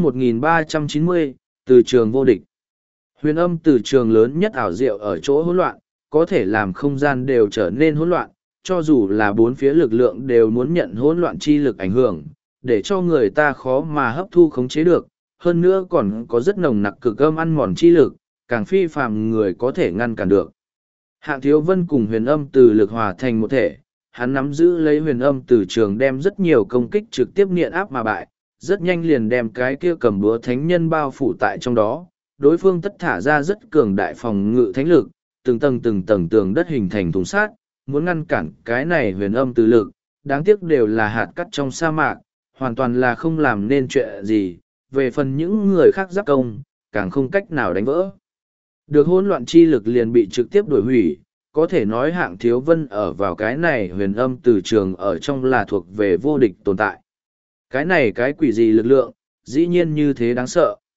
1390, từ trường vô địch. Huyền âm từ trường lớn nhất ảo diệu ở chỗ hỗn loạn, có thể làm không gian đều trở nên hỗn loạn, cho dù là bốn phía lực lượng đều muốn nhận hỗn loạn chi lực ảnh hưởng, để cho người ta khó mà hấp thu khống chế được, hơn nữa còn có rất nồng nặc cực âm ăn mòn chi lực, càng phi phàm người có thể ngăn cản được. Hạng Thiếu Vân cùng huyền âm từ lực hòa thành một thể, hắn nắm giữ lấy huyền âm từ trường đem rất nhiều công kích trực tiếp nghiện áp mà bại, rất nhanh liền đem cái kia cầm búa thánh nhân bao phủ tại trong đó, đối phương tất thả ra rất cường đại phòng ngự thánh lực, từng tầng tường đất hình thành thùng sát, muốn ngăn cản cái này huyền âm từ lực, đáng tiếc đều là hạt cát trong sa mạc, hoàn toàn là không làm nên chuyện gì, về phần những người khác giáp công, càng không cách nào đánh vỡ. Được hỗn loạn chi lực liền bị trực tiếp đổi hủy, có thể nói Hạng Thiếu Vân ở vào cái này huyền âm từ trường ở trong là thuộc về vô địch tồn tại. Cái này cái quỷ gì lực lượng, dĩ nhiên như thế đáng sợ.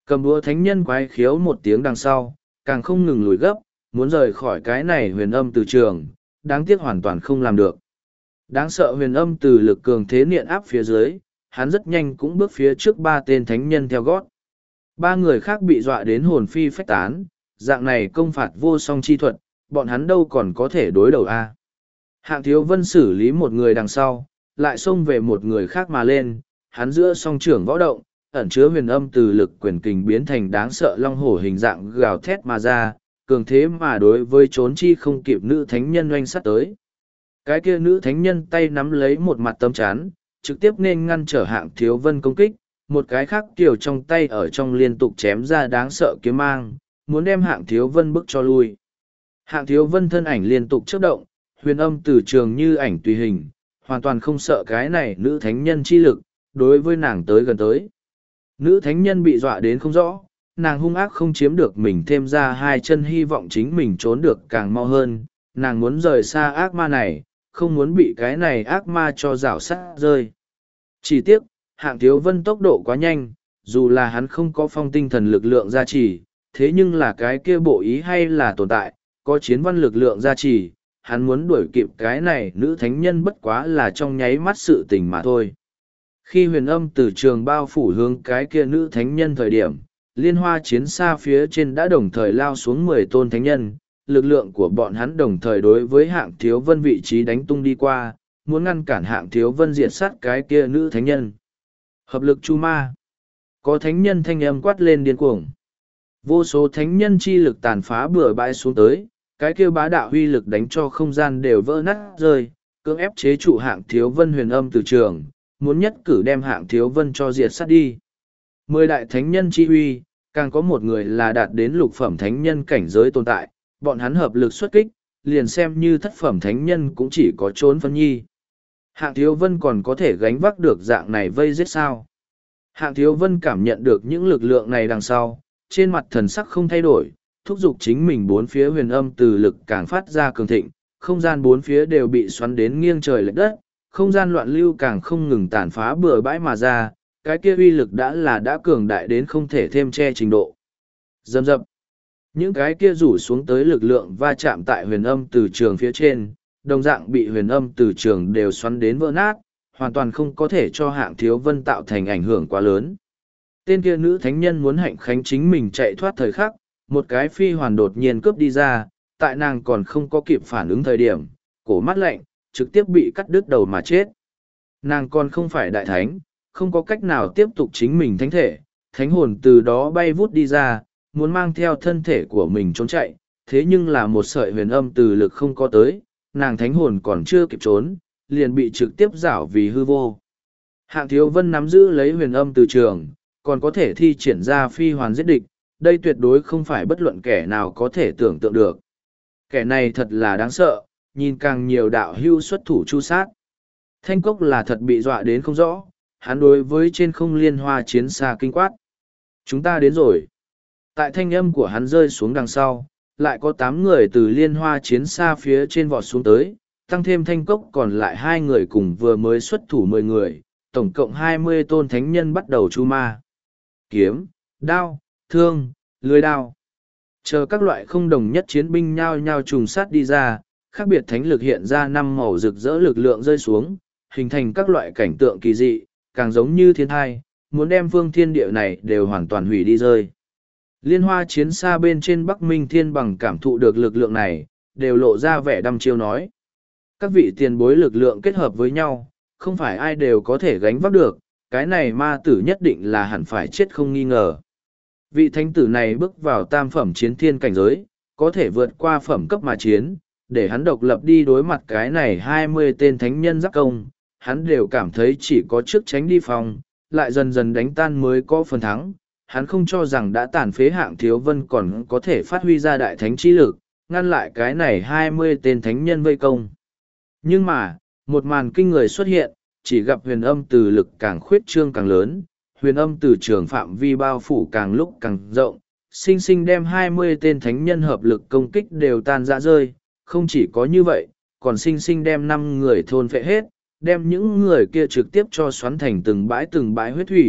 Cầm đũa thánh nhân quái khiếu một tiếng đằng sau, càng không ngừng lùi gấp, muốn rời khỏi cái này huyền âm từ trường, đáng tiếc hoàn toàn không làm được. Đáng sợ huyền âm từ lực cường thế niện áp phía dưới, hắn rất nhanh cũng bước phía trước ba tên thánh nhân theo gót. Ba người khác bị dọa đến hồn phi phách tán, dạng này công phạt vô song chi thuật, bọn hắn đâu còn có thể đối đầu a. Hạng Thiếu Vân xử lý một người đằng sau, lại xông về một người khác mà lên, hắn giữa song trưởng võ động, ẩn chứa huyền âm từ lực quyền kình biến thành đáng sợ long hổ hình dạng gào thét mà ra, cường thế mà đối với trốn chi không kịp nữ thánh nhân oanh sắt tới. Cái kia nữ thánh nhân tay nắm lấy một mặt tấm chắn, trực tiếp nên ngăn trở Hạng Thiếu Vân công kích, một cái khác kiểu trong tay ở trong liên tục chém ra đáng sợ kiếm mang, muốn đem Hạng Thiếu Vân bức cho lui. Hạng Thiếu Vân thân ảnh liên tục chớp động, huyền âm từ trường như ảnh tùy hình, hoàn toàn không sợ cái này nữ thánh nhân chi lực, đối với nàng tới gần tới. Nữ thánh nhân bị dọa đến không rõ, nàng hung ác không chiếm được mình thêm ra hai chân hy vọng chính mình trốn được càng mau hơn, nàng muốn rời xa ác ma này, không muốn bị cái này ác ma cho rảo sát rơi. Chỉ tiếc, Hạng Thiếu Vân tốc độ quá nhanh, dù là hắn không có phong tinh thần lực lượng gia trì, thế nhưng là cái kia bộ ý hay là tồn tại, có chiến văn lực lượng gia trì, hắn muốn đuổi kịp cái này nữ thánh nhân bất quá là trong nháy mắt sự tình mà thôi. Khi huyền âm từ trường bao phủ hướng cái kia nữ thánh nhân thời điểm, liên hoa chiến xa phía trên đã đồng thời lao xuống 10 tôn thánh nhân, lực lượng của bọn hắn đồng thời đối với Hạng Thiếu Vân vị trí đánh tung đi qua, muốn ngăn cản Hạng Thiếu Vân diệt sát cái kia nữ thánh nhân. Hợp lực chu ma. Có thánh nhân thanh âm quát lên điên cuồng. Vô số thánh nhân chi lực tàn phá bừa bãi xuống tới, cái kia bá đạo huy lực đánh cho không gian đều vỡ nát rơi, cưỡng ép chế trụ Hạng Thiếu Vân huyền âm từ trường, muốn nhất cử đem Hạng Thiếu Vân cho diệt sát đi. 10 đại thánh nhân chi huy, càng có một người là đạt đến lục phẩm thánh nhân cảnh giới tồn tại, bọn hắn hợp lực xuất kích, liền xem như thất phẩm thánh nhân cũng chỉ có trốn phân nhi. Hạng Thiếu Vân còn có thể gánh vác được dạng này vây giết sao? Hạng Thiếu Vân cảm nhận được những lực lượng này đằng sau, trên mặt thần sắc không thay đổi, thúc giục chính mình bốn phía huyền âm từ lực càng phát ra cường thịnh, không gian bốn phía đều bị xoắn đến nghiêng trời lệch đất, không gian loạn lưu càng không ngừng tàn phá bừa bãi mà ra, cái kia uy lực đã cường đại đến không thể thêm che trình độ. Dầm dập. Những cái kia rủ xuống tới lực lượng va chạm tại huyền âm từ trường phía trên, đồng dạng bị huyền âm từ trường đều xoắn đến vỡ nát, hoàn toàn không có thể cho Hạng Thiếu Vân tạo thành ảnh hưởng quá lớn. Tên kia nữ thánh nhân muốn hạnh khánh chính mình chạy thoát thời khắc, một cái phi hoàn đột nhiên cướp đi ra, tại nàng còn không có kịp phản ứng thời điểm, cổ mắt lạnh, trực tiếp bị cắt đứt đầu mà chết. Nàng còn không phải đại thánh, không có cách nào tiếp tục chính mình thánh thể, thánh hồn từ đó bay vút đi ra, muốn mang theo thân thể của mình trốn chạy, thế nhưng là một sợi huyền âm từ lực không có tới, nàng thánh hồn còn chưa kịp trốn, liền bị trực tiếp rảo vì hư vô. Hạng Thiếu Vân nắm giữ lấy huyền âm từ trường, còn có thể thi triển ra phi hoàn giết địch, đây tuyệt đối không phải bất luận kẻ nào có thể tưởng tượng được. Kẻ này thật là đáng sợ, nhìn càng nhiều đạo hưu xuất thủ chu sát. Thanh Cốc là thật bị dọa đến không rõ, hắn đối với trên không liên hoa chiến xa kinh quát. Chúng ta đến rồi. Tại thanh âm của hắn rơi xuống đằng sau, lại có 8 người từ liên hoa chiến xa phía trên vọt xuống tới, tăng thêm Thanh Cốc còn lại 2 người cùng vừa mới xuất thủ 10 người, tổng cộng 20 tôn thánh nhân bắt đầu chu ma. Kiếm, đao, thương, lưới đao. Chờ các loại không đồng nhất chiến binh nhao nhao trùng sát đi ra, khác biệt thánh lực hiện ra 5 màu rực rỡ lực lượng rơi xuống, hình thành các loại cảnh tượng kỳ dị, càng giống như thiên thai, muốn đem phương thiên địa này đều hoàn toàn hủy đi rơi. Liên hoa chiến xa bên trên Bắc Minh Thiên Bằng cảm thụ được lực lượng này, đều lộ ra vẻ đăm chiêu nói. Các vị tiền bối lực lượng kết hợp với nhau, không phải ai đều có thể gánh vác được, cái này ma tử nhất định là hẳn phải chết không nghi ngờ. Vị thánh tử này bước vào tam phẩm chiến thiên cảnh giới, có thể vượt qua phẩm cấp mà chiến, để hắn độc lập đi đối mặt cái này 20 tên thánh nhân giáp công, hắn đều cảm thấy chỉ có trước tránh đi phòng, lại dần dần đánh tan mới có phần thắng. Hắn không cho rằng đã tàn phế Hạng Thiếu Vân còn có thể phát huy ra đại thánh trí lực, ngăn lại cái này 20 tên thánh nhân vây công. Nhưng mà, một màn kinh người xuất hiện, chỉ gặp huyền âm từ lực càng khuyết trương càng lớn, huyền âm từ trường phạm vi bao phủ càng lúc càng rộng, sinh sinh đem 20 tên thánh nhân hợp lực công kích đều tan rã rơi, không chỉ có như vậy, còn sinh sinh đem 5 người thôn phệ hết, đem những người kia trực tiếp cho xoắn thành từng bãi huyết thủy,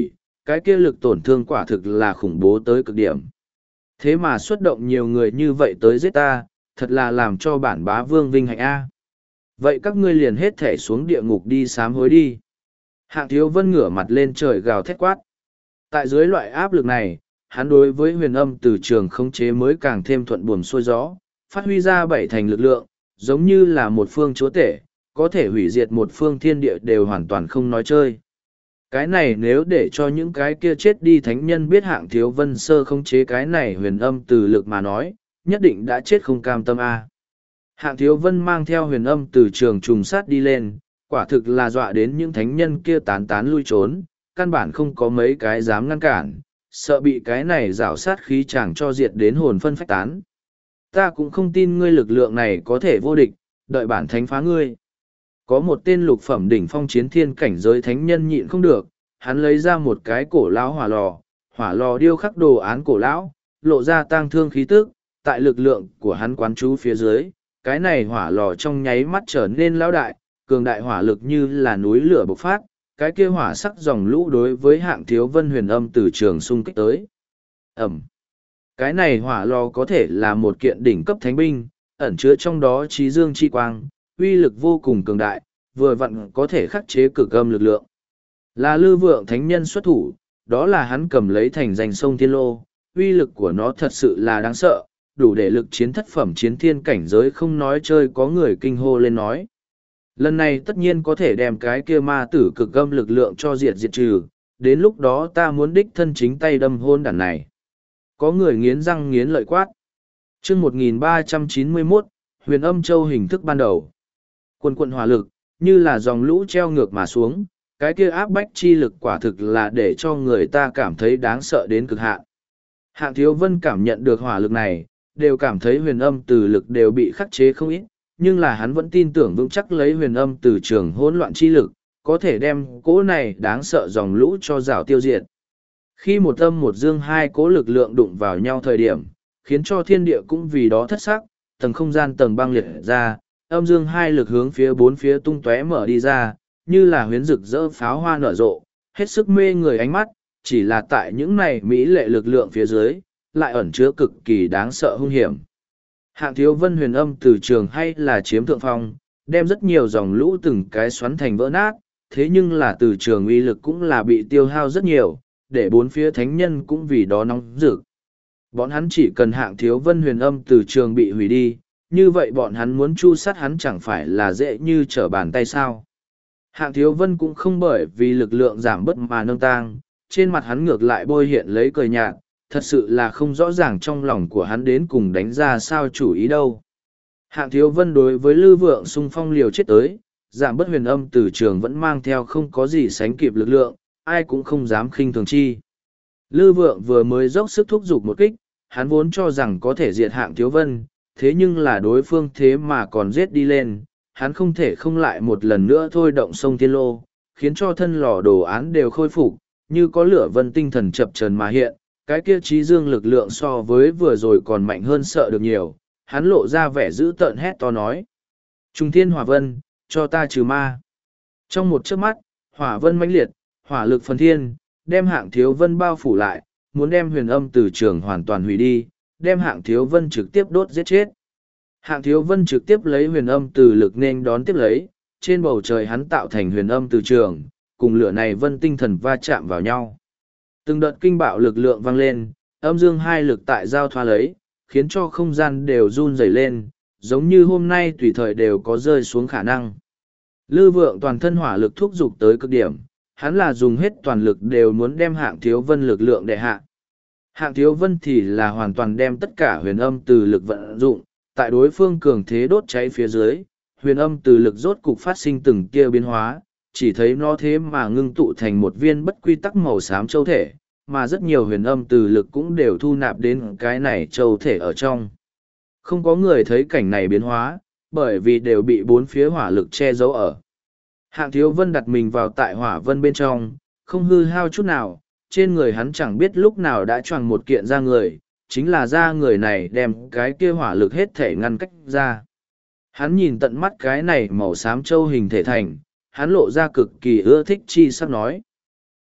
cái kia lực tổn thương quả thực là khủng bố tới cực điểm. Thế mà xuất động nhiều người như vậy tới giết ta, thật là làm cho bản bá vương vinh hạnh A. Vậy các ngươi liền hết thể xuống địa ngục đi sám hối đi. Hạng Thiếu Vân ngửa mặt lên trời gào thét quát. Tại dưới loại áp lực này, hắn đối với huyền âm từ trường khống chế mới càng thêm thuận buồm xuôi gió, phát huy ra bảy thành lực lượng, giống như là một phương chúa tể, có thể hủy diệt một phương thiên địa đều hoàn toàn không nói chơi. Cái này nếu để cho những cái kia chết đi thánh nhân biết Hạng Thiếu Vân sơ khống chế cái này huyền âm từ lực mà nói, nhất định đã chết không cam tâm a. Hạng Thiếu Vân mang theo huyền âm từ trường trùng sát đi lên, quả thực là dọa đến những thánh nhân kia tán tán lui trốn, căn bản không có mấy cái dám ngăn cản, sợ bị cái này rảo sát khí chàng cho diệt đến hồn phân phách tán. Ta cũng không tin ngươi lực lượng này có thể vô địch, đợi bản thánh phá ngươi. Có một tên lục phẩm đỉnh phong chiến thiên cảnh giới thánh nhân nhịn không được, hắn lấy ra một cái cổ lão hỏa lò điêu khắc đồ án cổ lão, lộ ra tang thương khí tức, tại lực lượng của hắn quán trú phía dưới, cái này hỏa lò trong nháy mắt trở nên lão đại, cường đại hỏa lực như là núi lửa bộc phát, cái kia hỏa sắc dòng lũ đối với Hạng Thiếu Vân huyền âm từ trường xung kích tới. Ẩm. Cái này hỏa lò có thể là một kiện đỉnh cấp thánh binh, ẩn chứa trong đó trí dương chi quang, uy lực vô cùng cường đại, vừa vặn có thể khắc chế cực âm lực lượng. Là Lư Vượng thánh nhân xuất thủ, đó là hắn cầm lấy thành danh sông Thiên Lô, uy lực của nó thật sự là đáng sợ, đủ để lực chiến thất phẩm chiến thiên cảnh giới không nói chơi, có người kinh hô lên nói. Lần này tất nhiên có thể đem cái kia ma tử cực âm lực lượng cho diệt trừ, đến lúc đó ta muốn đích thân chính tay đâm hôn đàn này. Có người nghiến răng nghiến lợi quát. Chương 1391, huyền âm châu hình thức ban đầu. Quần quận hỏa lực, như là dòng lũ treo ngược mà xuống, cái kia áp bách chi lực quả thực là để cho người ta cảm thấy đáng sợ đến cực hạn. Hạng Thiếu Vân cảm nhận được hỏa lực này, đều cảm thấy huyền âm từ lực đều bị khắc chế không ít, nhưng là hắn vẫn tin tưởng vững chắc lấy huyền âm từ trường hỗn loạn chi lực, có thể đem cỗ này đáng sợ dòng lũ cho rào tiêu diệt. Khi một âm một dương hai cỗ lực lượng đụng vào nhau thời điểm, khiến cho thiên địa cũng vì đó thất sắc, tầng không gian tầng băng liệt ra, âm dương hai lực hướng phía bốn phía tung tóe mở đi ra, như là huyến rực rỡ pháo hoa nở rộ, hết sức mê người ánh mắt, chỉ là tại những này mỹ lệ lực lượng phía dưới, lại ẩn chứa cực kỳ đáng sợ hung hiểm. Hạng Thiếu Vân huyền âm từ trường hay là chiếm thượng phong, đem rất nhiều dòng lũ từng cái xoắn thành vỡ nát, thế nhưng là từ trường uy lực cũng là bị tiêu hao rất nhiều, để bốn phía thánh nhân cũng vì đó nóng rực. Bọn hắn chỉ cần Hạng Thiếu Vân huyền âm từ trường bị hủy đi, như vậy bọn hắn muốn chu sát hắn chẳng phải là dễ như trở bàn tay sao. Hạng Thiếu Vân cũng không bởi vì lực lượng giảm bớt mà nâng tang, trên mặt hắn ngược lại bôi hiện lấy cười nhạt, thật sự là không rõ ràng trong lòng của hắn đến cùng đánh ra sao chủ ý đâu. Hạng Thiếu Vân đối với Lư Vượng xung phong liều chết tới, giảm bớt huyền âm từ trường vẫn mang theo không có gì sánh kịp lực lượng, ai cũng không dám khinh thường chi. Lư Vượng vừa mới dốc sức thúc giục một kích, hắn vốn cho rằng có thể diệt Hạng Thiếu Vân, thế nhưng là đối phương thế mà còn giết đi lên, hắn không thể không lại một lần nữa thôi động sông Thiên Lô, khiến cho thân lò đồ án đều khôi phục, như có lửa vân tinh thần chập chờn mà hiện, cái kia trí dương lực lượng so với vừa rồi còn mạnh hơn sợ được nhiều, hắn lộ ra vẻ dữ tợn hét to nói. Trung thiên hỏa vân, cho ta trừ ma. Trong một chớp mắt, hỏa vân mãnh liệt, hỏa lực phần thiên, đem Hạng Thiếu Vân bao phủ lại, muốn đem huyền âm từ trường hoàn toàn hủy đi, đem Hạng Thiếu Vân trực tiếp đốt giết chết. Hạng Thiếu Vân trực tiếp lấy huyền âm từ lực nên đón tiếp lấy, trên bầu trời hắn tạo thành huyền âm từ trường, cùng lửa này vân tinh thần va chạm vào nhau. Từng đợt kinh bạo lực lượng vang lên, âm dương hai lực tại giao thoa lấy, khiến cho không gian đều run rẩy lên, giống như hôm nay tùy thời đều có rơi xuống khả năng. Lư Vượng toàn thân hỏa lực thúc giục tới cực điểm, hắn là dùng hết toàn lực đều muốn đem Hạng Thiếu Vân lực lượng đè hạ. Hạng Thiếu Vân thì là hoàn toàn đem tất cả huyền âm từ lực vận dụng, tại đối phương cường thế đốt cháy phía dưới, huyền âm từ lực rốt cục phát sinh từng kia biến hóa, chỉ thấy nó thế mà ngưng tụ thành một viên bất quy tắc màu xám châu thể, mà rất nhiều huyền âm từ lực cũng đều thu nạp đến cái này châu thể ở trong. Không có người thấy cảnh này biến hóa, bởi vì đều bị bốn phía hỏa lực che giấu ở. Hạng Thiếu Vân đặt mình vào tại hỏa vân bên trong, không hư hao chút nào, trên người hắn chẳng biết lúc nào đã choàng một kiện da người, chính là da người này đem cái kia hỏa lực hết thể ngăn cách ra. Hắn nhìn tận mắt cái này màu xám châu hình thể thành, hắn lộ ra cực kỳ ưa thích chi sắc nói.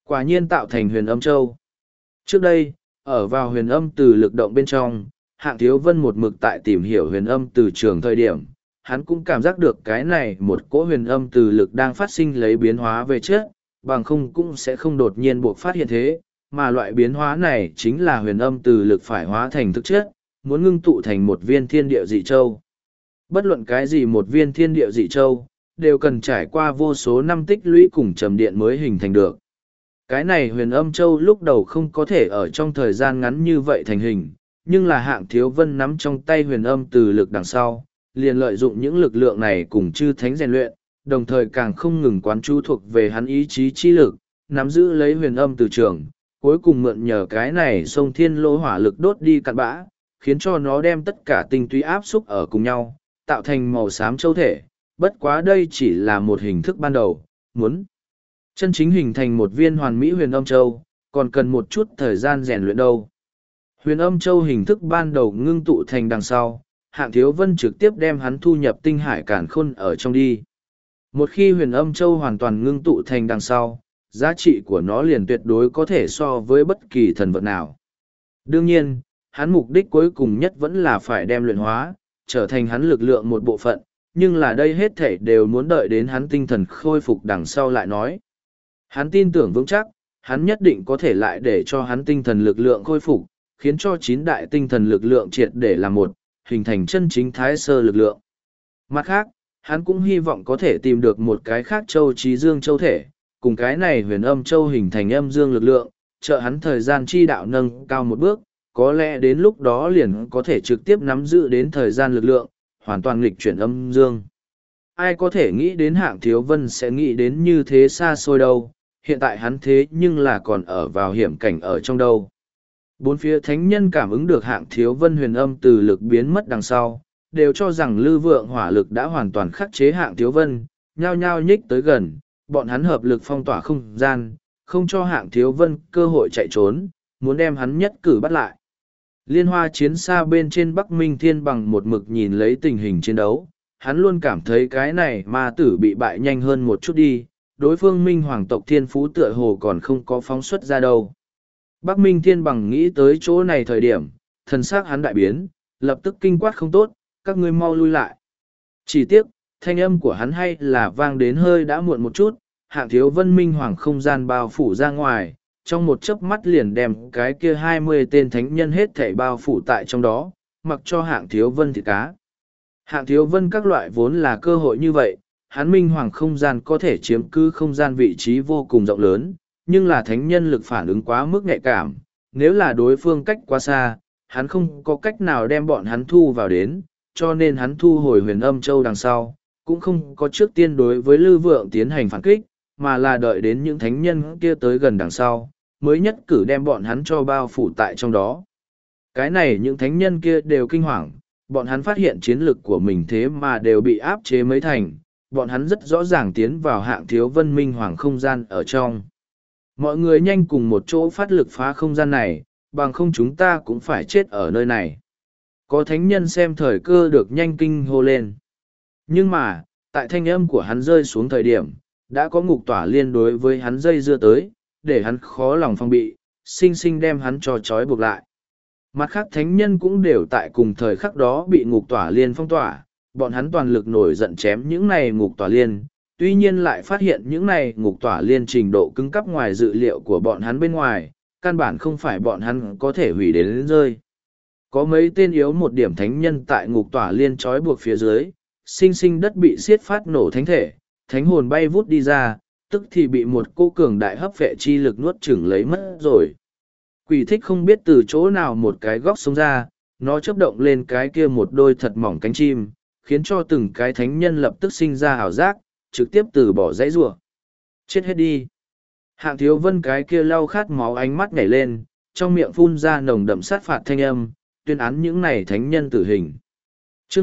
Quả nhiên tạo thành huyền âm châu. Trước đây, ở vào huyền âm từ lực động bên trong, Hạng Thiếu Vân một mực tại tìm hiểu huyền âm từ trường thời điểm, hắn cũng cảm giác được cái này một cỗ huyền âm từ lực đang phát sinh lấy biến hóa về chất, bằng không cũng sẽ không đột nhiên buộc phát hiện thế, mà loại biến hóa này chính là huyền âm từ lực phải hóa thành thực chất, muốn ngưng tụ thành một viên thiên địa dị châu. Bất luận cái gì một viên thiên địa dị châu, đều cần trải qua vô số năm tích lũy cùng trầm điện mới hình thành được. Cái này huyền âm châu lúc đầu không có thể ở trong thời gian ngắn như vậy thành hình, nhưng là Hạng Thiếu Vân nắm trong tay huyền âm từ lực đằng sau, liền lợi dụng những lực lượng này cùng chư thánh rèn luyện, đồng thời càng không ngừng quán chú thuộc về hắn ý chí chi lực, nắm giữ lấy huyền âm từ trường, cuối cùng mượn nhờ cái này sông thiên lô hỏa lực đốt đi cặn bã, khiến cho nó đem tất cả tinh túy áp xúc ở cùng nhau, tạo thành màu xám châu thể. Bất quá đây chỉ là một hình thức ban đầu, muốn chân chính hình thành một viên hoàn mỹ huyền âm châu, còn cần một chút thời gian rèn luyện đâu. Huyền âm châu hình thức ban đầu ngưng tụ thành đằng sau, Hạng Thiếu Vân trực tiếp đem hắn thu nhập tinh hải cản khôn ở trong đi. Một khi huyền âm châu hoàn toàn ngưng tụ thành đằng sau, giá trị của nó liền tuyệt đối có thể so với bất kỳ thần vật nào. Đương nhiên, hắn mục đích cuối cùng nhất vẫn là phải đem luyện hóa, trở thành hắn lực lượng một bộ phận, nhưng là đây hết thảy đều muốn đợi đến hắn tinh thần khôi phục đằng sau lại nói. Hắn tin tưởng vững chắc, hắn nhất định có thể lại để cho hắn tinh thần lực lượng khôi phục, khiến cho 9 đại tinh thần lực lượng triệt để làm một, hình thành chân chính thái sơ lực lượng. Mặt khác, hắn cũng hy vọng có thể tìm được một cái khác châu trí dương châu thể, cùng cái này huyền âm châu hình thành âm dương lực lượng, trợ hắn thời gian chi đạo nâng cao một bước, có lẽ đến lúc đó liền có thể trực tiếp nắm giữ đến thời gian lực lượng, hoàn toàn nghịch chuyển âm dương. Ai có thể nghĩ đến Hạng Thiếu Vân sẽ nghĩ đến như thế xa xôi đâu, hiện tại hắn thế nhưng là còn ở vào hiểm cảnh ở trong đâu. Bốn phía thánh nhân cảm ứng được Hạng Thiếu Vân huyền âm từ lực biến mất đằng sau, đều cho rằng Lư Vượng hỏa lực đã hoàn toàn khắc chế Hạng Thiếu Vân, nhao nhao nhích tới gần, bọn hắn hợp lực phong tỏa không gian, không cho Hạng Thiếu Vân cơ hội chạy trốn, muốn đem hắn nhất cử bắt lại. Liên hoa chiến xa bên trên Bắc Minh Thiên Bằng một mực nhìn lấy tình hình chiến đấu, hắn luôn cảm thấy cái này ma tử bị bại nhanh hơn một chút đi, đối phương Minh Hoàng tộc Thiên Phú tựa hồ còn không có phóng xuất ra đâu. Bắc Minh Thiên Bằng nghĩ tới chỗ này thời điểm, thần sắc hắn đại biến, lập tức kinh quát không tốt, các ngươi mau lui lại. Chỉ tiếc, thanh âm của hắn hay là vang đến hơi đã muộn một chút, Hạng Thiếu Vân Minh Hoàng không gian bao phủ ra ngoài, trong một chớp mắt liền đem cái kia 20 tên thánh nhân hết thảy bao phủ tại trong đó, mặc cho Hạng Thiếu Vân thịt cá. Hạng Thiếu Vân các loại vốn là cơ hội như vậy, hắn Minh Hoàng không gian có thể chiếm cứ không gian vị trí vô cùng rộng lớn, nhưng là thánh nhân lực phản ứng quá mức nhạy cảm, nếu là đối phương cách quá xa, hắn không có cách nào đem bọn hắn thu vào đến, cho nên hắn thu hồi huyền âm châu đằng sau, cũng không có trước tiên đối với Lư Vượng tiến hành phản kích, mà là đợi đến những thánh nhân kia tới gần đằng sau, mới nhất cử đem bọn hắn cho bao phủ tại trong đó. Cái này những thánh nhân kia đều kinh hoàng, bọn hắn phát hiện chiến lực của mình thế mà đều bị áp chế mấy thành, bọn hắn rất rõ ràng tiến vào Hạng Thiếu Vân Minh Hoàng không gian ở trong. Mọi người nhanh cùng một chỗ phát lực phá không gian này, bằng không chúng ta cũng phải chết ở nơi này. Có thánh nhân xem thời cơ được nhanh kinh hô lên. Nhưng mà, tại thanh âm của hắn rơi xuống thời điểm, đã có ngục tỏa liên đối với hắn dây dưa tới, để hắn khó lòng phong bị, sinh sinh đem hắn cho trói buộc lại. Mặt khác thánh nhân cũng đều tại cùng thời khắc đó bị ngục tỏa liên phong tỏa, bọn hắn toàn lực nổi giận chém những này ngục tỏa liên, tuy nhiên lại phát hiện những này ngục tỏa liên trình độ cứng cắp ngoài dự liệu của bọn hắn bên ngoài, căn bản không phải bọn hắn có thể hủy đến rơi. Có mấy tên yếu một điểm thánh nhân tại ngục tỏa liên trói buộc phía dưới, sinh sinh đất bị xiết phát nổ thánh thể, thánh hồn bay vút đi ra, tức thì bị một cô cường đại hấp vệ chi lực nuốt chửng lấy mất rồi. Quỷ thích không biết từ chỗ nào một cái góc sống ra, nó chớp động lên cái kia một đôi thật mỏng cánh chim, khiến cho từng cái thánh nhân lập tức sinh ra ảo giác, trực tiếp từ bỏ dãy rủa. Chết hết đi. Hạng Thiếu Vân cái kia lau khát máu ánh mắt nhảy lên, trong miệng phun ra nồng đậm sát phạt thanh âm, tuyên án những này thánh nhân tử hình. Chương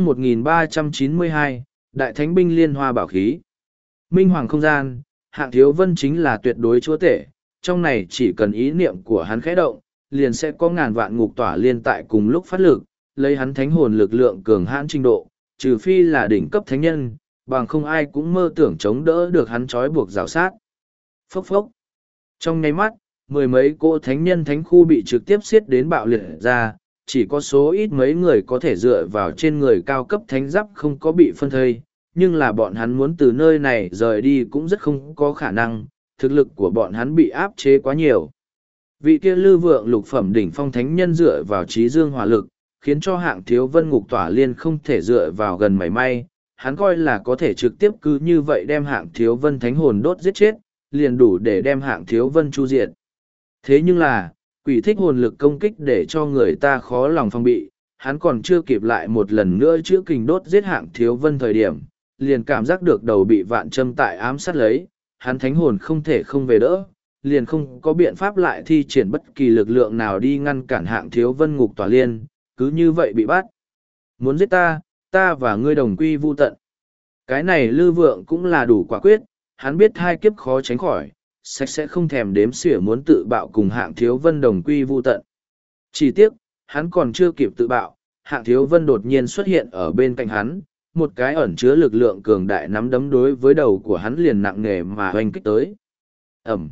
1392, Đại Thánh binh Liên Hoa bảo khí. Minh Hoàng không gian, Hạng Thiếu Vân chính là tuyệt đối chúa tể, trong này chỉ cần ý niệm của hắn khẽ động, liền sẽ có ngàn vạn ngục tỏa liên tại cùng lúc phát lực, lấy hắn thánh hồn lực lượng cường hãn trình độ, trừ phi là đỉnh cấp thánh nhân, bằng không ai cũng mơ tưởng chống đỡ được hắn trói buộc rào sát. Phốc phốc. Trong nháy mắt, mười mấy cỗ thánh nhân thánh khu bị trực tiếp xiết đến bạo liệt ra, chỉ có số ít mấy người có thể dựa vào trên người cao cấp thánh giáp không có bị phân thây, nhưng là bọn hắn muốn từ nơi này rời đi cũng rất không có khả năng, thực lực của bọn hắn bị áp chế quá nhiều. Vị kia Lư Vượng lục phẩm đỉnh phong thánh nhân dựa vào trí dương hỏa lực, khiến cho Hạng Thiếu Vân ngục tỏa liên không thể dựa vào gần mảy may, hắn coi là có thể trực tiếp cứ như vậy đem Hạng Thiếu Vân thánh hồn đốt giết chết, liền đủ để đem Hạng Thiếu Vân chu diệt. Thế nhưng là, quỷ thích hồn lực công kích để cho người ta khó lòng phòng bị, hắn còn chưa kịp lại một lần nữa chữa kình đốt giết Hạng Thiếu Vân thời điểm, liền cảm giác được đầu bị vạn châm tại ám sát lấy, hắn thánh hồn không thể không về đỡ, liền không có biện pháp lại thi triển bất kỳ lực lượng nào đi ngăn cản Hạng Thiếu Vân ngục tỏa liên, cứ như vậy bị bắt. Muốn giết ta, ta và ngươi đồng quy vu tận. Cái này Lư Vượng cũng là đủ quả quyết, hắn biết hai kiếp khó tránh khỏi, sạch sẽ không thèm đếm xỉa muốn tự bạo cùng Hạng Thiếu Vân đồng quy vu tận. Chỉ tiếc, hắn còn chưa kịp tự bạo, Hạng Thiếu Vân đột nhiên xuất hiện ở bên cạnh hắn, một cái ẩn chứa lực lượng cường đại nắm đấm đối với đầu của hắn liền nặng nề mà hoành kích tới. Ẩm.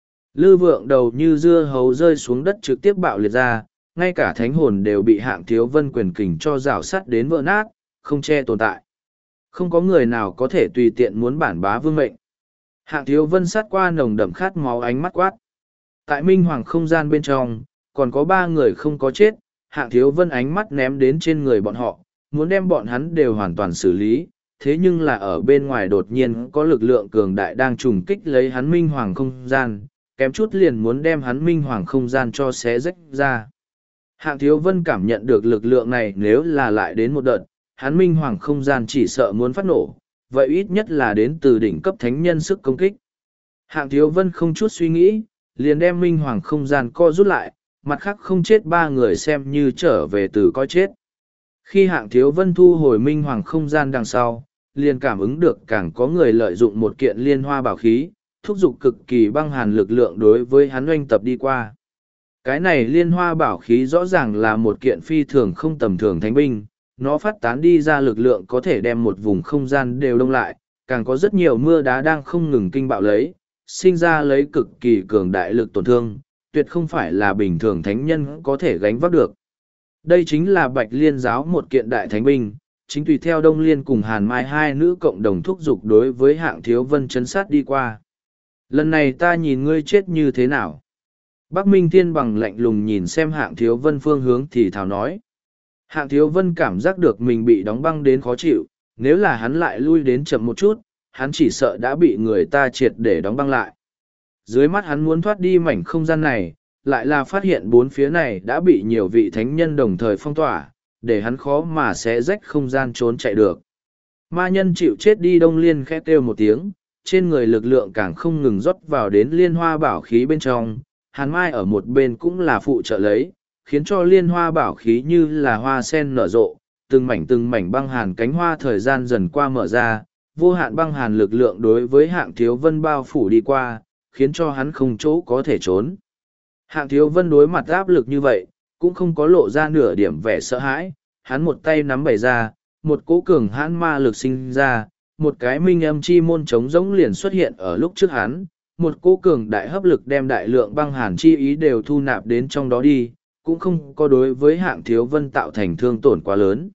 Lư Vượng đầu như dưa hấu rơi xuống đất trực tiếp bạo liệt ra, ngay cả thánh hồn đều bị Hạng Thiếu Vân quyền kình cho rào sắt đến vỡ nát, không che tồn tại. Không có người nào có thể tùy tiện muốn bản bá vương mệnh. Hạng Thiếu Vân sát qua nồng đậm khát máu ánh mắt quát. Tại Minh Hoàng không gian bên trong, còn có ba người không có chết, Hạng Thiếu Vân ánh mắt ném đến trên người bọn họ, muốn đem bọn hắn đều hoàn toàn xử lý, thế nhưng là ở bên ngoài đột nhiên có lực lượng cường đại đang trùng kích lấy hắn Minh Hoàng không gian, kém chút liền muốn đem hắn Minh Hoàng không gian cho xé rách ra. Hạng Thiếu Vân cảm nhận được lực lượng này nếu là lại đến một đợt, hắn Minh Hoàng không gian chỉ sợ muốn phát nổ, vậy ít nhất là đến từ đỉnh cấp thánh nhân sức công kích. Hạng Thiếu Vân không chút suy nghĩ, liền đem Minh Hoàng không gian co rút lại, mặt khác không chết ba người xem như trở về từ coi chết. Khi Hạng Thiếu Vân thu hồi Minh Hoàng không gian đằng sau, liền cảm ứng được càng có người lợi dụng một kiện liên hoa bảo khí, thúc giục cực kỳ băng hàn lực lượng đối với hắn oanh tập đi qua. Cái này liên hoa bảo khí rõ ràng là một kiện phi thường không tầm thường thánh binh, nó phát tán đi ra lực lượng có thể đem một vùng không gian đều đông lại, càng có rất nhiều mưa đá đang không ngừng kinh bạo lấy, sinh ra lấy cực kỳ cường đại lực tổn thương, tuyệt không phải là bình thường thánh nhân có thể gánh vác được. Đây chính là Bạch Liên giáo một kiện đại thánh binh, chính tùy theo Đông Liên cùng Hàn Mai hai nữ cộng đồng thúc giục đối với Hạng Thiếu Vân chấn sát đi qua. Lần này ta nhìn ngươi chết như thế nào? Bắc Minh Thiên bằng lạnh lùng nhìn xem Hạng Thiếu Vân phương hướng thì thào nói. Hạng Thiếu Vân cảm giác được mình bị đóng băng đến khó chịu, nếu là hắn lại lui đến chậm một chút, hắn chỉ sợ đã bị người ta triệt để đóng băng lại. Dưới mắt hắn muốn thoát đi mảnh không gian này, lại là phát hiện bốn phía này đã bị nhiều vị thánh nhân đồng thời phong tỏa, để hắn khó mà xé rách không gian trốn chạy được. Ma nhân chịu chết đi. Đông Liên khẽ kêu một tiếng, trên người lực lượng càng không ngừng rót vào đến liên hoa bảo khí bên trong, Hàn Mai ở một bên cũng là phụ trợ lấy, khiến cho liên hoa bảo khí như là hoa sen nở rộ, từng mảnh băng hàn cánh hoa thời gian dần qua mở ra, vô hạn băng hàn lực lượng đối với Hạng Thiếu Vân bao phủ đi qua, khiến cho hắn không chỗ có thể trốn. Hạng Thiếu Vân đối mặt áp lực như vậy, cũng không có lộ ra nửa điểm vẻ sợ hãi, hắn một tay nắm bày ra, một cỗ cường hãn ma lực sinh ra, một cái minh âm chi môn trống rỗng liền xuất hiện ở lúc trước hắn, một cỗ cường đại hấp lực đem đại lượng băng hàn chi ý đều thu nạp đến trong đó đi, cũng không có đối với Hạng Thiếu Vân tạo thành thương tổn quá lớn.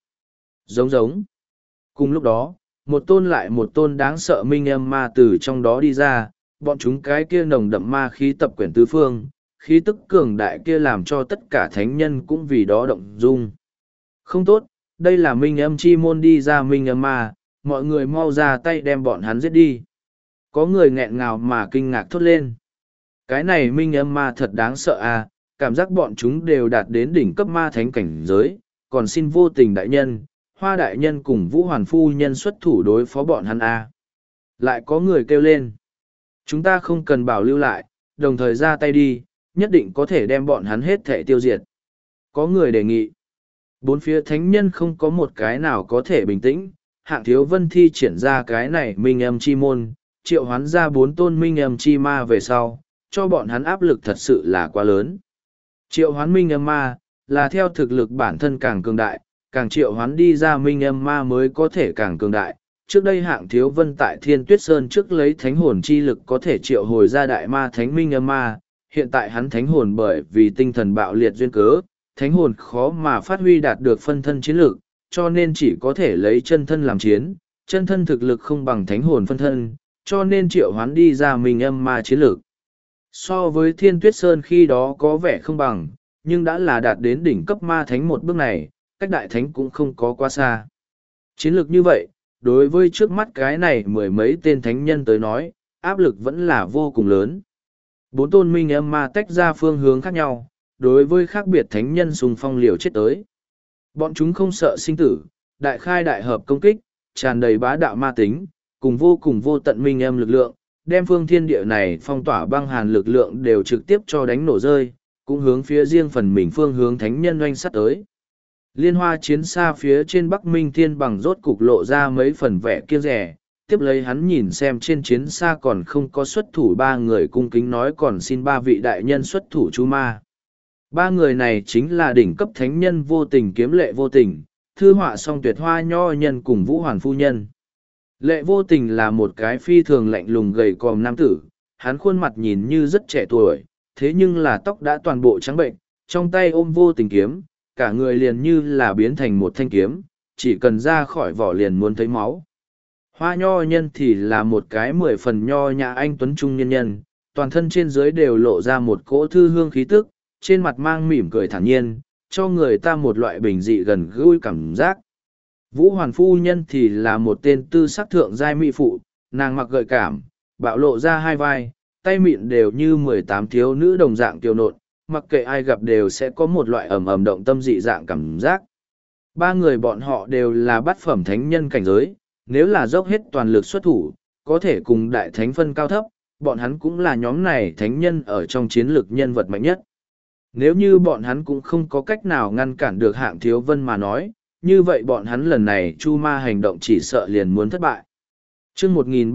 Giống. Cùng lúc đó, một tôn lại một tôn đáng sợ minh âm ma từ trong đó đi ra, bọn chúng cái kia nồng đậm ma khí tập quyển tứ phương, khí tức cường đại kia làm cho tất cả thánh nhân cũng vì đó động dung. Không tốt, đây là minh âm chi môn đi ra minh âm ma, mọi người mau ra tay đem bọn hắn giết đi. Có người nghẹn ngào mà kinh ngạc thốt lên. Cái này minh âm ma thật đáng sợ à, cảm giác bọn chúng đều đạt đến đỉnh cấp ma thánh cảnh giới, còn xin vô tình đại nhân, Hoa đại nhân cùng Vũ Hoàn phu nhân xuất thủ đối phó bọn hắn à. Lại có người kêu lên. Chúng ta không cần bảo lưu lại, đồng thời ra tay đi, nhất định có thể đem bọn hắn hết thể tiêu diệt. Có người đề nghị. Bốn phía thánh nhân không có một cái nào có thể bình tĩnh, Hạng Thiếu Vân thi triển ra cái này minh âm chi môn, triệu hoán ra 4 tôn minh âm chi ma về sau, cho bọn hắn áp lực thật sự là quá lớn. Triệu hoán minh âm ma, là theo thực lực bản thân càng cường đại, càng triệu hoán đi ra minh âm ma mới có thể càng cường đại, Trước đây Hạng Thiếu Vân tại Thiên Tuyết Sơn trước lấy thánh hồn chi lực có thể triệu hồi ra đại ma thánh minh âm ma, hiện tại hắn thánh hồn bởi vì tinh thần bạo liệt duyên cớ, thánh hồn khó mà phát huy đạt được phân thân chiến lực, cho nên chỉ có thể lấy chân thân làm chiến, chân thân thực lực không bằng thánh hồn phân thân, cho nên triệu hoán đi ra minh âm ma chiến lực. So với Thiên Tuyết Sơn khi đó có vẻ không bằng, nhưng đã là đạt đến đỉnh cấp ma thánh một bước này, cách đại thánh cũng không có quá xa. Chiến lược như vậy, đối với trước mắt cái này mười mấy tên thánh nhân tới nói, áp lực vẫn là vô cùng lớn. Bốn tôn minh âm ma tách ra phương hướng khác nhau, đối với khác biệt thánh nhân xung phong liều chết tới. Bọn chúng không sợ sinh tử, đại khai đại hợp công kích, tràn đầy bá đạo ma tính, cùng vô tận minh âm lực lượng, đem phương thiên địa này phong tỏa băng hàn lực lượng đều trực tiếp cho đánh nổ rơi, cũng hướng phía riêng phần mình phương hướng thánh nhân oanh sắt tới. Liên hoa chiến xa phía trên Bắc Minh Thiên Bằng rốt cục lộ ra mấy phần vẻ kiêng rẻ, tiếp lấy hắn nhìn xem trên chiến xa còn không có xuất thủ ba người cung kính nói còn xin ba vị đại nhân xuất thủ chú ma. Ba người này chính là đỉnh cấp thánh nhân vô tình kiếm lệ vô tình, thư họa song tuyệt hoa nho nhân cùng vũ hoàn phu nhân. Lệ vô tình là một cái phi thường lạnh lùng gầy còm nam tử, hắn khuôn mặt nhìn như rất trẻ tuổi, thế nhưng là tóc đã toàn bộ trắng bệnh, trong tay ôm vô tình kiếm, cả người liền như là biến thành một thanh kiếm, chỉ cần ra khỏi vỏ liền muốn thấy máu. Hoa nho nhân thì là một cái 10 phần nho nhã anh tuấn trung nhân nhân, toàn thân trên dưới đều lộ ra một cỗ thư hương khí tức, trên mặt mang mỉm cười thản nhiên, cho người ta một loại bình dị gần gũi cảm giác. Vũ hoàn phu nhân thì là một tên tư sắc thượng giai mỹ phụ, nàng mặc gợi cảm, bạo lộ ra hai vai, tay mịn đều như 18 thiếu nữ đồng dạng kiều nộn, mặc kệ ai gặp đều sẽ có một loại ầm ầm động tâm dị dạng cảm giác. Ba người bọn họ đều là bát phẩm thánh nhân cảnh giới, nếu là dốc hết toàn lực xuất thủ, có thể cùng đại thánh phân cao thấp, bọn hắn cũng là nhóm này thánh nhân ở trong chiến lược nhân vật mạnh nhất. Nếu như bọn hắn cũng không có cách nào ngăn cản được Hạng Thiếu Vân mà nói, như vậy bọn hắn lần này chu ma hành động chỉ sợ liền muốn thất bại. Chương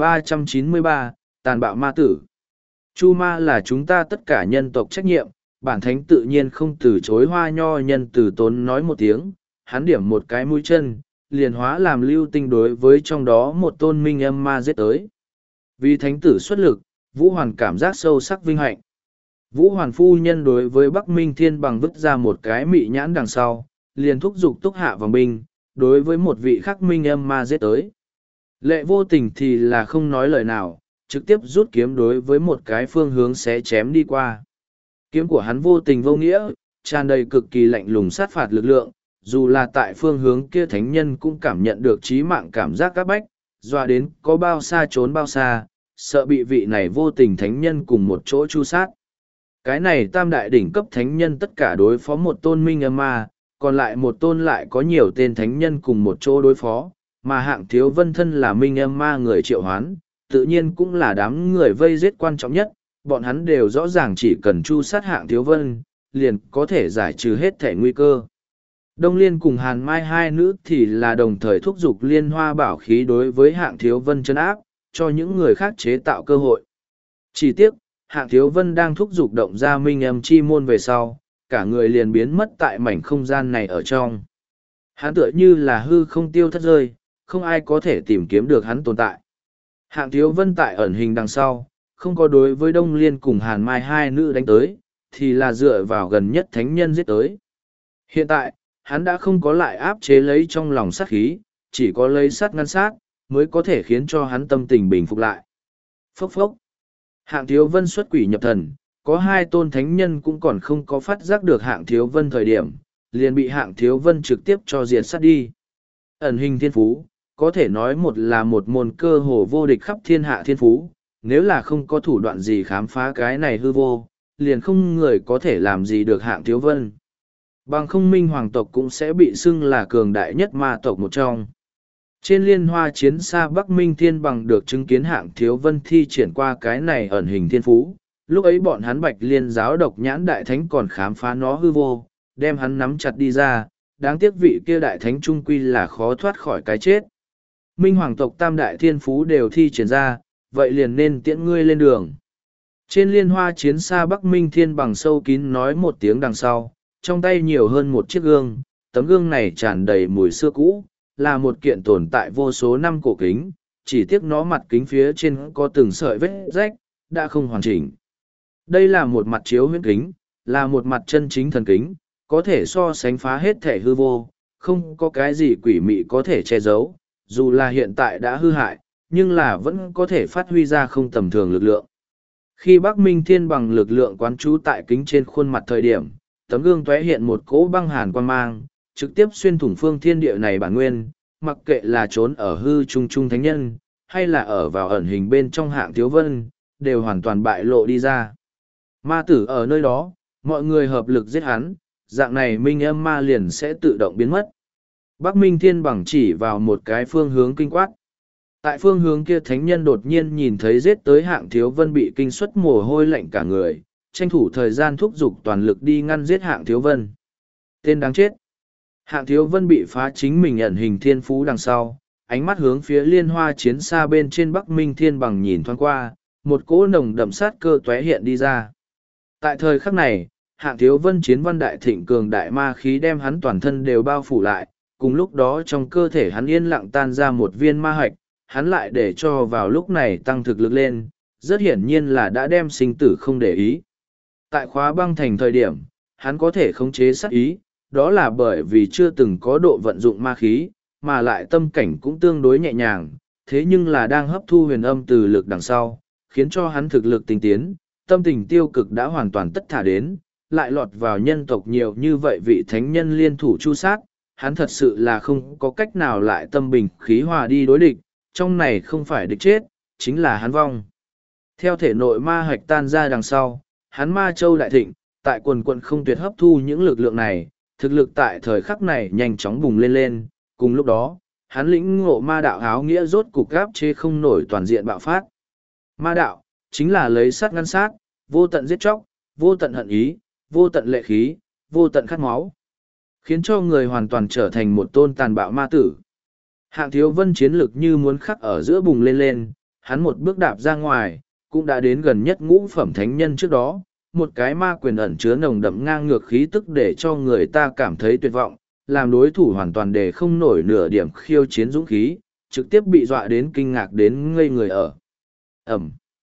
1393, Tàn bạo ma tử. Chu ma là chúng ta tất cả nhân tộc trách nhiệm, bản thánh tự nhiên không từ chối. Hoa nho nhân từ tốn nói một tiếng, hắn điểm một cái mũi chân, liền hóa làm lưu tinh đối với trong đó một tôn minh âm ma giết tới. Vì thánh tử xuất lực, Vũ Hoàn cảm giác sâu sắc vinh hạnh. Vũ Hoàn phu nhân đối với Bắc Minh Thiên Bằng vứt ra một cái mị nhãn đằng sau, liền thúc giục túc hạ vòng binh, đối với một vị khắc minh âm ma giết tới. Lệ vô tình thì là không nói lời nào, trực tiếp rút kiếm đối với một cái phương hướng xé chém đi qua. Kiếm của hắn vô tình vô nghĩa, tràn đầy cực kỳ lạnh lùng sát phạt lực lượng, dù là tại phương hướng kia thánh nhân cũng cảm nhận được chí mạng cảm giác các bách, dọa đến có bao xa trốn bao xa, sợ bị vị này vô tình thánh nhân cùng một chỗ chu sát. Cái này tam đại đỉnh cấp thánh nhân tất cả đối phó một tôn minh âm ma, còn lại một tôn lại có nhiều tên thánh nhân cùng một chỗ đối phó, mà Hạng Thiếu Vân thân là minh âm ma người triệu hoán, tự nhiên cũng là đám người vây giết quan trọng nhất, bọn hắn đều rõ ràng chỉ cần chu sát Hạng Thiếu Vân, liền có thể giải trừ hết thể nguy cơ. Đông Liên cùng Hàn Mai hai nữ thì là đồng thời thúc giục liên hoa bảo khí đối với Hạng Thiếu Vân chân áp, cho những người khác chế tạo cơ hội. Chỉ tiếc, Hạng Thiếu Vân đang thúc giục động ra minh âm chi môn về sau, cả người liền biến mất tại mảnh không gian này ở trong. Hắn tựa như là hư không tiêu thất rơi, không ai có thể tìm kiếm được hắn tồn tại. Hạng Thiếu Vân tại ẩn hình đằng sau, không có đối với Đông Liên cùng Hàn Mai hai nữ đánh tới, thì là dựa vào gần nhất thánh nhân giết tới. Hiện tại, hắn đã không có lại áp chế lấy trong lòng sát khí, chỉ có lấy sát ngăn sát, mới có thể khiến cho hắn tâm tình bình phục lại. Phốc phốc. Hạng Thiếu Vân xuất quỷ nhập thần, có hai tôn thánh nhân cũng còn không có phát giác được Hạng Thiếu Vân thời điểm, liền bị Hạng Thiếu Vân trực tiếp cho diệt sát đi. Ẩn hình thiên phú, có thể nói một là một môn cơ hồ vô địch khắp thiên hạ thiên phú, nếu là không có thủ đoạn gì khám phá cái này hư vô, liền không người có thể làm gì được Hạng Thiếu Vân. Bằng không minh hoàng tộc cũng sẽ bị xưng là cường đại nhất ma tộc một trong. Trên liên hoa chiến xa Bắc Minh Thiên Bằng được chứng kiến Hạng Thiếu Vân thi triển qua cái này ẩn hình thiên phú, lúc ấy bọn hắn Bạch Liên giáo độc nhãn đại thánh còn khám phá nó hư vô, đem hắn nắm chặt đi ra, đáng tiếc vị kia đại thánh trung quy là khó thoát khỏi cái chết. Minh hoàng tộc tam đại thiên phú đều thi triển ra, vậy liền nên tiễn ngươi lên đường. Trên liên hoa chiến xa Bắc Minh Thiên Bằng sâu kín nói một tiếng đằng sau, trong tay nhiều hơn một chiếc gương, tấm gương này tràn đầy mùi xưa cũ, là một kiện tồn tại vô số năm cổ kính, chỉ tiếc nó mặt kính phía trên có từng sợi vết rách, đã không hoàn chỉnh. Đây là một mặt chiếu huyễn kính, là một mặt chân chính thần kính, có thể so sánh phá hết thể hư vô, không có cái gì quỷ mị có thể che giấu, dù là hiện tại đã hư hại, nhưng là vẫn có thể phát huy ra không tầm thường lực lượng. Khi Bắc Minh Thiên bằng lực lượng quán trú tại kính trên khuôn mặt thời điểm, tấm gương tóe hiện một cỗ băng hàn quang mang, trực tiếp xuyên thủng phương thiên địa này bản nguyên, mặc kệ là trốn ở hư trung trung thánh nhân, hay là ở vào ẩn hình bên trong Hạng Thiếu Vân, đều hoàn toàn bại lộ đi ra. Ma tử ở nơi đó, mọi người hợp lực giết hắn, dạng này minh âm ma liền sẽ tự động biến mất. Bắc Minh Thiên bằng chỉ vào một cái phương hướng kinh quát. Tại phương hướng kia thánh nhân đột nhiên nhìn thấy giết tới Hạng Thiếu Vân bị kinh suất mồ hôi lạnh cả người, tranh thủ thời gian thúc giục toàn lực đi ngăn giết Hạng Thiếu Vân. Tên đáng chết. Hạng Thiếu Vân bị phá chính mình ẩn hình thiên phú đằng sau, ánh mắt hướng phía liên hoa chiến xa bên trên Bắc Minh Thiên bằng nhìn thoáng qua, một cỗ nồng đậm sát cơ tóe hiện đi ra. Tại thời khắc này, Hạng Thiếu Vân chiến văn đại thịnh cường đại ma khí đem hắn toàn thân đều bao phủ lại, cùng lúc đó trong cơ thể hắn yên lặng tan ra một viên ma hạch, hắn lại để cho vào lúc này tăng thực lực lên, rất hiển nhiên là đã đem sinh tử không để ý. Tại khóa băng thành thời điểm, hắn có thể khống chế sát ý, đó là bởi vì chưa từng có độ vận dụng ma khí, mà lại tâm cảnh cũng tương đối nhẹ nhàng, thế nhưng là đang hấp thu huyền âm từ lực đằng sau, khiến cho hắn thực lực tinh tiến, tâm tình tiêu cực đã hoàn toàn tất thả đến, lại lọt vào nhân tộc nhiều như vậy vị thánh nhân liên thủ chu sát, hắn thật sự là không có cách nào lại tâm bình khí hòa đi đối địch, trong này không phải địch chết, chính là hắn vong. Theo thể nội ma hạch tan ra đằng sau, hắn ma châu đại thịnh, tại quần quận không tuyệt hấp thu những lực lượng này, thực lực tại thời khắc này nhanh chóng bùng lên lên, cùng lúc đó, hắn lĩnh ngộ ma đạo áo nghĩa rốt cục gáp chế không nổi toàn diện bạo phát. Ma đạo, chính là lấy sát ngăn sát, vô tận giết chóc, vô tận hận ý, vô tận lệ khí, vô tận khát máu, khiến cho người hoàn toàn trở thành một tôn tàn bạo ma tử. Hạng Thiếu Vân chiến lực như muốn khắc ở giữa bùng lên lên, hắn một bước đạp ra ngoài, cũng đã đến gần nhất ngũ phẩm thánh nhân trước đó, một cái ma quyền ẩn chứa nồng đậm ngang ngược khí tức để cho người ta cảm thấy tuyệt vọng, làm đối thủ hoàn toàn để không nổi nửa điểm khiêu chiến dũng khí, trực tiếp bị dọa đến kinh ngạc đến ngây người ở. Ẩm.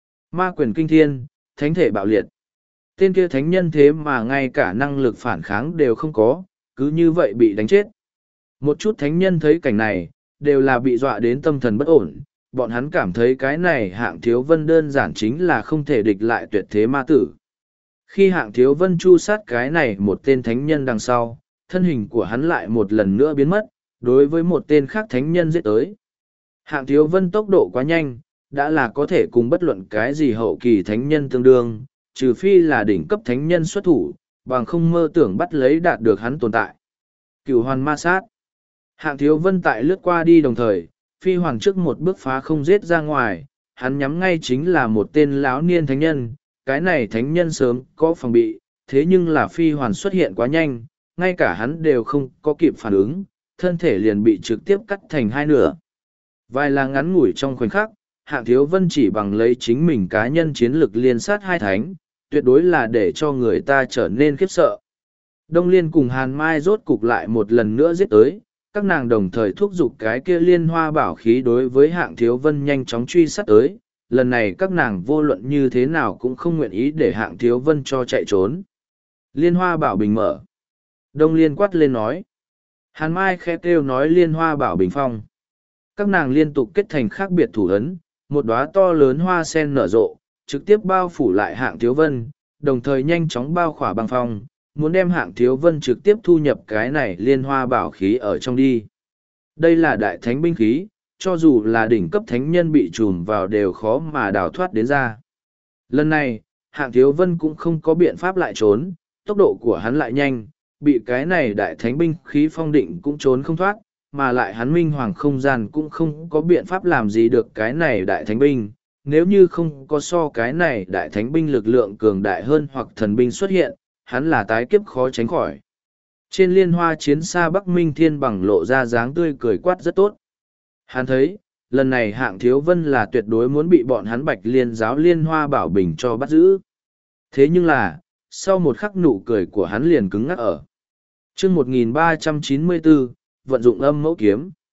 Ma quyền kinh thiên, thánh thể bạo liệt. Tên kia thánh nhân thế mà ngay cả năng lực phản kháng đều không có, cứ như vậy bị đánh chết. Một chút thánh nhân thấy cảnh này, đều là bị dọa đến tâm thần bất ổn, bọn hắn cảm thấy cái này Hạng Thiếu Vân đơn giản chính là không thể địch lại tuyệt thế ma tử. Khi Hạng Thiếu Vân chu sát cái này một tên thánh nhân đằng sau, thân hình của hắn lại một lần nữa biến mất, đối với một tên khác thánh nhân giết tới. Hạng Thiếu Vân tốc độ quá nhanh, đã là có thể cùng bất luận cái gì hậu kỳ thánh nhân tương đương, trừ phi là đỉnh cấp thánh nhân xuất thủ, bằng không mơ tưởng bắt lấy đạt được hắn tồn tại. Cửu hoàn ma sát. Hạng Thiếu Vân tại lướt qua đi đồng thời, phi hoàng trước một bước phá không giết ra ngoài, hắn nhắm ngay chính là một tên lão niên thánh nhân, cái này thánh nhân sớm có phòng bị, thế nhưng là phi hoàn xuất hiện quá nhanh, ngay cả hắn đều không có kịp phản ứng, thân thể liền bị trực tiếp cắt thành hai nửa. Vài là ngắn ngủi trong khoảnh khắc, Hạng Thiếu Vân chỉ bằng lấy chính mình cá nhân chiến lực liên sát hai thánh, tuyệt đối là để cho người ta trở nên khiếp sợ. Đông Liên cùng Hàn Mai rốt cục lại một lần nữa giết tới, các nàng đồng thời thúc giục cái kia liên hoa bảo khí đối với Hạng Thiếu Vân nhanh chóng truy sát tới, lần này các nàng vô luận như thế nào cũng không nguyện ý để Hạng Thiếu Vân cho chạy trốn. Liên hoa bảo bình mở. Đông Liên quát lên nói. Hàn Mai khẽ kêu nói liên hoa bảo bình phong. Các nàng liên tục kết thành khác biệt thủ ấn, một đóa to lớn hoa sen nở rộ, trực tiếp bao phủ lại Hạng Thiếu Vân, đồng thời nhanh chóng bao khỏa băng phong, muốn đem Hạng Thiếu Vân trực tiếp thu nhập cái này liên hoa bảo khí ở trong đi. Đây là đại thánh binh khí, cho dù là đỉnh cấp thánh nhân bị trùm vào đều khó mà đào thoát đến ra. Lần này, Hạng Thiếu Vân cũng không có biện pháp lại trốn, tốc độ của hắn lại nhanh, bị cái này đại thánh binh khí phong định cũng trốn không thoát, mà lại hắn minh hoàng không gian cũng không có biện pháp làm gì được cái này đại thánh binh. Nếu như không có so cái này đại thánh binh lực lượng cường đại hơn hoặc thần binh xuất hiện, hắn là tái kiếp khó tránh khỏi. Trên liên hoa chiến xa Bắc Minh Thiên bằng lộ ra dáng tươi cười quát rất tốt. Hắn thấy, lần này Hạng Thiếu Vân là tuyệt đối muốn bị bọn hắn Bạch Liên giáo liên hoa bảo bình cho bắt giữ. Thế nhưng là, sau một khắc nụ cười của hắn liền cứng ngắc ở. Chương 1394, vận dụng âm mẫu kiếm.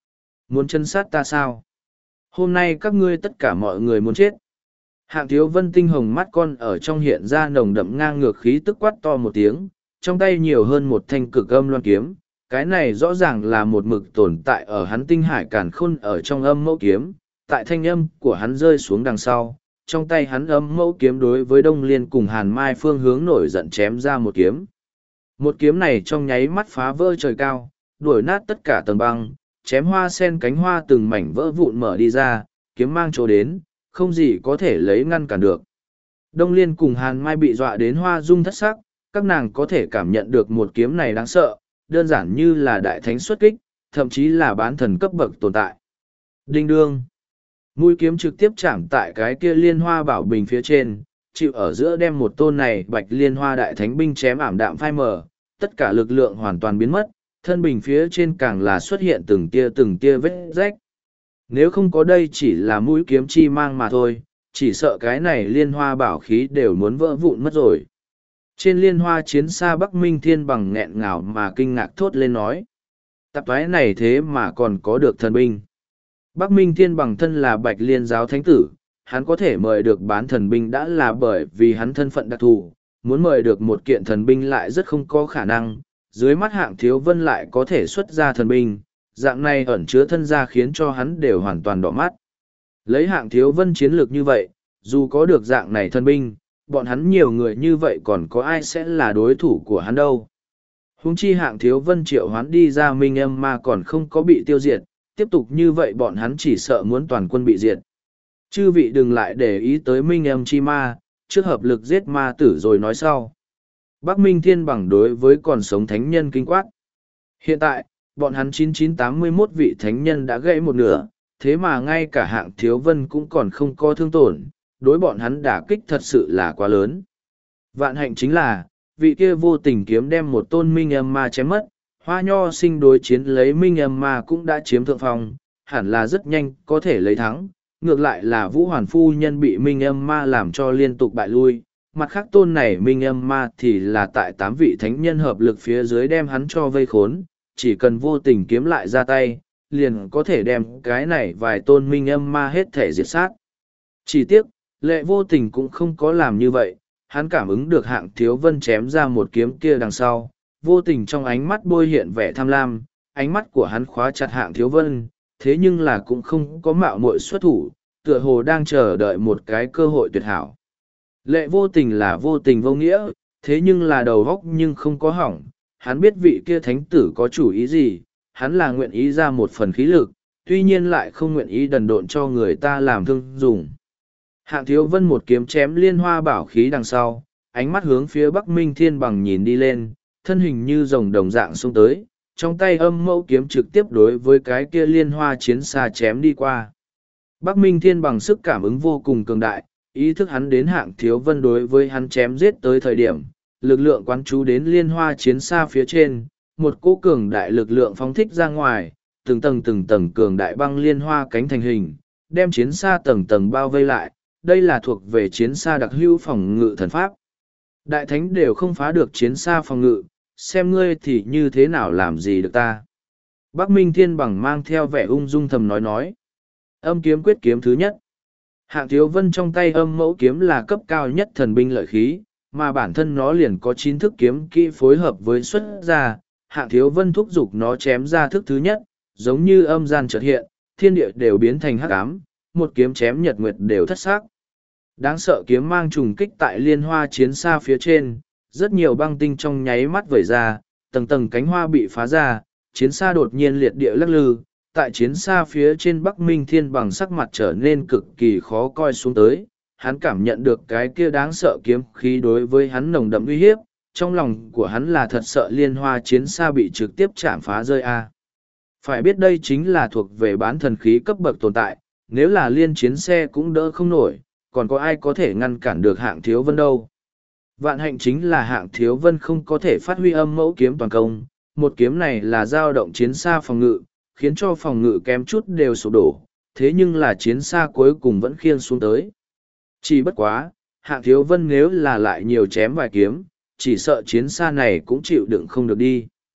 Muốn chân sát ta sao? Hôm nay các ngươi tất cả mọi người muốn chết. Hạng Thiếu Vân tinh hồng mắt con ở trong hiện ra nồng đậm ngang ngược khí tức quát to một tiếng, trong tay nhiều hơn một thanh cực âm loan kiếm. Cái này rõ ràng là một mực tồn tại ở hắn tinh hải càn khôn ở trong âm mẫu kiếm. Tại thanh âm của hắn rơi xuống đằng sau, trong tay hắn âm mẫu kiếm đối với Đông Liên cùng Hàn Mai phương hướng nổi giận chém ra một kiếm. Một kiếm này trong nháy mắt phá vỡ trời cao, đuổi nát tất cả tầng băng, chém hoa sen cánh hoa từng mảnh vỡ vụn mở đi ra, kiếm mang chỗ đến, không gì có thể lấy ngăn cản được. Đông Liên cùng Hàn Mai bị dọa đến hoa rung thất sắc, các nàng có thể cảm nhận được một kiếm này đáng sợ, đơn giản như là đại thánh xuất kích, thậm chí là bán thần cấp bậc tồn tại. Đinh đương. Mũi kiếm trực tiếp chạm tại cái kia liên hoa bảo bình phía trên, chịu ở giữa đem một tôn này bạch liên hoa đại thánh binh chém ảm đạm phai mờ, tất cả lực lượng hoàn toàn biến mất, thân bình phía trên càng là xuất hiện từng tia vết rách. Nếu không có đây chỉ là mũi kiếm chi mang mà thôi, chỉ sợ cái này liên hoa bảo khí đều muốn vỡ vụn mất rồi. Trên liên hoa chiến xa Bắc Minh Thiên Bằng nghẹn ngào mà kinh ngạc thốt lên nói. Tạp thoái này thế mà còn có được thần binh. Bắc Minh Thiên Bằng thân là Bạch Liên giáo thánh tử, hắn có thể mời được bán thần binh đã là bởi vì hắn thân phận đặc thù, muốn mời được một kiện thần binh lại rất không có khả năng, dưới mắt Hạng Thiếu Vân lại có thể xuất ra thần binh, dạng này ẩn chứa thân gia khiến cho hắn đều hoàn toàn đỏ mắt. Lấy Hạng Thiếu Vân chiến lược như vậy, dù có được dạng này thần binh, bọn hắn nhiều người như vậy còn có ai sẽ là đối thủ của hắn đâu. Huống chi Hạng Thiếu Vân triệu hoán đi ra minh âm ma còn không có bị tiêu diệt, tiếp tục như vậy bọn hắn chỉ sợ muốn toàn quân bị diệt. Chư vị đừng lại để ý tới minh âm chi ma, trước hợp lực giết ma tử rồi nói sau. Bắc Minh Thiên Bằng đối với còn sống thánh nhân kinh quát. Hiện tại, bọn hắn 9981 vị thánh nhân đã gãy một nửa, thế mà ngay cả Hạng Thiếu Vân cũng còn không có thương tổn, đối bọn hắn đả kích thật sự là quá lớn. Vạn hạnh chính là, vị kia vô tình kiếm đem một tôn minh âm ma chém mất, Hoa Nho Sinh đối chiến lấy minh âm ma cũng đã chiếm thượng phong, hẳn là rất nhanh có thể lấy thắng, ngược lại là Vũ Hoàn Phu Nhân bị minh âm ma làm cho liên tục bại lui. Mặt khác tôn này minh âm ma thì là tại 8 vị thánh nhân hợp lực phía dưới đem hắn cho vây khốn, chỉ cần vô tình kiếm lại ra tay, liền có thể đem cái này vài tôn minh âm ma hết thể diệt sát. Chỉ tiếc, Lệ Vô Tình cũng không có làm như vậy, hắn cảm ứng được Hạng Thiếu Vân chém ra một kiếm kia đằng sau, vô tình trong ánh mắt bôi hiện vẻ tham lam, ánh mắt của hắn khóa chặt Hạng Thiếu Vân, thế nhưng là cũng không có mạo muội xuất thủ, tựa hồ đang chờ đợi một cái cơ hội tuyệt hảo. Lệ Vô Tình là vô tình vô nghĩa, thế nhưng là đầu óc nhưng không có hỏng, hắn biết vị kia thánh tử có chủ ý gì, hắn là nguyện ý ra một phần khí lực, tuy nhiên lại không nguyện ý đần độn cho người ta làm thương dùng. Hạng Thiếu Vân một kiếm chém liên hoa bảo khí đằng sau, ánh mắt hướng phía Bắc Minh Thiên Bằng nhìn đi lên, thân hình như rồng đồng dạng xông tới, trong tay âm mẫu kiếm trực tiếp đối với cái kia liên hoa chiến xa chém đi qua. Bắc Minh Thiên Bằng sức cảm ứng vô cùng cường đại, ý thức hắn đến Hạng Thiếu Vân đối với hắn chém giết tới thời điểm, lực lượng quán chú đến liên hoa chiến xa phía trên, một cỗ cường đại lực lượng phóng thích ra ngoài, từng tầng cường đại băng liên hoa cánh thành hình, đem chiến xa tầng tầng bao vây lại, đây là thuộc về chiến xa đặc hữu phòng ngự thần pháp. Đại thánh đều không phá được chiến xa phòng ngự, xem ngươi thì như thế nào làm gì được ta. Bắc Minh Thiên Bằng mang theo vẻ ung dung thầm nói. Âm kiếm quyết kiếm thứ nhất. Hạng Thiếu Vân trong tay âm mẫu kiếm là cấp cao nhất thần binh lợi khí, mà bản thân nó liền có 9 thức kiếm kỹ phối hợp với xuất ra. Hạng Thiếu Vân thúc giục nó chém ra thức thứ nhất, giống như âm gian chợt hiện, thiên địa đều biến thành hắc ám, một kiếm chém nhật nguyệt đều thất xác. Đáng sợ kiếm mang trùng kích tại liên hoa chiến xa phía trên, rất nhiều băng tinh trong nháy mắt vẩy ra, tầng cánh hoa bị phá ra, chiến xa đột nhiên liệt địa lắc lư, tại chiến xa phía trên Bắc Minh Thiên Bằng sắc mặt trở nên cực kỳ khó coi xuống tới, hắn cảm nhận được cái kia đáng sợ kiếm khí đối với hắn nồng đậm uy hiếp, trong lòng của hắn là thật sợ liên hoa chiến xa bị trực tiếp chạm phá rơi a. Phải biết đây chính là thuộc về bán thần khí cấp bậc tồn tại, nếu là liên chiến xe cũng đỡ không nổi, còn có ai có thể ngăn cản được Hạng Thiếu Vân đâu. Vạn hạnh chính là Hạng Thiếu Vân không có thể phát huy âm mẫu kiếm toàn công, một kiếm này là dao động chiến xa phòng ngự, khiến cho phòng ngự kém chút đều sụp đổ, thế nhưng là chiến xa cuối cùng vẫn khiêng xuống tới. Chỉ bất quá, Hạng Thiếu Vân nếu là lại nhiều chém vài kiếm, chỉ sợ chiến xa này cũng chịu đựng không được đi.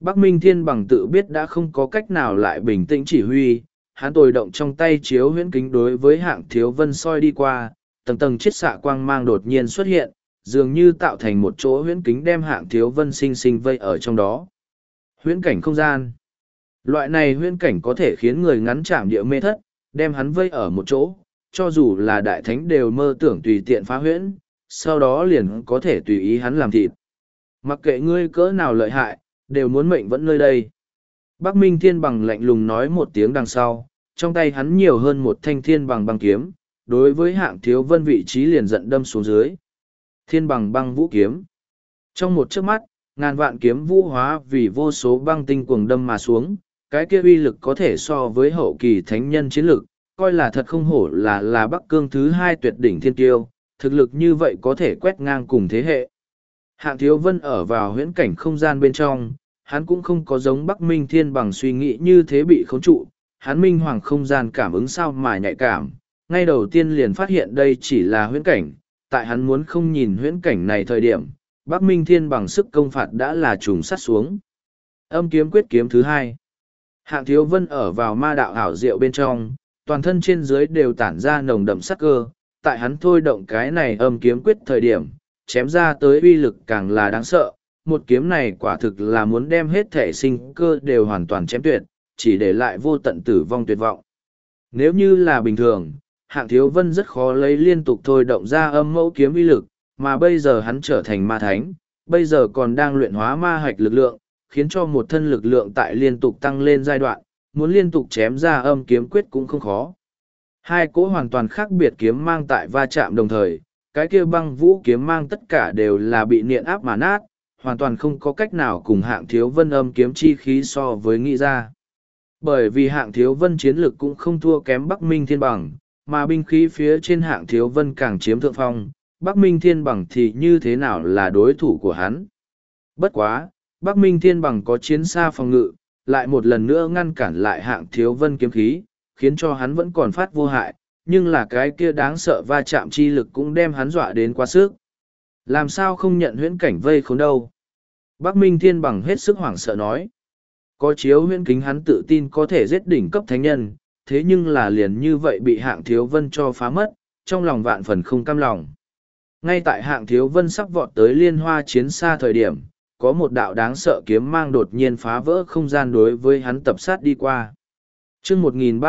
Bắc Minh Thiên Bằng tự biết đã không có cách nào lại bình tĩnh chỉ huy, hắn tồi động trong tay chiếu huyễn kính đối với Hạng Thiếu Vân soi đi qua, tầng tầng chiết xạ quang mang đột nhiên xuất hiện, dường như tạo thành một chỗ huyễn kính đem Hạng Thiếu Vân sinh sinh vây ở trong đó. Huyễn cảnh không gian. Loại này huyễn cảnh có thể khiến người ngắn chạm địa mê thất, đem hắn vây ở một chỗ, cho dù là đại thánh đều mơ tưởng tùy tiện phá huyễn, sau đó liền có thể tùy ý hắn làm thịt. Mặc kệ ngươi cỡ nào lợi hại, đều muốn mệnh vẫn nơi đây. Bắc Minh Thiên Bằng lạnh lùng nói một tiếng đằng sau, trong tay hắn nhiều hơn một thanh thiên bằng băng kiếm, đối với Hạng Thiếu Vân vị trí liền giận đâm xuống dưới. Thiên bằng băng vũ kiếm. Trong một chớp mắt, ngàn vạn kiếm vũ hóa vì vô số băng tinh cuồng đâm mà xuống, cái kia uy lực có thể so với hậu kỳ thánh nhân chiến lực, coi là thật không hổ là Bắc Cương thứ hai tuyệt đỉnh thiên tiêu, thực lực như vậy có thể quét ngang cùng thế hệ. Hạng Thiếu Vân ở vào huyễn cảnh không gian bên trong, hắn cũng không có giống Bắc Minh Thiên Bằng suy nghĩ như thế bị khống trụ, hắn minh hoàng không gian cảm ứng sao mà nhạy cảm, ngay đầu tiên liền phát hiện đây chỉ là huyễn cảnh, tại hắn muốn không nhìn huyễn cảnh này thời điểm, Bắc Minh Thiên Bằng sức công phạt đã là trùng sát xuống. Âm kiếm quyết kiếm thứ hai. Hạng Thiếu Vân ở vào ma đạo ảo diệu bên trong, toàn thân trên dưới đều tản ra nồng đậm sắc cơ, tại hắn thôi động cái này âm kiếm quyết thời điểm, chém ra tới uy lực càng là đáng sợ, một kiếm này quả thực là muốn đem hết thể sinh cơ đều hoàn toàn chém tuyệt, chỉ để lại vô tận tử vong tuyệt vọng. Nếu như là bình thường, Hạng Thiếu Vân rất khó lấy liên tục thôi động ra âm mẫu kiếm uy lực, mà bây giờ hắn trở thành ma thánh, bây giờ còn đang luyện hóa ma hạch lực lượng, khiến cho một thân lực lượng tại liên tục tăng lên giai đoạn, muốn liên tục chém ra âm kiếm quyết cũng không khó. Hai cỗ hoàn toàn khác biệt kiếm mang tại va chạm đồng thời, cái kia băng vũ kiếm mang tất cả đều là bị niện áp mà nát, hoàn toàn không có cách nào cùng Hạng Thiếu Vân âm kiếm chi khí so với nghĩ ra. Bởi vì Hạng Thiếu Vân chiến lực cũng không thua kém Bắc Minh Thiên Bằng, mà binh khí phía trên Hạng Thiếu Vân càng chiếm thượng phong, Bắc Minh Thiên Bằng thì như thế nào là đối thủ của hắn. Bất quá, Bắc Minh Thiên Bằng có chiến xa phòng ngự, lại một lần nữa ngăn cản lại Hạng Thiếu Vân kiếm khí, khiến cho hắn vẫn còn phát vô hại, nhưng là cái kia đáng sợ va chạm chi lực cũng đem hắn dọa đến quá sức. Làm sao không nhận huyễn cảnh vây khốn đâu? Bắc Minh Thiên Bằng hết sức hoảng sợ nói. Có chiếu huyễn kính hắn tự tin có thể giết đỉnh cấp thánh nhân, thế nhưng là liền như vậy bị Hạng Thiếu Vân cho phá mất, trong lòng vạn phần không cam lòng. Ngay tại Hạng Thiếu Vân sắp vọt tới liên hoa chiến xa thời điểm, có một đạo đáng sợ kiếm mang đột nhiên phá vỡ không gian đối với hắn tập sát đi qua. Chương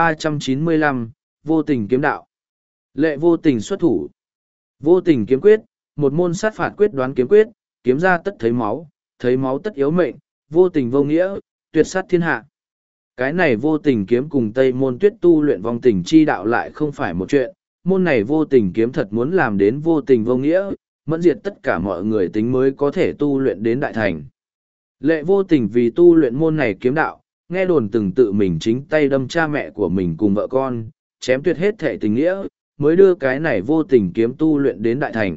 1395, vô tình kiếm đạo. Lệ vô tình xuất thủ. Vô tình kiếm quyết, một môn sát phạt quyết đoán kiếm quyết, kiếm ra tất thấy máu tất yếu mệnh, vô tình vô nghĩa, tuyệt sát thiên hạ. Cái này vô tình kiếm cùng Tây môn Tuyết tu luyện vong tình chi đạo lại không phải một chuyện, môn này vô tình kiếm thật muốn làm đến vô tình vô nghĩa, mẫn diệt tất cả mọi người tính mới có thể tu luyện đến đại thành. Lệ vô tình vì tu luyện môn này kiếm đạo, nghe đồn từng tự mình chính tay đâm cha mẹ của mình cùng vợ con, chém tuyệt hết thể tình nghĩa, mới đưa cái này vô tình kiếm tu luyện đến đại thành.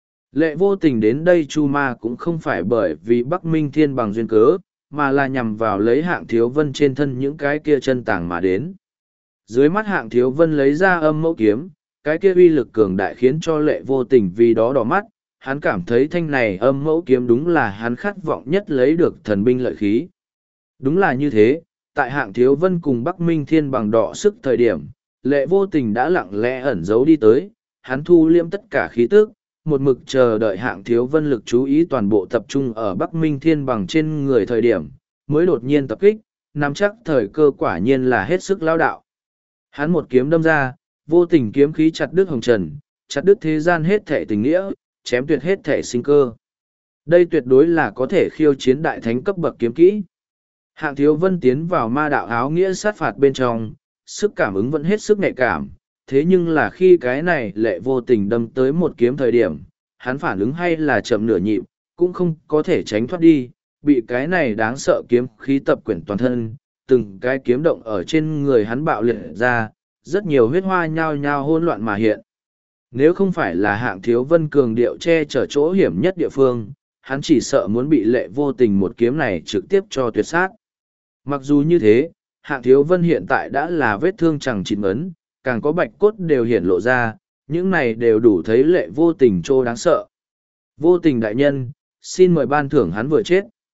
Lệ vô tình đến đây Chu Ma cũng không phải bởi vì Bắc Minh Thiên Bằng duyên cớ, mà là nhằm vào lấy Hạng Thiếu Vân trên thân những cái kia chân tàng mà đến. Dưới mắt Hạng Thiếu Vân lấy ra âm mẫu kiếm, cái kia uy lực cường đại khiến cho lệ vô tình vì đó đỏ mắt, hắn cảm thấy thanh này âm mẫu kiếm đúng là hắn khát vọng nhất lấy được thần binh lợi khí. Đúng là như thế, tại Hạng Thiếu Vân cùng Bắc Minh Thiên Bằng đọ sức thời điểm, lệ vô tình đã lặng lẽ ẩn giấu đi tới, hắn thu liễm tất cả khí tức, một mực chờ đợi Hạng Thiếu Vân lực chú ý toàn bộ tập trung ở Bắc Minh Thiên Bằng trên người thời điểm, mới đột nhiên tập kích, nắm chắc thời cơ quả nhiên là hết sức lao đạo. Hắn một kiếm đâm ra, vô tình kiếm khí chặt đứt hồng trần, chặt đứt thế gian hết thể tình nghĩa, chém tuyệt hết thể sinh cơ. Đây tuyệt đối là có thể khiêu chiến đại thánh cấp bậc kiếm kỹ. Hạng Thiếu Vân tiến vào ma đạo áo nghĩa sát phạt bên trong, sức cảm ứng vẫn hết sức nhạy cảm, thế nhưng là khi cái này lệ vô tình đâm tới một kiếm thời điểm, hắn phản ứng hay là chậm nửa nhịp, cũng không có thể tránh thoát đi, bị cái này đáng sợ kiếm khí tập quyển toàn thân, từng cái kiếm động ở trên người hắn bạo liệt ra, rất nhiều huyết hoa nhao nhao hỗn loạn mà hiện. Nếu không phải là Hạng Thiếu Vân cường điệu che chở chỗ hiểm nhất địa phương, hắn chỉ sợ muốn bị lệ vô tình một kiếm này trực tiếp cho tuyệt sát. Mặc dù như thế, Hạng Thiếu Vân hiện tại đã là vết thương chẳng chịt ngấn, càng có bạch cốt đều hiển lộ ra, những này đều đủ thấy lệ vô tình trô đáng sợ. Vô tình đại nhân, xin mời ban thưởng hắn vừa chết.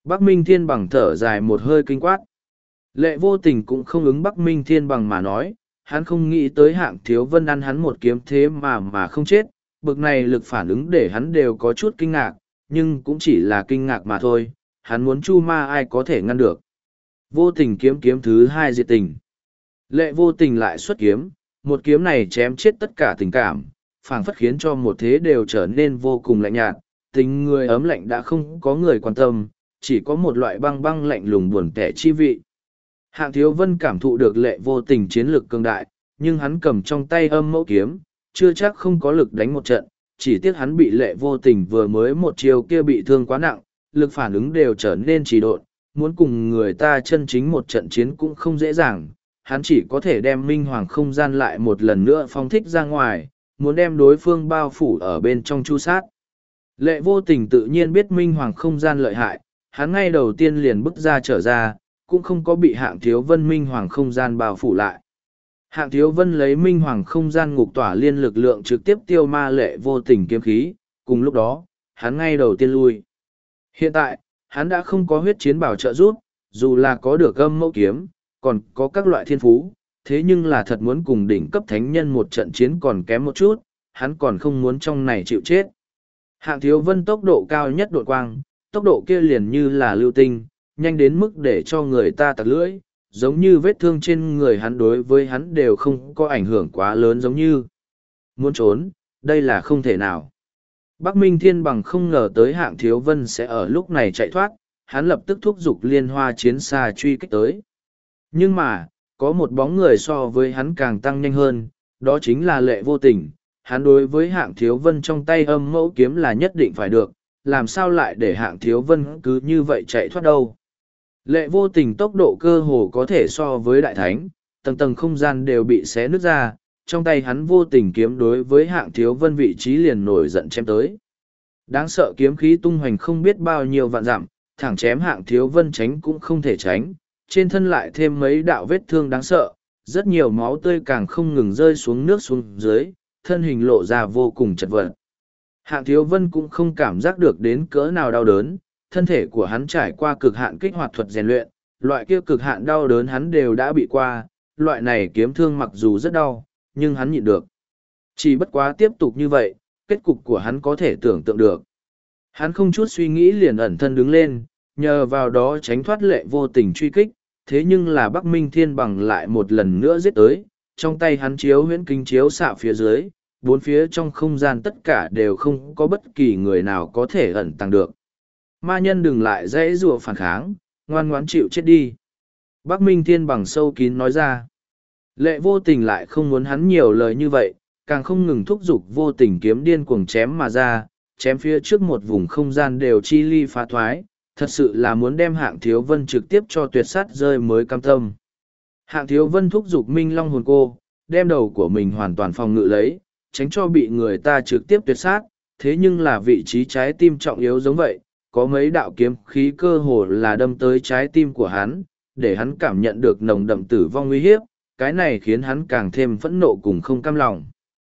Bắc Minh Thiên Bằng thở dài một hơi kinh quát. Lệ Vô Tình cũng không ứng Bắc Minh Thiên Bằng mà nói, hắn không nghĩ tới Hạng Thiếu Vân ăn hắn một kiếm thế mà không chết, bực này lực phản ứng để hắn đều có chút kinh ngạc, nhưng cũng chỉ là kinh ngạc mà thôi, hắn muốn chu ma ai có thể ngăn được. Vô Tình kiếm kiếm thứ hai diệt tình. Lệ Vô Tình lại xuất kiếm, một kiếm này chém chết tất cả tình cảm, phảng phất khiến cho một thế đều trở nên vô cùng lạnh nhạt, tình người ấm lạnh đã không có người quan tâm, chỉ có một loại băng băng lạnh lùng buồn tẻ chi vị. Hạng Thiếu Vân cảm thụ được Lệ Vô Tình chiến lực cường đại, nhưng hắn cầm trong tay âm mẫu kiếm, chưa chắc không có lực đánh một trận, chỉ tiếc hắn bị Lệ Vô Tình vừa mới một chiều kia bị thương quá nặng, lực phản ứng đều trở nên trì độn, muốn cùng người ta chân chính một trận chiến cũng không dễ dàng, hắn chỉ có thể đem minh hoàng không gian lại một lần nữa phóng thích ra ngoài, muốn đem đối phương bao phủ ở bên trong chu sát. Lệ Vô Tình tự nhiên biết minh hoàng không gian lợi hại, hắn ngay đầu tiên liền bước ra trở ra, cũng không có bị Hạng Thiếu Vân minh hoàng không gian bao phủ lại. Hạng Thiếu Vân lấy minh hoàng không gian ngục tỏa liên lực lượng trực tiếp tiêu ma Lệ Vô Tình kiếm khí, cùng lúc đó, hắn ngay đầu tiên lui. Hiện tại, hắn đã không có huyết chiến bảo trợ giúp, dù là có được âm mẫu kiếm, còn có các loại thiên phú, thế nhưng là thật muốn cùng đỉnh cấp thánh nhân một trận chiến còn kém một chút, hắn còn không muốn trong này chịu chết. Hạng Thiếu Vân tốc độ cao nhất độn quang, tốc độ kia liền như là lưu tinh, nhanh đến mức để cho người ta tặc lưỡi, giống như vết thương trên người hắn đối với hắn đều không có ảnh hưởng quá lớn giống như. Muốn trốn, đây là không thể nào. Bắc Minh Thiên Bằng không ngờ tới Hạng Thiếu Vân sẽ ở lúc này chạy thoát, hắn lập tức thúc giục liên hoa chiến xa truy kích tới. Nhưng mà, có một bóng người so với hắn càng tăng nhanh hơn, đó chính là Lệ Vô Tình. Hắn đối với Hạng Thiếu Vân trong tay âm mẫu kiếm là nhất định phải được, làm sao lại để Hạng Thiếu Vân cứ như vậy chạy thoát đâu. Lệ Vô Tình tốc độ cơ hồ có thể so với Đại Thánh, tầng tầng không gian đều bị xé nứt ra, trong tay hắn vô tình kiếm đối với Hạng Thiếu Vân vị trí liền nổi giận chém tới. Đáng sợ kiếm khí tung hoành không biết bao nhiêu vạn dặm, thẳng chém Hạng Thiếu Vân tránh cũng không thể tránh, trên thân lại thêm mấy đạo vết thương đáng sợ, rất nhiều máu tươi càng không ngừng rơi xuống nước xuống dưới, thân hình lộ ra vô cùng chật vật. Hạng Thiếu Vân cũng không cảm giác được đến cỡ nào đau đớn, thân thể của hắn trải qua cực hạn kích hoạt thuật rèn luyện, loại kia cực hạn đau đớn hắn đều đã bị qua, loại này kiếm thương mặc dù rất đau, nhưng hắn nhịn được. Chỉ bất quá tiếp tục như vậy, kết cục của hắn có thể tưởng tượng được. Hắn không chút suy nghĩ liền ẩn thân đứng lên, nhờ vào đó tránh thoát Lệ Vô Tình truy kích, thế nhưng là Bắc Minh Thiên Bằng lại một lần nữa giết tới, trong tay hắn chiếu huyễn kính chiếu xạ phía dưới, bốn phía trong không gian tất cả đều không có bất kỳ người nào có thể ẩn tàng được. Ma nhân đừng lại dãy rùa phản kháng, ngoan ngoãn chịu chết đi. Bắc Minh Thiên Bằng sâu kín nói ra. Lệ Vô Tình lại không muốn hắn nhiều lời như vậy, càng không ngừng thúc giục vô tình kiếm điên cuồng chém mà ra, chém phía trước một vùng không gian đều chi ly phá thoái, thật sự là muốn đem Hạng Thiếu Vân trực tiếp cho tuyệt sát rơi mới cam tâm. Hạng Thiếu Vân thúc giục Minh Long hồn cô, đem đầu của mình hoàn toàn phòng ngự lấy, tránh cho bị người ta trực tiếp tuyệt sát, thế nhưng là vị trí trái tim trọng yếu giống vậy, có mấy đạo kiếm khí cơ hồ là đâm tới trái tim của hắn, để hắn cảm nhận được nồng đậm tử vong uy hiếp, cái này khiến hắn càng thêm phẫn nộ cùng không cam lòng.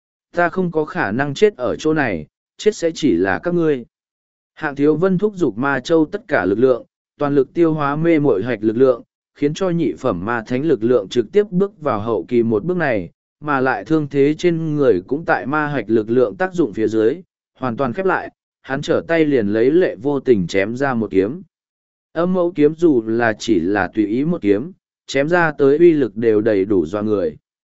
Ta không có khả năng chết ở chỗ này, chết sẽ chỉ là các ngươi. Hạng Thiếu Vân thúc giục ma châu tất cả lực lượng, toàn lực tiêu hóa mê muội hạch lực lượng, khiến cho nhị phẩm ma thánh lực lượng trực tiếp bước vào hậu kỳ một bước này, mà lại thương thế trên người cũng tại ma hạch lực lượng tác dụng phía dưới, hoàn toàn khép lại, hắn trở tay liền lấy Lệ Vô Tình chém ra một kiếm. Âm mẫu kiếm dù là chỉ là tùy ý một kiếm, chém ra tới uy lực đều đầy đủ doa người.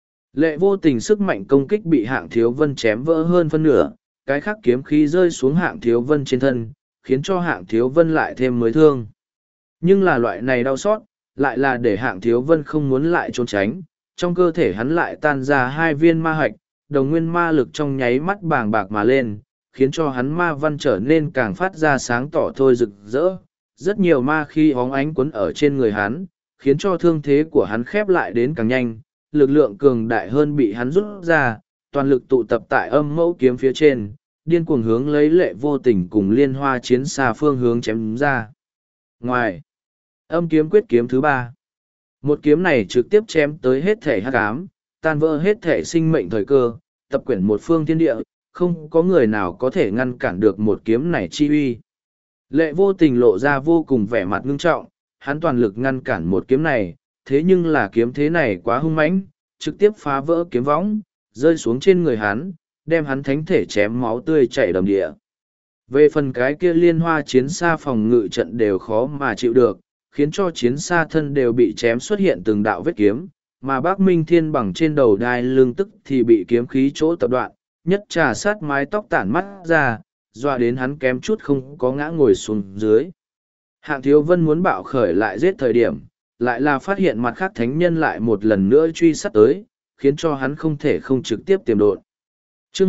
Lệ Vô Tình sức mạnh công kích bị Hạng Thiếu Vân chém vỡ hơn phân nửa, cái khác kiếm khí rơi xuống Hạng Thiếu Vân trên thân, khiến cho Hạng Thiếu Vân lại thêm mới thương. Nhưng là loại này đau xót, lại là để Hạng Thiếu Vân không muốn lại trốn tránh, trong cơ thể hắn lại tan ra hai viên ma hạch, đồng nguyên ma lực trong nháy mắt bàng bạc mà lên, khiến cho hắn ma văn trở nên càng phát ra sáng tỏ thôi rực rỡ. Rất nhiều ma khí hóng ánh quấn ở trên người hắn, khiến cho thương thế của hắn khép lại đến càng nhanh, lực lượng cường đại hơn bị hắn rút ra, toàn lực tụ tập tại âm mẫu kiếm phía trên, điên cuồng hướng lấy Lệ Vô Tình cùng liên hoa chiến xa phương hướng chém ra. Ngoài, âm kiếm quyết kiếm thứ ba, một kiếm này trực tiếp chém tới hết thể hắc ám, tan vỡ hết thể sinh mệnh thời cơ, tập quyển một phương thiên địa, không có người nào có thể ngăn cản được một kiếm này chi uy. Lệ vô tình lộ ra vô cùng vẻ mặt ngưng trọng, hắn toàn lực ngăn cản một kiếm này, thế nhưng là kiếm thế này quá hung mãnh, trực tiếp phá vỡ kiếm võng, rơi xuống trên người hắn, đem hắn thánh thể chém máu tươi chảy đầm địa. Về phần cái kia liên hoa chiến xa phòng ngự trận đều khó mà chịu được, khiến cho chiến xa thân đều bị chém xuất hiện từng đạo vết kiếm, mà Bắc Minh Thiên bằng trên đầu đai lưng tức thì bị kiếm khí chỗ tập đoạn, nhất trà sát mái tóc tản mắt ra, dọa đến hắn kém chút không có ngã ngồi xuống dưới. Hạng Thiếu Vân muốn bạo khởi lại giết thời điểm, lại là phát hiện mặt khác thánh nhân lại một lần nữa truy sát tới, khiến cho hắn không thể không trực tiếp tiềm độn. Chương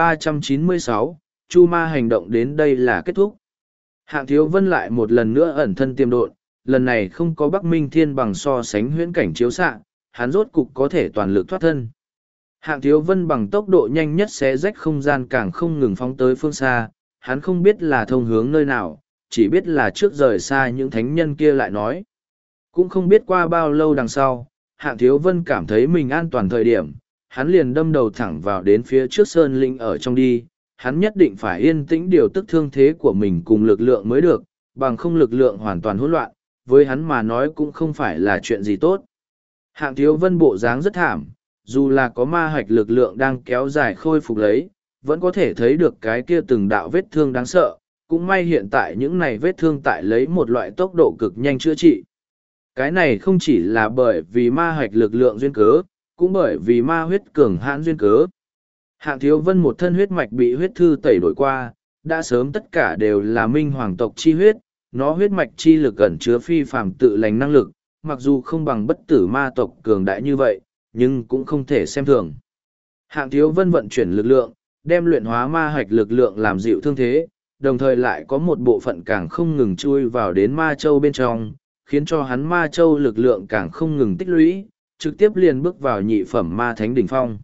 1396, Chu Ma hành động đến đây là kết thúc. Hạng Thiếu Vân lại một lần nữa ẩn thân tiềm độn, lần này không có Bắc Minh Thiên bằng so sánh huyễn cảnh chiếu xạ, hắn rốt cục có thể toàn lực thoát thân. Hạng Thiếu Vân bằng tốc độ nhanh nhất xé rách không gian càng không ngừng phóng tới phương xa, hắn không biết là thông hướng nơi nào, chỉ biết là trước rời xa những thánh nhân kia lại nói. Cũng không biết qua bao lâu đằng sau, Hạng Thiếu Vân cảm thấy mình an toàn thời điểm, hắn liền đâm đầu thẳng vào đến phía trước sơn linh ở trong đi, hắn nhất định phải yên tĩnh điều tức thương thế của mình cùng lực lượng mới được, bằng không lực lượng hoàn toàn hỗn loạn, với hắn mà nói cũng không phải là chuyện gì tốt. Hạng Thiếu Vân bộ dáng rất thảm, dù là có ma hạch lực lượng đang kéo dài khôi phục lấy, vẫn có thể thấy được cái kia từng đạo vết thương đáng sợ, cũng may hiện tại những này vết thương tại lấy một loại tốc độ cực nhanh chữa trị. Cái này không chỉ là bởi vì ma hạch lực lượng duyên cớ, cũng bởi vì ma huyết cường hãn duyên cớ. Hạng Thiếu Vân một thân huyết mạch bị huyết thư tẩy đổi qua, đã sớm tất cả đều là minh hoàng tộc chi huyết, nó huyết mạch chi lực ẩn chứa phi phàm tự lành năng lực, mặc dù không bằng bất tử ma tộc cường đại như vậy, nhưng cũng không thể xem thường. Hạng Thiếu Vân vận chuyển lực lượng, đem luyện hóa ma hạch lực lượng làm dịu thương thế, đồng thời lại có một bộ phận càng không ngừng chui vào đến ma châu bên trong, khiến cho hắn ma châu lực lượng càng không ngừng tích lũy, trực tiếp liền bước vào nhị phẩm ma thánh đỉnh phong.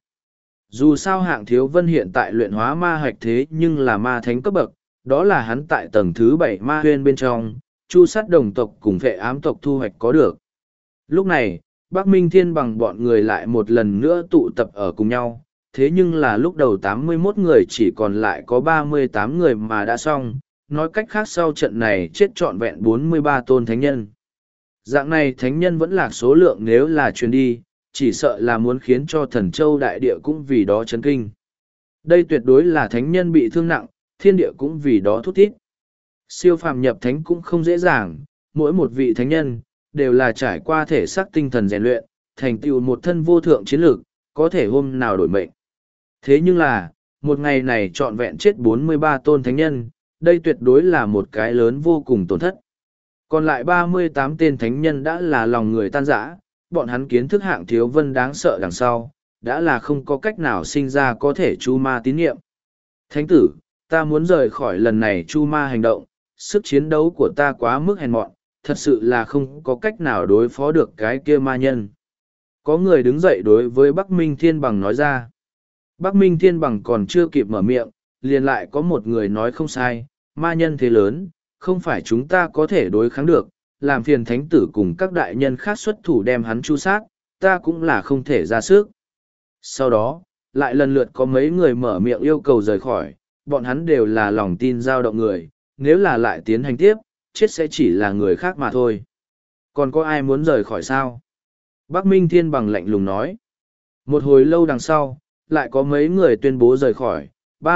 Dù sao Hạng Thiếu Vân hiện tại luyện hóa ma hạch thế nhưng là ma thánh cấp bậc, đó là hắn tại tầng thứ 7 ma huyên bên trong, chu sát đồng tộc cùng vệ ám tộc thu hoạch có được. Lúc này, Bắc Minh Thiên bằng bọn người lại một lần nữa tụ tập ở cùng nhau, thế nhưng là lúc đầu 81 người chỉ còn lại có 38 người mà đã xong, nói cách khác sau trận này chết trọn vẹn 43 tôn thánh nhân. Dạng này thánh nhân vẫn là số lượng nếu là chuyến đi, chỉ sợ là muốn khiến cho thần châu đại địa cũng vì đó chấn kinh. Đây tuyệt đối là thánh nhân bị thương nặng, thiên địa cũng vì đó thút thít. Siêu phàm nhập thánh cũng không dễ dàng, mỗi một vị thánh nhân, đều là trải qua thể xác tinh thần rèn luyện, thành tựu một thân vô thượng chiến lược, có thể hôm nào đổi mệnh. Thế nhưng là, một ngày này trọn vẹn chết 43 tôn thánh nhân, đây tuyệt đối là một cái lớn vô cùng tổn thất. Còn lại 38 tên thánh nhân đã là lòng người tan rã, bọn hắn kiến thức Hạng Thiếu Vân đáng sợ đằng sau, đã là không có cách nào sinh ra có thể chu ma tín nhiệm. Thánh tử, ta muốn rời khỏi lần này chu ma hành động, sức chiến đấu của ta quá mức hèn mọn, thật sự là không có cách nào đối phó được cái kia ma nhân. Có người đứng dậy đối với Bắc Minh Thiên Bằng nói ra. Bắc Minh Thiên Bằng còn chưa kịp mở miệng, liền lại có một người nói không sai, ma nhân thế lớn, không phải chúng ta có thể đối kháng được, làm phiền thánh tử cùng các đại nhân khác xuất thủ đem hắn chu sát, ta cũng là không thể ra sức. Sau đó, lại lần lượt có mấy người mở miệng yêu cầu rời khỏi, bọn hắn đều là lòng tin dao động người, nếu là lại tiến hành tiếp, chết sẽ chỉ là người khác mà thôi. Còn có ai muốn rời khỏi sao? Bắc Minh Thiên Bằng lạnh lùng nói. Một hồi lâu đằng sau, lại có mấy người tuyên bố rời khỏi,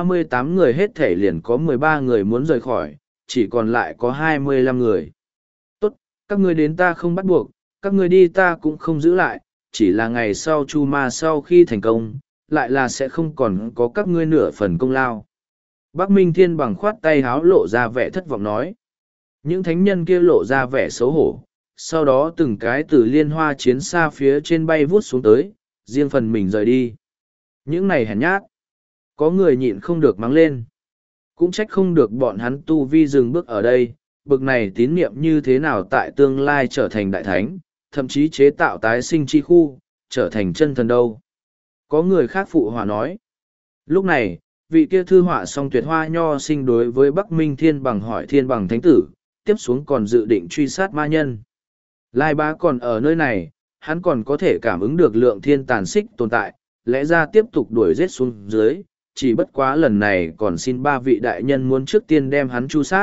38 người hết thể liền có 13 người muốn rời khỏi, chỉ còn lại có 25 người. Tốt, các ngươi đến ta không bắt buộc, các ngươi đi ta cũng không giữ lại, chỉ là ngày sau Chu Ma sau khi thành công, lại là sẽ không còn có các ngươi nửa phần công lao. Bắc Minh Thiên Bằng khoát tay háo lộ ra vẻ thất vọng nói. Những thánh nhân kia lộ ra vẻ xấu hổ, sau đó từng cái từ liên hoa chiến xa phía trên bay vút xuống tới, riêng phần mình rời đi. Những này hèn nhát. Có người nhịn không được mắng lên. Cũng trách không được bọn hắn tu vi dừng bước ở đây, bực này tín niệm như thế nào tại tương lai trở thành đại thánh, thậm chí chế tạo tái sinh chi khu, trở thành chân thần đâu. Có người khác phụ hòa nói. Lúc này, vị kia thư họa song tuyệt hoa nho sinh đối với Bắc Minh Thiên Bằng hỏi Thiên Bằng Thánh Tử, tiếp xuống còn dự định truy sát ma nhân. Lai Bá còn ở nơi này, hắn còn có thể cảm ứng được lượng thiên tàn xích tồn tại, lẽ ra tiếp tục đuổi giết xuống dưới, chỉ bất quá lần này còn xin ba vị đại nhân muốn trước tiên đem hắn chu sát,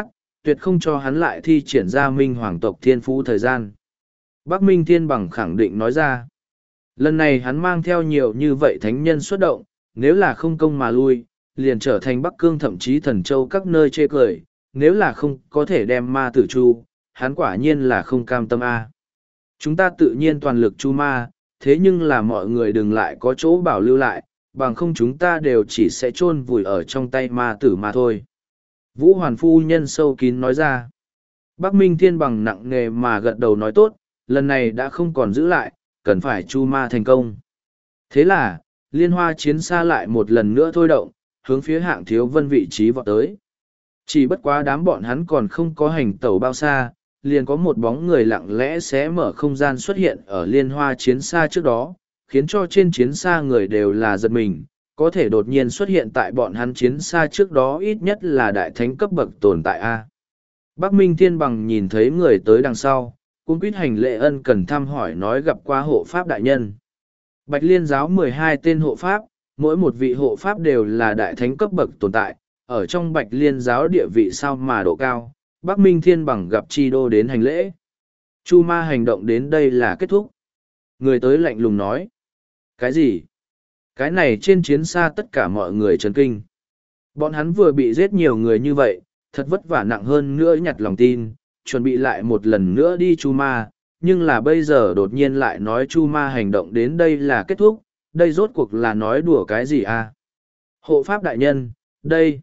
tuyệt không cho hắn lại thi triển ra minh hoàng tộc thiên phú thời gian. Bắc Minh Thiên Bằng khẳng định nói ra. Lần này hắn mang theo nhiều như vậy thánh nhân xuất động, nếu là không công mà lui, liền trở thành Bắc Cương thậm chí Thần Châu các nơi chê cười, nếu là không có thể đem ma tử chu, hắn quả nhiên là không cam tâm a. Chúng ta tự nhiên toàn lực chu ma, thế nhưng là mọi người đừng lại có chỗ bảo lưu lại, bằng không chúng ta đều chỉ sẽ chôn vùi ở trong tay ma tử mà thôi. Vũ Hoàn Phu Nhân sâu kín nói ra. Bắc Minh Thiên Bằng nặng nề mà gật đầu nói tốt, lần này đã không còn giữ lại, cần phải chu ma thành công. Thế là, liên hoa chiến xa lại một lần nữa thôi động, hướng phía Hạng Thiếu Vân vị trí vọt tới. Chỉ bất quá đám bọn hắn còn không có hành tẩu bao xa, liền có một bóng người lặng lẽ xé mở không gian xuất hiện ở liên hoa chiến xa trước đó, khiến cho trên chiến xa người đều là giật mình, có thể đột nhiên xuất hiện tại bọn hắn chiến xa trước đó ít nhất là đại thánh cấp bậc tồn tại A. Bắc Minh Thiên Bằng nhìn thấy người tới đằng sau, cung quýt hành lễ ân cần thăm hỏi nói gặp qua hộ pháp đại nhân. Bạch Liên giáo 12 tên hộ pháp, mỗi một vị hộ pháp đều là đại thánh cấp bậc tồn tại, ở trong Bạch Liên giáo địa vị sao mà độ cao, Bắc Minh Thiên Bằng gặp Chi Đô đến hành lễ. Chu ma hành động đến đây là kết thúc. Người tới lạnh lùng nói. Cái gì? Cái này trên chiến xa tất cả mọi người chấn kinh. Bọn hắn vừa bị giết nhiều người như vậy, thật vất vả nặng hơn nữa nhặt lòng tin, chuẩn bị lại một lần nữa đi chu ma, nhưng là bây giờ đột nhiên lại nói chu ma hành động đến đây là kết thúc, đây rốt cuộc là nói đùa cái gì à? Hộ pháp đại nhân, đây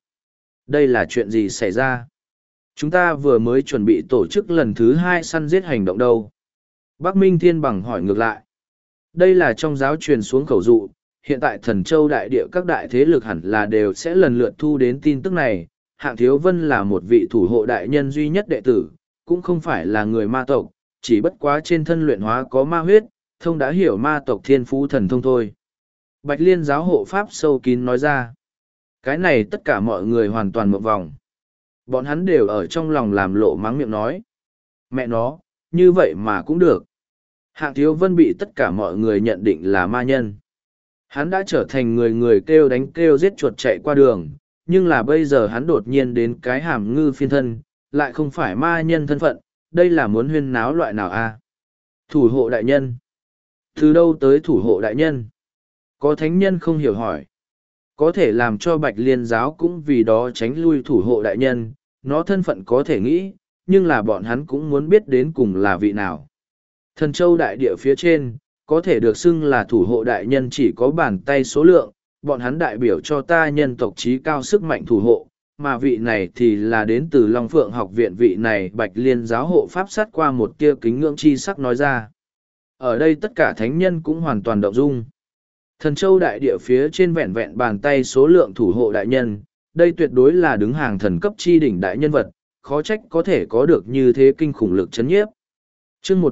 là chuyện gì xảy ra? Chúng ta vừa mới chuẩn bị tổ chức lần thứ 2 săn giết hành động đâu? Bắc Minh Thiên Bằng hỏi ngược lại. Đây là trong giáo truyền xuống khẩu dụ, hiện tại Thần Châu đại địa các đại thế lực hẳn là đều sẽ lần lượt thu đến tin tức này. Hạng Thiếu Vân là một vị thủ hộ đại nhân duy nhất đệ tử, cũng không phải là người ma tộc, chỉ bất quá trên thân luyện hóa có ma huyết, thông đã hiểu ma tộc thiên phú thần thông thôi. Bạch Liên giáo hộ pháp sâu kín nói ra. Cái này tất cả mọi người hoàn toàn mộng vòng. Bọn hắn đều ở trong lòng làm lộ mắng miệng nói. Mẹ nó, như vậy mà cũng được. Hạng Thiếu Vân bị tất cả mọi người nhận định là ma nhân. Hắn đã trở thành người kêu đánh kêu giết chuột chạy qua đường, nhưng là bây giờ hắn đột nhiên đến cái hàm ngư phiên thân, lại không phải ma nhân thân phận, đây là muốn huyên náo loại nào a? Thủ hộ đại nhân. Từ đâu tới thủ hộ đại nhân? Có thánh nhân không hiểu hỏi. Có thể làm cho Bạch Liên giáo cũng vì đó tránh lui thủ hộ đại nhân, nó thân phận có thể nghĩ, nhưng là bọn hắn cũng muốn biết đến cùng là vị nào. Thần Châu đại địa phía trên, có thể được xưng là thủ hộ đại nhân chỉ có bàn tay số lượng, bọn hắn đại biểu cho ta nhân tộc trí cao sức mạnh thủ hộ, mà vị này thì là đến từ Long Phượng học viện vị này Bạch Liên giáo hộ pháp sát qua một tia kính ngưỡng chi sắc nói ra. Ở đây tất cả thánh nhân cũng hoàn toàn động dung. Thần Châu đại địa phía trên vẹn vẹn bàn tay số lượng thủ hộ đại nhân, đây tuyệt đối là đứng hàng thần cấp chi đỉnh đại nhân vật, khó trách có thể có được như thế kinh khủng lực chấn nhiếp. Chương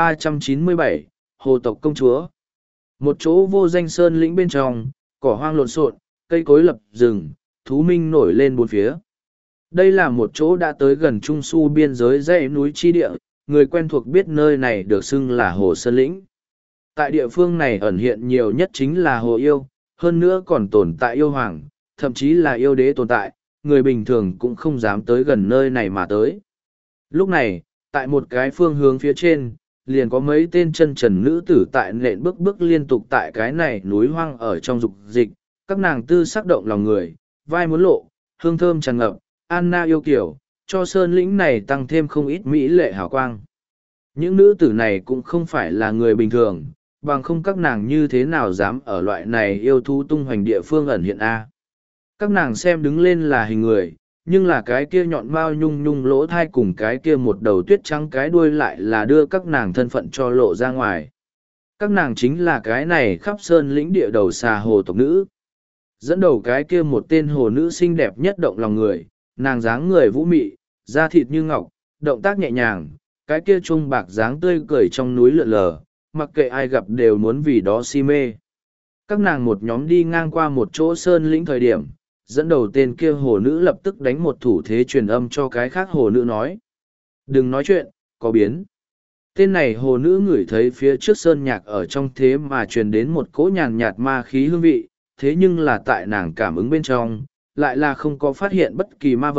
1397, Hồ tộc công chúa. Một chỗ vô danh sơn lĩnh bên trong, cỏ hoang lộn xộn, cây cối lập rừng, thú minh nổi lên bốn phía. Đây là một chỗ đã tới gần Trung Su biên giới dãy núi chi địa, người quen thuộc biết nơi này được xưng là Hồ Sơn Lĩnh. Tại địa phương này ẩn hiện nhiều nhất chính là Hồ Yêu, hơn nữa còn tồn tại yêu hoàng, thậm chí là yêu đế tồn tại, người bình thường cũng không dám tới gần nơi này mà tới. Lúc này, tại một cái phương hướng phía trên, liền có mấy tên chân trần nữ tử tại nện bước liên tục tại cái này núi hoang ở trong dục dịch, các nàng tư sắc động lòng người, vai muốn lộ, hương thơm tràn ngập, Anna yêu kiểu, cho sơn lĩnh này tăng thêm không ít mỹ lệ hào quang. Những nữ tử này cũng không phải là người bình thường, bằng không các nàng như thế nào dám ở loại này yêu thú tung hoành địa phương ẩn hiện A. Các nàng xem đứng lên là hình người, nhưng là cái kia nhọn mao nhung nhung lỗ thai cùng cái kia một đầu tuyết trắng cái đuôi lại là đưa các nàng thân phận cho lộ ra ngoài. Các nàng chính là cái này khắp sơn lĩnh địa đầu xà hồ tộc nữ. Dẫn đầu cái kia một tên hồ nữ xinh đẹp nhất động lòng người, nàng dáng người vũ mị, da thịt như ngọc, động tác nhẹ nhàng, cái kia trung bạc dáng tươi cười trong núi lượn lờ, mặc kệ ai gặp đều muốn vì đó si mê. Các nàng một nhóm đi ngang qua một chỗ sơn lĩnh thời điểm, dẫn đầu tên kia hồ nữ lập tức đánh một thủ thế truyền âm cho cái khác hồ nữ nói. Đừng nói chuyện, có biến. Tên này hồ nữ ngửi thấy phía trước sơn nhạc ở trong thế mà truyền đến một cỗ nhàn nhạt ma khí hương vị, thế nhưng là tại nàng cảm ứng bên trong, lại là không có phát hiện bất kỳ ma vật,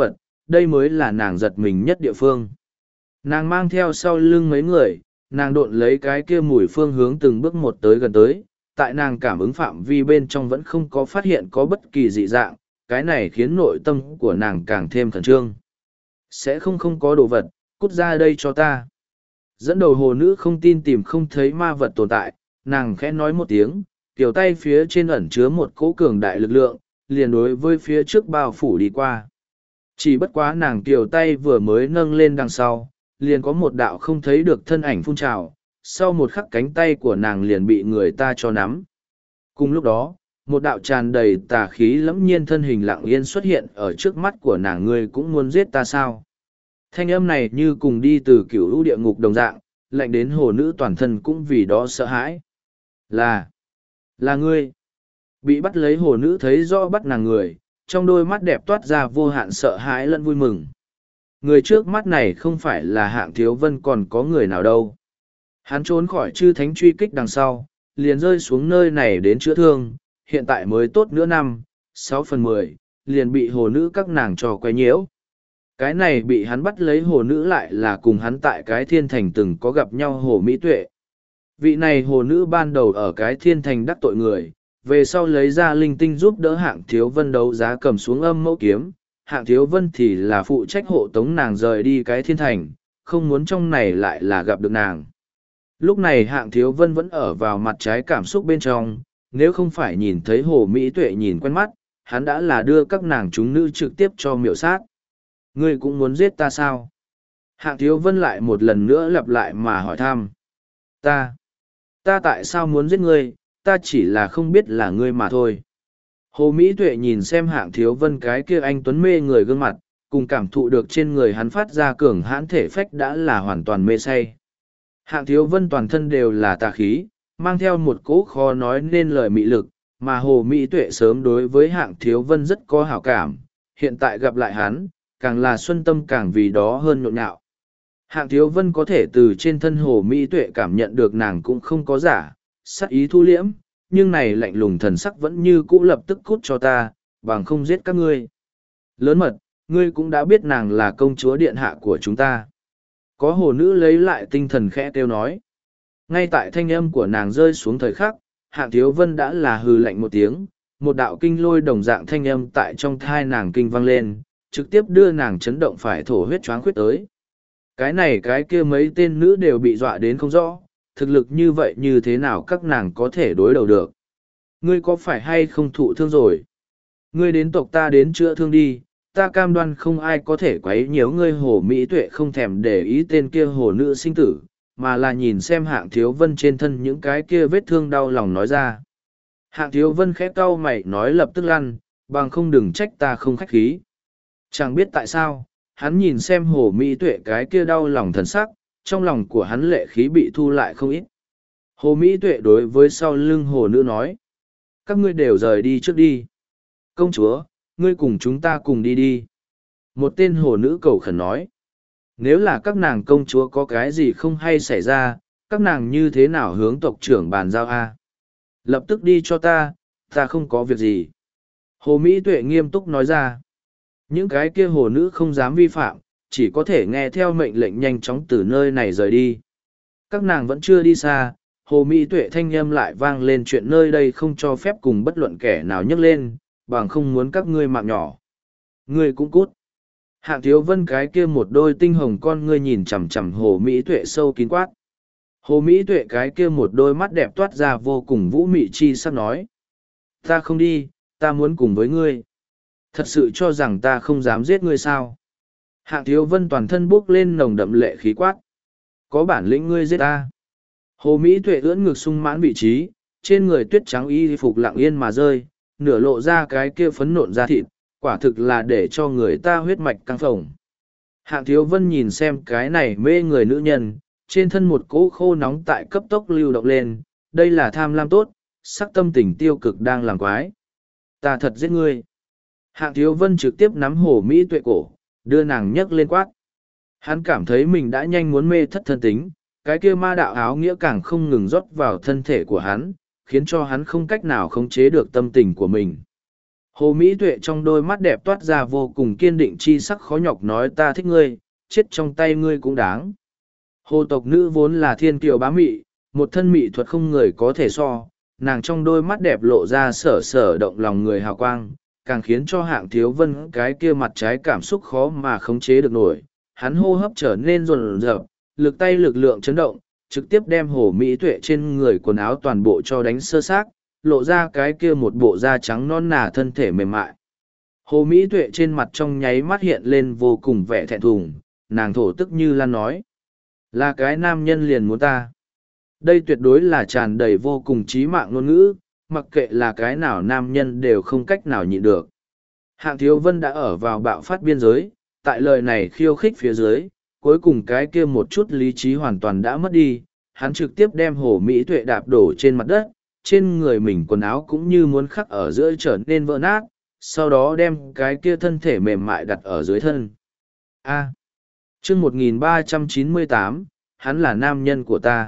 đây mới là nàng giật mình nhất địa phương. Nàng mang theo sau lưng mấy người, nàng độn lấy cái kia mùi phương hướng từng bước một tới gần tới, tại nàng cảm ứng phạm vi bên trong vẫn không có phát hiện có bất kỳ dị dạng, cái này khiến nội tâm của nàng càng thêm khẩn trương. Sẽ không có đồ vật, cút ra đây cho ta. Dẫn đầu hồ nữ không tin tìm không thấy ma vật tồn tại, nàng khẽ nói một tiếng, kiểu tay phía trên ẩn chứa một cỗ cường đại lực lượng, liền đối với phía trước bao phủ đi qua. Chỉ bất quá nàng kiểu tay vừa mới nâng lên đằng sau, liền có một đạo không thấy được thân ảnh phun trào, sau một khắc cánh tay của nàng liền bị người ta cho nắm. Cùng lúc đó, một đạo tràn đầy tà khí lẫm nhiên thân hình lặng yên xuất hiện ở trước mắt của nàng. Ngươi cũng muốn giết ta sao? Thanh âm này như cùng đi từ cửu lũ địa ngục đồng dạng, lạnh đến hồ nữ toàn thân cũng vì đó sợ hãi. Là ngươi. Bị bắt lấy hồ nữ thấy rõ bắt nàng người, trong đôi mắt đẹp toát ra vô hạn sợ hãi lẫn vui mừng. Người trước mắt này không phải là Hạng Thiếu Vân còn có người nào đâu. Hắn trốn khỏi chư thánh truy kích đằng sau, liền rơi xuống nơi này đến chữa thương, hiện tại mới tốt nửa năm, 6/10, liền bị hồ nữ các nàng trò quay nhiễu. Cái này bị hắn bắt lấy hồ nữ lại là cùng hắn tại cái thiên thành từng có gặp nhau hồ Mỹ Tuệ. Vị này hồ nữ ban đầu ở cái thiên thành đắc tội người, về sau lấy ra linh tinh giúp đỡ Hạng Thiếu Vân đấu giá cầm xuống âm mẫu kiếm. Hạng Thiếu Vân thì là phụ trách hộ tống nàng rời đi cái thiên thành, không muốn trong này lại là gặp được nàng. Lúc này Hạng Thiếu Vân vẫn ở vào mặt trái cảm xúc bên trong, nếu không phải nhìn thấy hồ Mỹ Tuệ nhìn quen mắt, hắn đã là đưa các nàng chúng nữ trực tiếp cho miểu sát. Ngươi cũng muốn giết ta sao? Hạng Thiếu Vân lại một lần nữa lặp lại mà hỏi thăm. Ta tại sao muốn giết ngươi, ta chỉ là không biết là ngươi mà thôi. Hồ Mỹ Tuệ nhìn xem Hạng Thiếu Vân cái kia anh tuấn mê người gương mặt, cùng cảm thụ được trên người hắn phát ra cường hãn thể phách đã là hoàn toàn mê say. Hạng Thiếu Vân toàn thân đều là tà khí, mang theo một cỗ khó nói nên lời mị lực, mà Hồ Mỹ Tuệ sớm đối với Hạng Thiếu Vân rất có hảo cảm, hiện tại gặp lại hắn, càng là xuân tâm càng vì đó hơn nhộn nhạo. Hạng Thiếu Vân có thể từ trên thân Hồ Mỹ Tuệ cảm nhận được nàng cũng không có giả, sắc ý thu liễm, nhưng này lạnh lùng thần sắc vẫn như cũ lập tức cút cho ta, bằng không giết các ngươi. Lớn mật, ngươi cũng đã biết nàng là công chúa điện hạ của chúng ta. Có hồ nữ lấy lại tinh thần khẽ kêu nói. Ngay tại thanh âm của nàng rơi xuống thời khắc, Hạng Thiếu Vân đã là hừ lạnh một tiếng, một đạo kinh lôi đồng dạng thanh âm tại trong thai nàng kinh vang lên, trực tiếp đưa nàng chấn động phải thổ huyết choáng khuyết tới. Cái này cái kia mấy tên nữ đều bị dọa đến không rõ, thực lực như vậy như thế nào các nàng có thể đối đầu được. Ngươi có phải hay không thụ thương rồi? Ngươi đến tộc ta đến chữa thương đi, ta cam đoan không ai có thể quấy nhiễu ngươi. Hồ Mỹ Tuệ không thèm để ý tên kia hồ nữ sinh tử, mà là nhìn xem Hạng Thiếu Vân trên thân những cái kia vết thương đau lòng nói ra. Hạng Thiếu Vân khẽ cau mày nói lập tức lăn, bằng không đừng trách ta không khách khí. Chẳng biết tại sao, hắn nhìn xem Hồ Mỹ Tuệ cái kia đau lòng thần sắc, trong lòng của hắn lệ khí bị thu lại không ít. Hồ Mỹ Tuệ đối với sau lưng hồ nữ nói. Các ngươi đều rời đi trước đi. Công chúa, ngươi cùng chúng ta cùng đi đi. Một tên hồ nữ cầu khẩn nói. Nếu là các nàng công chúa có cái gì không hay xảy ra, các nàng như thế nào hướng tộc trưởng bàn giao a? Lập tức đi cho ta không có việc gì. Hồ Mỹ Tuệ nghiêm túc nói ra. Những cái kia hồ nữ không dám vi phạm, chỉ có thể nghe theo mệnh lệnh nhanh chóng từ nơi này rời đi. Các nàng vẫn chưa đi xa, Hồ Mỹ Tuệ thanh âm lại vang lên chuyện nơi đây không cho phép cùng bất luận kẻ nào nhấc lên, bằng không muốn các ngươi mạng nhỏ. Ngươi cũng cút. Hạng Thiếu Vân cái kia một đôi tinh hồng con ngươi nhìn chằm chằm Hồ Mỹ Tuệ sâu kín quát. Hồ Mỹ Tuệ cái kia một đôi mắt đẹp toát ra vô cùng vũ mị chi sắc nói. Ta không đi, ta muốn cùng với ngươi. Thật sự cho rằng ta không dám giết ngươi sao? Hạng Thiếu Vân toàn thân bốc lên nồng đậm lệ khí quát. Có bản lĩnh ngươi giết ta. Hồ Mỹ Tuệ ưỡn ngực sung mãn vị trí, trên người tuyết trắng y phục lặng yên mà rơi, nửa lộ ra cái kia phấn nộn da thịt, quả thực là để cho người ta huyết mạch căng phồng. Hạng Thiếu Vân nhìn xem cái này mê người nữ nhân, trên thân một cỗ khô nóng tại cấp tốc lưu động lên, đây là tham lam tốt, sắc tâm tình tiêu cực đang làm quái. Ta thật giết ngươi. Hạng Thiếu Vân trực tiếp nắm Hồ Mỹ Tuệ cổ, đưa nàng nhấc lên quát. Hắn cảm thấy mình đã nhanh muốn mê thất thân tính, cái kia ma đạo áo nghĩa càng không ngừng rót vào thân thể của hắn, khiến cho hắn không cách nào khống chế được tâm tình của mình. Hồ Mỹ Tuệ trong đôi mắt đẹp toát ra vô cùng kiên định chi sắc khó nhọc nói ta thích ngươi, chết trong tay ngươi cũng đáng. Hồ tộc nữ vốn là thiên kiều bá mị, một thân mị thuật không người có thể so, nàng trong đôi mắt đẹp lộ ra sở sở động lòng người hào quang, càng khiến cho Hạng Thiếu Vân cái kia mặt trái cảm xúc khó mà khống chế được nổi. Hắn hô hấp trở nên rồn rợp, lực tay lực lượng chấn động, trực tiếp đem Hồ Mỹ Tuệ trên người quần áo toàn bộ cho đánh sơ xác, lộ ra cái kia một bộ da trắng non nà thân thể mềm mại. Hồ Mỹ Tuệ trên mặt trong nháy mắt hiện lên vô cùng vẻ thẹn thùng, nàng thổ tức như lan nói. Là cái nam nhân liền muốn ta. Đây tuyệt đối là tràn đầy vô cùng trí mạng ngôn ngữ, mặc kệ là cái nào nam nhân đều không cách nào nhịn được. Hạng Thiếu Vân đã ở vào bạo phát biên giới, tại lời này khiêu khích phía dưới, cuối cùng cái kia một chút lý trí hoàn toàn đã mất đi, hắn trực tiếp đem Hồ Mỹ Tuệ đạp đổ trên mặt đất, trên người mình quần áo cũng như muốn khắc ở giữa trở nên vỡ nát, sau đó đem cái kia thân thể mềm mại đặt ở dưới thân. A. Chương 1398, hắn là nam nhân của ta.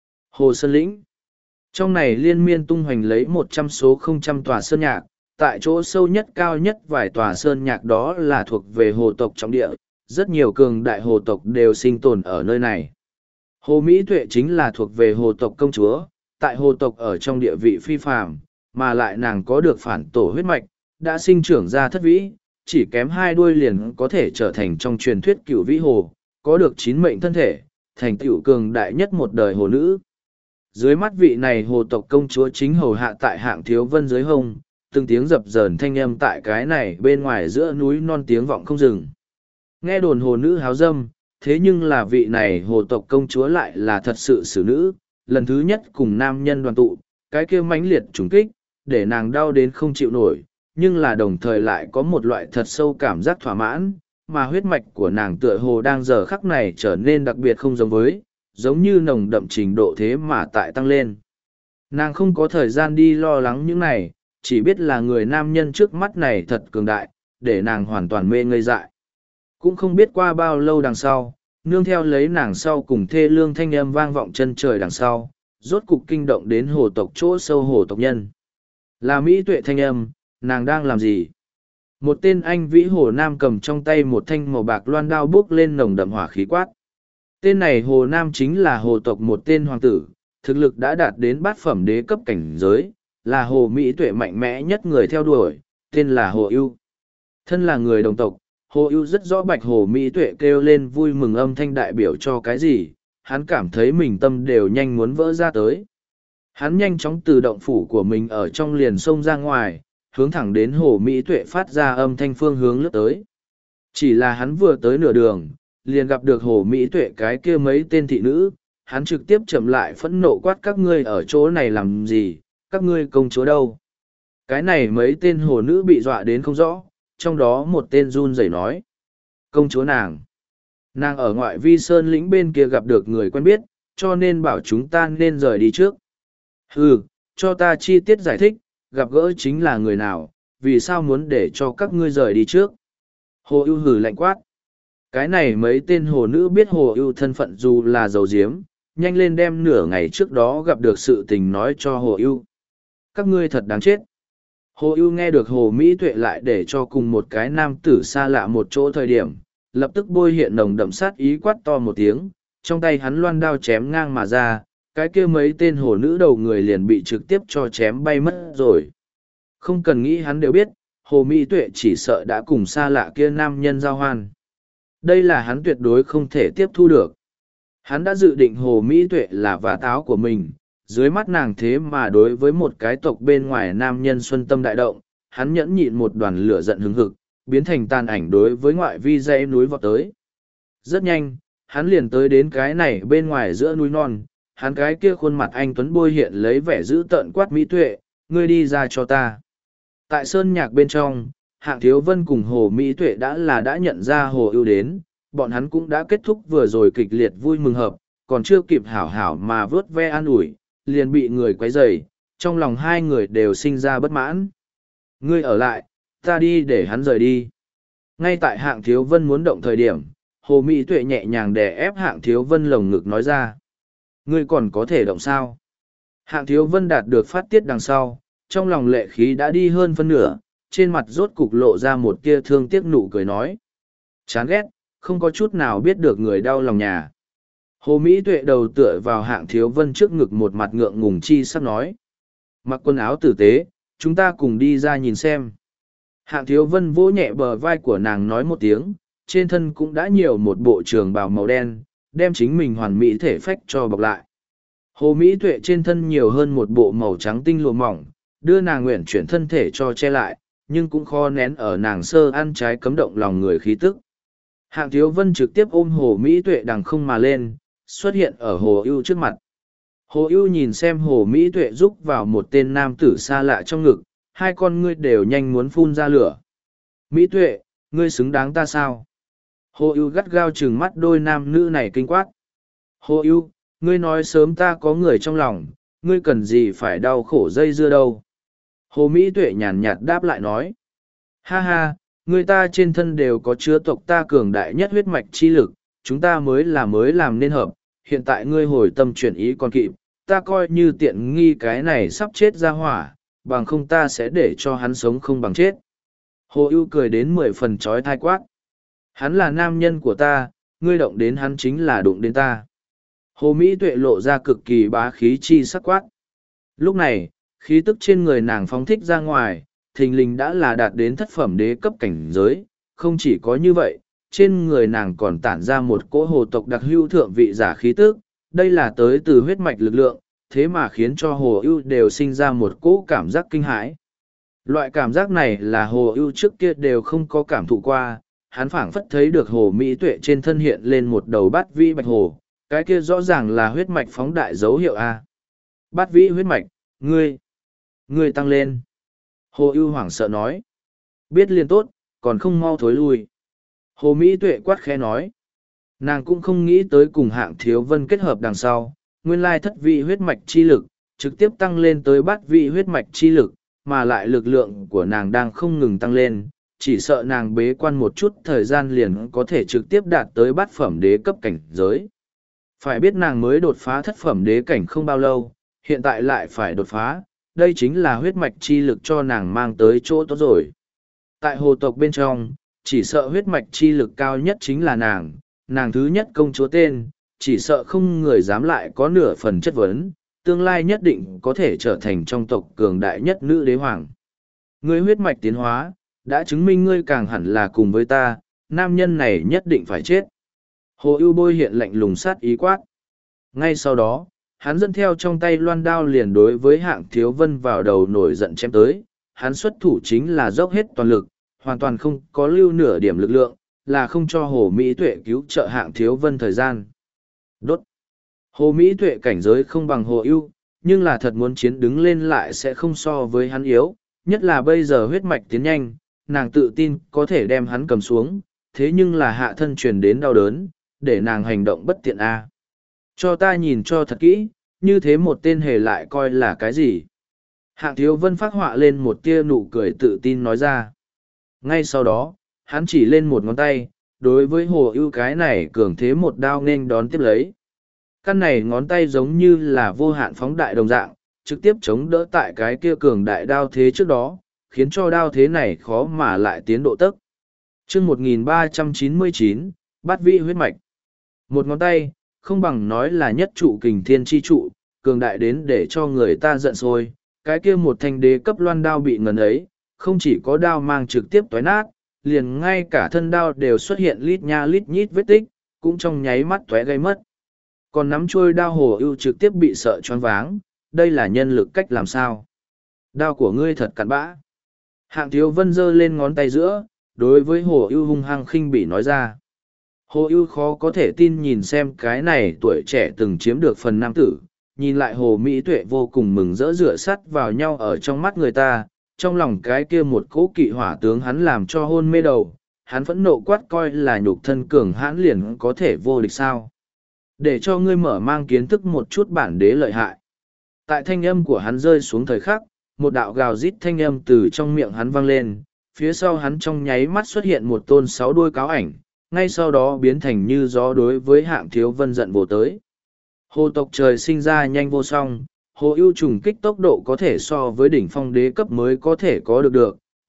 Hồ Sơn Lĩnh. Trong này liên miên tung hoành lấy 100 số 000 tòa sơn nhạc, tại chỗ sâu nhất cao nhất vài tòa sơn nhạc đó là thuộc về hồ tộc trọng địa, rất nhiều cường đại hồ tộc đều sinh tồn ở nơi này. Hồ Mỹ Tuệ chính là thuộc về hồ tộc công chúa, tại hồ tộc ở trong địa vị phi phàm, mà lại nàng có được phản tổ huyết mạch, đã sinh trưởng ra thất vĩ, chỉ kém 2 đuôi liền có thể trở thành trong truyền thuyết cửu vĩ hồ, có được 9 mệnh thân thể, thành tựu cường đại nhất một đời hồ nữ. Dưới mắt vị này hồ tộc công chúa chính hầu hạ tại Hạng Thiếu Vân dưới hông, từng tiếng dập dờn thanh âm tại cái này bên ngoài giữa núi non tiếng vọng không dừng. Nghe đồn hồ nữ háo dâm, thế nhưng là vị này hồ tộc công chúa lại là thật sự xử nữ, lần thứ nhất cùng nam nhân đoàn tụ, cái kia mãnh liệt trùng kích, để nàng đau đến không chịu nổi, nhưng là đồng thời lại có một loại thật sâu cảm giác thỏa mãn, mà huyết mạch của nàng tựa hồ đang giờ khắc này trở nên đặc biệt không giống với, giống như nồng đậm trình độ thế mà tại tăng lên. Nàng không có thời gian đi lo lắng những này, chỉ biết là người nam nhân trước mắt này thật cường đại, để nàng hoàn toàn mê ngây dại. Cũng không biết qua bao lâu đằng sau, nương theo lấy nàng sau cùng thê lương thanh âm vang vọng chân trời đằng sau, rốt cục kinh động đến hồ tộc chỗ sâu hồ tộc nhân. Là Mỹ Tuệ thanh âm, nàng đang làm gì? Một tên anh vĩ hồ nam cầm trong tay một thanh màu bạc loan đao bước lên nồng đậm hỏa khí quát. Tên này hồ nam chính là hồ tộc một tên hoàng tử, thực lực đã đạt đến bát phẩm đế cấp cảnh giới, là hồ Mỹ Tuệ mạnh mẽ nhất người theo đuổi, tên là Hồ Ưu. Thân là người đồng tộc, Hồ Ưu rất rõ bạch hồ Mỹ Tuệ kêu lên vui mừng âm thanh đại biểu cho cái gì, hắn cảm thấy mình tâm đều nhanh muốn vỡ ra tới. Hắn nhanh chóng từ động phủ của mình ở trong liền sông ra ngoài, hướng thẳng đến hồ Mỹ Tuệ phát ra âm thanh phương hướng lướt tới. Chỉ là hắn vừa tới nửa đường, liền gặp được hồ Mỹ Tuệ cái kia mấy tên thị nữ, hắn trực tiếp chậm lại phẫn nộ quát các ngươi ở chỗ này làm gì, các ngươi công chúa đâu. Cái này mấy tên hồ nữ bị dọa đến không rõ, trong đó một tên run rẩy nói. Công chúa nàng. Nàng ở ngoại vi sơn lĩnh bên kia gặp được người quen biết, cho nên bảo chúng ta nên rời đi trước. Ừ, cho ta chi tiết giải thích, gặp gỡ chính là người nào, vì sao muốn để cho các ngươi rời đi trước. Hồ Ưu hừ lạnh quát. Cái này mấy tên hồ nữ biết Hồ Ưu thân phận dù là dầu diếm, nhanh lên đem nửa ngày trước đó gặp được sự tình nói cho Hồ Ưu. Các ngươi thật đáng chết. Hồ Ưu nghe được Hồ Mỹ Tuệ lại để cho cùng một cái nam tử xa lạ một chỗ thời điểm, lập tức bôi hiện nồng đậm sát ý quát to một tiếng, trong tay hắn loan đao chém ngang mà ra, cái kia mấy tên hồ nữ đầu người liền bị trực tiếp cho chém bay mất rồi. Không cần nghĩ hắn đều biết, Hồ Mỹ Tuệ chỉ sợ đã cùng xa lạ kia nam nhân giao hoan. Đây là hắn tuyệt đối không thể tiếp thu được. Hắn đã dự định Hồ Mỹ Tuệ là vả táo của mình, dưới mắt nàng thế mà đối với một cái tộc bên ngoài nam nhân xuân tâm đại động, hắn nhẫn nhịn một đoàn lửa giận hứng hực, biến thành tàn ảnh đối với ngoại vi dãy núi vọt tới. Rất nhanh, hắn liền tới đến cái này bên ngoài giữa núi non, hắn cái kia khuôn mặt anh tuấn bôi hiện lấy vẻ dữ tợn quát Mỹ Tuệ, ngươi đi ra cho ta. Tại sơn nhạc bên trong, Hạng Thiếu Vân cùng Hồ Mỹ Tuệ đã nhận ra Hồ Ưu đến, bọn hắn cũng đã kết thúc vừa rồi kịch liệt vui mừng hợp, còn chưa kịp hảo hảo mà vớt ve an ủi, liền bị người quấy rầy, trong lòng hai người đều sinh ra bất mãn. Ngươi ở lại, ta đi để hắn rời đi. Ngay tại Hạng Thiếu Vân muốn động thời điểm, Hồ Mỹ Tuệ nhẹ nhàng đè ép Hạng Thiếu Vân lồng ngực nói ra. Ngươi còn có thể động sao? Hạng Thiếu Vân đạt được phát tiết đằng sau, trong lòng lệ khí đã đi hơn phân nửa, trên mặt rốt cục lộ ra một tia thương tiếc nụ cười nói. Chán ghét, không có chút nào biết được người đau lòng nhà. Hồ Mỹ Tuệ đầu tựa vào Hạng Thiếu Vân trước ngực một mặt ngượng ngùng chi sắp nói. Mặc quần áo tử tế, chúng ta cùng đi ra nhìn xem. Hạng Thiếu Vân vỗ nhẹ bờ vai của nàng nói một tiếng, trên thân cũng đã nhiều một bộ trường bào màu đen, đem chính mình hoàn mỹ thể phách cho bọc lại. Hồ Mỹ Tuệ trên thân nhiều hơn một bộ màu trắng tinh lụa mỏng, đưa nàng nguyện chuyển thân thể cho che lại, nhưng cũng khó nén ở nàng sơ ăn trái cấm động lòng người khí tức. Hạng Thiếu Vân trực tiếp ôm Hồ Mỹ Tuệ đằng không mà lên, xuất hiện ở Hồ Ưu trước mặt. Hồ Ưu nhìn xem Hồ Mỹ Tuệ rúc vào một tên nam tử xa lạ trong ngực, hai con ngươi đều nhanh muốn phun ra lửa. Mỹ Tuệ, ngươi xứng đáng ta sao? Hồ Ưu gắt gao trừng mắt đôi nam nữ này kinh quát. Hồ Ưu, ngươi nói sớm ta có người trong lòng, ngươi cần gì phải đau khổ dây dưa đâu. Hồ Mỹ Tuệ nhàn nhạt đáp lại nói. Ha ha, người ta trên thân đều có chứa tộc ta cường đại nhất huyết mạch chi lực, chúng ta mới làm nên hợp, hiện tại ngươi hồi tâm chuyển ý còn kịp, ta coi như tiện nghi cái này sắp chết ra hỏa, bằng không ta sẽ để cho hắn sống không bằng chết. Hồ Ưu cười đến 10 phần trói thai quát. Hắn là nam nhân của ta, ngươi động đến hắn chính là đụng đến ta. Hồ Mỹ Tuệ lộ ra cực kỳ bá khí chi sắc quát. Lúc này, khí tức trên người nàng phóng thích ra ngoài, thình lình đã là đạt đến thất phẩm đế cấp cảnh giới, không chỉ có như vậy, trên người nàng còn tản ra một cỗ hồ tộc đặc hữu thượng vị giả khí tức, đây là tới từ huyết mạch lực lượng, thế mà khiến cho Hồ Ưu đều sinh ra một cỗ cảm giác kinh hãi. Loại cảm giác này là Hồ Ưu trước kia đều không có cảm thụ qua, hắn phảng phất thấy được Hồ Mỹ Tuệ trên thân hiện lên một đầu bát vĩ bạch hồ, cái kia rõ ràng là huyết mạch phóng đại dấu hiệu A. Bát vĩ huyết mạch, ngươi tăng lên. Hồ Ưu hoảng sợ nói. Biết liền tốt, còn không mau thối lui. Hồ Mỹ Tuệ quát khẽ nói. Nàng cũng không nghĩ tới cùng Hạng Thiếu Vân kết hợp đằng sau, nguyên lai thất vị huyết mạch chi lực, trực tiếp tăng lên tới bát vị huyết mạch chi lực, mà lại lực lượng của nàng đang không ngừng tăng lên, chỉ sợ nàng bế quan một chút thời gian liền có thể trực tiếp đạt tới bát phẩm đế cấp cảnh giới. Phải biết nàng mới đột phá thất phẩm đế cảnh không bao lâu, hiện tại lại phải đột phá, đây chính là huyết mạch chi lực cho nàng mang tới chỗ tốt rồi. Tại hồ tộc bên trong, chỉ sợ huyết mạch chi lực cao nhất chính là nàng thứ nhất công chúa tên, chỉ sợ không người dám lại có nửa phần chất vấn, tương lai nhất định có thể trở thành trong tộc cường đại nhất nữ đế hoàng. Ngươi huyết mạch tiến hóa, đã chứng minh ngươi càng hẳn là cùng với ta, nam nhân này nhất định phải chết. Hồ Ưu Bôi hiện lạnh lùng sát ý quát. Ngay sau đó, hắn dẫn theo trong tay loan đao liền đối với Hạng Thiếu Vân vào đầu nổi giận chém tới, hắn xuất thủ chính là dốc hết toàn lực, hoàn toàn không có lưu nửa điểm lực lượng, là không cho Hồ Mỹ Tuệ cứu trợ Hạng Thiếu Vân thời gian. Đốt! Hồ Mỹ Tuệ cảnh giới không bằng Hồ Ưu, nhưng là thật muốn chiến đứng lên lại sẽ không so với hắn yếu, nhất là bây giờ huyết mạch tiến nhanh, nàng tự tin có thể đem hắn cầm xuống, thế nhưng là hạ thân truyền đến đau đớn, để nàng hành động bất tiện a. Cho ta nhìn cho thật kỹ, như thế một tên hề lại coi là cái gì? Hạng Thiếu Vân phát họa lên một tia nụ cười tự tin nói ra. Ngay sau đó, hắn chỉ lên một ngón tay, đối với Hồ Ưu cái này cường thế một đao nên đón tiếp lấy. Căn này ngón tay giống như là vô hạn phóng đại đồng dạng, trực tiếp chống đỡ tại cái kia cường đại đao thế trước đó, khiến cho đao thế này khó mà lại tiến độ tấc. Chương 1399, Bát vị huyết mạch. Một ngón tay, không bằng nói là nhất trụ kình thiên chi trụ, cường đại đến để cho người ta giận sôi. Cái kia một thanh đế cấp loan đao bị ngần ấy, không chỉ có đao mang trực tiếp toái nát, liền ngay cả thân đao đều xuất hiện lít nha lít nhít vết tích, cũng trong nháy mắt toé gây mất. Còn nắm chuôi đao Hồ Ưu trực tiếp bị sợ choáng váng, đây là nhân lực cách làm sao? Đao của ngươi thật cặn bã. Hạng Thiếu Vân giơ lên ngón tay giữa, đối với Hồ Ưu hung hăng khinh bỉ nói ra. Hồ Ưu khó có thể tin nhìn xem cái này tuổi trẻ từng chiếm được phần nam tử, nhìn lại Hồ Mỹ Tuệ vô cùng mừng rỡ rửa sắt vào nhau ở trong mắt người ta, trong lòng cái kia một cỗ kỵ hỏa tướng hắn làm cho hôn mê đầu, hắn phẫn nộ quát coi là nhục thân cường hãn liền có thể vô địch sao. Để cho ngươi mở mang kiến thức một chút bản đế lợi hại. Tại thanh âm của hắn rơi xuống thời khắc, một đạo gào rít thanh âm từ trong miệng hắn vang lên, phía sau hắn trong nháy mắt xuất hiện một tôn 6 đuôi cáo ảnh, ngay sau đó biến thành như gió đối với Hạng Thiếu Vân giận vồ tới. Hồ tộc trời sinh ra nhanh vô song, Hồ Ưu trùng kích tốc độ có thể so với đỉnh phong đế cấp mới có thể có được,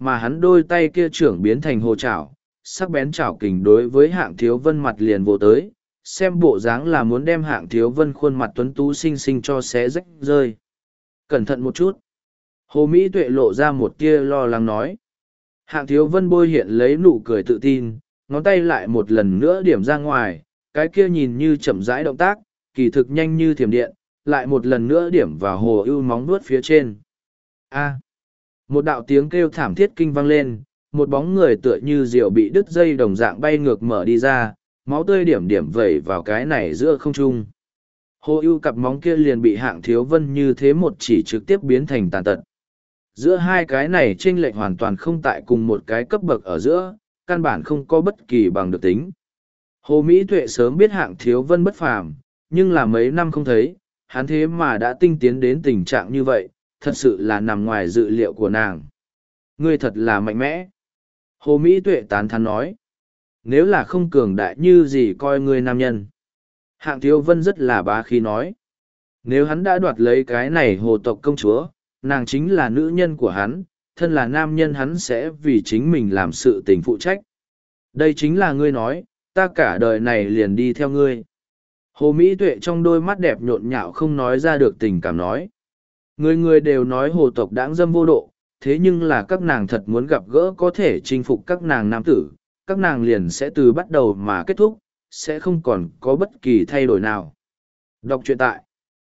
mà hắn đôi tay kia trưởng biến thành hồ chảo, sắc bén chảo kình đối với Hạng Thiếu Vân mặt liền vồ tới, xem bộ dáng là muốn đem Hạng Thiếu Vân khuôn mặt tuấn tú xinh xinh cho xé rách rơi. Cẩn thận một chút. Hồ Mỹ Tuệ lộ ra một tia lo lắng nói. Hạng Thiếu Vân bôi hiện lấy nụ cười tự tin, ngón tay lại một lần nữa điểm ra ngoài, cái kia nhìn như chậm rãi động tác, kỳ thực nhanh như thiểm điện, lại một lần nữa điểm vào Hồ Ưu móng vuốt phía trên. A. Một đạo tiếng kêu thảm thiết kinh vang lên, một bóng người tựa như diều bị đứt dây đồng dạng bay ngược mở đi ra, máu tươi điểm điểm vẩy vào cái này giữa không trung. Hồ Ưu cặp móng kia liền bị Hạng Thiếu Vân như thế một chỉ trực tiếp biến thành tàn tật. Giữa hai cái này chênh lệch hoàn toàn không tại cùng một cái cấp bậc ở giữa, căn bản không có bất kỳ bằng được tính. Hồ Mỹ Tuệ sớm biết Hạng Thiếu Vân bất phàm, nhưng là mấy năm không thấy, hắn thế mà đã tinh tiến đến tình trạng như vậy, thật sự là nằm ngoài dự liệu của nàng. Ngươi thật là mạnh mẽ. Hồ Mỹ Tuệ tán thán nói. Nếu là không cường đại như gì coi ngươi nam nhân. Hạng Thiếu Vân rất là bá khí nói. Nếu hắn đã đoạt lấy cái này hồ tộc công chúa, nàng chính là nữ nhân của hắn, thân là nam nhân hắn sẽ vì chính mình làm sự tình phụ trách. Đây chính là ngươi nói, ta cả đời này liền đi theo ngươi. Hồ Mỹ Tuệ trong đôi mắt đẹp nhộn nhạo không nói ra được tình cảm nói. Người người đều nói hồ tộc đãng dâm vô độ, thế nhưng là các nàng thật muốn gặp gỡ có thể chinh phục các nàng nam tử, các nàng liền sẽ từ bắt đầu mà kết thúc, sẽ không còn có bất kỳ thay đổi nào. Đọc truyện tại.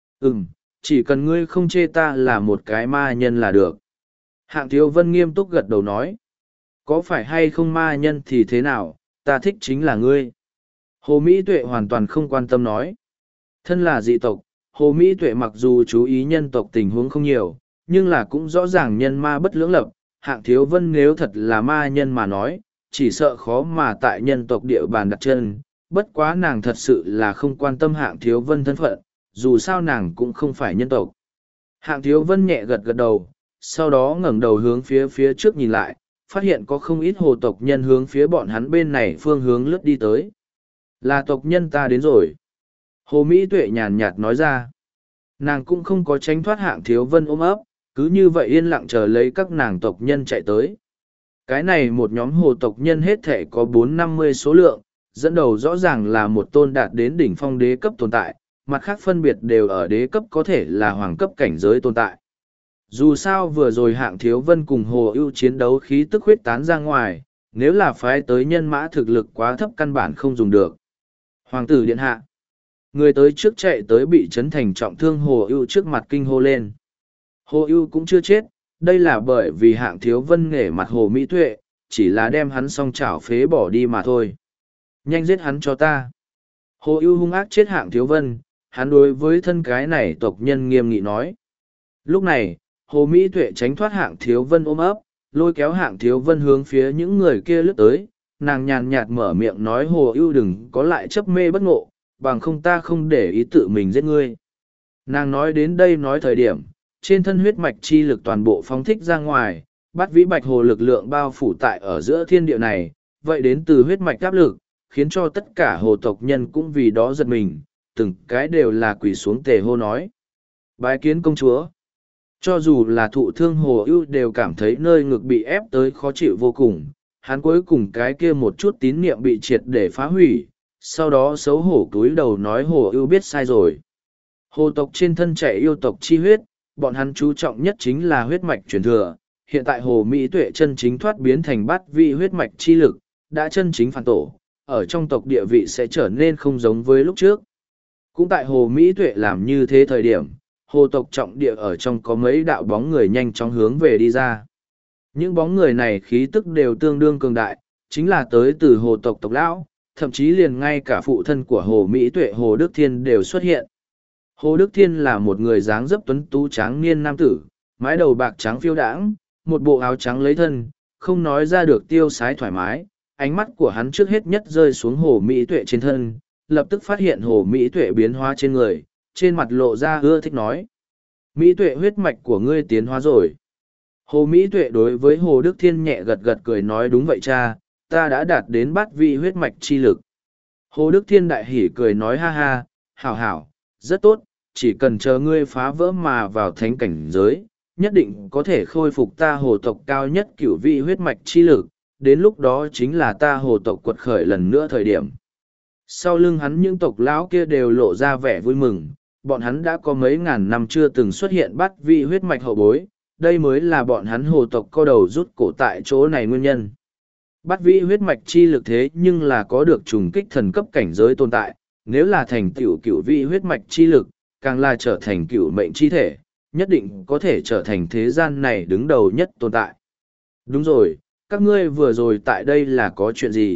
Chỉ cần ngươi không chê ta là một cái ma nhân là được. Hạng Thiếu Vân nghiêm túc gật đầu nói. Có phải hay không ma nhân thì thế nào, ta thích chính là ngươi. Hồ Mỹ Tuệ hoàn toàn không quan tâm nói. Thân là dị tộc, Hồ Mỹ Tuệ mặc dù chú ý nhân tộc tình huống không nhiều, nhưng là cũng rõ ràng nhân ma bất lưỡng lập. Hạng Thiếu Vân nếu thật là ma nhân mà nói, chỉ sợ khó mà tại nhân tộc địa bàn đặt chân. Bất quá nàng thật sự là không quan tâm Hạng Thiếu Vân thân phận, dù sao nàng cũng không phải nhân tộc. Hạng Thiếu Vân nhẹ gật gật đầu, sau đó ngẩng đầu hướng phía trước nhìn lại, phát hiện có không ít hồ tộc nhân hướng phía bọn hắn bên này phương hướng lướt đi tới. Là tộc nhân ta đến rồi. Hồ Mỹ Tuệ nhàn nhạt nói ra. Nàng cũng không có tránh thoát Hạng Thiếu Vân ôm ấp, cứ như vậy yên lặng chờ lấy các nàng tộc nhân chạy tới. Cái này một nhóm hồ tộc nhân hết thể có 450 số lượng, dẫn đầu rõ ràng là một tôn đạt đến đỉnh phong đế cấp tồn tại, mặt khác phân biệt đều ở đế cấp có thể là hoàng cấp cảnh giới tồn tại. Dù sao vừa rồi Hạng Thiếu Vân cùng Hồ Ưu chiến đấu khí tức huyết tán ra ngoài, nếu là phái tới nhân mã thực lực quá thấp căn bản không dùng được. Hoàng tử điện hạ. Người tới trước chạy tới bị chấn thành trọng thương Hồ Ưu trước mặt kinh hô lên. Hồ Ưu cũng chưa chết, đây là bởi vì Hạng Thiếu Vân nể mặt Hồ Mỹ Tuệ, chỉ là đem hắn song chảo phế bỏ đi mà thôi. Nhanh giết hắn cho ta. Hồ Ưu hung ác chết Hạng Thiếu Vân, hắn đối với thân cái này tộc nhân nghiêm nghị nói. Lúc này, Hồ Mỹ Tuệ tránh thoát Hạng Thiếu Vân ôm ấp, lôi kéo Hạng Thiếu Vân hướng phía những người kia lướt tới, nàng nhàn nhạt mở miệng nói Hồ Ưu đừng có lại chấp mê bất ngộ, bằng không ta không để ý tự mình giết ngươi. Nàng nói đến đây nói thời điểm, trên thân huyết mạch chi lực toàn bộ phóng thích ra ngoài, bắt vĩ bạch hồ lực lượng bao phủ tại ở giữa thiên địa này, vậy đến từ huyết mạch áp lực, khiến cho tất cả hồ tộc nhân cũng vì đó giật mình, từng cái đều là quỳ xuống tề hô nói. Bái kiến công chúa. Cho dù là thụ thương Hồ Ưu đều cảm thấy nơi ngực bị ép tới khó chịu vô cùng, hắn cuối cùng cái kia một chút tín niệm bị triệt để phá hủy, sau đó xấu hổ cúi đầu nói Hồ Ưu biết sai rồi. Hồ tộc trên thân chạy yêu tộc chi huyết, bọn hắn chú trọng nhất chính là huyết mạch truyền thừa, hiện tại Hồ Mỹ Tuệ chân chính thoát biến thành bát vị huyết mạch chi lực, đã chân chính phản tổ, ở trong tộc địa vị sẽ trở nên không giống với lúc trước. Cũng tại Hồ Mỹ Tuệ làm như thế thời điểm, hồ tộc trọng địa ở trong có mấy đạo bóng người nhanh chóng hướng về đi ra. Những bóng người này khí tức đều tương đương cường đại, chính là tới từ hồ tộc tộc lão, thậm chí liền ngay cả phụ thân của Hồ Mỹ Tuệ Hồ Đức Thiên đều xuất hiện. Hồ Đức Thiên là một người dáng dấp tuấn tú tráng niên nam tử, mái đầu bạc trắng phiêu đãng, một bộ áo trắng lấy thân, không nói ra được tiêu sái thoải mái, ánh mắt của hắn trước hết nhất rơi xuống Hồ Mỹ Tuệ trên thân, lập tức phát hiện Hồ Mỹ Tuệ biến hóa trên người, trên mặt lộ ra ưa thích nói. Mỹ Tuệ huyết mạch của ngươi tiến hóa rồi. Hồ Mỹ Tuệ đối với Hồ Đức Thiên nhẹ gật gật cười nói đúng vậy cha, ta đã đạt đến bát vị huyết mạch chi lực. Hồ Đức Thiên đại hỉ cười nói ha ha, hảo hảo, rất tốt, chỉ cần chờ ngươi phá vỡ mà vào thánh cảnh giới, nhất định có thể khôi phục ta hồ tộc cao nhất cửu vị huyết mạch chi lực, đến lúc đó chính là ta hồ tộc quật khởi lần nữa thời điểm. Sau lưng hắn những tộc lão kia đều lộ ra vẻ vui mừng, bọn hắn đã có mấy ngàn năm chưa từng xuất hiện bắt vị huyết mạch hậu bối, đây mới là bọn hắn hồ tộc co đầu rút cổ tại chỗ này nguyên nhân. Bắt vị huyết mạch chi lực thế nhưng là có được trùng kích thần cấp cảnh giới tồn tại, nếu là thành tựu cửu vị huyết mạch chi lực, càng là trở thành cửu mệnh chi thể, nhất định có thể trở thành thế gian này đứng đầu nhất tồn tại. Đúng rồi, các ngươi vừa rồi tại đây là có chuyện gì?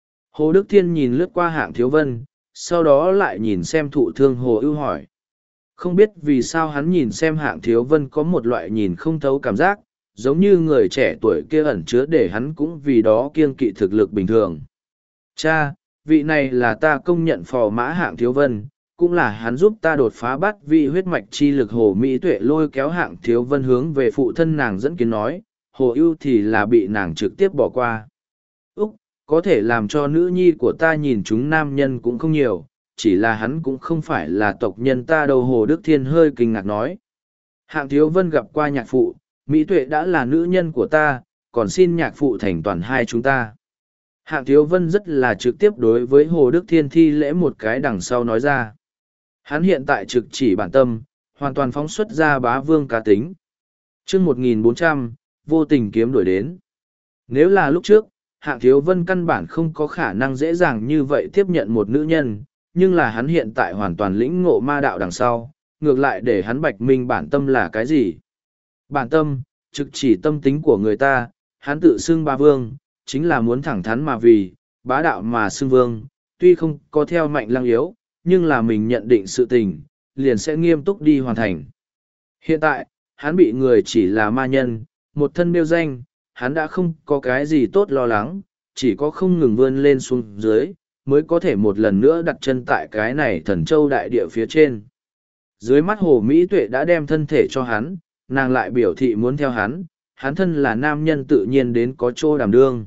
Hồ Đức Thiên nhìn lướt qua Hạng Thiếu Vân, sau đó lại nhìn xem thụ thương Hồ Ưu hỏi. Không biết vì sao hắn nhìn xem Hạng Thiếu Vân có một loại nhìn không thấu cảm giác, giống như người trẻ tuổi kia ẩn chứa để hắn cũng vì đó kiêng kỵ thực lực bình thường. Cha, vị này là ta công nhận phò mã Hạng Thiếu Vân, cũng là hắn giúp ta đột phá bắt vị huyết mạch chi lực. Hồ Mỹ Tuệ lôi kéo Hạng Thiếu Vân hướng về phụ thân nàng dẫn kiến nói, Hồ Ưu thì là bị nàng trực tiếp bỏ qua. Úc, có thể làm cho nữ nhi của ta nhìn chúng nam nhân cũng không nhiều, chỉ là hắn cũng không phải là tộc nhân ta đâu. Hồ Đức Thiên hơi kinh ngạc nói. Hạng Thiếu Vân gặp qua nhạc phụ, Mỹ Tuệ đã là nữ nhân của ta, còn xin nhạc phụ thành toàn hai chúng ta. Hạng Thiếu Vân rất là trực tiếp đối với Hồ Đức Thiên thi lễ một cái đằng sau nói ra. Hắn hiện tại trực chỉ bản tâm, hoàn toàn phóng xuất ra bá vương cá tính. Chương 1400, vô tình kiếm đuổi đến. Nếu là lúc trước, Hạng Thiếu Vân căn bản không có khả năng dễ dàng như vậy tiếp nhận một nữ nhân, nhưng là hắn hiện tại hoàn toàn lĩnh ngộ ma đạo đằng sau, ngược lại để hắn bạch minh bản tâm là cái gì. Bản tâm, trực chỉ tâm tính của người ta, hắn tự xưng ba vương, chính là muốn thẳng thắn mà vì, bá đạo mà xưng vương, tuy không có theo mạnh lăng yếu, nhưng là mình nhận định sự tình, liền sẽ nghiêm túc đi hoàn thành. Hiện tại, hắn bị người chỉ là ma nhân, một thân nêu danh, hắn đã không có cái gì tốt lo lắng, chỉ có không ngừng vươn lên xuống dưới, mới có thể một lần nữa đặt chân tại cái này thần châu đại địa phía trên. Dưới mắt Hồ Mỹ Tuệ đã đem thân thể cho hắn, nàng lại biểu thị muốn theo hắn thân là nam nhân tự nhiên đến có chỗ đảm đương.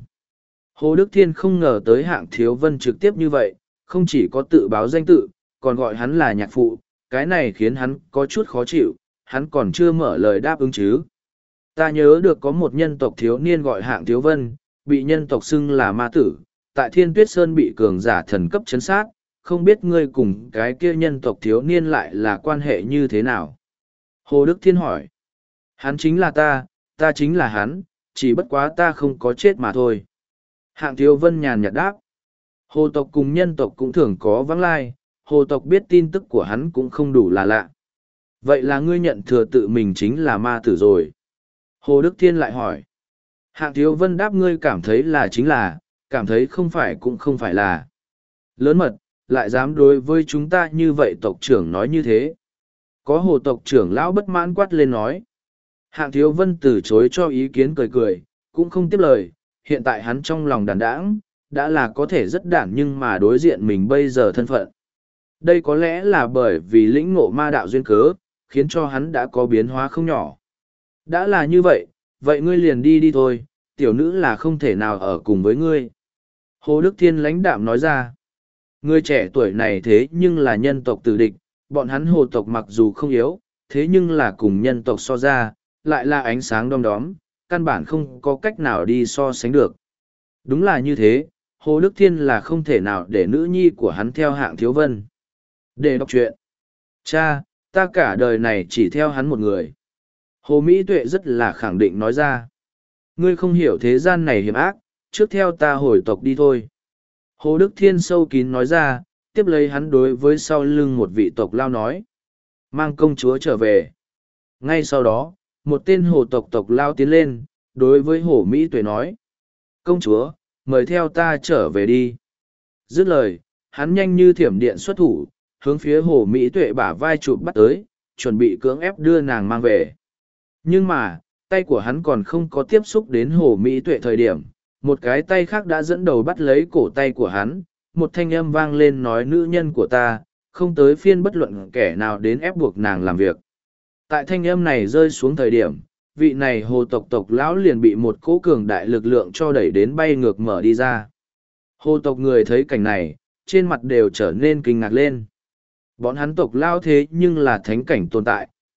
Hồ Đức Thiên không ngờ tới Hạng Thiếu Vân trực tiếp như vậy, không chỉ có tự báo danh tự, còn gọi hắn là nhạc phụ, cái này khiến hắn có chút khó chịu, hắn còn chưa mở lời đáp ứng chứ. Ta nhớ được có một nhân tộc thiếu niên gọi Hạng Thiếu Vân, bị nhân tộc xưng là ma tử, tại Thiên Tuyết Sơn bị cường giả thần cấp chấn sát, không biết ngươi cùng cái kia nhân tộc thiếu niên lại là quan hệ như thế nào? Hồ Đức Thiên hỏi. Hắn chính là ta chính là hắn, chỉ bất quá ta không có chết mà thôi. Hạng Thiếu Vân nhàn nhạt đáp. Hồ tộc cùng nhân tộc cũng thường có vắng lai, hồ tộc biết tin tức của hắn cũng không đủ là lạ. Vậy là ngươi nhận thừa tự mình chính là ma tử rồi. Hồ Đức Thiên lại hỏi. Hạng Thiếu Vân đáp ngươi cảm thấy là chính là, cảm thấy không phải cũng không phải là. Lớn mật, lại dám đối với chúng ta như vậy tộc trưởng nói như thế. Có hồ tộc trưởng lão bất mãn quát lên nói. Hạng Thiếu Vân từ chối cho ý kiến cười cười, cũng không tiếp lời, hiện tại hắn trong lòng đàn đãng, đã là có thể rất đản nhưng mà đối diện mình bây giờ thân phận. Đây có lẽ là bởi vì lĩnh ngộ ma đạo duyên cớ, khiến cho hắn đã có biến hóa không nhỏ. Đã là như vậy, vậy ngươi liền đi đi thôi, tiểu nữ là không thể nào ở cùng với ngươi. Hồ Đức Thiên lãnh đạm nói ra, người trẻ tuổi này thế nhưng là nhân tộc tử địch, bọn hắn hồ tộc mặc dù không yếu, thế nhưng là cùng nhân tộc so ra, lại là ánh sáng đom đóm, căn bản không có cách nào đi so sánh được. Đúng là như thế, Hồ Đức Thiên là không thể nào để nữ nhi của hắn theo Hạng Thiếu Vân. Để đọc truyện. Cha, ta cả đời này chỉ theo hắn một người. Hồ Mỹ Tuệ rất là khẳng định nói ra. Ngươi không hiểu thế gian này hiểm ác, trước theo ta hồi tộc đi thôi. Hồ Đức Thiên sâu kín nói ra, tiếp lấy hắn đối với sau lưng một vị tộc lao nói. Mang công chúa trở về. Ngay sau đó, một tên hồ tộc tộc lao tiến lên, đối với Hồ Mỹ Tuệ nói. Công chúa, mời theo ta trở về đi. Dứt lời, hắn nhanh như thiểm điện xuất thủ, hướng phía Hồ Mỹ Tuệ bả vai chụp bắt tới, chuẩn bị cưỡng ép đưa nàng mang về. Nhưng mà, tay của hắn còn không có tiếp xúc đến Hồ Mỹ Tuệ thời điểm, một cái tay khác đã dẫn đầu bắt lấy cổ tay của hắn, một thanh âm vang lên nói nữ nhân của ta, không tới phiên bất luận kẻ nào đến ép buộc nàng làm việc. Tại thanh âm này rơi xuống thời điểm, vị này hồ tộc tộc lão liền bị một cỗ cường đại lực lượng cho đẩy đến bay ngược mở đi ra. Hồ tộc người thấy cảnh này, trên mặt đều trở nên kinh ngạc lên. Bọn hắn tộc lao thế nhưng là thánh cảnh tồn tại,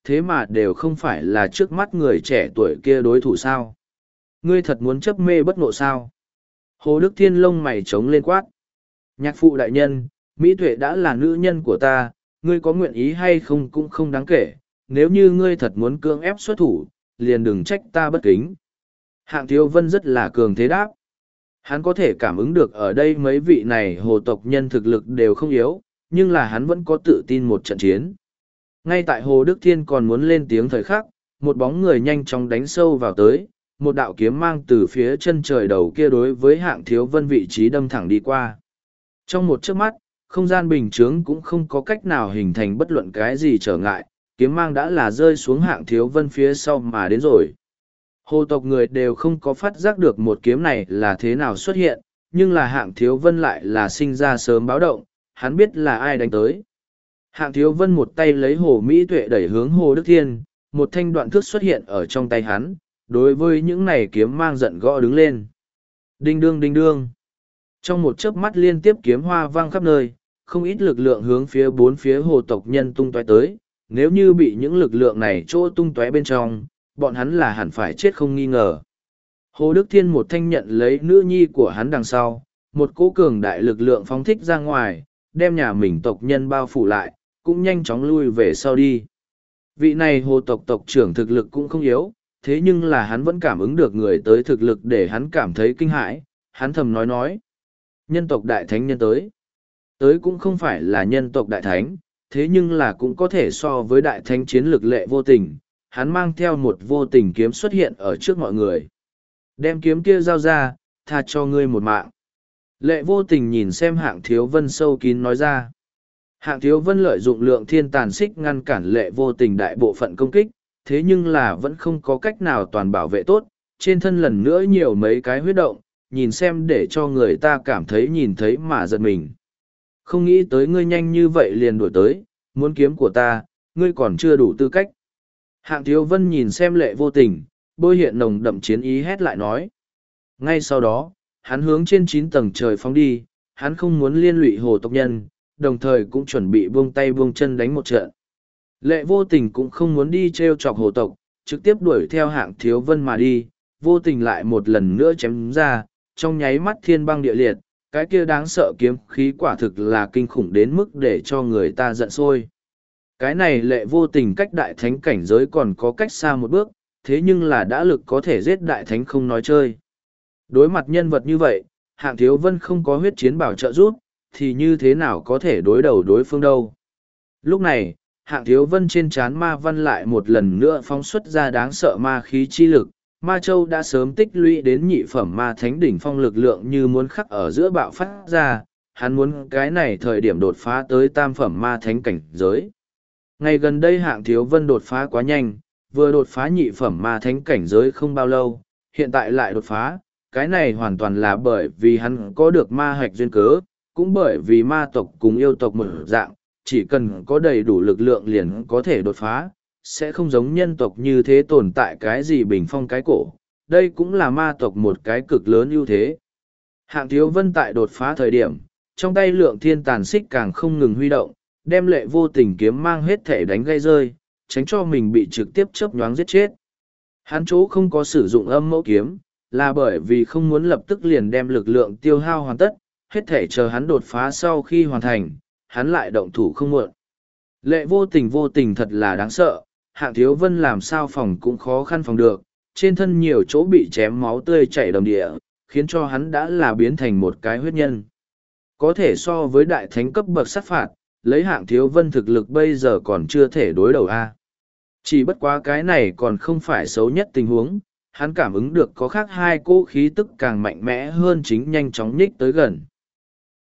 thế mà đều không phải là trước mắt người trẻ tuổi kia đối thủ sao. Ngươi thật muốn chấp mê bất ngộ sao? Hồ Đức Thiên lông mày trống lên quát. Nhạc phụ đại nhân, Mỹ Tuệ đã là nữ nhân của ta, ngươi có nguyện ý hay không cũng không đáng kể, nếu như ngươi thật muốn cưỡng ép xuất thủ, liền đừng trách ta bất kính. Hạng Thiếu Vân rất là cường thế đáp. Hắn có thể cảm ứng được ở đây mấy vị này hồ tộc nhân thực lực đều không yếu, nhưng là hắn vẫn có tự tin một trận chiến. Ngay tại Hồ Đức Thiên còn muốn lên tiếng thời khắc, một bóng người nhanh chóng đánh sâu vào tới, một đạo kiếm mang từ phía chân trời đầu kia đối với Hạng Thiếu Vân vị trí đâm thẳng đi qua. Trong một chớp mắt, không gian bình chướng cũng không có cách nào hình thành bất luận cái gì trở ngại, kiếm mang đã là rơi xuống Hạng Thiếu Vân phía sau mà đến rồi. Hồ tộc người đều không có phát giác được một kiếm này là thế nào xuất hiện, nhưng là Hạng Thiếu Vân lại là sinh ra sớm báo động, hắn biết là ai đánh tới. Hạng Thiếu Vân một tay lấy Hồ Mỹ Tuệ đẩy hướng Hồ Đức Thiên, một thanh đoạn thước xuất hiện ở trong tay hắn, đối với những này kiếm mang giận gõ đứng lên. Đinh đương đinh đương. Trong một chớp mắt liên tiếp kiếm hoa vang khắp nơi, không ít lực lượng hướng phía bốn phía hồ tộc nhân tung tóe tới, nếu như bị những lực lượng này chỗ tung tóe bên trong, bọn hắn là hẳn phải chết không nghi ngờ. Hồ Đức Thiên một thanh nhận lấy nữ nhi của hắn đằng sau, một cỗ cường đại lực lượng phóng thích ra ngoài, đem nhà mình tộc nhân bao phủ lại, cũng nhanh chóng lui về sau đi. Vị này hồ tộc tộc trưởng thực lực cũng không yếu, thế nhưng là hắn vẫn cảm ứng được người tới thực lực để hắn cảm thấy kinh hãi, hắn thầm nói. Nhân tộc đại thánh nhân tới. Tới cũng không phải là nhân tộc đại thánh, thế nhưng là cũng có thể so với đại thánh chiến lực lệ vô tình, hắn mang theo một vô tình kiếm xuất hiện ở trước mọi người. Đem kiếm kia giao ra, tha cho ngươi một mạng. Lệ vô tình nhìn xem Hạng Thiếu Vân sâu kín nói ra. Hạng Thiếu Vân lợi dụng lượng thiên tàn xích ngăn cản lệ vô tình đại bộ phận công kích, thế nhưng là vẫn không có cách nào toàn bảo vệ tốt, trên thân lần nữa nhiều mấy cái huyết động, nhìn xem để cho người ta cảm thấy nhìn thấy mà giật mình. Không nghĩ tới ngươi nhanh như vậy liền đuổi tới, muốn kiếm của ta, ngươi còn chưa đủ tư cách. Hạng Thiếu Vân nhìn xem lệ vô tình, bôi hiện nồng đậm chiến ý hét lại nói. Ngay sau đó, hắn hướng trên 9 tầng trời phóng đi, hắn không muốn liên lụy hồ tộc nhân, đồng thời cũng chuẩn bị buông tay buông chân đánh một trận. Lệ vô tình cũng không muốn đi treo chọc hồ tộc, trực tiếp đuổi theo Hạng Thiếu Vân mà đi, vô tình lại một lần nữa chém ra, trong nháy mắt thiên băng địa liệt, cái kia đáng sợ kiếm khí quả thực là kinh khủng đến mức để cho người ta giận sôi. Cái này lệ vô tình cách đại thánh cảnh giới còn có cách xa một bước, thế nhưng là đã lực có thể giết đại thánh không nói chơi. Đối mặt nhân vật như vậy, Hạng Thiếu Vân không có huyết chiến bảo trợ giúp, thì như thế nào có thể đối đầu đối phương đâu. Lúc này, Hạng Thiếu Vân trên trán ma văn lại một lần nữa phóng xuất ra đáng sợ ma khí chi lực, ma châu đã sớm tích lũy đến nhị phẩm ma thánh đỉnh phong lực lượng như muốn khắc ở giữa bạo phát ra, hắn muốn cái này thời điểm đột phá tới tam phẩm ma thánh cảnh giới. Ngày gần đây Hạng Thiếu Vân đột phá quá nhanh, vừa đột phá nhị phẩm ma thánh cảnh giới không bao lâu, hiện tại lại đột phá, cái này hoàn toàn là bởi vì hắn có được ma hạch duyên cớ, cũng bởi vì ma tộc cùng yêu tộc một dạng, chỉ cần có đầy đủ lực lượng liền có thể đột phá, sẽ không giống nhân tộc như thế tồn tại cái gì bình phong cái cổ. Đây cũng là ma tộc một cái cực lớn ưu thế. Hạng Thiếu Vân tại đột phá thời điểm, trong tay lượng thiên tàn xích càng không ngừng huy động, đem lệ vô tình kiếm mang hết thể đánh gây rơi, tránh cho mình bị trực tiếp chớp nhoáng giết chết. Hắn chỗ không có sử dụng âm mẫu kiếm, là bởi vì không muốn lập tức liền đem lực lượng tiêu hao hoàn tất, hết thể chờ hắn đột phá sau khi hoàn thành, hắn lại động thủ không muộn. Lệ vô tình thật là đáng sợ, Hạng Thiếu Vân làm sao phòng cũng khó khăn phòng được, trên thân nhiều chỗ bị chém máu tươi chảy đầm địa, khiến cho hắn đã là biến thành một cái huyết nhân. Có thể so với đại thánh cấp bậc sát phạt, lấy Hạng Thiếu Vân thực lực bây giờ còn chưa thể đối đầu a. Chỉ bất quá cái này còn không phải xấu nhất tình huống, hắn cảm ứng được có khác hai cỗ khí tức càng mạnh mẽ hơn chính nhanh chóng nhích tới gần.